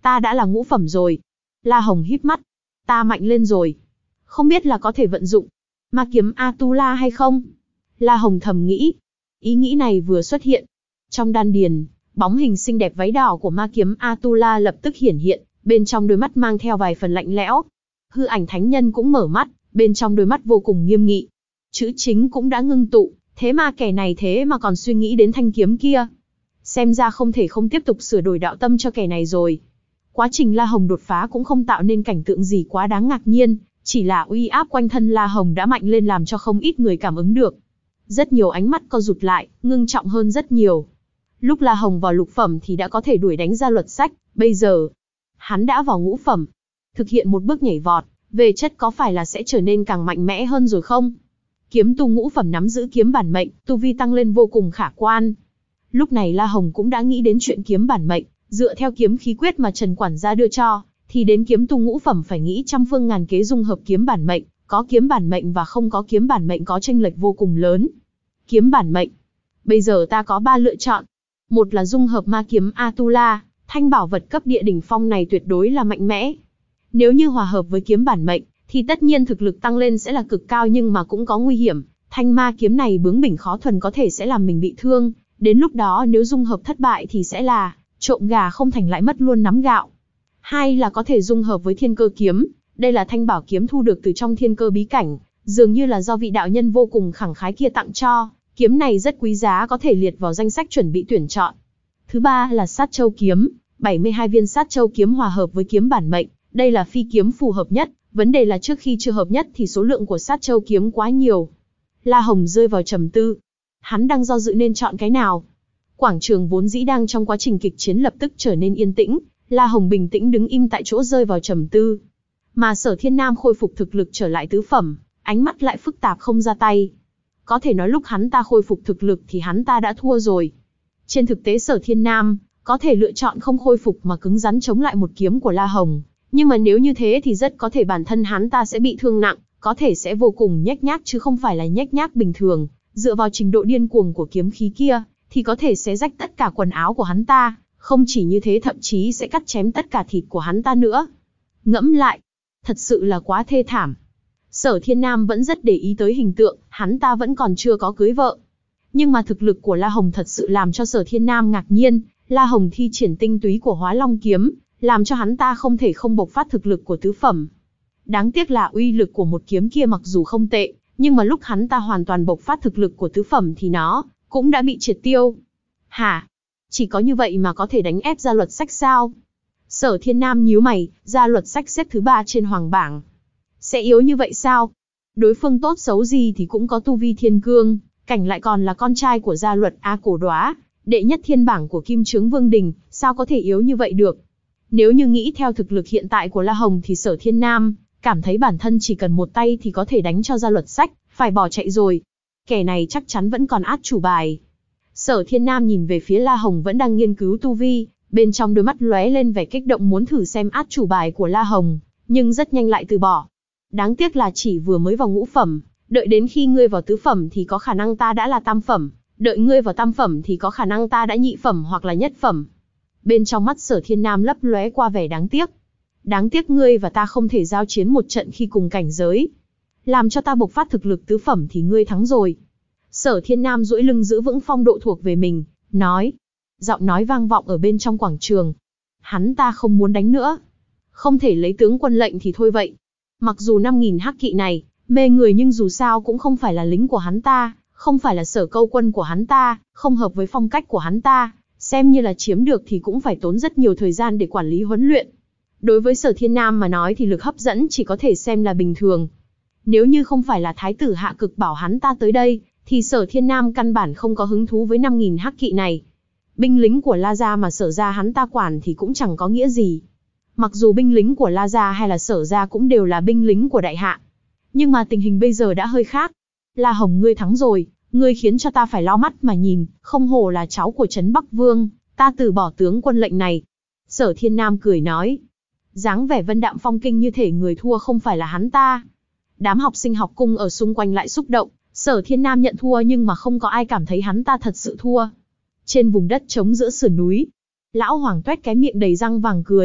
[SPEAKER 1] ta đã là ngũ phẩm rồi. La Hồng híp mắt. Ta mạnh lên rồi. Không biết là có thể vận dụng ma kiếm Atula hay không? La Hồng thầm nghĩ. Ý nghĩ này vừa xuất hiện. Trong đan điền, bóng hình xinh đẹp váy đỏ của ma kiếm Atula lập tức hiển hiện, bên trong đôi mắt mang theo vài phần lạnh lẽo. Hư ảnh thánh nhân cũng mở mắt, bên trong đôi mắt vô cùng nghiêm nghị. Chữ chính cũng đã ngưng tụ, thế mà kẻ này thế mà còn suy nghĩ đến thanh kiếm kia. Xem ra không thể không tiếp tục sửa đổi đạo tâm cho kẻ này rồi. Quá trình La Hồng đột phá cũng không tạo nên cảnh tượng gì quá đáng ngạc nhiên, chỉ là uy áp quanh thân La Hồng đã mạnh lên làm cho không ít người cảm ứng được. Rất nhiều ánh mắt co rụt lại, ngưng trọng hơn rất nhiều. Lúc La Hồng vào lục phẩm thì đã có thể đuổi đánh ra Luật Sách, bây giờ hắn đã vào ngũ phẩm. Thực hiện một bước nhảy vọt, về chất có phải là sẽ trở nên càng mạnh mẽ hơn rồi không? Kiếm tu ngũ phẩm nắm giữ kiếm bản mệnh, tu vi tăng lên vô cùng khả quan. Lúc này La Hồng cũng đã nghĩ đến chuyện kiếm bản mệnh, dựa theo kiếm khí quyết mà Trần quản gia đưa cho, thì đến kiếm tu ngũ phẩm phải nghĩ trăm phương ngàn kế dung hợp kiếm bản mệnh, có kiếm bản mệnh và không có kiếm bản mệnh có chênh lệch vô cùng lớn. Kiếm bản mệnh. Bây giờ ta có ba lựa chọn. Một là dung hợp ma kiếm Atula, thanh bảo vật cấp địa đỉnh phong này tuyệt đối là mạnh mẽ. Nếu như hòa hợp với kiếm bản mệnh, thì tất nhiên thực lực tăng lên sẽ là cực cao nhưng mà cũng có nguy hiểm. Thanh ma kiếm này bướng bỉnh khó thuần có thể sẽ làm mình bị thương. Đến lúc đó nếu dung hợp thất bại thì sẽ là trộm gà không thành lại mất luôn nắm gạo. Hai là có thể dung hợp với thiên cơ kiếm. Đây là thanh bảo kiếm thu được từ trong thiên cơ bí cảnh, dường như là do vị đạo nhân vô cùng khẳng khái kia tặng cho. Kiếm này rất quý giá, có thể liệt vào danh sách chuẩn bị tuyển chọn. Thứ ba là sát châu kiếm, bảy mươi hai viên sát châu kiếm hòa hợp với kiếm bản mệnh. Đây là phi kiếm phù hợp nhất, vấn đề là trước khi chưa hợp nhất thì số lượng của sát châu kiếm quá nhiều. La Hồng rơi vào trầm tư. Hắn đang do dự nên chọn cái nào. Quảng trường vốn dĩ đang trong quá trình kịch chiến lập tức trở nên yên tĩnh, La Hồng bình tĩnh đứng im tại chỗ rơi vào trầm tư. Mà Sở Thiên Nam khôi phục thực lực trở lại tứ phẩm, ánh mắt lại phức tạp không ra tay. Có thể nói lúc hắn ta khôi phục thực lực thì hắn ta đã thua rồi. Trên thực tế Sở Thiên Nam có thể lựa chọn không khôi phục mà cứng rắn chống lại một kiếm của La Hồng. Nhưng mà nếu như thế thì rất có thể bản thân hắn ta sẽ bị thương nặng, có thể sẽ vô cùng nhếch nhác chứ không phải là nhếch nhác bình thường. Dựa vào trình độ điên cuồng của kiếm khí kia, thì có thể xé rách tất cả quần áo của hắn ta. Không chỉ như thế thậm chí sẽ cắt chém tất cả thịt của hắn ta nữa. Ngẫm lại, thật sự là quá thê thảm. Sở Thiên Nam vẫn rất để ý tới hình tượng, hắn ta vẫn còn chưa có cưới vợ. Nhưng mà thực lực của La Hồng thật sự làm cho Sở Thiên Nam ngạc nhiên. La Hồng thi triển tinh túy của Hóa Long kiếm, làm cho hắn ta không thể không bộc phát thực lực của tứ phẩm. Đáng tiếc là uy lực của một kiếm kia mặc dù không tệ, nhưng mà lúc hắn ta hoàn toàn bộc phát thực lực của tứ phẩm thì nó cũng đã bị triệt tiêu. Hả? Chỉ có như vậy mà có thể đánh ép Gia Luật Sách sao? Sở Thiên Nam nhíu mày, Gia Luật Sách xếp thứ ba trên hoàng bảng. Sẽ yếu như vậy sao? Đối phương tốt xấu gì thì cũng có tu vi thiên cương, cảnh lại còn là con trai của Gia Luật A Cổ Đóa, đệ nhất thiên bảng của Kim Chướng Vương Đình, sao có thể yếu như vậy được? Nếu như nghĩ theo thực lực hiện tại của La Hồng thì Sở Thiên Nam cảm thấy bản thân chỉ cần một tay thì có thể đánh cho Gia Luật Sách, phải bỏ chạy rồi. Kẻ này chắc chắn vẫn còn át chủ bài. Sở Thiên Nam nhìn về phía La Hồng vẫn đang nghiên cứu tu vi, bên trong đôi mắt lóe lên vẻ kích động muốn thử xem át chủ bài của La Hồng, nhưng rất nhanh lại từ bỏ. Đáng tiếc là chỉ vừa mới vào ngũ phẩm, đợi đến khi ngươi vào tứ phẩm thì có khả năng ta đã là tam phẩm, đợi ngươi vào tam phẩm thì có khả năng ta đã nhị phẩm hoặc là nhất phẩm. Bên trong mắt Sở Thiên Nam lấp lóe qua vẻ đáng tiếc. Đáng tiếc ngươi và ta không thể giao chiến một trận khi cùng cảnh giới. Làm cho ta bộc phát thực lực tứ phẩm thì ngươi thắng rồi. Sở Thiên Nam duỗi lưng giữ vững phong độ thuộc về mình, nói. Giọng nói vang vọng ở bên trong quảng trường. Hắn ta không muốn đánh nữa. Không thể lấy tướng quân lệnh thì thôi vậy. Mặc dù năm nghìn hắc kỵ này, mê người nhưng dù sao cũng không phải là lính của hắn ta, không phải là sở câu quân của hắn ta, không hợp với phong cách của hắn ta. Xem như là chiếm được thì cũng phải tốn rất nhiều thời gian để quản lý huấn luyện. Đối với Sở Thiên Nam mà nói thì lực hấp dẫn chỉ có thể xem là bình thường. Nếu như không phải là Thái tử Hạ Cực bảo hắn ta tới đây, thì Sở Thiên Nam căn bản không có hứng thú với năm nghìn hắc kỵ này. Binh lính của La Gia mà Sở Gia hắn ta quản thì cũng chẳng có nghĩa gì. Mặc dù binh lính của La Gia hay là Sở Gia cũng đều là binh lính của Đại Hạ. Nhưng mà tình hình bây giờ đã hơi khác. La Hồng ngươi thắng rồi, ngươi khiến cho ta phải lau mắt mà nhìn, không hổ là cháu của Trấn Bắc Vương, ta từ bỏ tướng quân lệnh này. Sở Thiên Nam cười nói. Dáng vẻ vân đạm phong kinh như thể người thua không phải là hắn ta. Đám học sinh học cung ở xung quanh lại xúc động, Sở Thiên Nam nhận thua nhưng mà không có ai cảm thấy hắn ta thật sự thua. Trên vùng đất trống giữa sườn núi, Lão Hoàng tuét cái miệng đầy răng vàng cười,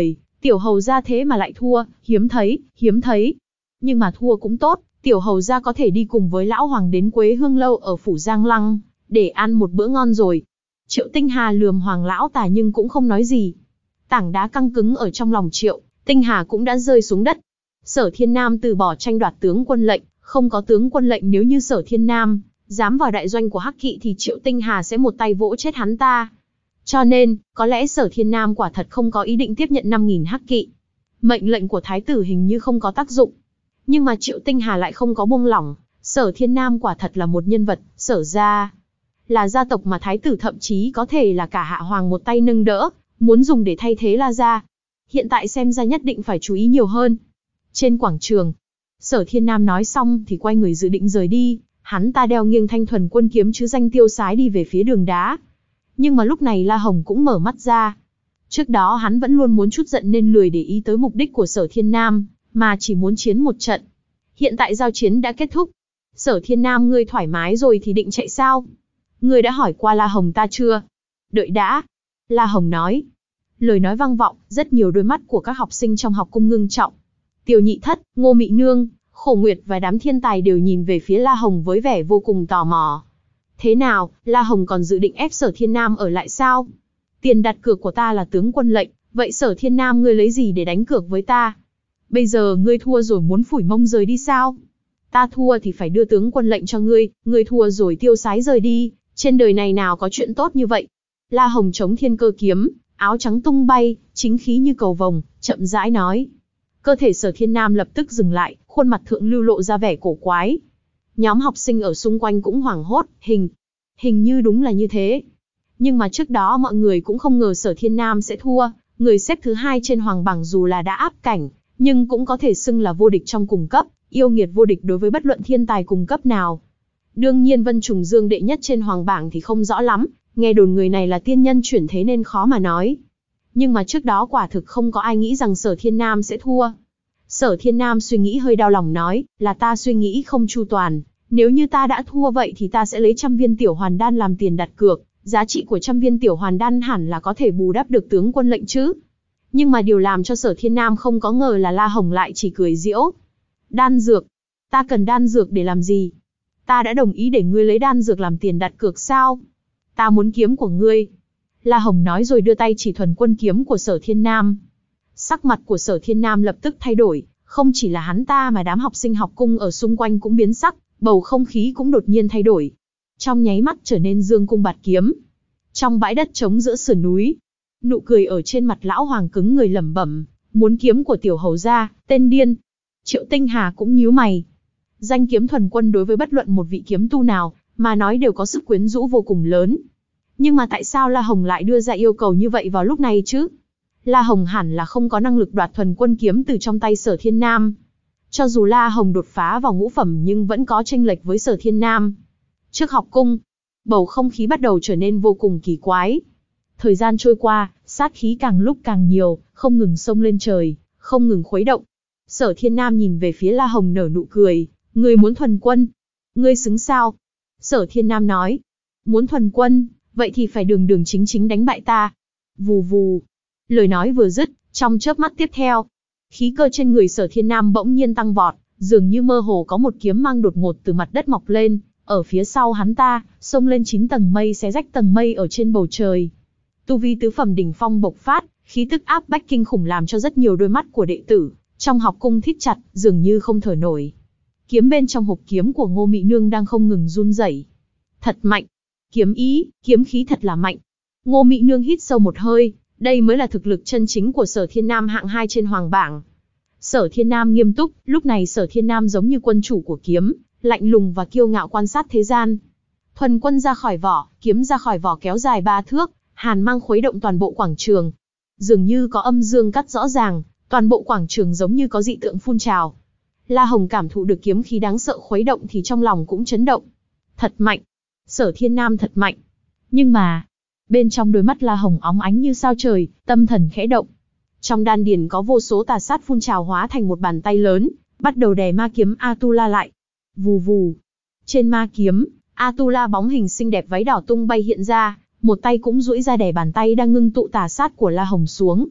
[SPEAKER 1] Tiểu hầu gia thế mà lại thua, hiếm thấy, hiếm thấy. Nhưng mà thua cũng tốt, tiểu hầu gia có thể đi cùng với lão hoàng đến Quế Hương lâu ở phủ Giang Lăng, để ăn một bữa ngon rồi. Triệu Tinh Hà lườm Hoàng lão tà nhưng cũng không nói gì. Tảng đá căng cứng ở trong lòng Triệu Tinh Hà cũng đã rơi xuống đất. Sở Thiên Nam từ bỏ tranh đoạt tướng quân lệnh, không có tướng quân lệnh, nếu như Sở Thiên Nam dám vào đại doanh của Hắc Kỵ thì Triệu Tinh Hà sẽ một tay vỗ chết hắn ta. Cho nên, có lẽ Sở Thiên Nam quả thật không có ý định tiếp nhận năm nghìn Hắc Kỵ. Mệnh lệnh của thái tử hình như không có tác dụng. Nhưng mà Triệu Tinh Hà lại không có buông lỏng. Sở Thiên Nam quả thật là một nhân vật, Sở gia là gia tộc mà thái tử thậm chí có thể là cả hạ hoàng một tay nâng đỡ, muốn dùng để thay thế La gia. Hiện tại xem ra nhất định phải chú ý nhiều hơn. Trên quảng trường, Sở Thiên Nam nói xong thì quay người dự định rời đi, hắn ta đeo nghiêng thanh thuần quân kiếm chứ danh tiêu sái đi về phía đường đá. Nhưng mà lúc này La Hồng cũng mở mắt ra. Trước đó hắn vẫn luôn muốn chút giận nên lười để ý tới mục đích của Sở Thiên Nam, mà chỉ muốn chiến một trận. Hiện tại giao chiến đã kết thúc. Sở Thiên Nam, ngươi thoải mái rồi thì định chạy sao? Ngươi đã hỏi qua La Hồng ta chưa? Đợi đã. La Hồng nói. Lời nói vang vọng, rất nhiều đôi mắt của các học sinh trong học cung ngưng trọng. Tiêu Nhị Thất, Ngô Mị Nương, Khổ Nguyệt và đám thiên tài đều nhìn về phía La Hồng với vẻ vô cùng tò mò. Thế nào, La Hồng còn dự định ép Sở Thiên Nam ở lại sao? Tiền đặt cược của ta là tướng quân lệnh, vậy Sở Thiên Nam ngươi lấy gì để đánh cược với ta? Bây giờ ngươi thua rồi muốn phủi mông rời đi sao? Ta thua thì phải đưa tướng quân lệnh cho ngươi, ngươi thua rồi tiêu sái rời đi, trên đời này nào có chuyện tốt như vậy. La Hồng chống thiên cơ kiếm, áo trắng tung bay, chính khí như cầu vồng, chậm rãi nói. Cơ thể Sở Thiên Nam lập tức dừng lại, khuôn mặt thượng lưu lộ ra vẻ cổ quái. Nhóm học sinh ở xung quanh cũng hoảng hốt, hình, hình như đúng là như thế. Nhưng mà trước đó mọi người cũng không ngờ Sở Thiên Nam sẽ thua, người xếp thứ hai trên hoàng bảng dù là đã áp cảnh, nhưng cũng có thể xưng là vô địch trong cùng cấp, yêu nghiệt vô địch đối với bất luận thiên tài cùng cấp nào. Đương nhiên Vân Trùng Dương đệ nhất trên hoàng bảng thì không rõ lắm, nghe đồn người này là tiên nhân chuyển thế nên khó mà nói. Nhưng mà trước đó quả thực không có ai nghĩ rằng Sở Thiên Nam sẽ thua. Sở Thiên Nam suy nghĩ hơi đau lòng nói, là ta suy nghĩ không chu toàn, nếu như ta đã thua vậy thì ta sẽ lấy trăm viên tiểu hoàn đan làm tiền đặt cược, giá trị của trăm viên tiểu hoàn đan hẳn là có thể bù đắp được tướng quân lệnh chứ. Nhưng mà điều làm cho Sở Thiên Nam không có ngờ là La Hồng lại chỉ cười giễu. Đan dược? Ta cần đan dược để làm gì? Ta đã đồng ý để ngươi lấy đan dược làm tiền đặt cược sao? Ta muốn kiếm của ngươi. La Hồng nói rồi đưa tay chỉ thuần quân kiếm của Sở Thiên Nam. Sắc mặt của Sở Thiên Nam lập tức thay đổi, không chỉ là hắn ta mà đám học sinh học cung ở xung quanh cũng biến sắc, bầu không khí cũng đột nhiên thay đổi. Trong nháy mắt trở nên dương cung bạt kiếm. Trong bãi đất trống giữa sườn núi, nụ cười ở trên mặt lão hoàng cứng người lẩm bẩm, muốn kiếm của tiểu hầu gia, tên điên. Triệu Tinh Hà cũng nhíu mày. Danh kiếm thuần quân đối với bất luận một vị kiếm tu nào mà nói đều có sức quyến rũ vô cùng lớn. Nhưng mà tại sao La Hồng lại đưa ra yêu cầu như vậy vào lúc này chứ? La Hồng hẳn là không có năng lực đoạt thuần quân kiếm từ trong tay Sở Thiên Nam. Cho dù La Hồng đột phá vào ngũ phẩm nhưng vẫn có chênh lệch với Sở Thiên Nam. Trước học cung, bầu không khí bắt đầu trở nên vô cùng kỳ quái. Thời gian trôi qua, sát khí càng lúc càng nhiều, không ngừng xông lên trời, không ngừng khuấy động. Sở Thiên Nam nhìn về phía La Hồng nở nụ cười, ngươi muốn thuần quân? Ngươi xứng sao? Sở Thiên Nam nói, muốn thuần quân, vậy thì phải đường đường chính chính đánh bại ta. Vù vù. Lời nói vừa dứt, trong chớp mắt tiếp theo, khí cơ trên người Sở Thiên Nam bỗng nhiên tăng vọt, dường như mơ hồ có một kiếm mang đột ngột từ mặt đất mọc lên, ở phía sau hắn ta, xông lên chín tầng mây xé rách tầng mây ở trên bầu trời. Tu vi tứ phẩm đỉnh phong bộc phát, khí tức áp bách kinh khủng làm cho rất nhiều đôi mắt của đệ tử trong học cung thít chặt, dường như không thở nổi. Kiếm bên trong hộp kiếm của Ngô Mị Nương đang không ngừng run rẩy. Thật mạnh. Kiếm ý, kiếm khí thật là mạnh. Ngô Mị Nương hít sâu một hơi, đây mới là thực lực chân chính của Sở Thiên Nam hạng hai trên hoàng bảng. Sở Thiên Nam nghiêm túc, lúc này Sở Thiên Nam giống như quân chủ của kiếm, lạnh lùng và kiêu ngạo quan sát thế gian. Thuần quân ra khỏi vỏ, kiếm ra khỏi vỏ kéo dài ba thước, hàn mang khuấy động toàn bộ quảng trường. Dường như có âm dương cắt rõ ràng, toàn bộ quảng trường giống như có dị tượng phun trào. La Hồng cảm thụ được kiếm khí đáng sợ khuấy động thì trong lòng cũng chấn động. Thật mạnh. Sở Thiên Nam thật mạnh. Nhưng mà, bên trong đôi mắt La Hồng óng ánh như sao trời, tâm thần khẽ động. Trong đan điền có vô số tà sát phun trào hóa thành một bàn tay lớn, bắt đầu đè ma kiếm Atula lại. Vù vù. Trên ma kiếm, Atula bóng hình xinh đẹp váy đỏ tung bay hiện ra, một tay cũng duỗi ra đè bàn tay đang ngưng tụ tà sát của La Hồng xuống.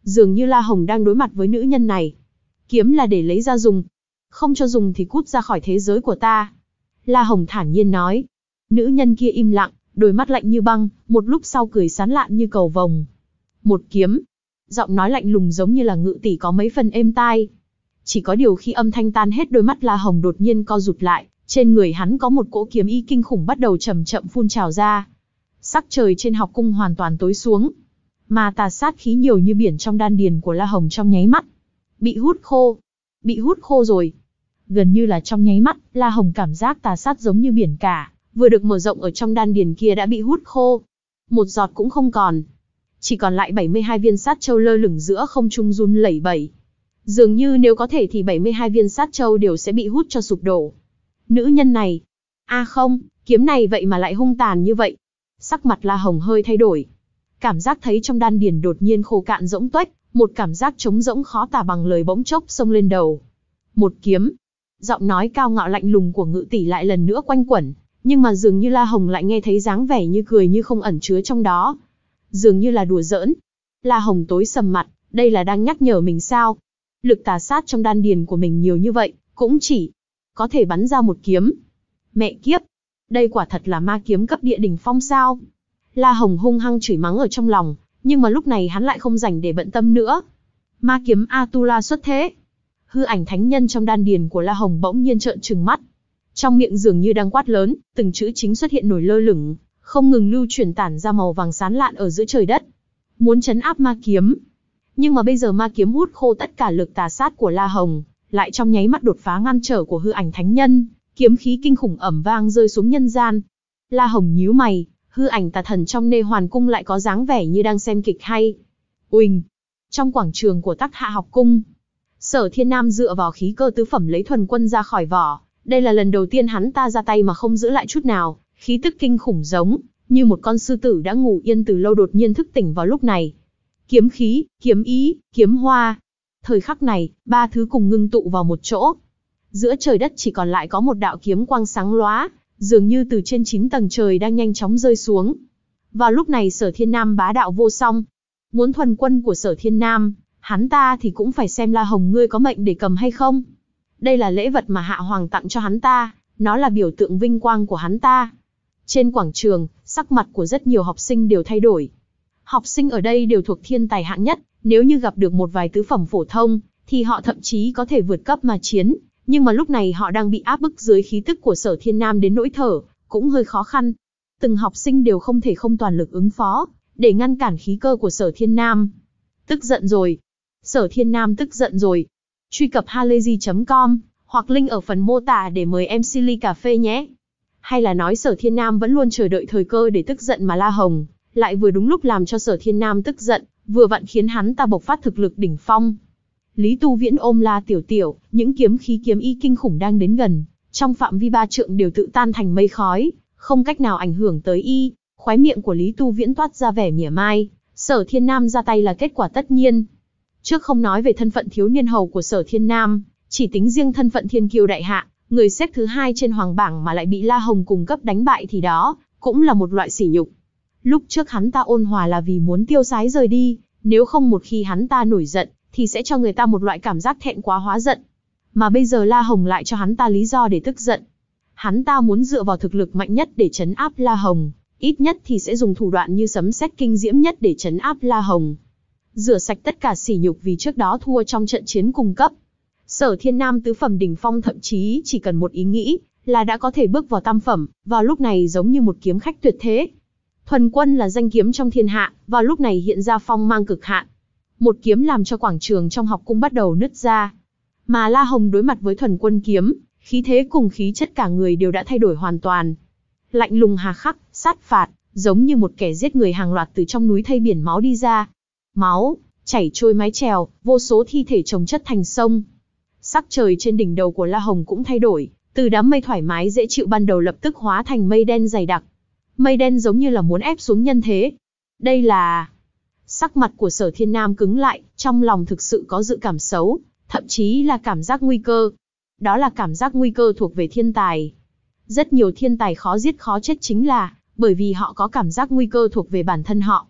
[SPEAKER 1] Dường như La Hồng đang đối mặt với nữ nhân này. Kiếm là để lấy ra dùng. Không cho dùng thì cút ra khỏi thế giới của ta. La Hồng thản nhiên nói. Nữ nhân kia im lặng, đôi mắt lạnh như băng, một lúc sau cười sán lạn như cầu vồng. Một kiếm. Giọng nói lạnh lùng giống như là ngự tỷ có mấy phần êm tai. Chỉ có điều khi âm thanh tan hết, đôi mắt La Hồng đột nhiên co rụt lại, trên người hắn có một cỗ kiếm ý kinh khủng bắt đầu chậm chậm phun trào ra. Sắc trời trên học cung hoàn toàn tối xuống, mà tà sát khí nhiều như biển trong đan điền của La Hồng trong nháy mắt bị hút khô. Bị hút khô rồi. Gần như là trong nháy mắt, La Hồng cảm giác tà sát giống như biển cả, vừa được mở rộng ở trong đan điền kia đã bị hút khô. Một giọt cũng không còn. Chỉ còn lại bảy mươi hai viên sát châu lơ lửng giữa không trung run lẩy bẩy. Dường như nếu có thể thì bảy mươi hai viên sát châu đều sẽ bị hút cho sụp đổ. Nữ nhân này. A à không, kiếm này vậy mà lại hung tàn như vậy. Sắc mặt La Hồng hơi thay đổi. Cảm giác thấy trong đan điền đột nhiên khô cạn rỗng tuếch, một cảm giác trống rỗng khó tả bằng lời bỗng chốc xông lên đầu. Một kiếm. Giọng nói cao ngạo lạnh lùng của ngự tỷ lại lần nữa quanh quẩn, nhưng mà dường như La Hồng lại nghe thấy dáng vẻ như cười như không ẩn chứa trong đó. Dường như là đùa giỡn. La Hồng tối sầm mặt, đây là đang nhắc nhở mình sao? Lực tà sát trong đan điền của mình nhiều như vậy, cũng chỉ có thể bắn ra một kiếm. Mẹ kiếp, đây quả thật là ma kiếm cấp địa đỉnh phong sao? La Hồng hung hăng chửi mắng ở trong lòng, nhưng mà lúc này hắn lại không rảnh để bận tâm nữa. Ma kiếm Atula xuất thế. Hư ảnh thánh nhân trong đan điền của La Hồng bỗng nhiên trợn trừng mắt. Trong miệng dường như đang quát lớn, từng chữ chính xuất hiện nổi lơ lửng, không ngừng lưu chuyển tản ra màu vàng sáng lạn ở giữa trời đất. Muốn trấn áp ma kiếm. Nhưng mà bây giờ ma kiếm hút khô tất cả lực tà sát của La Hồng, lại trong nháy mắt đột phá ngăn trở của hư ảnh thánh nhân, kiếm khí kinh khủng ầm vang rơi xuống nhân gian. La Hồng nhíu mày, hư ảnh tà thần trong Nê Hoàn cung lại có dáng vẻ như đang xem kịch hay. Uỳnh, trong quảng trường của Tắc Hạ học cung, Sở Thiên Nam dựa vào khí cơ tứ phẩm lấy thuần quân ra khỏi vỏ. Đây là lần đầu tiên hắn ta ra tay mà không giữ lại chút nào, khí tức kinh khủng giống như một con sư tử đã ngủ yên từ lâu đột nhiên thức tỉnh vào lúc này. Kiếm khí, kiếm ý, kiếm hoa. Thời khắc này, ba thứ cùng ngưng tụ vào một chỗ. Giữa trời đất chỉ còn lại có một đạo kiếm quang sáng lóa, dường như từ trên chín tầng trời đang nhanh chóng rơi xuống. Vào lúc này Sở Thiên Nam bá đạo vô song. Muốn thuần quân của Sở Thiên Nam, hắn ta thì cũng phải xem La Hồng ngươi có mệnh để cầm hay không. Đây là lễ vật mà Hạ Hoàng tặng cho hắn ta, nó là biểu tượng vinh quang của hắn ta. Trên quảng trường, sắc mặt của rất nhiều học sinh đều thay đổi. Học sinh ở đây đều thuộc thiên tài hạng nhất, nếu như gặp được một vài tứ phẩm phổ thông, thì họ thậm chí có thể vượt cấp mà chiến. Nhưng mà lúc này họ đang bị áp bức dưới khí tức của Sở Thiên Nam đến nỗi thở, cũng hơi khó khăn. Từng học sinh đều không thể không toàn lực ứng phó, để ngăn cản khí cơ của Sở Thiên Nam. Tức giận rồi. Sở Thiên Nam tức giận rồi. Truy cập halayzi chấm com, hoặc link ở phần mô tả để mời em xê ly cà phê nhé. Hay là nói Sở Thiên Nam vẫn luôn chờ đợi thời cơ để tức giận mà La Hồng lại vừa đúng lúc làm cho Sở Thiên Nam tức giận, vừa vặn khiến hắn ta bộc phát thực lực đỉnh phong. Lý Tu Viễn ôm La Tiểu Tiểu, những kiếm khí kiếm ý kinh khủng đang đến gần, trong phạm vi ba trượng đều tự tan thành mây khói, không cách nào ảnh hưởng tới y. Khóe miệng của Lý Tu Viễn toát ra vẻ mỉa mai, Sở Thiên Nam ra tay là kết quả tất nhiên. Trước không nói về thân phận thiếu niên hầu của Sở Thiên Nam, chỉ tính riêng thân phận thiên kiêu đại hạ, người xếp thứ hai trên hoàng bảng mà lại bị La Hồng cùng cấp đánh bại thì đó cũng là một loại sỉ nhục. Lúc trước hắn ta ôn hòa là vì muốn tiêu sái rời đi, nếu không một khi hắn ta nổi giận, thì sẽ cho người ta một loại cảm giác thẹn quá hóa giận. Mà bây giờ La Hồng lại cho hắn ta lý do để tức giận. Hắn ta muốn dựa vào thực lực mạnh nhất để trấn áp La Hồng, ít nhất thì sẽ dùng thủ đoạn như sấm sét kinh diễm nhất để trấn áp La Hồng. Rửa sạch tất cả sỉ nhục vì trước đó thua trong trận chiến cùng cấp. Sở Thiên Nam tứ phẩm đỉnh phong thậm chí chỉ cần một ý nghĩ là đã có thể bước vào tam phẩm, vào lúc này giống như một kiếm khách tuyệt thế. Thuần quân là danh kiếm trong thiên hạ, vào lúc này hiện ra phong mang cực hạn. Một kiếm làm cho quảng trường trong học cung bắt đầu nứt ra. Mà La Hồng đối mặt với thuần quân kiếm, khí thế cùng khí chất cả người đều đã thay đổi hoàn toàn. Lạnh lùng hà khắc, sát phạt, giống như một kẻ giết người hàng loạt từ trong núi thây biển máu đi ra. Máu chảy trôi mái chèo, vô số thi thể chồng chất thành sông. Sắc trời trên đỉnh đầu của La Hồng cũng thay đổi, từ đám mây thoải mái dễ chịu ban đầu lập tức hóa thành mây đen dày đặc. Mây đen giống như là muốn ép xuống nhân thế. Đây là... Sắc mặt của Sở Thiên Nam cứng lại, trong lòng thực sự có dự cảm xấu, thậm chí là cảm giác nguy cơ. Đó là cảm giác nguy cơ thuộc về thiên tài. Rất nhiều thiên tài khó giết khó chết chính là bởi vì họ có cảm giác nguy cơ thuộc về bản thân họ.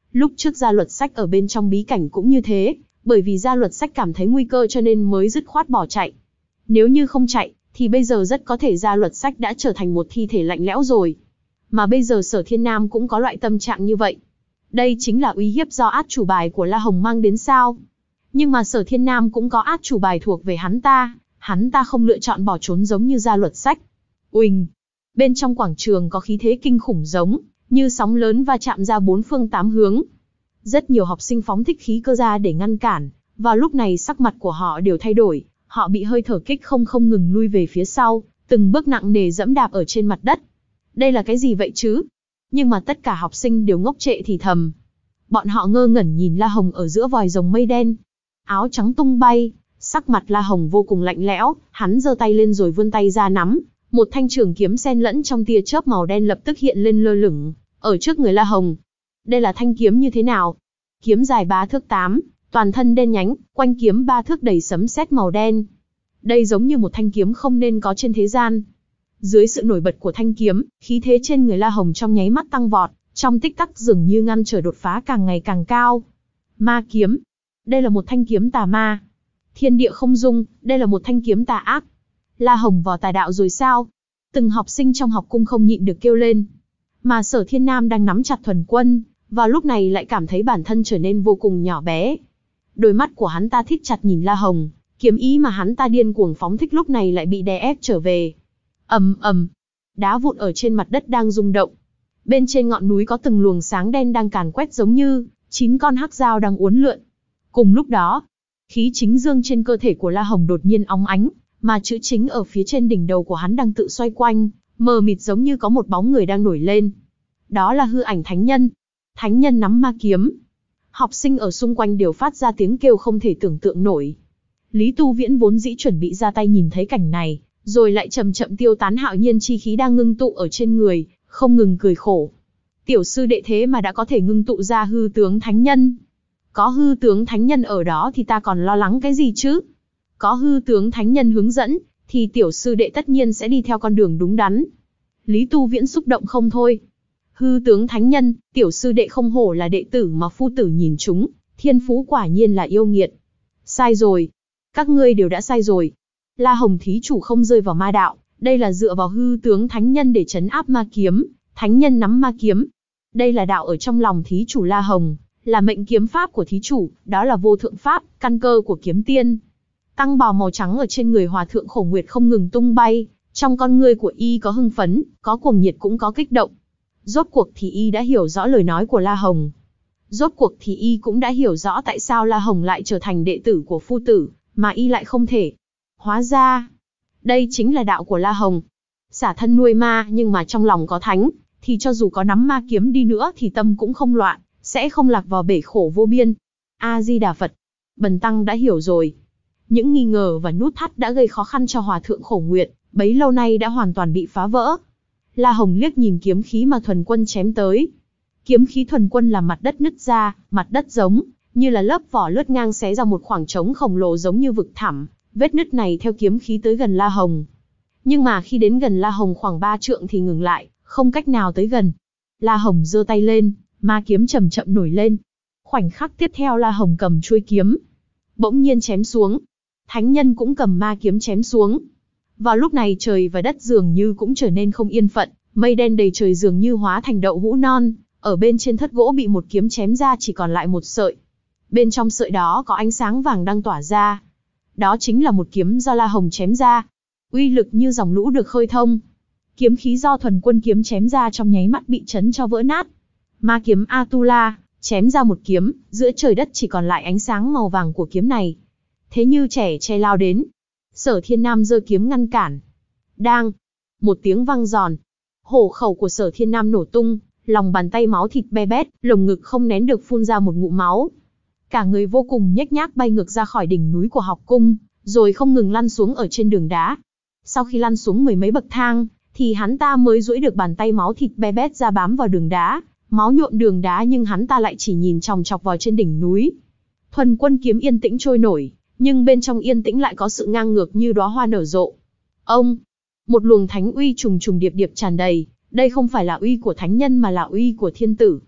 [SPEAKER 1] Lúc trước gia luật sách ở bên trong bí cảnh cũng như thế, bởi vì gia luật sách cảm thấy nguy cơ cho nên mới dứt khoát bỏ chạy. Nếu như không chạy, thì bây giờ rất có thể gia luật sách đã trở thành một thi thể lạnh lẽo rồi. Mà bây giờ Sở Thiên Nam cũng có loại tâm trạng như vậy. Đây chính là uy hiếp do át chủ bài của La Hồng mang đến sao? Nhưng mà Sở Thiên Nam cũng có át chủ bài thuộc về hắn ta, hắn ta không lựa chọn bỏ trốn giống như gia luật sách. Uỳnh! Bên trong quảng trường có khí thế kinh khủng giống như sóng lớn va chạm ra bốn phương tám hướng. Rất nhiều học sinh phóng thích khí cơ ra để ngăn cản, vào lúc này sắc mặt của họ đều thay đổi, họ bị hơi thở kích không không ngừng lui về phía sau, từng bước nặng nề dẫm đạp ở trên mặt đất. Đây là cái gì vậy chứ? Nhưng mà tất cả học sinh đều ngốc trệ thì thầm. Bọn họ ngơ ngẩn nhìn La Hồng ở giữa vòi rồng mây đen. Áo trắng tung bay, sắc mặt La Hồng vô cùng lạnh lẽo, hắn giơ tay lên rồi vươn tay ra nắm. Một thanh trường kiếm xen lẫn trong tia chớp màu đen lập tức hiện lên lơ lửng, ở trước người La Hồng. Đây là thanh kiếm như thế nào? Kiếm dài ba thước tám, toàn thân đen nhánh, quanh kiếm ba thước đầy sấm sét màu đen. Đây giống như một thanh kiếm không nên có trên thế gian. Dưới sự nổi bật của thanh kiếm, khí thế trên người La Hồng trong nháy mắt tăng vọt, trong tích tắc dường như ngăn trở đột phá càng ngày càng cao. Ma kiếm. Đây là một thanh kiếm tà ma. Thiên địa không dung, đây là một thanh kiếm tà ác. La Hồng vào tà đạo rồi sao? Từng học sinh trong học cung không nhịn được kêu lên. Mà Sở Thiên Nam đang nắm chặt Thuần Quân, vào lúc này lại cảm thấy bản thân trở nên vô cùng nhỏ bé. Đôi mắt của hắn ta thít chặt nhìn La Hồng, kiếm ý mà hắn ta điên cuồng phóng thích lúc này lại bị đè ép trở về. Ầm ầm, đá vụn ở trên mặt đất đang rung động. Bên trên ngọn núi có từng luồng sáng đen đang càn quét giống như chín con hắc dao đang uốn lượn. Cùng lúc đó, khí chính dương trên cơ thể của La Hồng đột nhiên óng ánh, mà chữ chính ở phía trên đỉnh đầu của hắn đang tự xoay quanh, mờ mịt giống như có một bóng người đang nổi lên. Đó là hư ảnh thánh nhân. Thánh nhân nắm ma kiếm. Học sinh ở xung quanh đều phát ra tiếng kêu không thể tưởng tượng nổi. Lý Tu Viễn vốn dĩ chuẩn bị ra tay nhìn thấy cảnh này, rồi lại chậm chậm tiêu tán hạo nhiên chi khí đang ngưng tụ ở trên người, không ngừng cười khổ. Tiểu sư đệ thế mà đã có thể ngưng tụ ra hư tướng thánh nhân. Có hư tướng thánh nhân ở đó thì ta còn lo lắng cái gì chứ? Có hư tướng thánh nhân hướng dẫn, thì tiểu sư đệ tất nhiên sẽ đi theo con đường đúng đắn. Lý Tu Viễn xúc động không thôi. Hư tướng thánh nhân, tiểu sư đệ không hổ là đệ tử mà phu tử nhìn chúng, thiên phú quả nhiên là yêu nghiệt. Sai rồi. Các ngươi đều đã sai rồi. La Hồng thí chủ không rơi vào ma đạo, đây là dựa vào hư tướng thánh nhân để trấn áp ma kiếm, thánh nhân nắm ma kiếm. Đây là đạo ở trong lòng thí chủ La Hồng, là mệnh kiếm pháp của thí chủ, đó là vô thượng pháp, căn cơ của kiếm tiên. Tăng bào màu trắng ở trên người hòa thượng Khổ Nguyệt không ngừng tung bay, trong con ngươi của y có hưng phấn, có cuồng nhiệt cũng có kích động. Rốt cuộc thì y đã hiểu rõ lời nói của La Hồng. Rốt cuộc thì y cũng đã hiểu rõ tại sao La Hồng lại trở thành đệ tử của phu tử, mà y lại không thể. Hóa ra, đây chính là đạo của La Hồng. Xả thân nuôi ma nhưng mà trong lòng có thánh, thì cho dù có nắm ma kiếm đi nữa thì tâm cũng không loạn, sẽ không lạc vào bể khổ vô biên. A-di-đà Phật, bần tăng đã hiểu rồi. Những nghi ngờ và nút thắt đã gây khó khăn cho hòa thượng Khổ Nguyệt, bấy lâu nay đã hoàn toàn bị phá vỡ. La Hồng liếc nhìn kiếm khí mà Thuần Quân chém tới. Kiếm khí Thuần Quân làm mặt đất nứt ra, mặt đất giống như là lớp vỏ lướt ngang xé ra một khoảng trống khổng lồ giống như vực thẳm. Vết nứt này theo kiếm khí tới gần La Hồng. Nhưng mà khi đến gần La Hồng khoảng ba trượng thì ngừng lại, không cách nào tới gần. La Hồng giơ tay lên, ma kiếm chậm chậm nổi lên. Khoảnh khắc tiếp theo La Hồng cầm chuôi kiếm, bỗng nhiên chém xuống. Thánh nhân cũng cầm ma kiếm chém xuống. Vào lúc này trời và đất dường như cũng trở nên không yên phận, mây đen đầy trời dường như hóa thành đậu hũ non, ở bên trên thất gỗ bị một kiếm chém ra chỉ còn lại một sợi. Bên trong sợi đó có ánh sáng vàng đang tỏa ra. Đó chính là một kiếm do La Hồng chém ra. Uy lực như dòng lũ được khơi thông. Kiếm khí do Thuần Quân kiếm chém ra trong nháy mắt bị chấn cho vỡ nát. Ma kiếm Atula, chém ra một kiếm, giữa trời đất chỉ còn lại ánh sáng màu vàng của kiếm này. Thế như trẻ tre lao đến. Sở Thiên Nam giơ kiếm ngăn cản. Đang. Một tiếng vang giòn. Hổ khẩu của Sở Thiên Nam nổ tung, lòng bàn tay máu thịt be bét, lồng ngực không nén được phun ra một ngụm máu. Cả người vô cùng nhếch nhác bay ngược ra khỏi đỉnh núi của học cung, rồi không ngừng lăn xuống ở trên đường đá. Sau khi lăn xuống mười mấy bậc thang, thì hắn ta mới duỗi được bàn tay máu thịt be bét ra bám vào đường đá, máu nhuộm đường đá nhưng hắn ta lại chỉ nhìn chòng chọc vào trên đỉnh núi. Thuần Quân kiếm yên tĩnh trôi nổi, nhưng bên trong yên tĩnh lại có sự ngang ngược như đóa hoa nở rộ. Ông, một luồng thánh uy trùng trùng điệp điệp tràn đầy, đây không phải là uy của thánh nhân mà là uy của thiên tử.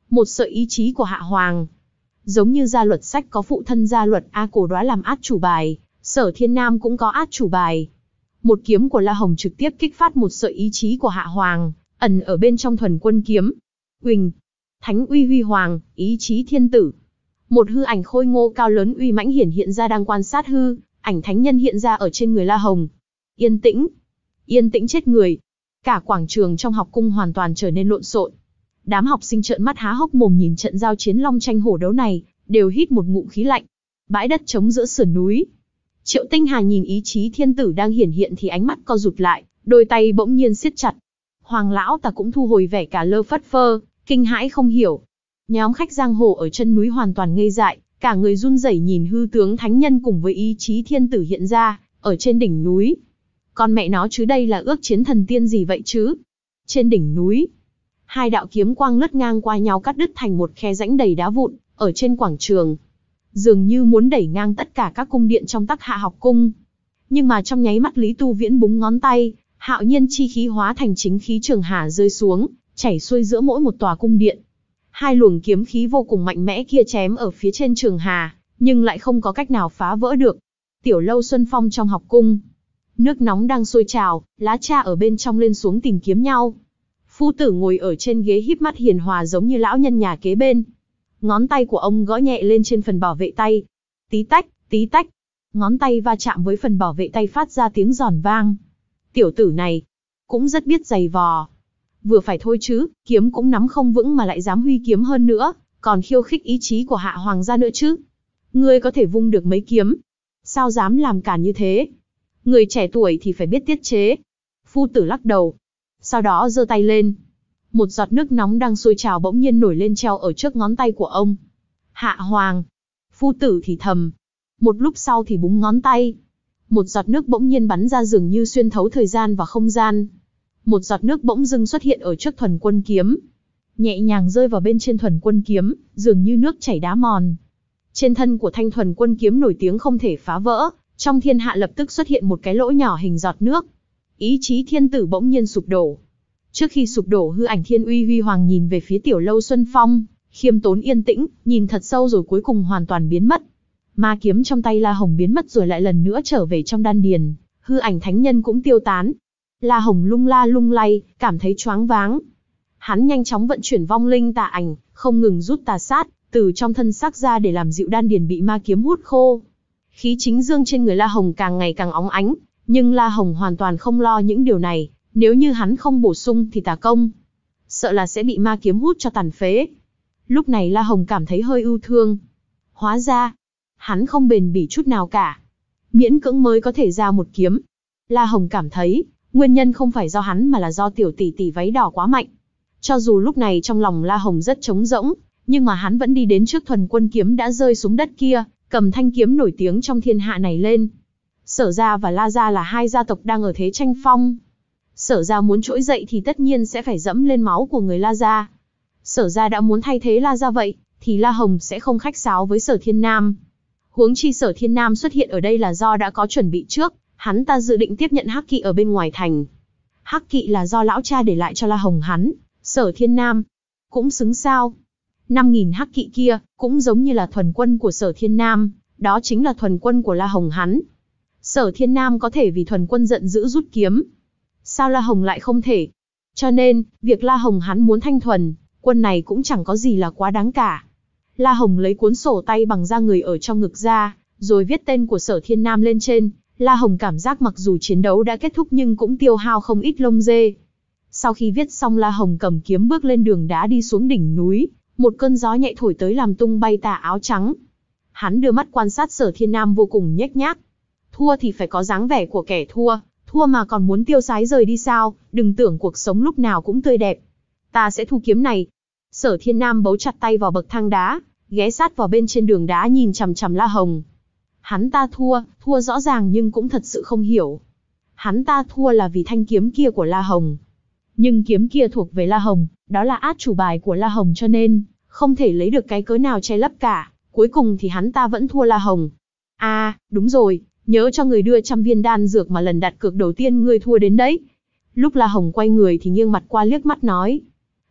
[SPEAKER 1] một sợi ý chí của Hạ Hoàng. Giống như gia luật sách có phụ thân gia luật A Cổ Đoá làm át chủ bài, Sở Thiên Nam cũng có át chủ bài. Một kiếm của La Hồng trực tiếp kích phát một sợi ý chí của Hạ Hoàng, ẩn ở bên trong thuần quân kiếm. Uỳnh, thánh uy huy hoàng, ý chí thiên tử. Một hư ảnh khôi ngô cao lớn uy mãnh hiển hiện ra đang quan sát hư, ảnh thánh nhân hiện ra ở trên người La Hồng. Yên tĩnh, yên tĩnh chết người. Cả quảng trường trong học cung hoàn toàn trở nên lộn xộn. Đám học sinh trợn mắt há hốc mồm nhìn trận giao chiến long tranh hổ đấu này, đều hít một ngụm khí lạnh. Bãi đất trống giữa sườn núi. Triệu Tinh Hà nhìn ý chí thiên tử đang hiển hiện thì ánh mắt co rụt lại, đôi tay bỗng nhiên siết chặt. Hoàng lão ta cũng thu hồi vẻ cả lơ phất phơ, kinh hãi không hiểu. Nhóm khách giang hồ ở chân núi hoàn toàn ngây dại, cả người run rẩy nhìn hư tướng thánh nhân cùng với ý chí thiên tử hiện ra ở trên đỉnh núi. Con mẹ nó chứ, đây là ước chiến thần tiên gì vậy chứ? Trên đỉnh núi, hai đạo kiếm quang lướt ngang qua nhau cắt đứt thành một khe rãnh đầy đá vụn ở trên quảng trường, dường như muốn đẩy ngang tất cả các cung điện trong Tắc Hạ học cung. Nhưng mà trong nháy mắt Lý Tu Viễn búng ngón tay, hạo nhiên chi khí hóa thành chính khí trường hà rơi xuống, chảy xuôi giữa mỗi một tòa cung điện. Hai luồng kiếm khí vô cùng mạnh mẽ kia chém ở phía trên trường hà, nhưng lại không có cách nào phá vỡ được. Tiểu lâu Xuân Phong trong học cung, nước nóng đang sôi trào, lá trà ở bên trong lên xuống tìm kiếm nhau. Phu tử ngồi ở trên ghế híp mắt hiền hòa giống như lão nhân nhà kế bên. Ngón tay của ông gõ nhẹ lên trên phần bảo vệ tay. Tí tách, tí tách. Ngón tay va chạm với phần bảo vệ tay phát ra tiếng giòn vang. Tiểu tử này cũng rất biết giày vò. Vừa phải thôi chứ, kiếm cũng nắm không vững mà lại dám huy kiếm hơn nữa, còn khiêu khích ý chí của Hạ Hoàng gia nữa chứ. Ngươi có thể vung được mấy kiếm, sao dám làm cản như thế? Người trẻ tuổi thì phải biết tiết chế. Phu tử lắc đầu, sau đó giơ tay lên. Một giọt nước nóng đang sôi trào bỗng nhiên nổi lên treo ở trước ngón tay của ông. Hạ Hoàng. Phu tử thì thầm. Một lúc sau thì búng ngón tay. Một giọt nước bỗng nhiên bắn ra dường như xuyên thấu thời gian và không gian. Một giọt nước bỗng dưng xuất hiện ở trước thuần quân kiếm. Nhẹ nhàng rơi vào bên trên thuần quân kiếm, dường như nước chảy đá mòn. Trên thân của thanh thuần quân kiếm nổi tiếng không thể phá vỡ, trong thiên hạ lập tức xuất hiện một cái lỗ nhỏ hình giọt nước. Ý chí thiên tử bỗng nhiên sụp đổ. Trước khi sụp đổ, hư ảnh thiên uy huy hoàng nhìn về phía tiểu lâu Xuân Phong, khiêm tốn yên tĩnh, nhìn thật sâu rồi cuối cùng hoàn toàn biến mất. Ma kiếm trong tay La Hồng biến mất rồi lại lần nữa trở về trong đan điền, hư ảnh thánh nhân cũng tiêu tán. La Hồng lung la lung lay, cảm thấy choáng váng. Hắn nhanh chóng vận chuyển vong linh tà ảnh, không ngừng rút tà sát từ trong thân xác ra để làm dịu đan điền bị ma kiếm hút khô. Khí chính dương trên người La Hồng càng ngày càng óng ánh, nhưng La Hồng hoàn toàn không lo những điều này. Nếu như hắn không bổ sung thì tà công, sợ là sẽ bị ma kiếm hút cho tàn phế. Lúc này La Hồng cảm thấy hơi ưu thương. Hóa ra, hắn không bền bỉ chút nào cả. Miễn cưỡng mới có thể ra một kiếm. La Hồng cảm thấy, nguyên nhân không phải do hắn mà là do tiểu tỷ tỷ váy đỏ quá mạnh. Cho dù lúc này trong lòng La Hồng rất trống rỗng, nhưng mà hắn vẫn đi đến trước thuần quân kiếm đã rơi xuống đất kia, cầm thanh kiếm nổi tiếng trong thiên hạ này lên. Sở gia và La gia là hai gia tộc đang ở thế tranh phong. Sở gia muốn trỗi dậy thì tất nhiên sẽ phải dẫm lên máu của người La gia. Sở gia đã muốn thay thế La gia vậy, thì La Hồng sẽ không khách sáo với Sở Thiên Nam. Huống chi Sở Thiên Nam xuất hiện ở đây là do đã có chuẩn bị trước, hắn ta dự định tiếp nhận hắc kỵ ở bên ngoài thành. Hắc kỵ là do lão cha để lại cho La Hồng hắn, Sở Thiên Nam cũng xứng sao. năm nghìn hắc kỵ kia, cũng giống như là thuần quân của Sở Thiên Nam, đó chính là thuần quân của La Hồng hắn. Sở Thiên Nam có thể vì thuần quân giận dữ rút kiếm. Sao La Hồng lại không thể? Cho nên, việc La Hồng hắn muốn thanh thuần, quân này cũng chẳng có gì là quá đáng cả. La Hồng lấy cuốn sổ tay bằng da người ở trong ngực ra, rồi viết tên của Sở Thiên Nam lên trên. La Hồng cảm giác mặc dù chiến đấu đã kết thúc nhưng cũng tiêu hao không ít lông dê. Sau khi viết xong, La Hồng cầm kiếm bước lên đường đá đi xuống đỉnh núi, một cơn gió nhẹ thổi tới làm tung bay tà áo trắng. Hắn đưa mắt quan sát Sở Thiên Nam vô cùng nhếch nhác. Thua thì phải có dáng vẻ của kẻ thua, thua mà còn muốn tiêu sái rời đi sao, đừng tưởng cuộc sống lúc nào cũng tươi đẹp. Ta sẽ thu kiếm này. Sở Thiên Nam bấu chặt tay vào bậc thang đá, ghé sát vào bên trên đường đá nhìn chằm chằm La Hồng. Hắn ta thua, thua rõ ràng nhưng cũng thật sự không hiểu. Hắn ta thua là vì thanh kiếm kia của La Hồng. Nhưng kiếm kia thuộc về La Hồng, đó là át chủ bài của La Hồng cho nên, không thể lấy được cái cớ nào che lấp cả. Cuối cùng thì hắn ta vẫn thua La Hồng. À, đúng rồi, nhớ cho người đưa trăm viên đan dược mà lần đặt cược đầu tiên ngươi thua đến đấy. Lúc La Hồng quay người thì nghiêng mặt qua liếc mắt nói.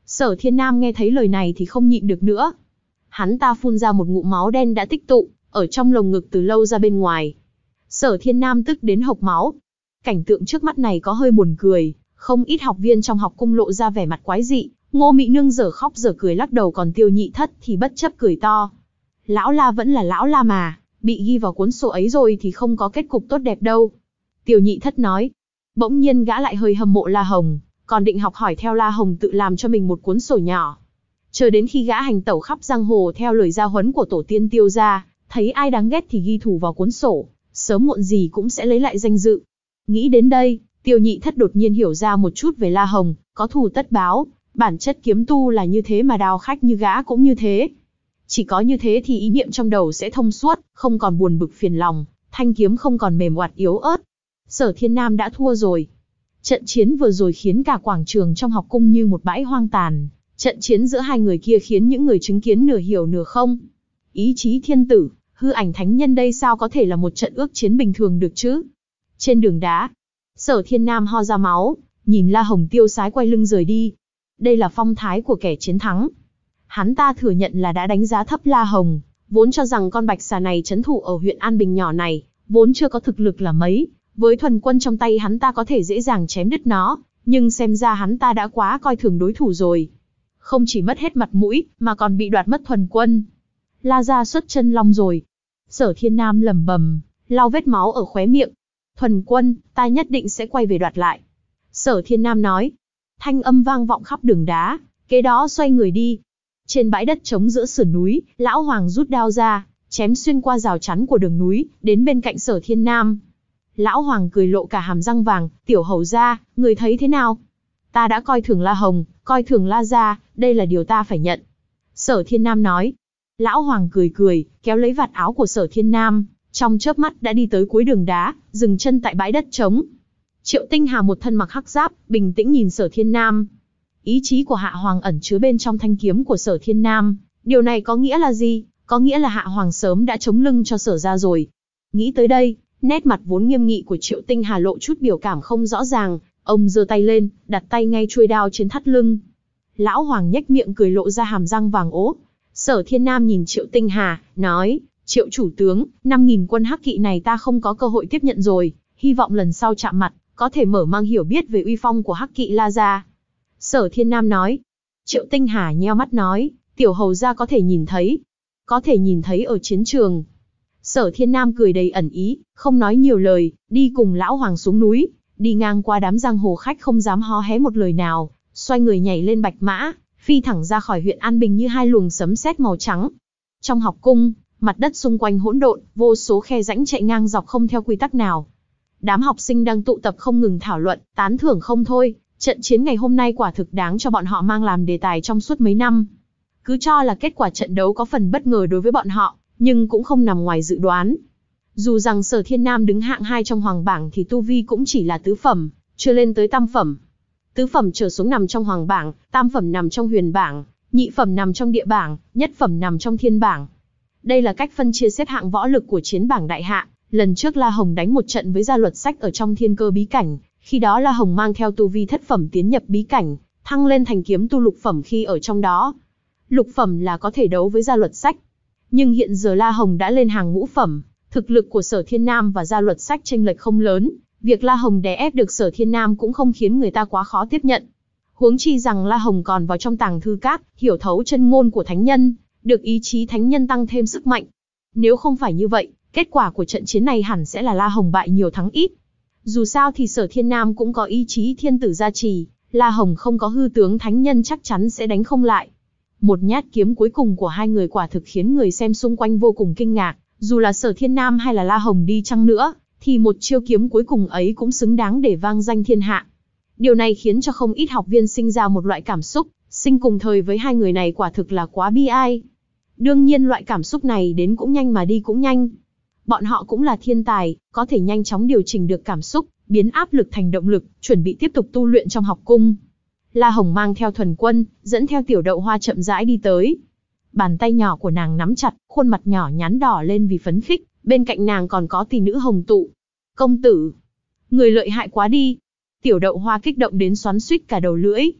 [SPEAKER 1] Sở Thiên Nam nghe thấy lời này thì không nhịn được nữa. Hắn ta phun ra một ngụm máu đen đã tích tụ, ở trong lồng ngực từ lâu ra bên ngoài. Sở Thiên Nam tức đến hộc máu. Cảnh tượng trước mắt này có hơi buồn cười, không ít học viên trong học cung lộ ra vẻ mặt quái dị. Ngô Mị Nương dở khóc dở cười lắc đầu, còn Tiêu Nhị Thất thì bất chấp cười to. Lão La vẫn là lão La mà, bị ghi vào cuốn sổ ấy rồi thì không có kết cục tốt đẹp đâu. Tiêu Nhị Thất nói. Bỗng nhiên gã lại hơi hâm mộ La Hồng, còn định học hỏi theo La Hồng tự làm cho mình một cuốn sổ nhỏ. Chờ đến khi gã hành tẩu khắp giang hồ theo lời gia huấn của tổ tiên Tiêu gia, thấy ai đáng ghét thì ghi thủ vào cuốn sổ, sớm muộn gì cũng sẽ lấy lại danh dự. Nghĩ đến đây, Tiêu Nhị Thất đột nhiên hiểu ra một chút về La Hồng, có thù tất báo, bản chất kiếm tu là như thế mà đao khách như gã cũng như thế. Chỉ có như thế thì ý niệm trong đầu sẽ thông suốt, không còn buồn bực phiền lòng, thanh kiếm không còn mềm oặt yếu ớt. Sở Thiên Nam đã thua rồi. Trận chiến vừa rồi khiến cả quảng trường trong học cung như một bãi hoang tàn. Trận chiến giữa hai người kia khiến những người chứng kiến nửa hiểu nửa không. Ý chí thiên tử, hư ảnh thánh nhân đây sao có thể là một trận ước chiến bình thường được chứ? Trên đường đá, Sở Thiên Nam ho ra máu, nhìn La Hồng tiêu sái quay lưng rời đi. Đây là phong thái của kẻ chiến thắng. Hắn ta thừa nhận là đã đánh giá thấp La Hồng, vốn cho rằng con bạch xà này trấn thủ ở huyện An Bình nhỏ này, vốn chưa có thực lực là mấy, với thuần quân trong tay hắn ta có thể dễ dàng chém đứt nó, nhưng xem ra hắn ta đã quá coi thường đối thủ rồi. Không chỉ mất hết mặt mũi, mà còn bị đoạt mất thuần quân. La gia xuất chân long rồi. Sở Thiên Nam lẩm bẩm, lau vết máu ở khóe miệng. Thuần quân, ta nhất định sẽ quay về đoạt lại. Sở Thiên Nam nói. Thanh âm vang vọng khắp đường đá, kế đó xoay người đi. Trên bãi đất trống giữa sườn núi, Lão Hoàng rút đao ra, chém xuyên qua rào chắn của đường núi, đến bên cạnh Sở Thiên Nam. Lão Hoàng cười lộ cả hàm răng vàng, tiểu hầu gia, người thấy thế nào? Ta đã coi thường La Hồng, coi thường La gia, đây là điều ta phải nhận. Sở Thiên Nam nói. Lão Hoàng cười cười, kéo lấy vạt áo của Sở Thiên Nam, trong chớp mắt đã đi tới cuối đường đá, dừng chân tại bãi đất trống. Triệu Tinh Hà một thân mặc hắc giáp, bình tĩnh nhìn Sở Thiên Nam. Ý chí của Hạ Hoàng ẩn chứa bên trong thanh kiếm của Sở Thiên Nam. Điều này có nghĩa là gì? Có nghĩa là Hạ Hoàng sớm đã chống lưng cho Sở gia rồi. Nghĩ tới đây, nét mặt vốn nghiêm nghị của Triệu Tinh Hà lộ chút biểu cảm không rõ ràng. Ông giơ tay lên, đặt tay ngay chuôi đao trên thắt lưng. Lão Hoàng nhếch miệng cười lộ ra hàm răng vàng ố. Sở Thiên Nam nhìn Triệu Tinh Hà, nói, Triệu chủ tướng, năm nghìn quân hắc kỵ này ta không có cơ hội tiếp nhận rồi, hy vọng lần sau chạm mặt, có thể mở mang hiểu biết về uy phong của hắc kỵ La gia. Sở Thiên Nam nói. Triệu Tinh Hà nheo mắt nói, tiểu hầu gia có thể nhìn thấy. Có thể nhìn thấy ở chiến trường. Sở Thiên Nam cười đầy ẩn ý, không nói nhiều lời, đi cùng Lão Hoàng xuống núi, đi ngang qua đám giang hồ khách không dám hó hé một lời nào, xoay người nhảy lên bạch mã, phi thẳng ra khỏi huyện An Bình như hai luồng sấm sét màu trắng. Trong học cung, mặt đất xung quanh hỗn độn, vô số khe rãnh chạy ngang dọc không theo quy tắc nào. Đám học sinh đang tụ tập không ngừng thảo luận, tán thưởng không thôi. Trận chiến ngày hôm nay quả thực đáng cho bọn họ mang làm đề tài trong suốt mấy năm. Cứ cho là kết quả trận đấu có phần bất ngờ đối với bọn họ, nhưng cũng không nằm ngoài dự đoán. Dù rằng Sở Thiên Nam đứng hạng hai trong hoàng bảng thì tu vi cũng chỉ là tứ phẩm, chưa lên tới tam phẩm. Tứ phẩm trở xuống nằm trong hoàng bảng, tam phẩm nằm trong huyền bảng, nhị phẩm nằm trong địa bảng, nhất phẩm nằm trong thiên bảng. Đây là cách phân chia xếp hạng võ lực của chiến bảng đại hạ. Lần trước La Hồng đánh một trận với Gia Luật Sách ở trong thiên cơ bí cảnh. Khi đó La Hồng mang theo tu vi thất phẩm tiến nhập bí cảnh, thăng lên thành kiếm tu lục phẩm khi ở trong đó. Lục phẩm là có thể đấu với Gia Luật Sách. Nhưng hiện giờ La Hồng đã lên hàng ngũ phẩm, thực lực của Sở Thiên Nam và Gia Luật Sách chênh lệch không lớn, việc La Hồng đè ép được Sở Thiên Nam cũng không khiến người ta quá khó tiếp nhận. Huống chi rằng La Hồng còn vào trong tàng thư các, hiểu thấu chân ngôn của thánh nhân, được ý chí thánh nhân tăng thêm sức mạnh. Nếu không phải như vậy, kết quả của trận chiến này hẳn sẽ là La Hồng bại nhiều thắng ít. Dù sao thì Sở Thiên Nam cũng có ý chí thiên tử gia trì, La Hồng không có hư tướng thánh nhân chắc chắn sẽ đánh không lại. Một nhát kiếm cuối cùng của hai người quả thực khiến người xem xung quanh vô cùng kinh ngạc, dù là Sở Thiên Nam hay là La Hồng đi chăng nữa, thì một chiêu kiếm cuối cùng ấy cũng xứng đáng để vang danh thiên hạ. Điều này khiến cho không ít học viên sinh ra một loại cảm xúc, sinh cùng thời với hai người này quả thực là quá bi ai. Đương nhiên loại cảm xúc này đến cũng nhanh mà đi cũng nhanh. Bọn họ cũng là thiên tài, có thể nhanh chóng điều chỉnh được cảm xúc, biến áp lực thành động lực, chuẩn bị tiếp tục tu luyện trong học cung. La Hồng mang theo thuần quân, dẫn theo tiểu đậu hoa chậm rãi đi tới. Bàn tay nhỏ của nàng nắm chặt, khuôn mặt nhỏ nhắn đỏ lên vì phấn khích, bên cạnh nàng còn có tỷ nữ Hồng Tụ. Công tử, người lợi hại quá đi. Tiểu đậu hoa kích động đến xoắn xuýt cả đầu lưỡi.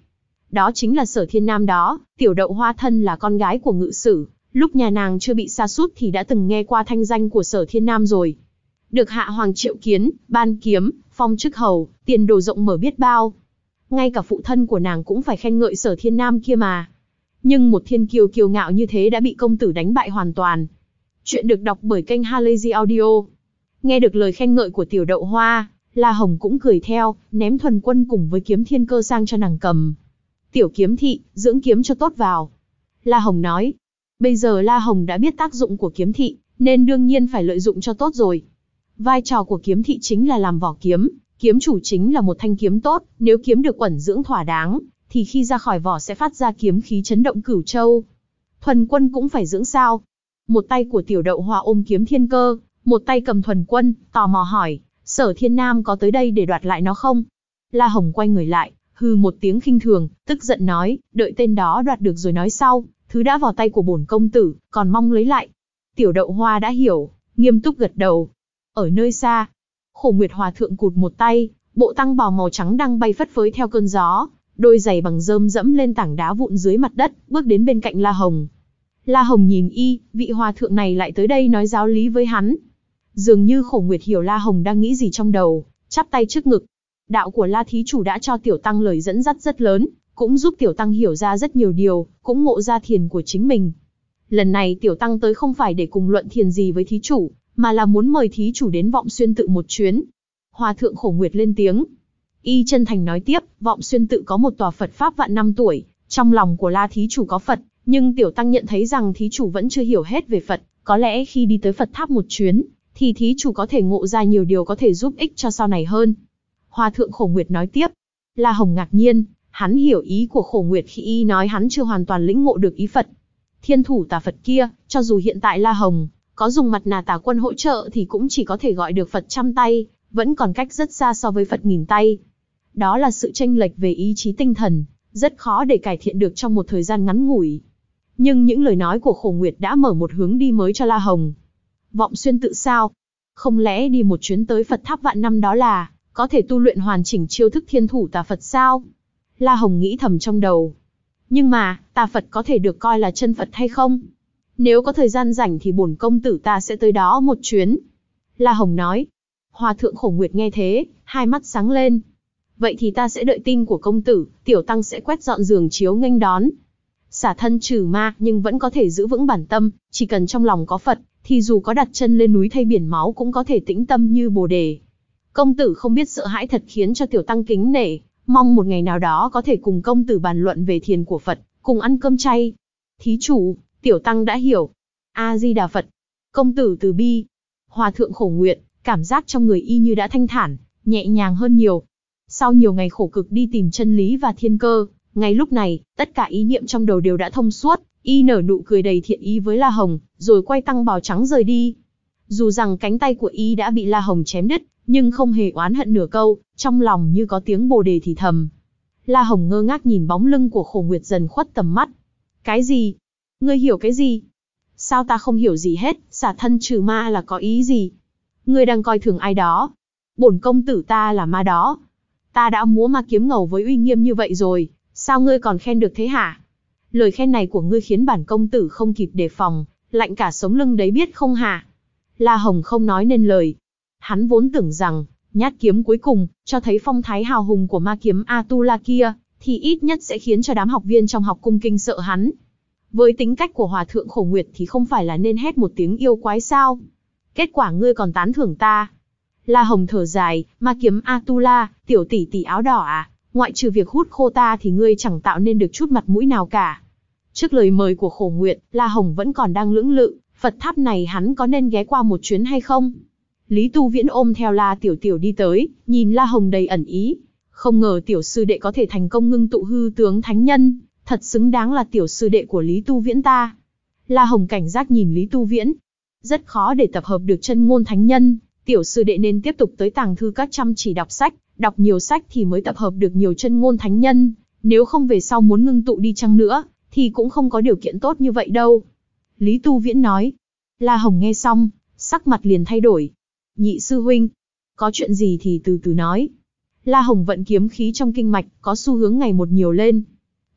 [SPEAKER 1] đó chính là Sở Thiên Nam đó. Tiểu Đậu Hoa thân là con gái của ngự sử, lúc nhà nàng chưa bị sa sút thì đã từng nghe qua thanh danh của Sở Thiên Nam rồi. Được Hạ Hoàng triệu kiến, ban kiếm, phong chức hầu, tiền đồ rộng mở biết bao. Ngay cả phụ thân của nàng cũng phải khen ngợi Sở Thiên Nam kia mà. Nhưng một thiên kiêu kiêu ngạo như thế đã bị công tử đánh bại hoàn toàn. Chuyện được đọc bởi kênh Halazy Audio. Nghe được lời khen ngợi của Tiểu Đậu Hoa, La Hồng cũng cười theo, ném thuần quân cùng với kiếm thiên cơ sang cho nàng cầm. Tiểu kiếm thị, dưỡng kiếm cho tốt vào. La Hồng nói. Bây giờ La Hồng đã biết tác dụng của kiếm thị, nên đương nhiên phải lợi dụng cho tốt rồi. Vai trò của kiếm thị chính là làm vỏ kiếm, kiếm chủ chính là một thanh kiếm tốt, nếu kiếm được ẩn dưỡng thỏa đáng, thì khi ra khỏi vỏ sẽ phát ra kiếm khí chấn động cửu châu. Thuần quân cũng phải dưỡng sao? Một tay của Tiểu Đậu Hoa ôm kiếm thiên cơ, một tay cầm thuần quân, tò mò hỏi, Sở Thiên Nam có tới đây để đoạt lại nó không? La Hồng quay người lại, hừ một tiếng khinh thường, tức giận nói, đợi tên đó đoạt được rồi nói sau, thứ đã vào tay của bổn công tử, còn mong lấy lại. Tiểu Đậu Hoa đã hiểu, nghiêm túc gật đầu. Ở nơi xa, Khổ Nguyệt Hòa thượng cụt một tay, bộ tăng bào màu trắng đang bay phất phới theo cơn gió, đôi giày bằng rơm dẫm lên tảng đá vụn dưới mặt đất, bước đến bên cạnh La Hồng. La Hồng nhìn y, vị hòa thượng này lại tới đây nói giáo lý với hắn. Dường như Khổ Nguyệt hiểu La Hồng đang nghĩ gì trong đầu, chắp tay trước ngực. Đạo của La thí chủ đã cho tiểu tăng lời dẫn dắt rất lớn, cũng giúp tiểu tăng hiểu ra rất nhiều điều, cũng ngộ ra thiền của chính mình. Lần này tiểu tăng tới không phải để cùng luận thiền gì với thí chủ, mà là muốn mời thí chủ đến Vọng Xuyên tự một chuyến. Hòa thượng Khổ Nguyệt lên tiếng. Y chân thành nói tiếp, Vọng Xuyên tự có một tòa Phật pháp vạn năm tuổi, trong lòng của La thí chủ có Phật, nhưng tiểu tăng nhận thấy rằng thí chủ vẫn chưa hiểu hết về Phật, có lẽ khi đi tới Phật tháp một chuyến, thì thí chủ có thể ngộ ra nhiều điều có thể giúp ích cho sau này hơn. Hòa thượng Khổ Nguyệt nói tiếp. La Hồng ngạc nhiên, hắn hiểu ý của Khổ Nguyệt khi y nói hắn chưa hoàn toàn lĩnh ngộ được ý Phật. Thiên thủ tà Phật kia, cho dù hiện tại La Hồng có dùng mặt nạ tà quân hỗ trợ thì cũng chỉ có thể gọi được Phật trăm tay, vẫn còn cách rất xa so với Phật nghìn tay. Đó là sự chênh lệch về ý chí tinh thần, rất khó để cải thiện được trong một thời gian ngắn ngủi. Nhưng những lời nói của Khổ Nguyệt đã mở một hướng đi mới cho La Hồng. Vọng Xuyên tự sao? Không lẽ đi một chuyến tới Phật tháp vạn năm đó là có thể tu luyện hoàn chỉnh chiêu thức thiên thủ tà Phật sao? La Hồng nghĩ thầm trong đầu. Nhưng mà, tà Phật có thể được coi là chân Phật hay không? Nếu có thời gian rảnh thì bổn công tử ta sẽ tới đó một chuyến. La Hồng nói. Hòa thượng Khổ Nguyệt nghe thế, hai mắt sáng lên. Vậy thì ta sẽ đợi tin của công tử, tiểu tăng sẽ quét dọn giường chiếu nghênh đón. Xả thân trừ ma nhưng vẫn có thể giữ vững bản tâm, chỉ cần trong lòng có Phật, thì dù có đặt chân lên núi thay biển máu cũng có thể tĩnh tâm như Bồ Đề. Công tử không biết sợ hãi thật khiến cho tiểu tăng kính nể, mong một ngày nào đó có thể cùng công tử bàn luận về thiền của Phật, cùng ăn cơm chay. Thí chủ, tiểu tăng đã hiểu. A-di-đà Phật. Công tử từ bi. Hòa thượng Khổ Nguyệt, cảm giác trong người y như đã thanh thản, nhẹ nhàng hơn nhiều. Sau nhiều ngày khổ cực đi tìm chân lý và thiên cơ, ngay lúc này, tất cả ý niệm trong đầu đều đã thông suốt, y nở nụ cười đầy thiện ý với La Hồng, rồi quay tăng bào trắng rời đi. Dù rằng cánh tay của y đã bị La Hồng chém đứt, nhưng không hề oán hận nửa câu, trong lòng như có tiếng Bồ Đề thì thầm. La Hồng ngơ ngác nhìn bóng lưng của Khổ Nguyệt dần khuất tầm mắt. Cái gì? Ngươi hiểu cái gì? Sao ta không hiểu gì hết, xả thân trừ ma là có ý gì? Ngươi đang coi thường ai đó? Bổn công tử ta là ma đó. Ta đã múa ma kiếm ngầu với uy nghiêm như vậy rồi, sao ngươi còn khen được thế hả? Lời khen này của ngươi khiến bản công tử không kịp đề phòng, lạnh cả sống lưng đấy biết không hả? La Hồng không nói nên lời. Hắn vốn tưởng rằng, nhát kiếm cuối cùng, cho thấy phong thái hào hùng của ma kiếm Atula kia, thì ít nhất sẽ khiến cho đám học viên trong học cung kinh sợ hắn. Với tính cách của Hòa thượng Khổ Nguyệt thì không phải là nên hét một tiếng yêu quái sao? Kết quả ngươi còn tán thưởng ta. La Hồng thở dài, ma kiếm Atula, tiểu tỷ tỷ áo đỏ à, ngoại trừ việc hút khô ta thì ngươi chẳng tạo nên được chút mặt mũi nào cả. Trước lời mời của Khổ Nguyệt, La Hồng vẫn còn đang lưỡng lự, Phật tháp này hắn có nên ghé qua một chuyến hay không? Lý Tu Viễn ôm theo La Tiểu Tiểu đi tới, nhìn La Hồng đầy ẩn ý. Không ngờ tiểu sư đệ có thể thành công ngưng tụ hư tướng thánh nhân, thật xứng đáng là tiểu sư đệ của Lý Tu Viễn ta. La Hồng cảnh giác nhìn Lý Tu Viễn. Rất khó để tập hợp được chân ngôn thánh nhân, tiểu sư đệ nên tiếp tục tới tàng thư các chăm chỉ đọc sách, đọc nhiều sách thì mới tập hợp được nhiều chân ngôn thánh nhân, nếu không về sau muốn ngưng tụ đi chăng nữa, thì cũng không có điều kiện tốt như vậy đâu. Lý Tu Viễn nói. La Hồng nghe xong, sắc mặt liền thay đổi. Nhị sư huynh, có chuyện gì thì từ từ nói. La Hồng vận kiếm khí trong kinh mạch, có xu hướng ngày một nhiều lên.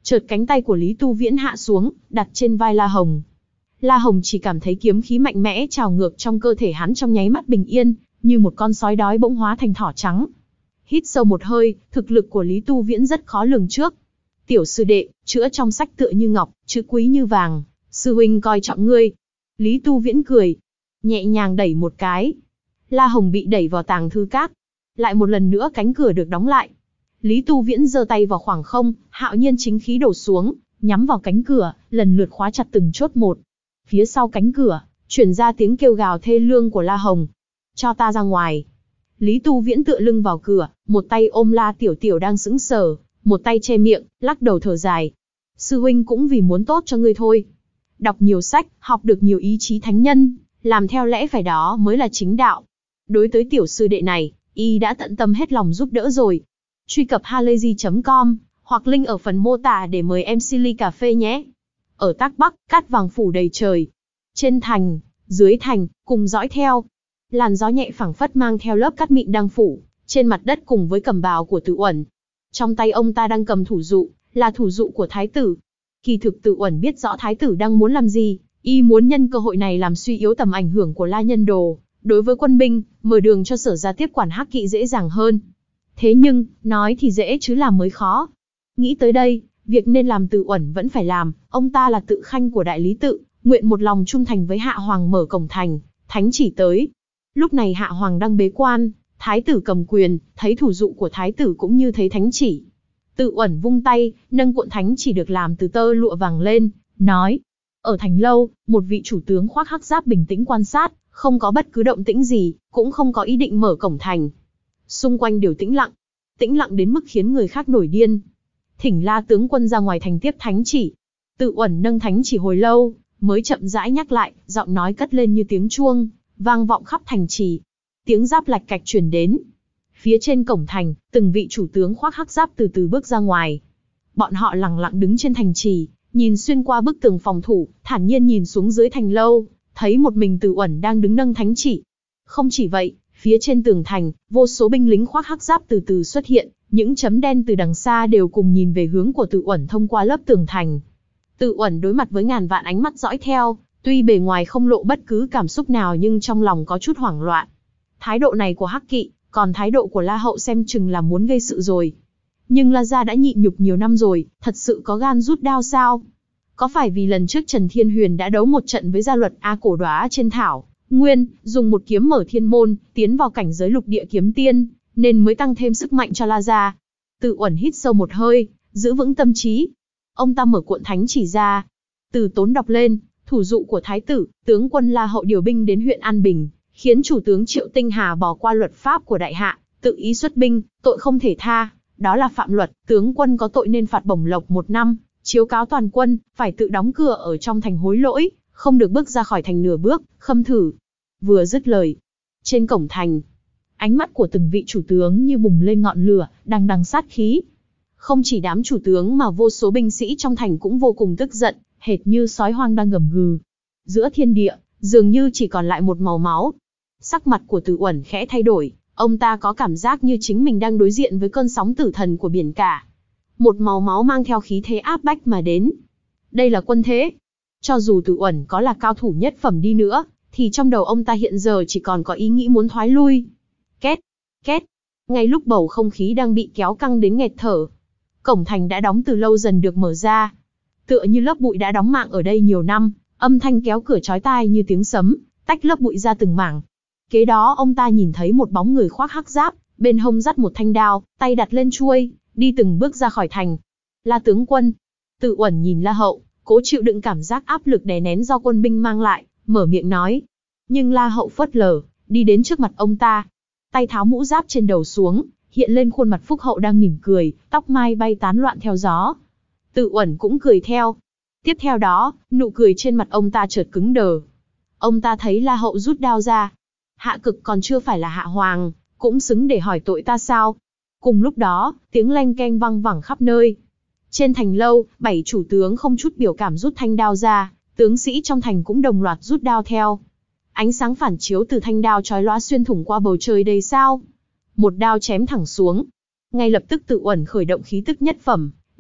[SPEAKER 1] Chợt cánh tay của Lý Tu Viễn hạ xuống, đặt trên vai La Hồng. La Hồng chỉ cảm thấy kiếm khí mạnh mẽ trào ngược trong cơ thể hắn trong nháy mắt bình yên, như một con sói đói bỗng hóa thành thỏ trắng. Hít sâu một hơi, thực lực của Lý Tu Viễn rất khó lường trước. Tiểu sư đệ, chữa trong sách tựa như ngọc, chữ quý như vàng, sư huynh coi trọng ngươi. Lý Tu Viễn cười, nhẹ nhàng đẩy một cái. La Hồng bị đẩy vào tàng thư các. Lại một lần nữa cánh cửa được đóng lại. Lý Tu Viễn giơ tay vào khoảng không, hạo nhiên chính khí đổ xuống, nhắm vào cánh cửa, lần lượt khóa chặt từng chốt một. Phía sau cánh cửa, truyền ra tiếng kêu gào thê lương của La Hồng. Cho ta ra ngoài. Lý Tu Viễn tựa lưng vào cửa, một tay ôm La Tiểu Tiểu đang sững sờ, một tay che miệng, lắc đầu thở dài. Sư huynh cũng vì muốn tốt cho ngươi thôi. Đọc nhiều sách, học được nhiều ý chí thánh nhân, làm theo lẽ phải đó mới là chính đạo. Đối tới tiểu sư đệ này, y đã tận tâm hết lòng giúp đỡ rồi. Truy cập halayzi chấm com, hoặc link ở phần mô tả để mời em xê ly cà phê nhé. Ở Tác Bắc, cát vàng phủ đầy trời. Trên thành, dưới thành, cùng dõi theo. Làn gió nhẹ phảng phất mang theo lớp cát mịn đang phủ trên mặt đất cùng với cẩm bào của Tự Uẩn. Trong tay ông ta đang cầm thủ dụ, là thủ dụ của thái tử. Kỳ thực Tự Uẩn biết rõ thái tử đang muốn làm gì, y muốn nhân cơ hội này làm suy yếu tầm ảnh hưởng của La Nhân Đồ đối với quân binh, mở đường cho Sở Gia tiếp quản Hắc Kỵ dễ dàng hơn. Thế nhưng, nói thì dễ chứ làm mới khó. Nghĩ tới đây, việc nên làm Tự Uẩn vẫn phải làm, ông ta là tự khanh của đại lý tự, nguyện một lòng trung thành với Hạ Hoàng mở cổng thành, thánh chỉ tới. Lúc này Hạ Hoàng đang bế quan, thái tử cầm quyền, thấy thủ dụ của thái tử cũng như thấy thánh chỉ. Tự Uẩn vung tay, nâng cuộn thánh chỉ được làm từ tơ lụa vàng lên, nói. Ở thành lâu, một vị chủ tướng khoác hắc giáp bình tĩnh quan sát, không có bất cứ động tĩnh gì, cũng không có ý định mở cổng thành. Xung quanh đều tĩnh lặng, tĩnh lặng đến mức khiến người khác nổi điên. Thỉnh La tướng quân ra ngoài thành tiếp thánh chỉ. Tự Uẩn nâng thánh chỉ hồi lâu, mới chậm rãi nhắc lại, giọng nói cất lên như tiếng chuông, vang vọng khắp thành trì. Tiếng giáp lạch cạch truyền đến. Phía trên cổng thành, từng vị chủ tướng khoác hắc giáp từ từ bước ra ngoài. Bọn họ lặng lặng đứng trên thành trì, nhìn xuyên qua bức tường phòng thủ, thản nhiên nhìn xuống dưới thành lâu, thấy một mình Tự Uẩn đang đứng nâng thánh chỉ. Không chỉ vậy, phía trên tường thành, vô số binh lính khoác hắc giáp từ từ xuất hiện, những chấm đen từ đằng xa đều cùng nhìn về hướng của Tự Uẩn thông qua lớp tường thành. Tự Uẩn đối mặt với ngàn vạn ánh mắt dõi theo, tuy bề ngoài không lộ bất cứ cảm xúc nào nhưng trong lòng có chút hoảng loạn. Thái độ này của Hắc Kỵ, còn thái độ của La Hậu xem chừng là muốn gây sự rồi. Nhưng La Gia đã nhịn nhục nhiều năm rồi, thật sự có gan rút đao sao? Có phải vì lần trước Trần Thiên Huyền đã đấu một trận với gia luật A Cổ Đóa trên thảo nguyên, dùng một kiếm mở thiên môn, tiến vào cảnh giới lục địa kiếm tiên, nên mới tăng thêm sức mạnh cho La Gia? Tự Uẩn hít sâu một hơi, giữ vững tâm trí. Ông ta mở cuộn thánh chỉ ra. Từ tốn đọc lên, thủ dụ của thái tử, tướng quân La Hậu điều binh đến huyện An Bình, khiến chủ tướng Triệu Tinh Hà bỏ qua luật pháp của đại hạ, tự ý xuất binh, tội không thể tha, đó là phạm luật, tướng quân có tội nên phạt bổng lộc một năm, chiếu cáo toàn quân, phải tự đóng cửa ở trong thành hối lỗi, không được bước ra khỏi thành nửa bước, khâm thử. Vừa dứt lời, trên cổng thành, ánh mắt của từng vị chủ tướng như bùng lên ngọn lửa, đằng đằng sát khí. Không chỉ đám chủ tướng mà vô số binh sĩ trong thành cũng vô cùng tức giận, hệt như sói hoang đang gầm gừ. Giữa thiên địa, dường như chỉ còn lại một màu máu. Sắc mặt của Tự Uẩn khẽ thay đổi, ông ta có cảm giác như chính mình đang đối diện với cơn sóng tử thần của biển cả. Một màu máu mang theo khí thế áp bách mà đến. Đây là quân thế. Cho dù Tự Uẩn có là cao thủ nhất phẩm đi nữa, thì trong đầu ông ta hiện giờ chỉ còn có ý nghĩ muốn thoái lui. Két, két. Ngay lúc bầu không khí đang bị kéo căng đến nghẹt thở, cổng thành đã đóng từ lâu dần được mở ra. Tựa như lớp bụi đã đóng mạng ở đây nhiều năm, âm thanh kéo cửa chói tai như tiếng sấm, tách lớp bụi ra từng mảng. Kế đó ông ta nhìn thấy một bóng người khoác hắc giáp, bên hông dắt một thanh đao, tay đặt lên chuôi, đi từng bước ra khỏi thành. La tướng quân. Tự Uẩn nhìn La Hậu, cố chịu đựng cảm giác áp lực đè nén do quân binh mang lại, mở miệng nói. Nhưng La Hậu phớt lờ, đi đến trước mặt ông ta, tay tháo mũ giáp trên đầu xuống, hiện lên khuôn mặt phúc hậu đang mỉm cười, tóc mai bay tán loạn theo gió. Tự Uẩn cũng cười theo. Tiếp theo đó, nụ cười trên mặt ông ta chợt cứng đờ. Ông ta thấy La Hậu rút đao ra. Hạ Cực còn chưa phải là Hạ Hoàng, cũng xứng để hỏi tội ta sao? Cùng lúc đó, tiếng leng keng vang vẳng khắp nơi. Trên thành lâu, bảy chủ tướng không chút biểu cảm rút thanh đao ra, tướng sĩ trong thành cũng đồng loạt rút đao theo. Ánh sáng phản chiếu từ thanh đao chói lóa xuyên thủng qua bầu trời đầy sao. Một đao chém thẳng xuống. Ngay lập tức Tự Uẩn khởi động khí tức nhất phẩm,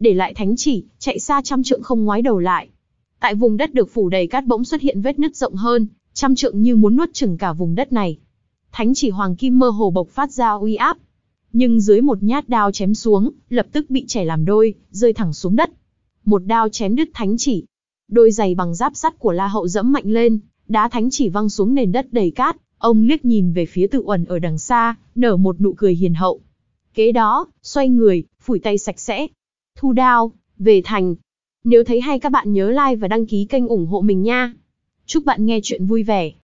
[SPEAKER 1] để lại thánh chỉ, chạy xa trăm trượng không ngoái đầu lại. Tại vùng đất được phủ đầy cát bỗng xuất hiện vết nứt rộng hơn, trăm trượng như muốn nuốt chửng cả vùng đất này. Thánh chỉ hoàng kim mơ hồ bộc phát ra uy áp, nhưng dưới một nhát đao chém xuống, lập tức bị chẻ làm đôi, rơi thẳng xuống đất. Một đao chém đứt thánh chỉ. Đôi giày bằng giáp sắt của La Hậu dẫm mạnh lên, đá thánh chỉ văng xuống nền đất đầy cát. Ông liếc nhìn về phía Tự Uẩn ở đằng xa, nở một nụ cười hiền hậu. Kế đó, xoay người, phủi tay sạch sẽ. Thu đao, về thành. Nếu thấy hay các bạn nhớ like và đăng ký kênh ủng hộ mình nha. Chúc bạn nghe chuyện vui vẻ.